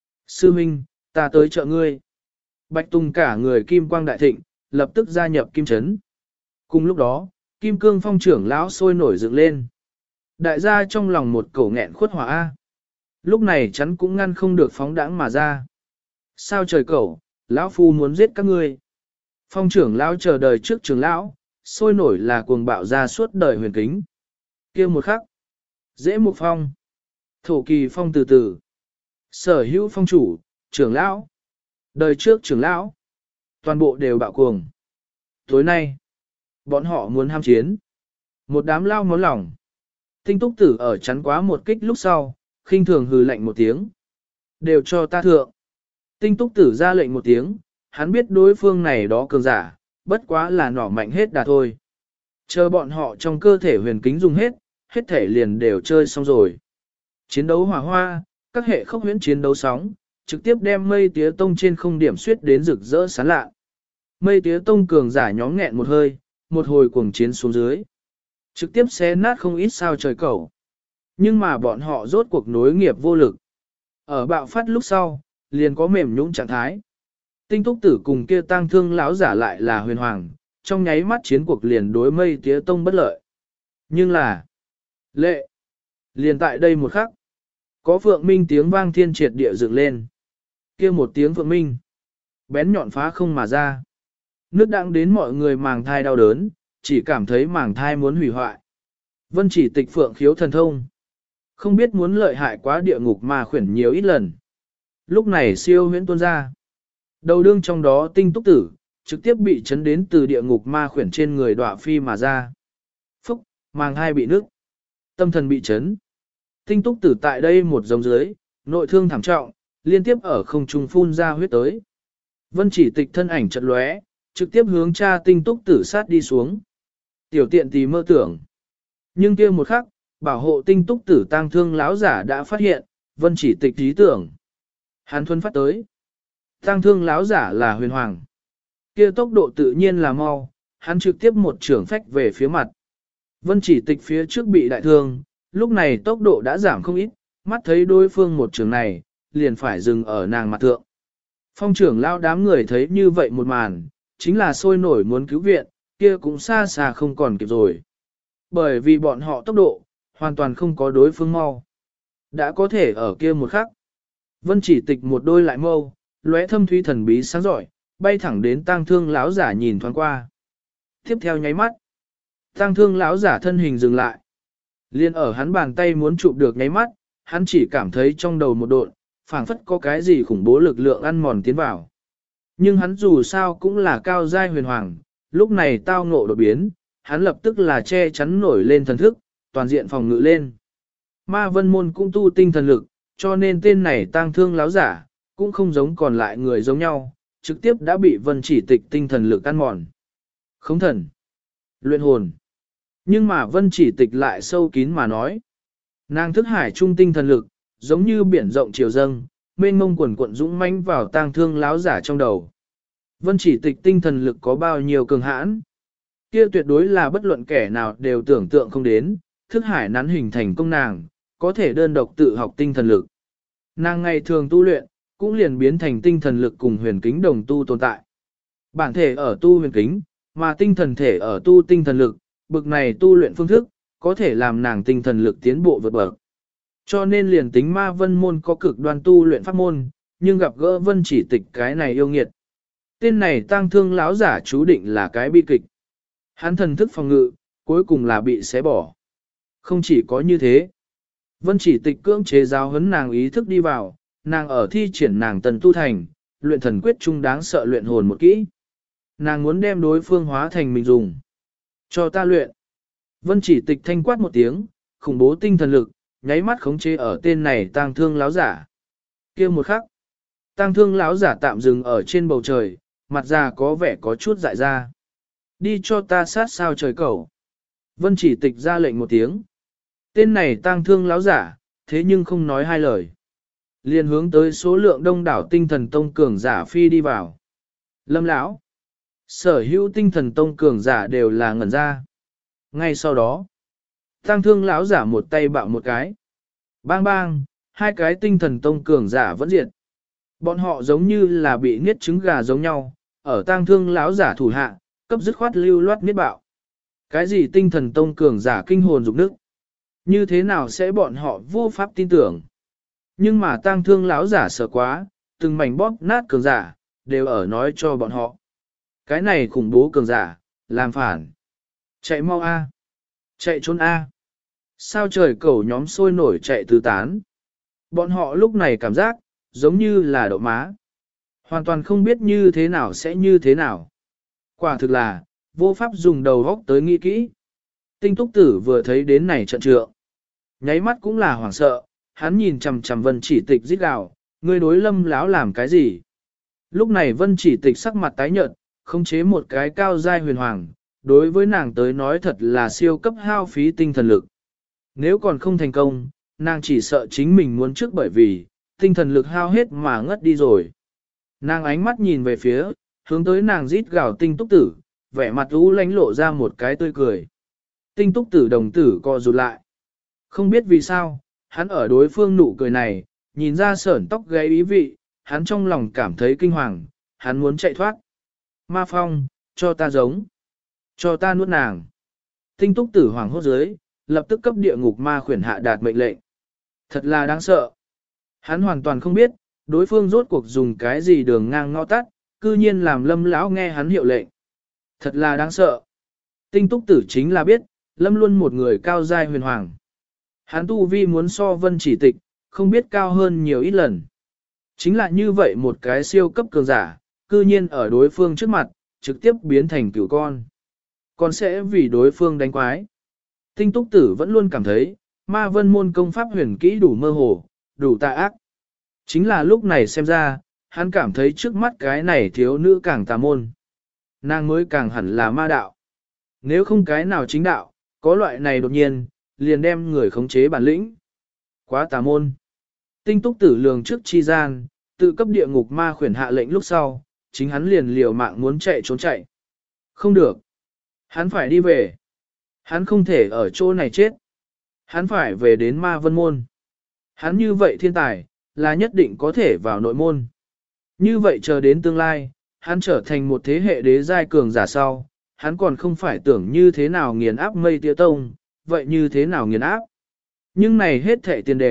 Sư Minh, ta tới trợ ngươi. Bạch Tùng cả người kim quang đại thịnh, lập tức gia nhập kim chấn. Cùng lúc đó, kim cương phong trưởng lão sôi nổi dựng lên. Đại gia trong lòng một cổ nghẹn khuất hỏa A. Lúc này chắn cũng ngăn không được phóng đãng mà ra. Sao trời cẩu, lão phu muốn giết các ngươi. Phong trưởng lão chờ đời trước trưởng lão, sôi nổi là cuồng bạo ra suốt đời huyền kính. Kia một khắc, dễ một phong, thổ kỳ phong từ từ, sở hữu phong chủ, trưởng lão, đời trước trưởng lão, toàn bộ đều bạo cuồng. Tối nay, bọn họ muốn ham chiến. Một đám lao món lòng. Tinh Túc Tử ở chắn quá một kích lúc sau, khinh thường hừ lạnh một tiếng. Đều cho ta thượng. Tinh Túc Tử ra lệnh một tiếng, hắn biết đối phương này đó cường giả, bất quá là nỏ mạnh hết đà thôi. Chờ bọn họ trong cơ thể huyền kính dùng hết thể liền đều chơi xong rồi. Chiến đấu hỏa hoa, các hệ khốc huyễn chiến đấu sóng, trực tiếp đem Mây Tía Tông trên không điểm suyết đến rực rỡ sáng lạ. Mây Tía Tông cường giả nhóm nghẹn một hơi, một hồi cuồng chiến xuống dưới. Trực tiếp xé nát không ít sao trời cẩu. Nhưng mà bọn họ rốt cuộc nối nghiệp vô lực. Ở bạo phát lúc sau, liền có mềm nhũn trạng thái. Tinh Túc Tử cùng kia tang thương lão giả lại là huyền hoàng, trong nháy mắt chiến cuộc liền đối Mây Tía Tông bất lợi. Nhưng là, lệ, liền tại đây một khắc, có phượng minh tiếng vang thiên triệt địa dựng lên. Kia một tiếng phượng minh, bén nhọn phá không mà ra. Nước đặng đến mọi người màng thai đau đớn, chỉ cảm thấy màng thai muốn hủy hoại. Vân Chỉ Tịch phượng khiếu thần thông. Không biết muốn lợi hại quá địa ngục mà khuyển nhiều ít lần. Lúc này siêu huyễn tuôn ra. Đầu đương trong đó Tinh Túc Tử, trực tiếp bị chấn đến từ địa ngục ma khuyển trên người đọa phi mà ra. Phúc, màng thai bị nứt. Tâm thần bị chấn. Tinh Túc Tử tại đây một giống dưới, nội thương thảm trọng, liên tiếp ở không trung phun ra huyết tới. Vân Chỉ Tịch thân ảnh chật lóe, trực tiếp hướng cha Tinh Túc Tử sát đi xuống. Tiểu tiện tì mơ tưởng. Nhưng kia một khắc, bảo hộ Tinh Túc Tử tang thương lão giả đã phát hiện, Vân Chỉ Tịch ý tưởng. Hắn thuần phát tới. Tang thương lão giả là huyền hoàng. Kia tốc độ tự nhiên là mau, hắn trực tiếp một trưởng phách về phía mặt. Vân Chỉ Tịch phía trước bị đại thương, lúc này tốc độ đã giảm không ít, mắt thấy đối phương một trường này, liền phải dừng ở nàng mặt thượng. Phong trưởng lao đám người thấy như vậy một màn, chính là sôi nổi muốn cứu viện, kia cũng xa xa không còn kịp rồi. Bởi vì bọn họ tốc độ, hoàn toàn không có đối phương mau. Đã có thể ở kia một khắc. Vân Chỉ Tịch một đôi lại mâu, lóe thâm thúy thần bí sáng giỏi, bay thẳng đến tang thương lão giả nhìn thoáng qua. Tiếp theo nháy mắt, tang thương lão giả thân hình dừng lại. Liên ở hắn bàn tay muốn chụp được nháy mắt, hắn chỉ cảm thấy trong đầu một độn, phảng phất có cái gì khủng bố lực lượng ăn mòn tiến vào. Nhưng hắn dù sao cũng là cao giai huyền hoàng, lúc này tao ngộ đột biến, hắn lập tức là che chắn nổi lên thần thức, toàn diện phòng ngự lên. Ma vân môn cũng tu tinh thần lực, cho nên tên này tang thương láo giả, cũng không giống còn lại người giống nhau, trực tiếp đã bị Vân Chỉ Tịch tinh thần lực ăn mòn. Khống thần, luyện hồn. Nhưng mà Vân Chỉ Tịch lại sâu kín mà nói. Nàng thức hải trung tinh thần lực, giống như biển rộng chiều dâng, mênh mông quần cuộn dũng mãnh vào tang thương láo giả trong đầu. Vân Chỉ Tịch tinh thần lực có bao nhiêu cường hãn? Kia tuyệt đối là bất luận kẻ nào đều tưởng tượng không đến, thức hải nắn hình thành công nàng, có thể đơn độc tự học tinh thần lực. Nàng ngày thường tu luyện, cũng liền biến thành tinh thần lực cùng huyền kính đồng tu tồn tại. Bản thể ở tu huyền kính, mà tinh thần thể ở tu tinh thần lực, bực này tu luyện phương thức, có thể làm nàng tinh thần lực tiến bộ vượt bậc. Cho nên liền tính ma vân môn có cực đoan tu luyện pháp môn, nhưng gặp gỡ Vân Chỉ Tịch cái này yêu nghiệt. Tên này tang thương lão giả chú định là cái bi kịch. Hắn thần thức phòng ngự, cuối cùng là bị xé bỏ. Không chỉ có như thế. Vân Chỉ Tịch cưỡng chế giáo huấn nàng ý thức đi vào, nàng ở thi triển nàng tần tu thành, luyện thần quyết trung đáng sợ luyện hồn một kỹ. Nàng muốn đem đối phương hóa thành mình dùng. Cho ta luyện. Vân Chỉ Tịch thanh quát một tiếng, khủng bố tinh thần lực, nháy mắt khống chế ở tên này tang thương láo giả. Kia một khắc, tang thương láo giả tạm dừng ở trên bầu trời, mặt già có vẻ có chút dại ra. Đi cho ta sát sao trời cầu. Vân Chỉ Tịch ra lệnh một tiếng. Tên này tang thương láo giả, thế nhưng không nói hai lời. Liền hướng tới số lượng đông đảo tinh thần tông cường giả phi đi vào. Lâm lão, sở hữu tinh thần tông cường giả đều là ngẩn ra. Ngay sau đó, tang thương lão giả một tay bạo một cái. Bang bang, hai cái tinh thần tông cường giả vẫn diệt. Bọn họ giống như là bị niết trứng gà giống nhau, ở tang thương lão giả thủ hạ, cấp dứt khoát lưu loát niết bạo. Cái gì tinh thần tông cường giả kinh hồn dục nức? Như thế nào sẽ bọn họ vô pháp tin tưởng? Nhưng mà tang thương lão giả sợ quá, từng mảnh bóp nát cường giả, đều ở nói cho bọn họ. Cái này khủng bố cường giả, làm phản. Chạy mau A. Chạy trốn A. Sao trời cẩu nhóm sôi nổi chạy tứ tán. Bọn họ lúc này cảm giác, giống như là đậu má. Hoàn toàn không biết như thế nào sẽ như thế nào. Quả thực là, vô pháp dùng đầu góc tới nghĩ kỹ. Tinh túc tử vừa thấy đến này trận trượng. Nháy mắt cũng là hoảng sợ, hắn nhìn chằm chằm Vân Chỉ Tịch rít gào, ngươi đối Lâm lão làm cái gì? Lúc này Vân Chỉ Tịch sắc mặt tái nhợt, khống chế một cái cao giai huyền hoàng, đối với nàng tới nói thật là siêu cấp hao phí tinh thần lực. Nếu còn không thành công, nàng chỉ sợ chính mình muốn trước bởi vì, tinh thần lực hao hết mà ngất đi rồi. Nàng ánh mắt nhìn về phía, hướng tới nàng rít gào tinh túc tử, vẻ mặt u lánh lộ ra một cái tươi cười. Tinh túc tử đồng tử co rụt lại. Không biết vì sao, hắn ở đối phương nụ cười này, nhìn ra sởn tóc gáy ý vị, hắn trong lòng cảm thấy kinh hoàng, hắn muốn chạy thoát. Ma phong, cho ta giống. Cho ta nuốt nàng. Tinh túc tử hoàng hốt dưới, lập tức cấp địa ngục ma khuyển hạ đạt mệnh lệnh. Thật là đáng sợ. Hắn hoàn toàn không biết, đối phương rốt cuộc dùng cái gì đường ngang ngõ tắt, cư nhiên làm Lâm lão nghe hắn hiệu lệnh. Thật là đáng sợ. Tinh túc tử chính là biết, Lâm luôn một người cao giai huyền hoàng. Hắn tu vi muốn so Vân Chỉ Tịch, không biết cao hơn nhiều ít lần. Chính là như vậy một cái siêu cấp cường giả, cư nhiên ở đối phương trước mặt, trực tiếp biến thành cửu con. Còn sẽ vì đối phương đánh quái. Tinh túc tử vẫn luôn cảm thấy, ma vân môn công pháp huyền kỹ đủ mơ hồ, đủ tà ác. Chính là lúc này xem ra, hắn cảm thấy trước mắt cái này thiếu nữ càng tà môn. Nàng mới càng hẳn là ma đạo. Nếu không cái nào chính đạo, có loại này đột nhiên, liền đem người khống chế bản lĩnh. Quá tà môn. Tinh túc tử lường trước chi gian, tự cấp địa ngục ma khuyển hạ lệnh lúc sau, chính hắn liền liều mạng muốn chạy trốn chạy. Không được. Hắn phải đi về. Hắn không thể ở chỗ này chết. Hắn phải về đến ma vân môn. Hắn như vậy thiên tài, là nhất định có thể vào nội môn. Như vậy chờ đến tương lai, hắn trở thành một thế hệ đế giai cường giả sau, hắn còn không phải tưởng như thế nào nghiền áp mây tía tông, vậy như thế nào nghiền áp. Nhưng này hết thệ tiền đề,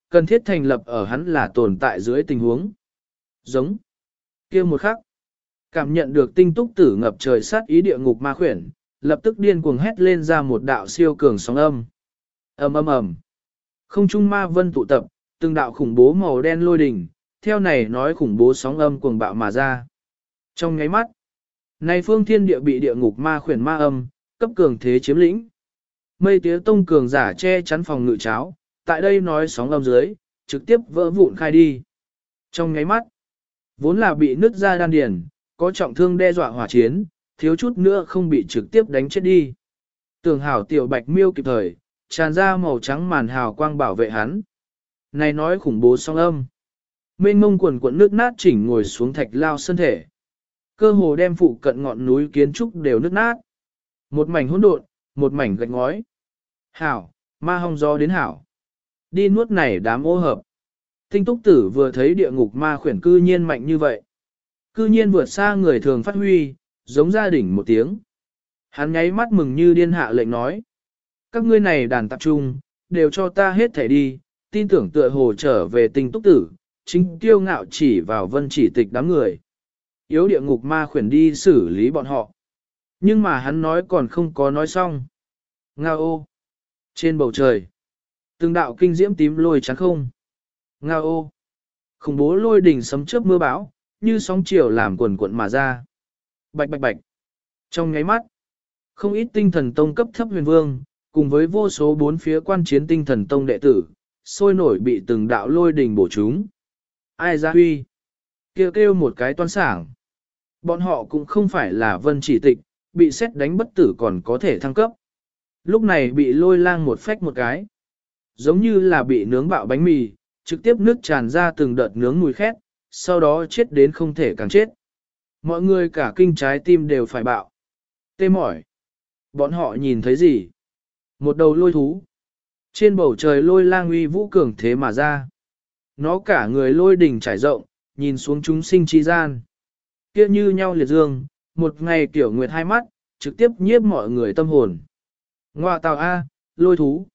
cần thiết thành lập ở hắn là tồn tại dưới tình huống. Giống. Kia một khắc. Cảm nhận được tinh túc tử ngập trời sát ý địa ngục ma khuyển, lập tức điên cuồng hét lên ra một đạo siêu cường sóng âm. Ầm ầm ầm. Không trung ma vân tụ tập, từng đạo khủng bố màu đen lôi đỉnh, theo này nói khủng bố sóng âm cuồng bạo mà ra. Trong nháy mắt, này phương thiên địa bị địa ngục ma khuyển ma âm, cấp cường thế chiếm lĩnh. Mây tía tông cường giả che chắn phòng ngự cháo, tại đây nói sóng âm dưới, trực tiếp vỡ vụn khai đi. Trong nháy mắt, vốn là bị nứt ra đan điền, có trọng thương đe dọa hỏa chiến, thiếu chút nữa không bị trực tiếp đánh chết đi. Tường hảo tiểu bạch miêu kịp thời, tràn ra màu trắng màn hào quang bảo vệ hắn. Này nói khủng bố song âm. Mênh mông quần cuộn nước nát chỉnh ngồi xuống thạch lao thân thể. Cơ hồ đem phụ cận ngọn núi kiến trúc đều nứt nát. Một mảnh hỗn độn, một mảnh gạch ngói. Hảo, ma hong gió đến hảo. Đi nuốt này đám ô hợp. Tinh túc tử vừa thấy địa ngục ma khuyển cư nhiên mạnh như vậy. Cư nhiên vượt xa người thường phát huy, giống gia đình một tiếng. Hắn nháy mắt mừng như điên hạ lệnh nói. Các ngươi này đàn tập trung, đều cho ta hết thể đi, tin tưởng tựa hồ trở về tinh túc tử, chính tiêu ngạo chỉ vào vân chỉ tịch đám người. Yếu địa ngục ma khuyển đi xử lý bọn họ. Nhưng mà hắn nói còn không có nói xong. Ngao ô. Trên bầu trời. Từng đạo kinh diễm tím lôi chắn không. Ngao ô. Khủng bố lôi đỉnh sấm chớp mưa bão, như sóng chiều làm quần cuộn mà ra. Bạch bạch bạch. Trong nháy mắt, không ít tinh thần tông cấp thấp huyền vương, cùng với vô số bốn phía quan chiến tinh thần tông đệ tử, sôi nổi bị từng đạo lôi đỉnh bổ chúng. Ai ra huy? Kêu kêu một cái toan sảng. Bọn họ cũng không phải là vân chỉ tịch, bị xét đánh bất tử còn có thể thăng cấp. Lúc này bị lôi lang một phách một cái. Giống như là bị nướng bạo bánh mì, trực tiếp nước tràn ra từng đợt nướng mùi khét, sau đó chết đến không thể càng chết. Mọi người cả kinh trái tim đều phải bạo. Tê mỏi. Bọn họ nhìn thấy gì? Một đầu lôi thú. Trên bầu trời lôi lang uy vũ cường thế mà ra. Nó cả người lôi đỉnh trải rộng, nhìn xuống chúng sinh trí gian. Kia như nhau liệt dương, một ngày tiểu nguyệt hai mắt, trực tiếp nhiếp mọi người tâm hồn. Ngoạ tào A, lôi thú.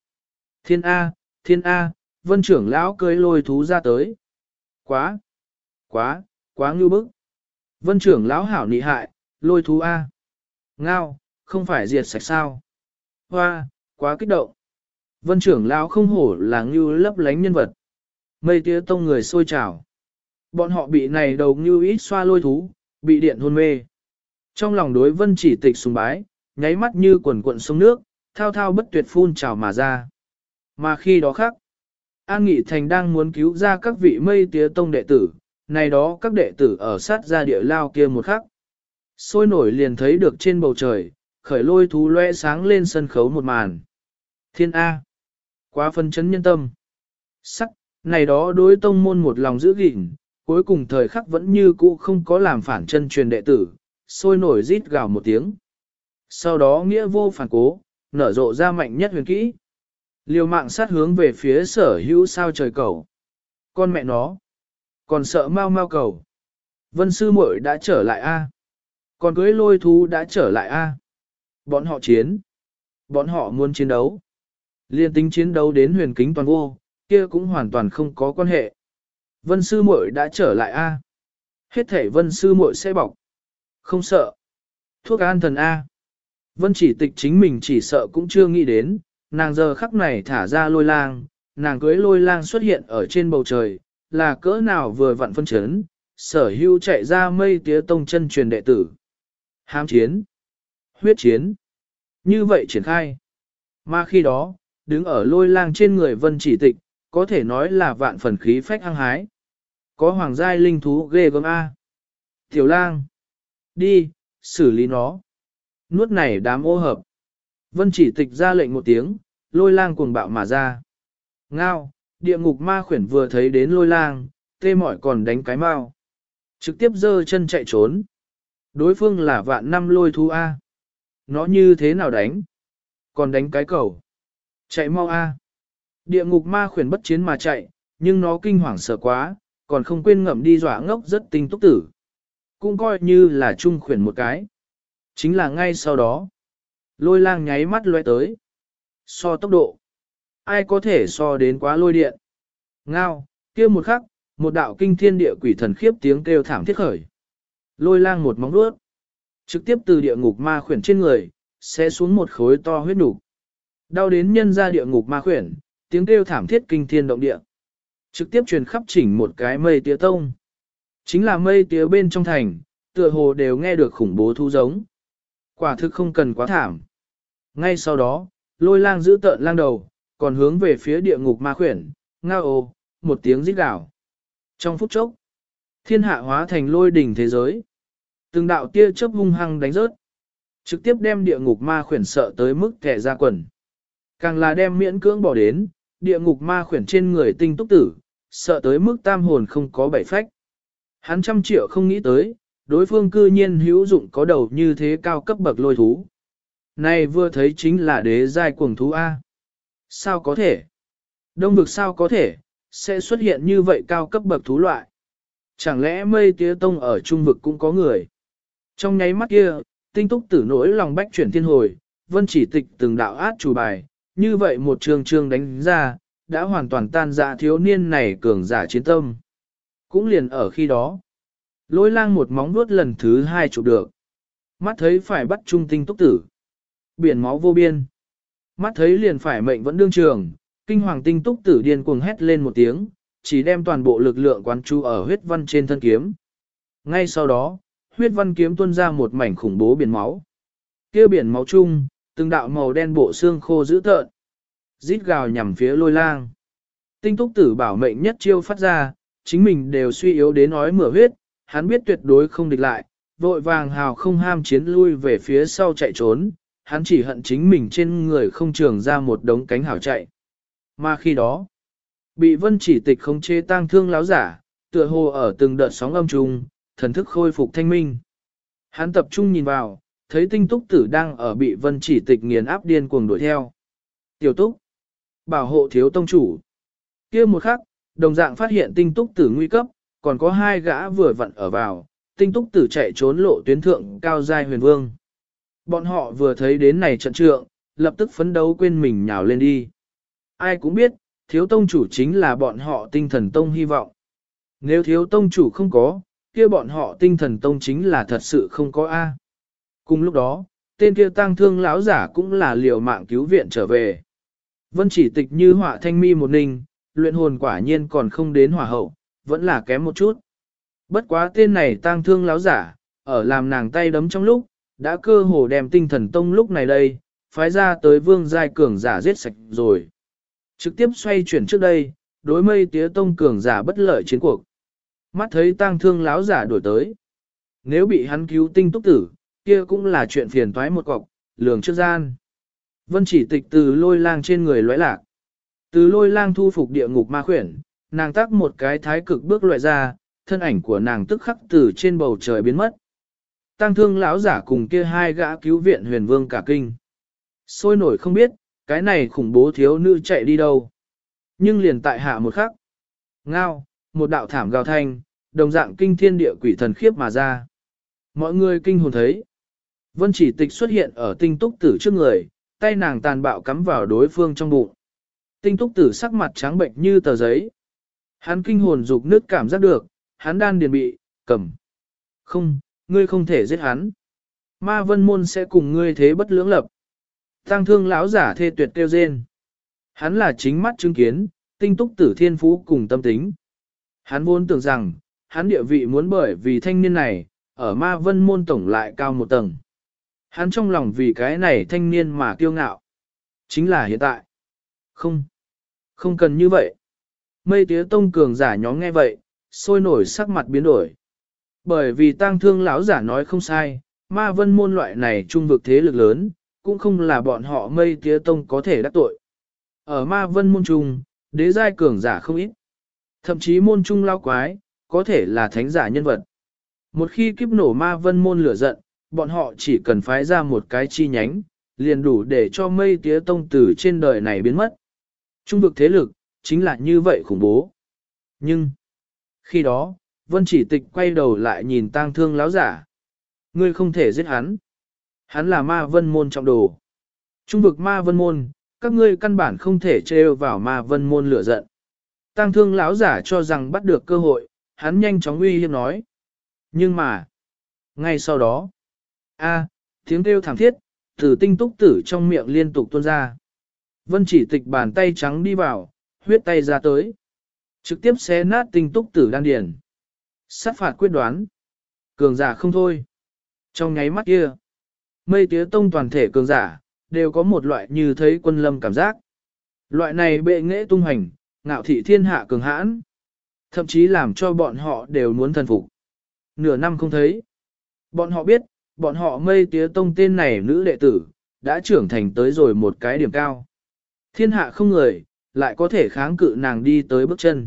Thiên A, vân trưởng lão cưới lôi thú ra tới. Quá ngưu bức. Vân trưởng lão hảo nị hại, lôi thú A. Ngao, không phải diệt sạch sao. Hoa, quá kích động. Vân trưởng lão không hổ là ngưu lấp lánh nhân vật. Mây tía tông người sôi trào. Bọn họ bị này đầu ngưu ít xoa lôi thú, bị điện hôn mê. Trong lòng đối vân chỉ tịch sùng bái, nháy mắt như quần cuộn sông nước, thao thao bất tuyệt phun trào mà ra. Mà khi đó khác, An Nghị Thành đang muốn cứu ra các vị mây tía tông đệ tử, này đó các đệ tử ở sát ra địa lao kia một khắc. Sôi nổi liền thấy được trên bầu trời, khởi lôi thú loe sáng lên sân khấu một màn. Thiên A. Quá phân chấn nhân tâm. Sắc, này đó đối tông môn một lòng giữ gìn, cuối cùng thời khắc vẫn như cũ không có làm phản chân truyền đệ tử, sôi nổi rít gào một tiếng. Sau đó nghĩa vô phản cố, nở rộ ra mạnh nhất huyền kỹ. Liều mạng sát hướng về phía sở hữu sao trời cầu. Con mẹ nó. Còn sợ mau mau cầu. Vân sư muội đã trở lại a. Còn cưới lôi thú đã trở lại a. Bọn họ chiến. Bọn họ muốn chiến đấu. Liên tính chiến đấu đến huyền kính toàn vô, kia cũng hoàn toàn không có quan hệ. Vân sư muội đã trở lại a. Hết thể vân sư muội sẽ bọc. Không sợ. Thuốc an thần a. Vân chỉ tịch chính mình chỉ sợ cũng chưa nghĩ đến, nàng giờ khắc này thả ra lôi lang, nàng cưới lôi lang xuất hiện ở trên bầu trời, là cỡ nào vừa vặn phân chấn, sở hưu chạy ra mây tía tông chân truyền đệ tử. Hám chiến, huyết chiến, như vậy triển khai. Mà khi đó, đứng ở lôi lang trên người vân chỉ tịch, có thể nói là vạn phần khí phách hăng hái. Có hoàng giai linh thú ghê gớm A. Tiểu lang, đi, xử lý nó. Nuốt này đám ô hợp. Vân chỉ tịch ra lệnh một tiếng, lôi lang cuồng bạo mà ra. Ngao, địa ngục ma khuyển vừa thấy đến lôi lang, tê mỏi còn đánh cái mau. Trực tiếp giơ chân chạy trốn. Đối phương là vạn năm lôi thú A. Nó như thế nào đánh? Còn đánh cái cầu. Chạy mau A. Địa ngục ma khuyển bất chiến mà chạy, nhưng nó kinh hoàng sợ quá, còn không quên ngậm đi dọa ngốc rất tinh túc tử. Cũng coi như là trung khuyển một cái. Chính là ngay sau đó. Lôi lang nháy mắt lóe tới. So tốc độ. Ai có thể so đến quá lôi điện. Ngao, kia một khắc, một đạo kinh thiên địa quỷ thần khiếp tiếng kêu thảm thiết khởi. Lôi lang một móng vuốt, trực tiếp từ địa ngục ma khuyển trên người, sẽ xuống một khối to huyết nục. Đau đến nhân ra địa ngục ma khuyển, tiếng kêu thảm thiết kinh thiên động địa. Trực tiếp truyền khắp chỉnh một cái mây tía tông. Chính là mây tía bên trong thành, tựa hồ đều nghe được khủng bố thu giống. Quả thực không cần quá thảm. Ngay sau đó, lôi lang giữ tợn lang đầu, còn hướng về phía địa ngục ma khuyển, ngao ồ, một tiếng rít gào. Trong phút chốc, thiên hạ hóa thành lôi đỉnh thế giới. Từng đạo tia chớp hung hăng đánh rớt, trực tiếp đem địa ngục ma khuyển sợ tới mức kẻ ra quần. Càng là đem miễn cưỡng bỏ đến, địa ngục ma khuyển trên người tinh túc tử, sợ tới mức tam hồn không có bảy phách. Hắn 100 triệu không nghĩ tới, đối phương cư nhiên hữu dụng có đầu như thế cao cấp bậc lôi thú. Này vừa thấy chính là đế giai cuồng thú A. Sao có thể? Đông vực sao có thể, sẽ xuất hiện như vậy cao cấp bậc thú loại? Chẳng lẽ mây tía tông ở trung vực cũng có người? Trong nháy mắt kia, tinh túc tử nỗi lòng bách chuyển thiên hồi, vân chỉ tịch từng đạo át chủ bài, như vậy một trường trường đánh ra, đã hoàn toàn tan dạ thiếu niên này cường giả chiến tâm. Cũng liền ở khi đó, lôi lang một móng vuốt lần thứ 2 chụp được. Mắt thấy phải bắt trung tinh túc tử. Biển máu vô biên. Mắt thấy liền phải mệnh vẫn đương trường, kinh hoàng tinh túc tử điên cuồng hét lên một tiếng, chỉ đem toàn bộ lực lượng quán chú ở huyết văn trên thân kiếm. Ngay sau đó, huyết văn kiếm tuôn ra một mảnh khủng bố biển máu. Kia biển máu chung, từng đạo màu đen bộ xương khô dữ tợn, rít gào nhằm phía lôi lang. Tinh túc tử bảo mệnh nhất chiêu phát ra, chính mình đều suy yếu đến nói mửa huyết, hắn biết tuyệt đối không địch lại, vội vàng hào không ham chiến lui về phía sau chạy trốn, hắn chỉ hận chính mình trên người không trường ra một đống cánh hảo chạy. Mà khi đó, bị vân chỉ tịch khống chế tang thương láo giả, tựa hồ ở từng đợt sóng âm trùng, thần thức khôi phục thanh minh. Hắn tập trung nhìn vào, thấy tinh túc tử đang ở bị vân chỉ tịch nghiền áp điên cuồng đuổi theo. Tiểu túc, bảo hộ thiếu tông chủ. Kia một khắc, đồng dạng phát hiện tinh túc tử nguy cấp, còn có 2 gã vừa vặn ở vào, tinh túc tử chạy trốn lộ tuyến thượng cao giai huyền vương. Bọn họ vừa thấy đến này trận trượng, lập tức phấn đấu quên mình nhào lên đi. Ai cũng biết, thiếu tông chủ chính là bọn họ tinh thần tông hy vọng. Nếu thiếu tông chủ không có, kia bọn họ tinh thần tông chính là thật sự không có A. Cùng lúc đó, tên kia tang thương lão giả cũng là liều mạng cứu viện trở về. Vân chỉ tịch như họa thanh mi một ninh, luyện hồn quả nhiên còn không đến hỏa hậu, vẫn là kém một chút. Bất quá tên này tang thương lão giả, ở làm nàng tay đấm trong lúc, đã cơ hồ đem tinh thần tông lúc này đây, phái ra tới vương giai cường giả giết sạch rồi. Trực tiếp xoay chuyển trước đây, đối mây tía tông cường giả bất lợi chiến cuộc. Mắt thấy tang thương lão giả đổi tới. Nếu bị hắn cứu tinh túc tử, kia cũng là chuyện phiền toái một cọc, lường trước gian. Vân chỉ tịch từ lôi lang trên người lóe lạc. Từ lôi lang thu phục địa ngục ma khuyển, nàng tác một cái thái cực bước loại ra, thân ảnh của nàng tức khắc từ trên bầu trời biến mất. Tăng thương lão giả cùng kia 2 gã cứu viện huyền vương cả kinh. Sôi nổi không biết, cái này khủng bố thiếu nữ chạy đi đâu. Nhưng liền tại hạ một khắc. Ngao, một đạo thảm gào thanh, đồng dạng kinh thiên địa quỷ thần khiếp mà ra. Mọi người kinh hồn thấy. Vân chỉ tịch xuất hiện ở tinh túc tử trước người, tay nàng tàn bạo cắm vào đối phương trong bụng. Tinh túc tử sắc mặt trắng bệnh như tờ giấy. Hắn kinh hồn dục nứt cảm giác được, hắn đan điền bị, cầm. Không, ngươi không thể giết hắn. Ma vân môn sẽ cùng ngươi thế bất lưỡng lập. Tăng thương lão giả thê tuyệt kêu rên. Hắn là chính mắt chứng kiến, tinh túc tử thiên phú cùng tâm tính. Hắn vốn tưởng rằng, hắn địa vị muốn bởi vì thanh niên này, ở ma vân môn tổng lại cao một tầng. Hắn trong lòng vì cái này thanh niên mà kiêu ngạo. Chính là hiện tại. Không, không cần như vậy. Mây tía tông cường giả nhóm nghe vậy, sôi nổi sắc mặt biến đổi. Bởi vì tang thương lão giả nói không sai, ma vân môn loại này trung vực thế lực lớn, cũng không là bọn họ mây tía tông có thể đắc tội. Ở ma vân môn trung, đế giai cường giả không ít. Thậm chí môn trung lao quái, có thể là thánh giả nhân vật. Một khi kiếp nổ ma vân môn lửa giận, bọn họ chỉ cần phái ra một cái chi nhánh, liền đủ để cho mây tía tông từ trên đời này biến mất. Trung vực thế lực, chính là như vậy khủng bố. Nhưng, khi đó, Vân chỉ tịch quay đầu lại nhìn tang thương lão giả. Ngươi không thể giết hắn. Hắn là ma vân môn trọng đồ. Trung vực ma vân môn, các ngươi căn bản không thể trêu vào ma vân môn lửa giận. Tăng thương lão giả cho rằng bắt được cơ hội, hắn nhanh chóng uy hiếp nói. Nhưng mà, ngay sau đó, tiếng kêu thảm thiết, từ tinh túc tử trong miệng liên tục tuôn ra. Vân chỉ tịch bàn tay trắng đi vào, huyết tay ra tới. Trực tiếp xé nát tinh túc tử đan điền. Sát phạt quyết đoán. Cường giả không thôi. Trong nháy mắt kia, Mây Tía Tông toàn thể cường giả, đều có một loại như thấy quân lâm cảm giác. Loại này bệ nghệ tung hành, ngạo thị thiên hạ cường hãn. Thậm chí làm cho bọn họ đều muốn thần phục. Nửa năm không thấy. Bọn họ biết, bọn họ Mây Tía Tông tên này nữ đệ tử, đã trưởng thành tới rồi một cái điểm cao. Thiên hạ không người, lại có thể kháng cự nàng đi tới bước chân.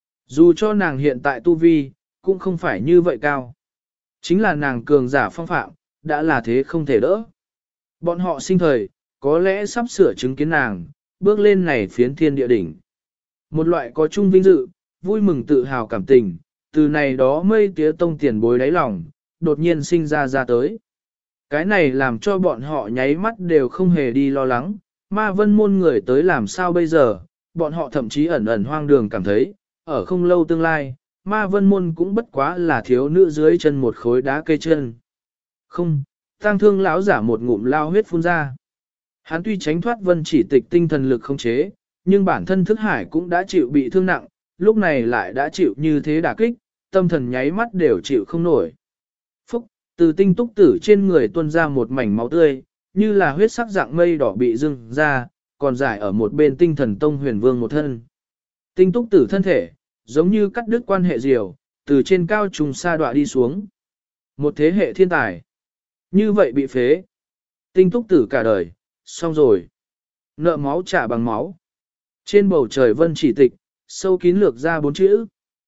Dù cho nàng hiện tại tu vi, cũng không phải như vậy cao. Chính là nàng cường giả phong phạm, đã là thế không thể đỡ. Bọn họ sinh thời, có lẽ sắp sửa chứng kiến nàng, bước lên này phiến thiên địa đỉnh. Một loại có chung vinh dự, vui mừng tự hào cảm tình, từ này đó Mây Tía Tông tiền bối đáy lòng, đột nhiên sinh ra tới. Cái này làm cho bọn họ nháy mắt đều không hề đi lo lắng, ma vân môn người tới làm sao bây giờ, bọn họ thậm chí ẩn ẩn hoang đường cảm thấy, ở không lâu tương lai, ma vân môn cũng bất quá là thiếu nữ dưới chân một khối đá cây chân. Không, tang thương lão giả một ngụm lao huyết phun ra. Hắn tuy tránh thoát vân chỉ tịch tinh thần lực không chế, nhưng bản thân thức hải cũng đã chịu bị thương nặng, lúc này lại đã chịu như thế đả kích, tâm thần nháy mắt đều chịu không nổi. Phúc, từ tinh túc tử trên người tuôn ra một mảnh máu tươi, như là huyết sắc dạng mây đỏ bị dưng ra, còn giải ở một bên tinh thần tông huyền vương một thân. Tinh túc tử thân thể, giống như cắt đứt quan hệ diều, từ trên cao trùng sa đọa đi xuống. Một thế hệ thiên tài. Như vậy bị phế. Tinh túc tử cả đời, xong rồi. Nợ máu trả bằng máu. Trên bầu trời vân chỉ tịch, sâu kín lược ra 4 chữ.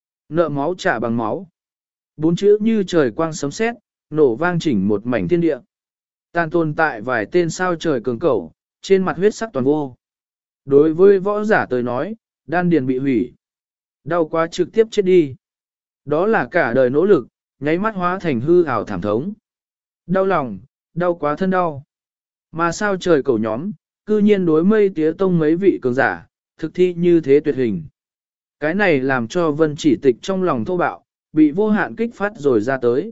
Nợ máu trả bằng máu. 4 chữ như trời quang sấm sét, nổ vang chỉnh một mảnh thiên địa. Tàn tồn tại vài tên sao trời cường cẩu, trên mặt huyết sắc toàn vô. Đối với võ giả tới nói, đan điền bị hủy. Đau quá trực tiếp chết đi. Đó là cả đời nỗ lực, nháy mắt hóa thành hư ảo thảm thống. Đau lòng, đau quá thân đau. Mà sao trời cầu nhóm, cư nhiên đối Mây Tía Tông mấy vị cường giả, thực thi như thế tuyệt hình. Cái này làm cho vân chỉ tịch trong lòng thô bạo, bị vô hạn kích phát rồi ra tới.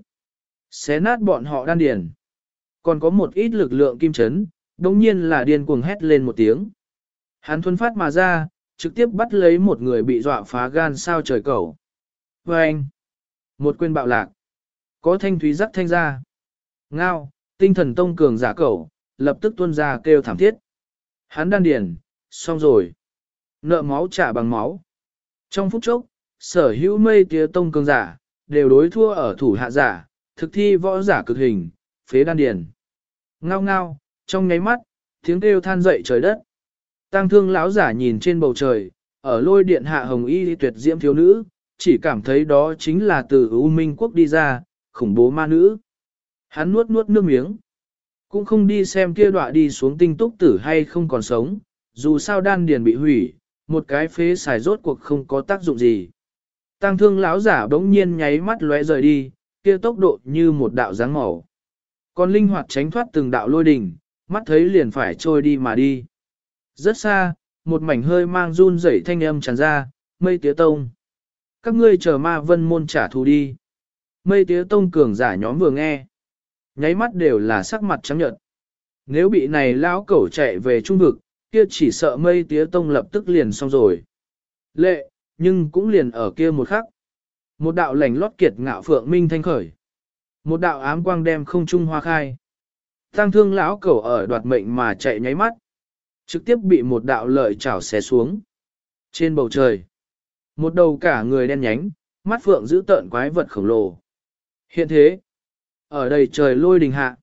Xé nát bọn họ đan điền. Còn có một ít lực lượng kim chấn, đồng nhiên là điên cuồng hét lên một tiếng. Hắn thuần phát mà ra, trực tiếp bắt lấy một người bị dọa phá gan sao trời cầu. Và anh, một quyền bạo lạc. Có thanh thúy rắc thanh ra. Ngao, tinh thần tông cường giả cầu, lập tức tuôn ra kêu thảm thiết. Hắn đan điền, xong rồi. Nợ máu trả bằng máu. Trong phút chốc, sở hữu Mây Tía Tông cường giả, đều đối thua ở thủ hạ giả, thực thi võ giả cực hình, phế đan điền. Ngao ngao, trong nháy mắt, tiếng kêu than dậy trời đất. Tang thương lão giả nhìn trên bầu trời, ở lôi điện hạ hồng y tuyệt diễm thiếu nữ, chỉ cảm thấy đó chính là từ U Minh Quốc đi ra, khủng bố ma nữ. Hắn nuốt nuốt nước miếng. Cũng không đi xem kia đọa đi xuống tinh túc tử hay không còn sống, dù sao đan điền bị hủy, một cái phế xài rốt cuộc không có tác dụng gì. Tang thương lão giả bỗng nhiên nháy mắt lóe rời đi, kia tốc độ như một đạo dáng màu. Còn linh hoạt tránh thoát từng đạo lôi đình, mắt thấy liền phải trôi đi mà đi. Rất xa, một mảnh hơi mang run rẩy thanh âm tràn ra, Mây Tía Tông. Các ngươi chờ ma vân môn trả thù đi. Mây Tía Tông cường giả nhóm vừa nghe. Nháy mắt đều là sắc mặt trắng nhợt. Nếu bị này lão cẩu chạy về trung vực, kia chỉ sợ Mây Tía Tông lập tức liền xong rồi. Lệ, nhưng cũng liền ở kia một khắc. Một đạo lảnh lót kiệt ngạo phượng minh thanh khởi. Một đạo ám quang đem không trung hoa khai. Tăng thương lão cẩu ở đoạt mệnh mà chạy nháy mắt. Trực tiếp bị một đạo lợi chảo xé xuống. Trên bầu trời. Một đầu cả người đen nhánh, mắt phượng giữ tợn quái vật khổng lồ. Hiện thế. Ở đây trời lôi đình hạ.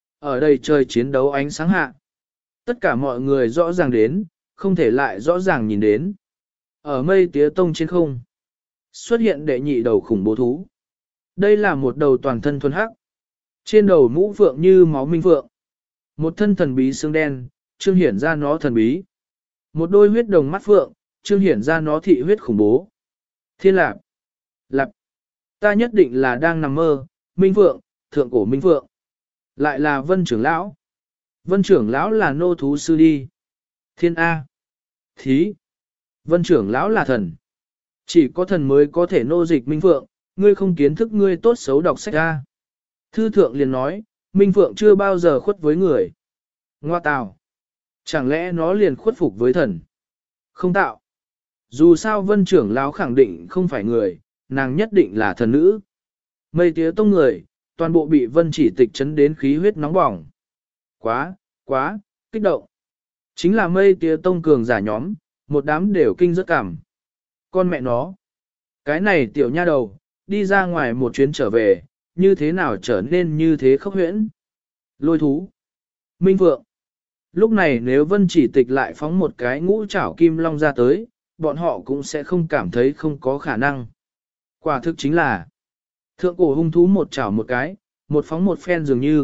Ở đây trời chiến đấu ánh sáng hạ. Tất cả mọi người rõ ràng đến, không thể lại rõ ràng nhìn đến. Ở Mây Tía Tông trên không. Xuất hiện đệ nhị đầu khủng bố thú. Đây là một đầu toàn thân thuần hắc. Trên đầu mũ phượng như máu minh phượng. Một thân thần bí xương đen, trương hiển ra nó thần bí. Một đôi huyết đồng mắt phượng, trương hiển ra nó thị huyết khủng bố. Thiên lạp. Lạp. Ta nhất định là đang nằm mơ, minh phượng, thượng cổ minh phượng. Lại là vân trưởng lão. Vân trưởng lão là nô thú sư đi. Thiên A. Thí. Vân trưởng lão là thần. Chỉ có thần mới có thể nô dịch Minh Phượng, ngươi không kiến thức ngươi tốt xấu đọc sách ra. Thư thượng liền nói, Minh Phượng chưa bao giờ khuất với người. Ngoa tào. Chẳng lẽ nó liền khuất phục với thần? Không tạo. Dù sao vân trưởng lão khẳng định không phải người, nàng nhất định là thần nữ. Mây tía tông người, toàn bộ bị vân chỉ tịch chấn đến khí huyết nóng bỏng. Quá, kích động. Chính là mây tía tông cường giả nhóm, một đám đều kinh rất cảm. Con mẹ nó. Cái này tiểu nha đầu, đi ra ngoài một chuyến trở về, như thế nào trở nên như thế khốc huyễn. Lôi thú. Minh Phượng. Lúc này nếu vân chỉ tịch lại phóng một cái ngũ trảo kim long ra tới, bọn họ cũng sẽ không cảm thấy không có khả năng. Quả thực chính là thượng cổ hung thú một chảo một cái, một phóng một phen dường như.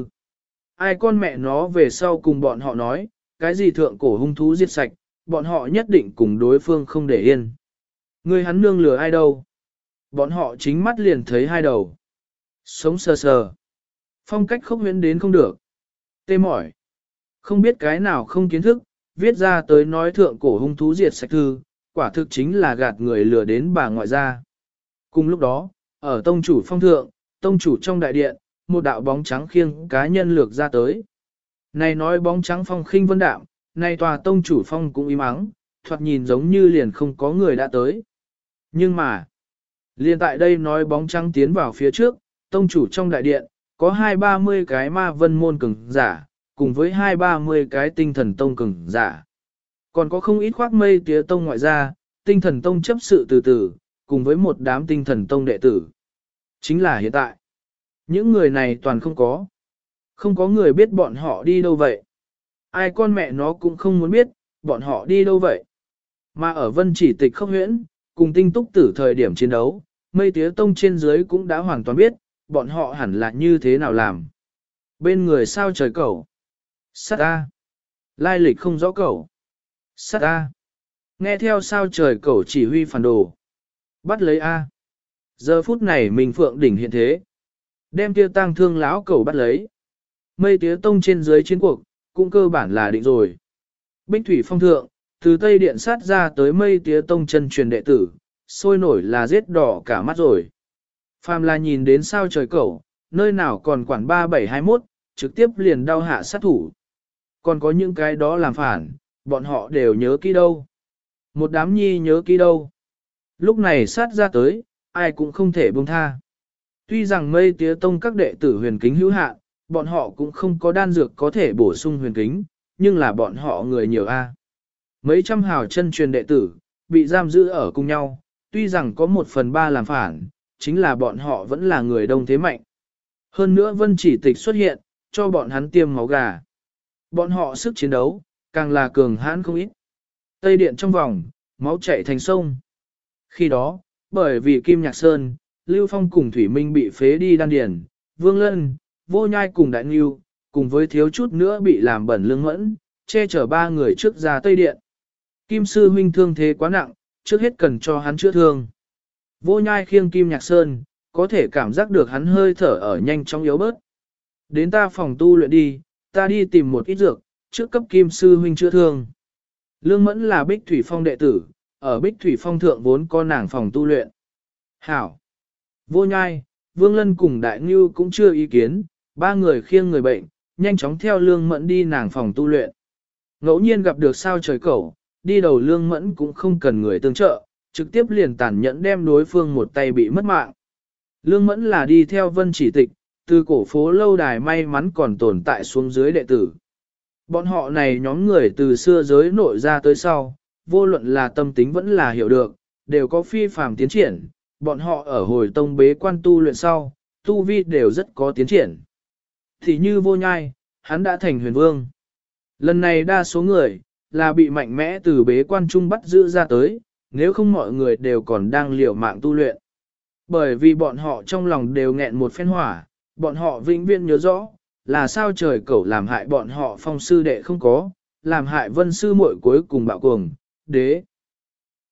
Ai con mẹ nó về sau cùng bọn họ nói, cái gì thượng cổ hung thú giết sạch, bọn họ nhất định cùng đối phương không để yên. Người hắn nương lừa ai đâu. Bọn họ chính mắt liền thấy hai đầu. Sống sờ sờ. Phong cách khốc huyễn đến không được. Tê mỏi. Không biết cái nào không kiến thức, viết ra tới nói thượng cổ hung thú diệt sạch thư, quả thực chính là gạt người lừa đến bà ngoại gia. Cùng lúc đó, ở tông chủ phong thượng, tông chủ trong đại điện, một đạo bóng trắng khiêng cá nhân lược ra tới. Này nói bóng trắng phong khinh vân đạm, này tòa tông chủ phong cũng im ắng, thoạt nhìn giống như liền không có người đã tới. Nhưng mà, liền tại đây nói bóng trắng tiến vào phía trước, tông chủ trong đại điện, có 2-30 cái ma vân môn cường giả, cùng với 2-30 cái tinh thần tông cường giả. Còn có không ít khoác mây tía tông ngoại gia, tinh thần tông chấp sự từ từ, cùng với một đám tinh thần tông đệ tử. Chính là hiện tại. Những người này toàn không có. Không có người biết bọn họ đi đâu vậy. Ai con mẹ nó cũng không muốn biết, bọn họ đi đâu vậy. Mà ở vân chỉ tịch khốc huyễn, cùng tinh túc tử thời điểm chiến đấu, mây tía tông trên dưới cũng đã hoàn toàn biết, bọn họ hẳn là như thế nào làm. Bên người sao trời cẩu. Sát A. Lai lịch không rõ cẩu. Sát A. Nghe theo sao trời cẩu chỉ huy phản đồ. Bắt lấy A. Giờ phút này mình phượng đỉnh hiện thế. Đem kia tang thương lão cẩu bắt lấy. Mây tía tông trên dưới chiến cuộc, cũng cơ bản là định rồi. Bích thủy phong thượng, từ Tây Điện sát ra tới mây tía tông chân truyền đệ tử, sôi nổi là giết đỏ cả mắt rồi. Phàm là nhìn đến sao trời cẩu, nơi nào còn quản 3721, trực tiếp liền đau hạ sát thủ. Còn có những cái đó làm phản, bọn họ đều nhớ kỹ đâu. Một đám nhi nhớ kỹ đâu. Lúc này sát ra tới, ai cũng không thể buông tha. Tuy rằng mây tía tông các đệ tử huyền kính hữu hạn, bọn họ cũng không có đan dược có thể bổ sung huyền kính, nhưng là bọn họ người nhiều a. Mấy trăm hào chân truyền đệ tử, bị giam giữ ở cùng nhau, tuy rằng có 1/3 làm phản, chính là bọn họ vẫn là người đông thế mạnh. Hơn nữa vân chỉ tịch xuất hiện, cho bọn hắn tiêm máu gà. Bọn họ sức chiến đấu, càng là cường hãn không ít. Tây điện trong vòng, máu chảy thành sông. Khi đó, bởi vì Kim Nhạc Sơn, Lưu Phong cùng Thủy Minh bị phế đi đan điền, Vương Lân, Vô Nhai cùng Đại Ngưu, cùng với thiếu chút nữa bị làm bẩn Lương Mẫn, che chở 3 người trước ra Tây Điện. Kim Sư huynh thương thế quá nặng, trước hết cần cho hắn chữa thương. Vô Nhai khiêng Kim Nhạc Sơn, có thể cảm giác được hắn hơi thở ở nhanh chóng yếu bớt. Đến ta phòng tu luyện đi, ta đi tìm một ít dược, trước cấp Kim Sư huynh chữa thương. Lương Mẫn là Bích Thủy Phong đệ tử, ở Bích Thủy Phong thượng vốn có nàng phòng tu luyện. Hảo! Vô Nhai, Vương Lân cùng Đại Ngưu cũng chưa ý kiến, 3 người khiêng người bệnh, nhanh chóng theo Lương Mẫn đi nàng phòng tu luyện. Ngẫu nhiên gặp được sao trời cẩu, đi đầu Lương Mẫn cũng không cần người tương trợ, trực tiếp liền tàn nhẫn đem đối phương một tay bị mất mạng. Lương Mẫn là đi theo vân chỉ tịch, từ cổ phố lâu đài may mắn còn tồn tại xuống dưới đệ tử. Bọn họ này nhóm người từ xưa giới nội ra tới sau, vô luận là tâm tính vẫn là hiểu được, đều có phi phàm tiến triển, bọn họ ở hồi tông bế quan tu luyện sau, tu vi đều rất có tiến triển. Thì như Vô Nhai, hắn đã thành huyền vương. Lần này đa số người, là bị mạnh mẽ từ bế quan trung bắt giữ ra tới, nếu không mọi người đều còn đang liều mạng tu luyện. Bởi vì bọn họ trong lòng đều nghẹn một phen hỏa, bọn họ vĩnh viễn nhớ rõ, là sao trời cẩu làm hại bọn họ phong sư đệ không có, làm hại vân sư muội cuối cùng bạo cuồng, đế.